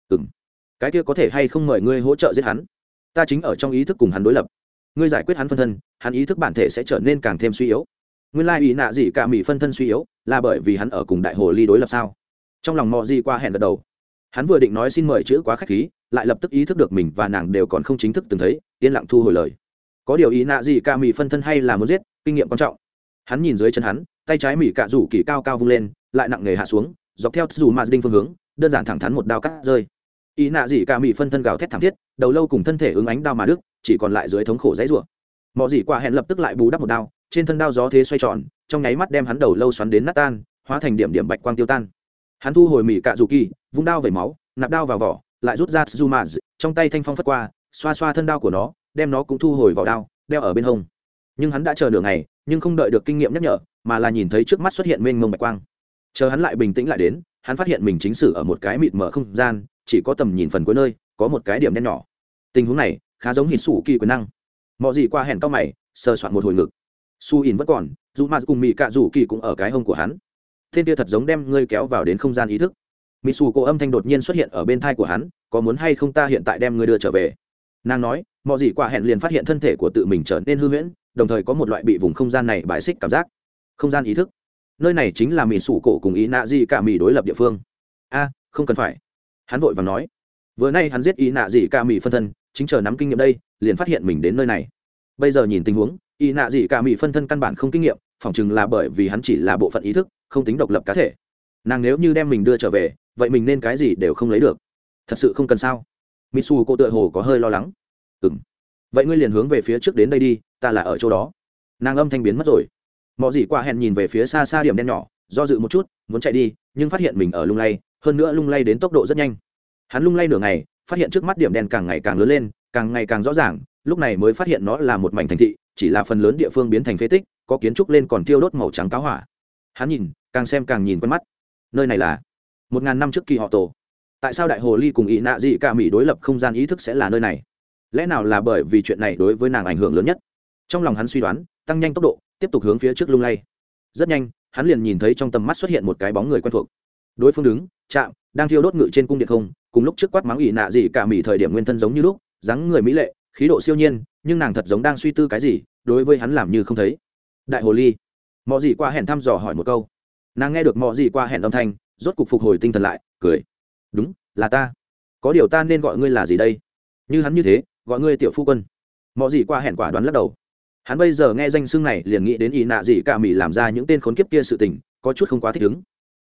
Cái kia có thể hay không mời ngươi hỗ trợ giết hắn? Ta chính ở trong ý thức cùng hắn đối lập. Ngươi giải quyết hắn phân thân, hắn ý thức bản thể sẽ trở nên càng thêm suy yếu. Nguyên lai ỷ nạ gì cả mỹ phân thân suy yếu, là bởi vì hắn ở cùng đại hồ ly đối lập sao? Trong lòng mọ gì quả hẹn gật đầu. Hắn vừa định nói xin mời chữ quá khách khí, lại lập tức ý thức được mình và nàng đều còn không chính thức từng thấy, yên lặng thu hồi lời. Có điều ý nạ gì cả mỹ phân thân hay là muốn giết, kinh nghiệm quan trọng. Hắn nhìn dưới chân hắn, tay trái mỹ cạ rủ kỳ cao cao vung lên, lại nặng nề hạ xuống, dọc theo dù mà đinh phương hướng, đơn giản thẳng thắn một đao cắt rơi. Ý nạ gì cả mỹ phân thân gào thét thảm thiết, đầu lâu cùng thân thể ứng ánh đao mà đứt, chỉ còn lại dưới thống khổ dãy rủa. Mọ gì quả hẹn lập tức lại bù đắp một đao, trên thân đao gió thế xoay tròn, trong nháy mắt đem hắn đầu lâu xoắn đến nát tan, hóa thành điểm điểm bạch quang tiêu tan. Hắn thu hồi mỹ cạ rủ kỳ, vung đao về máu, nạp đao vào vỏ, lại rút ra Tsuzumaz, trong tay thanh phong phất qua, xoa xoa thân đao của nó, đem nó cũng thu hồi vào đao, đeo ở bên hông. Nhưng hắn đã chờ nửa ngày, nhưng không đợi được kinh nghiệm nhắc nhở, mà là nhìn thấy trước mắt xuất hiện mênh mông bạch quang. Chờ hắn lại bình tĩnh lại đến, hắn phát hiện mình chính xử ở một cái mịt mờ không gian, chỉ có tầm nhìn phần cuối nơi, có một cái điểm đen nhỏ. Tình huống này khá giống Hitsuki quyền năng. Mọ gì qua hẹn cao mày, sờ soạn một hồi ngực. Su In vẫn còn, dù mà cùng mỹ cạ rủ kỳ cũng ở cái hông của hắn. Tên kia thật giống đem ngươi kéo vào đến không gian ý thức. Mitsuko âm thanh đột nhiên xuất hiện ở bên tai của hắn, có muốn hay không ta hiện tại đem ngươi đưa trở về? Nàng nói, mọ gì quả hẹn liền phát hiện thân thể của tự mình trở nên hư huyễn, đồng thời có một loại bị vùng không gian này bãi xích cảm giác. Không gian ý thức, nơi này chính là Mitsuko cùng ý nạ gì cả mỹ đối lập địa phương. Không cần phải. Hắn vội vàng nói, vừa nay hắn giết ý nạ gì cả mỹ phân thân, chính chờ nắm kinh nghiệm đây, liền phát hiện mình đến nơi này. Bây giờ nhìn tình huống, ý nạ gì cả mỹ phân thân căn bản không kinh nghiệm, phỏng chừng là bởi vì hắn chỉ là bộ phận ý thức, không tính độc lập cá thể. Nàng nếu như đem mình đưa trở về, vậy mình nên cái gì đều không lấy được. Thật sự không cần sao? Mitsu cô tựa hồ có hơi lo lắng. Vậy ngươi liền hướng về phía trước đến đây đi, ta là ở chỗ đó. Nàng âm thanh biến mất rồi. Mọ gì qua hẹn nhìn về phía xa xa điểm đen nhỏ, do dự một chút, muốn chạy đi, nhưng phát hiện mình ở lung lay, hơn nữa lung lay đến tốc độ rất nhanh. Hắn lung lay nửa ngày, phát hiện trước mắt điểm đen càng ngày càng lớn lên, càng ngày càng rõ ràng, lúc này mới phát hiện nó là một mảnh thành thị, chỉ là phần lớn địa phương biến thành phế tích, có kiến trúc lên còn thiêu đốt màu trắng cáo hỏa. Hắn nhìn, càng xem càng nhìn quen mắt. Nơi này là 1000 năm trước kỳ họ tổ. Tại sao đại hồ ly cùng ý nạ dị cả mỹ đối lập không gian ý thức sẽ là nơi này? Lẽ nào là bởi vì chuyện này đối với nàng ảnh hưởng lớn nhất? Trong lòng hắn suy đoán, tăng nhanh tốc độ, tiếp tục hướng phía trước lung lay. Rất nhanh, hắn liền nhìn thấy trong tầm mắt xuất hiện một cái bóng người quen thuộc. Đối phương đứng, chạm, đang thiêu đốt ngự trên cung điện không, cùng lúc trước quát mắng ý nạ dị cả mỹ thời điểm nguyên thân giống như lúc, dáng người mỹ lệ, khí độ siêu nhiên, nhưng nàng thật giống đang suy tư cái gì, đối với hắn làm như không thấy. Đại hồ ly, mọ gì qua hẹn thăm dò hỏi một câu. Nàng nghe được mọ gì qua hẹn âm thanh, rốt cục phục hồi tinh thần lại, cười. Đúng, là ta. Có điều ta nên gọi ngươi là gì đây? Như hắn như thế, gọi ngươi tiểu phu quân. Mọ gì qua hẹn quả đoán lắc đầu. Hắn bây giờ nghe danh xưng này liền nghĩ đến ý nạ gì cả mỹ làm ra những tên khốn kiếp kia sự tình, có chút không quá thích ứng.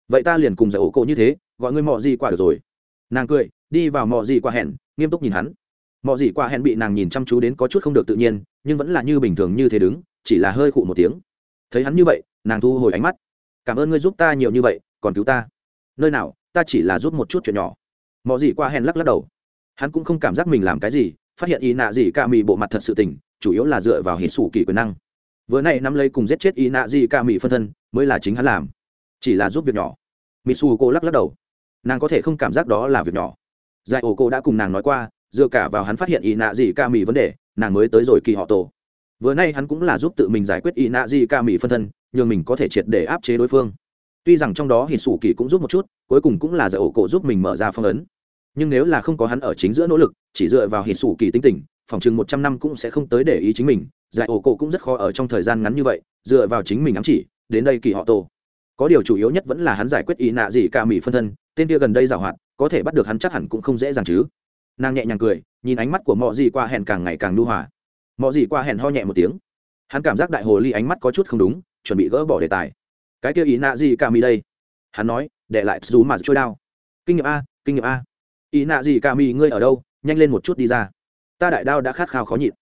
vậy ta liền cùng giải ổ cổ như thế gọi ngươi mọ gì qua được rồi. Nàng cười đi vào mọ gì qua hẹn, nghiêm túc nhìn hắn. Mọ gì qua hẹn bị nàng nhìn chăm chú đến có chút không được tự nhiên, nhưng vẫn là như bình thường như thế đứng, chỉ là hơi khụ một tiếng. Thấy hắn như vậy, nàng thu hồi ánh mắt. Cảm ơn ngươi giúp ta nhiều như vậy, còn cứu ta. Nơi nào, ta chỉ là giúp một chút chuyện nhỏ. Mọ gì qua hẹn lắc lắc đầu. Hắn cũng không cảm giác mình làm cái gì, phát hiện ý nạ gì cả mì bộ mặt thật sự tình, chủ yếu là dựa vào hỉ sủ kỳ quyền năng. Vừa nay nắm lấy cùng giết chết ý nạ gì cả mì phân thân, mới là chính hắn làm. Chỉ là giúp việc nhỏ. Mitsuko lắc lắc đầu. Nàng có thể không cảm giác đó là việc nhỏ. Giải ổ cô đã cùng nàng nói qua, dựa cả vào hắn phát hiện ý nạ gì ca mì vấn đề, nàng mới tới rồi kỳ họ tổ. Vừa nay hắn cũng là giúp tự mình giải quyết ý nạ gì ca mì phân thân, nhưng mình có thể triệt để áp chế đối phương. Tuy rằng trong đó hỉ sủ kỳ cũng giúp một chút, cuối cùng cũng là giải ổ cô giúp mình mở ra phong ấn. Nhưng nếu là không có hắn ở chính giữa nỗ lực, chỉ dựa vào hỉ sủ kỳ tính tình, phòng chừng 100 năm cũng sẽ không tới để ý chính mình. Giải ổ cô cũng rất khó ở trong thời gian ngắn như vậy, dựa vào chính mình ám chỉ, đến đây kỳ họ tổ. Có điều chủ yếu nhất vẫn là hắn giải quyết ý nạ gì ca mì phân thân, tên kia gần đây giàu hoạt, có thể bắt được hắn chắc hẳn cũng không dễ dàng chứ. Nàng nhẹ nhàng cười, nhìn ánh mắt của mọ gì qua hẹn càng ngày càng nhu hòa. Mọ gì qua hẹn ho nhẹ một tiếng, hắn cảm giác đại hồ ly ánh mắt có chút không đúng, chuẩn bị gỡ bỏ đề tài. Cái kia ý nạ gì ca mì đây? Hắn nói, để lại dù mà trôi đao. Kinh nghiệm a, kinh nghiệm a. Ý nạ gì ca mì ngươi ở đâu? Nhanh lên một chút đi ra. Ta đại đao đã khát khao khó nhịn.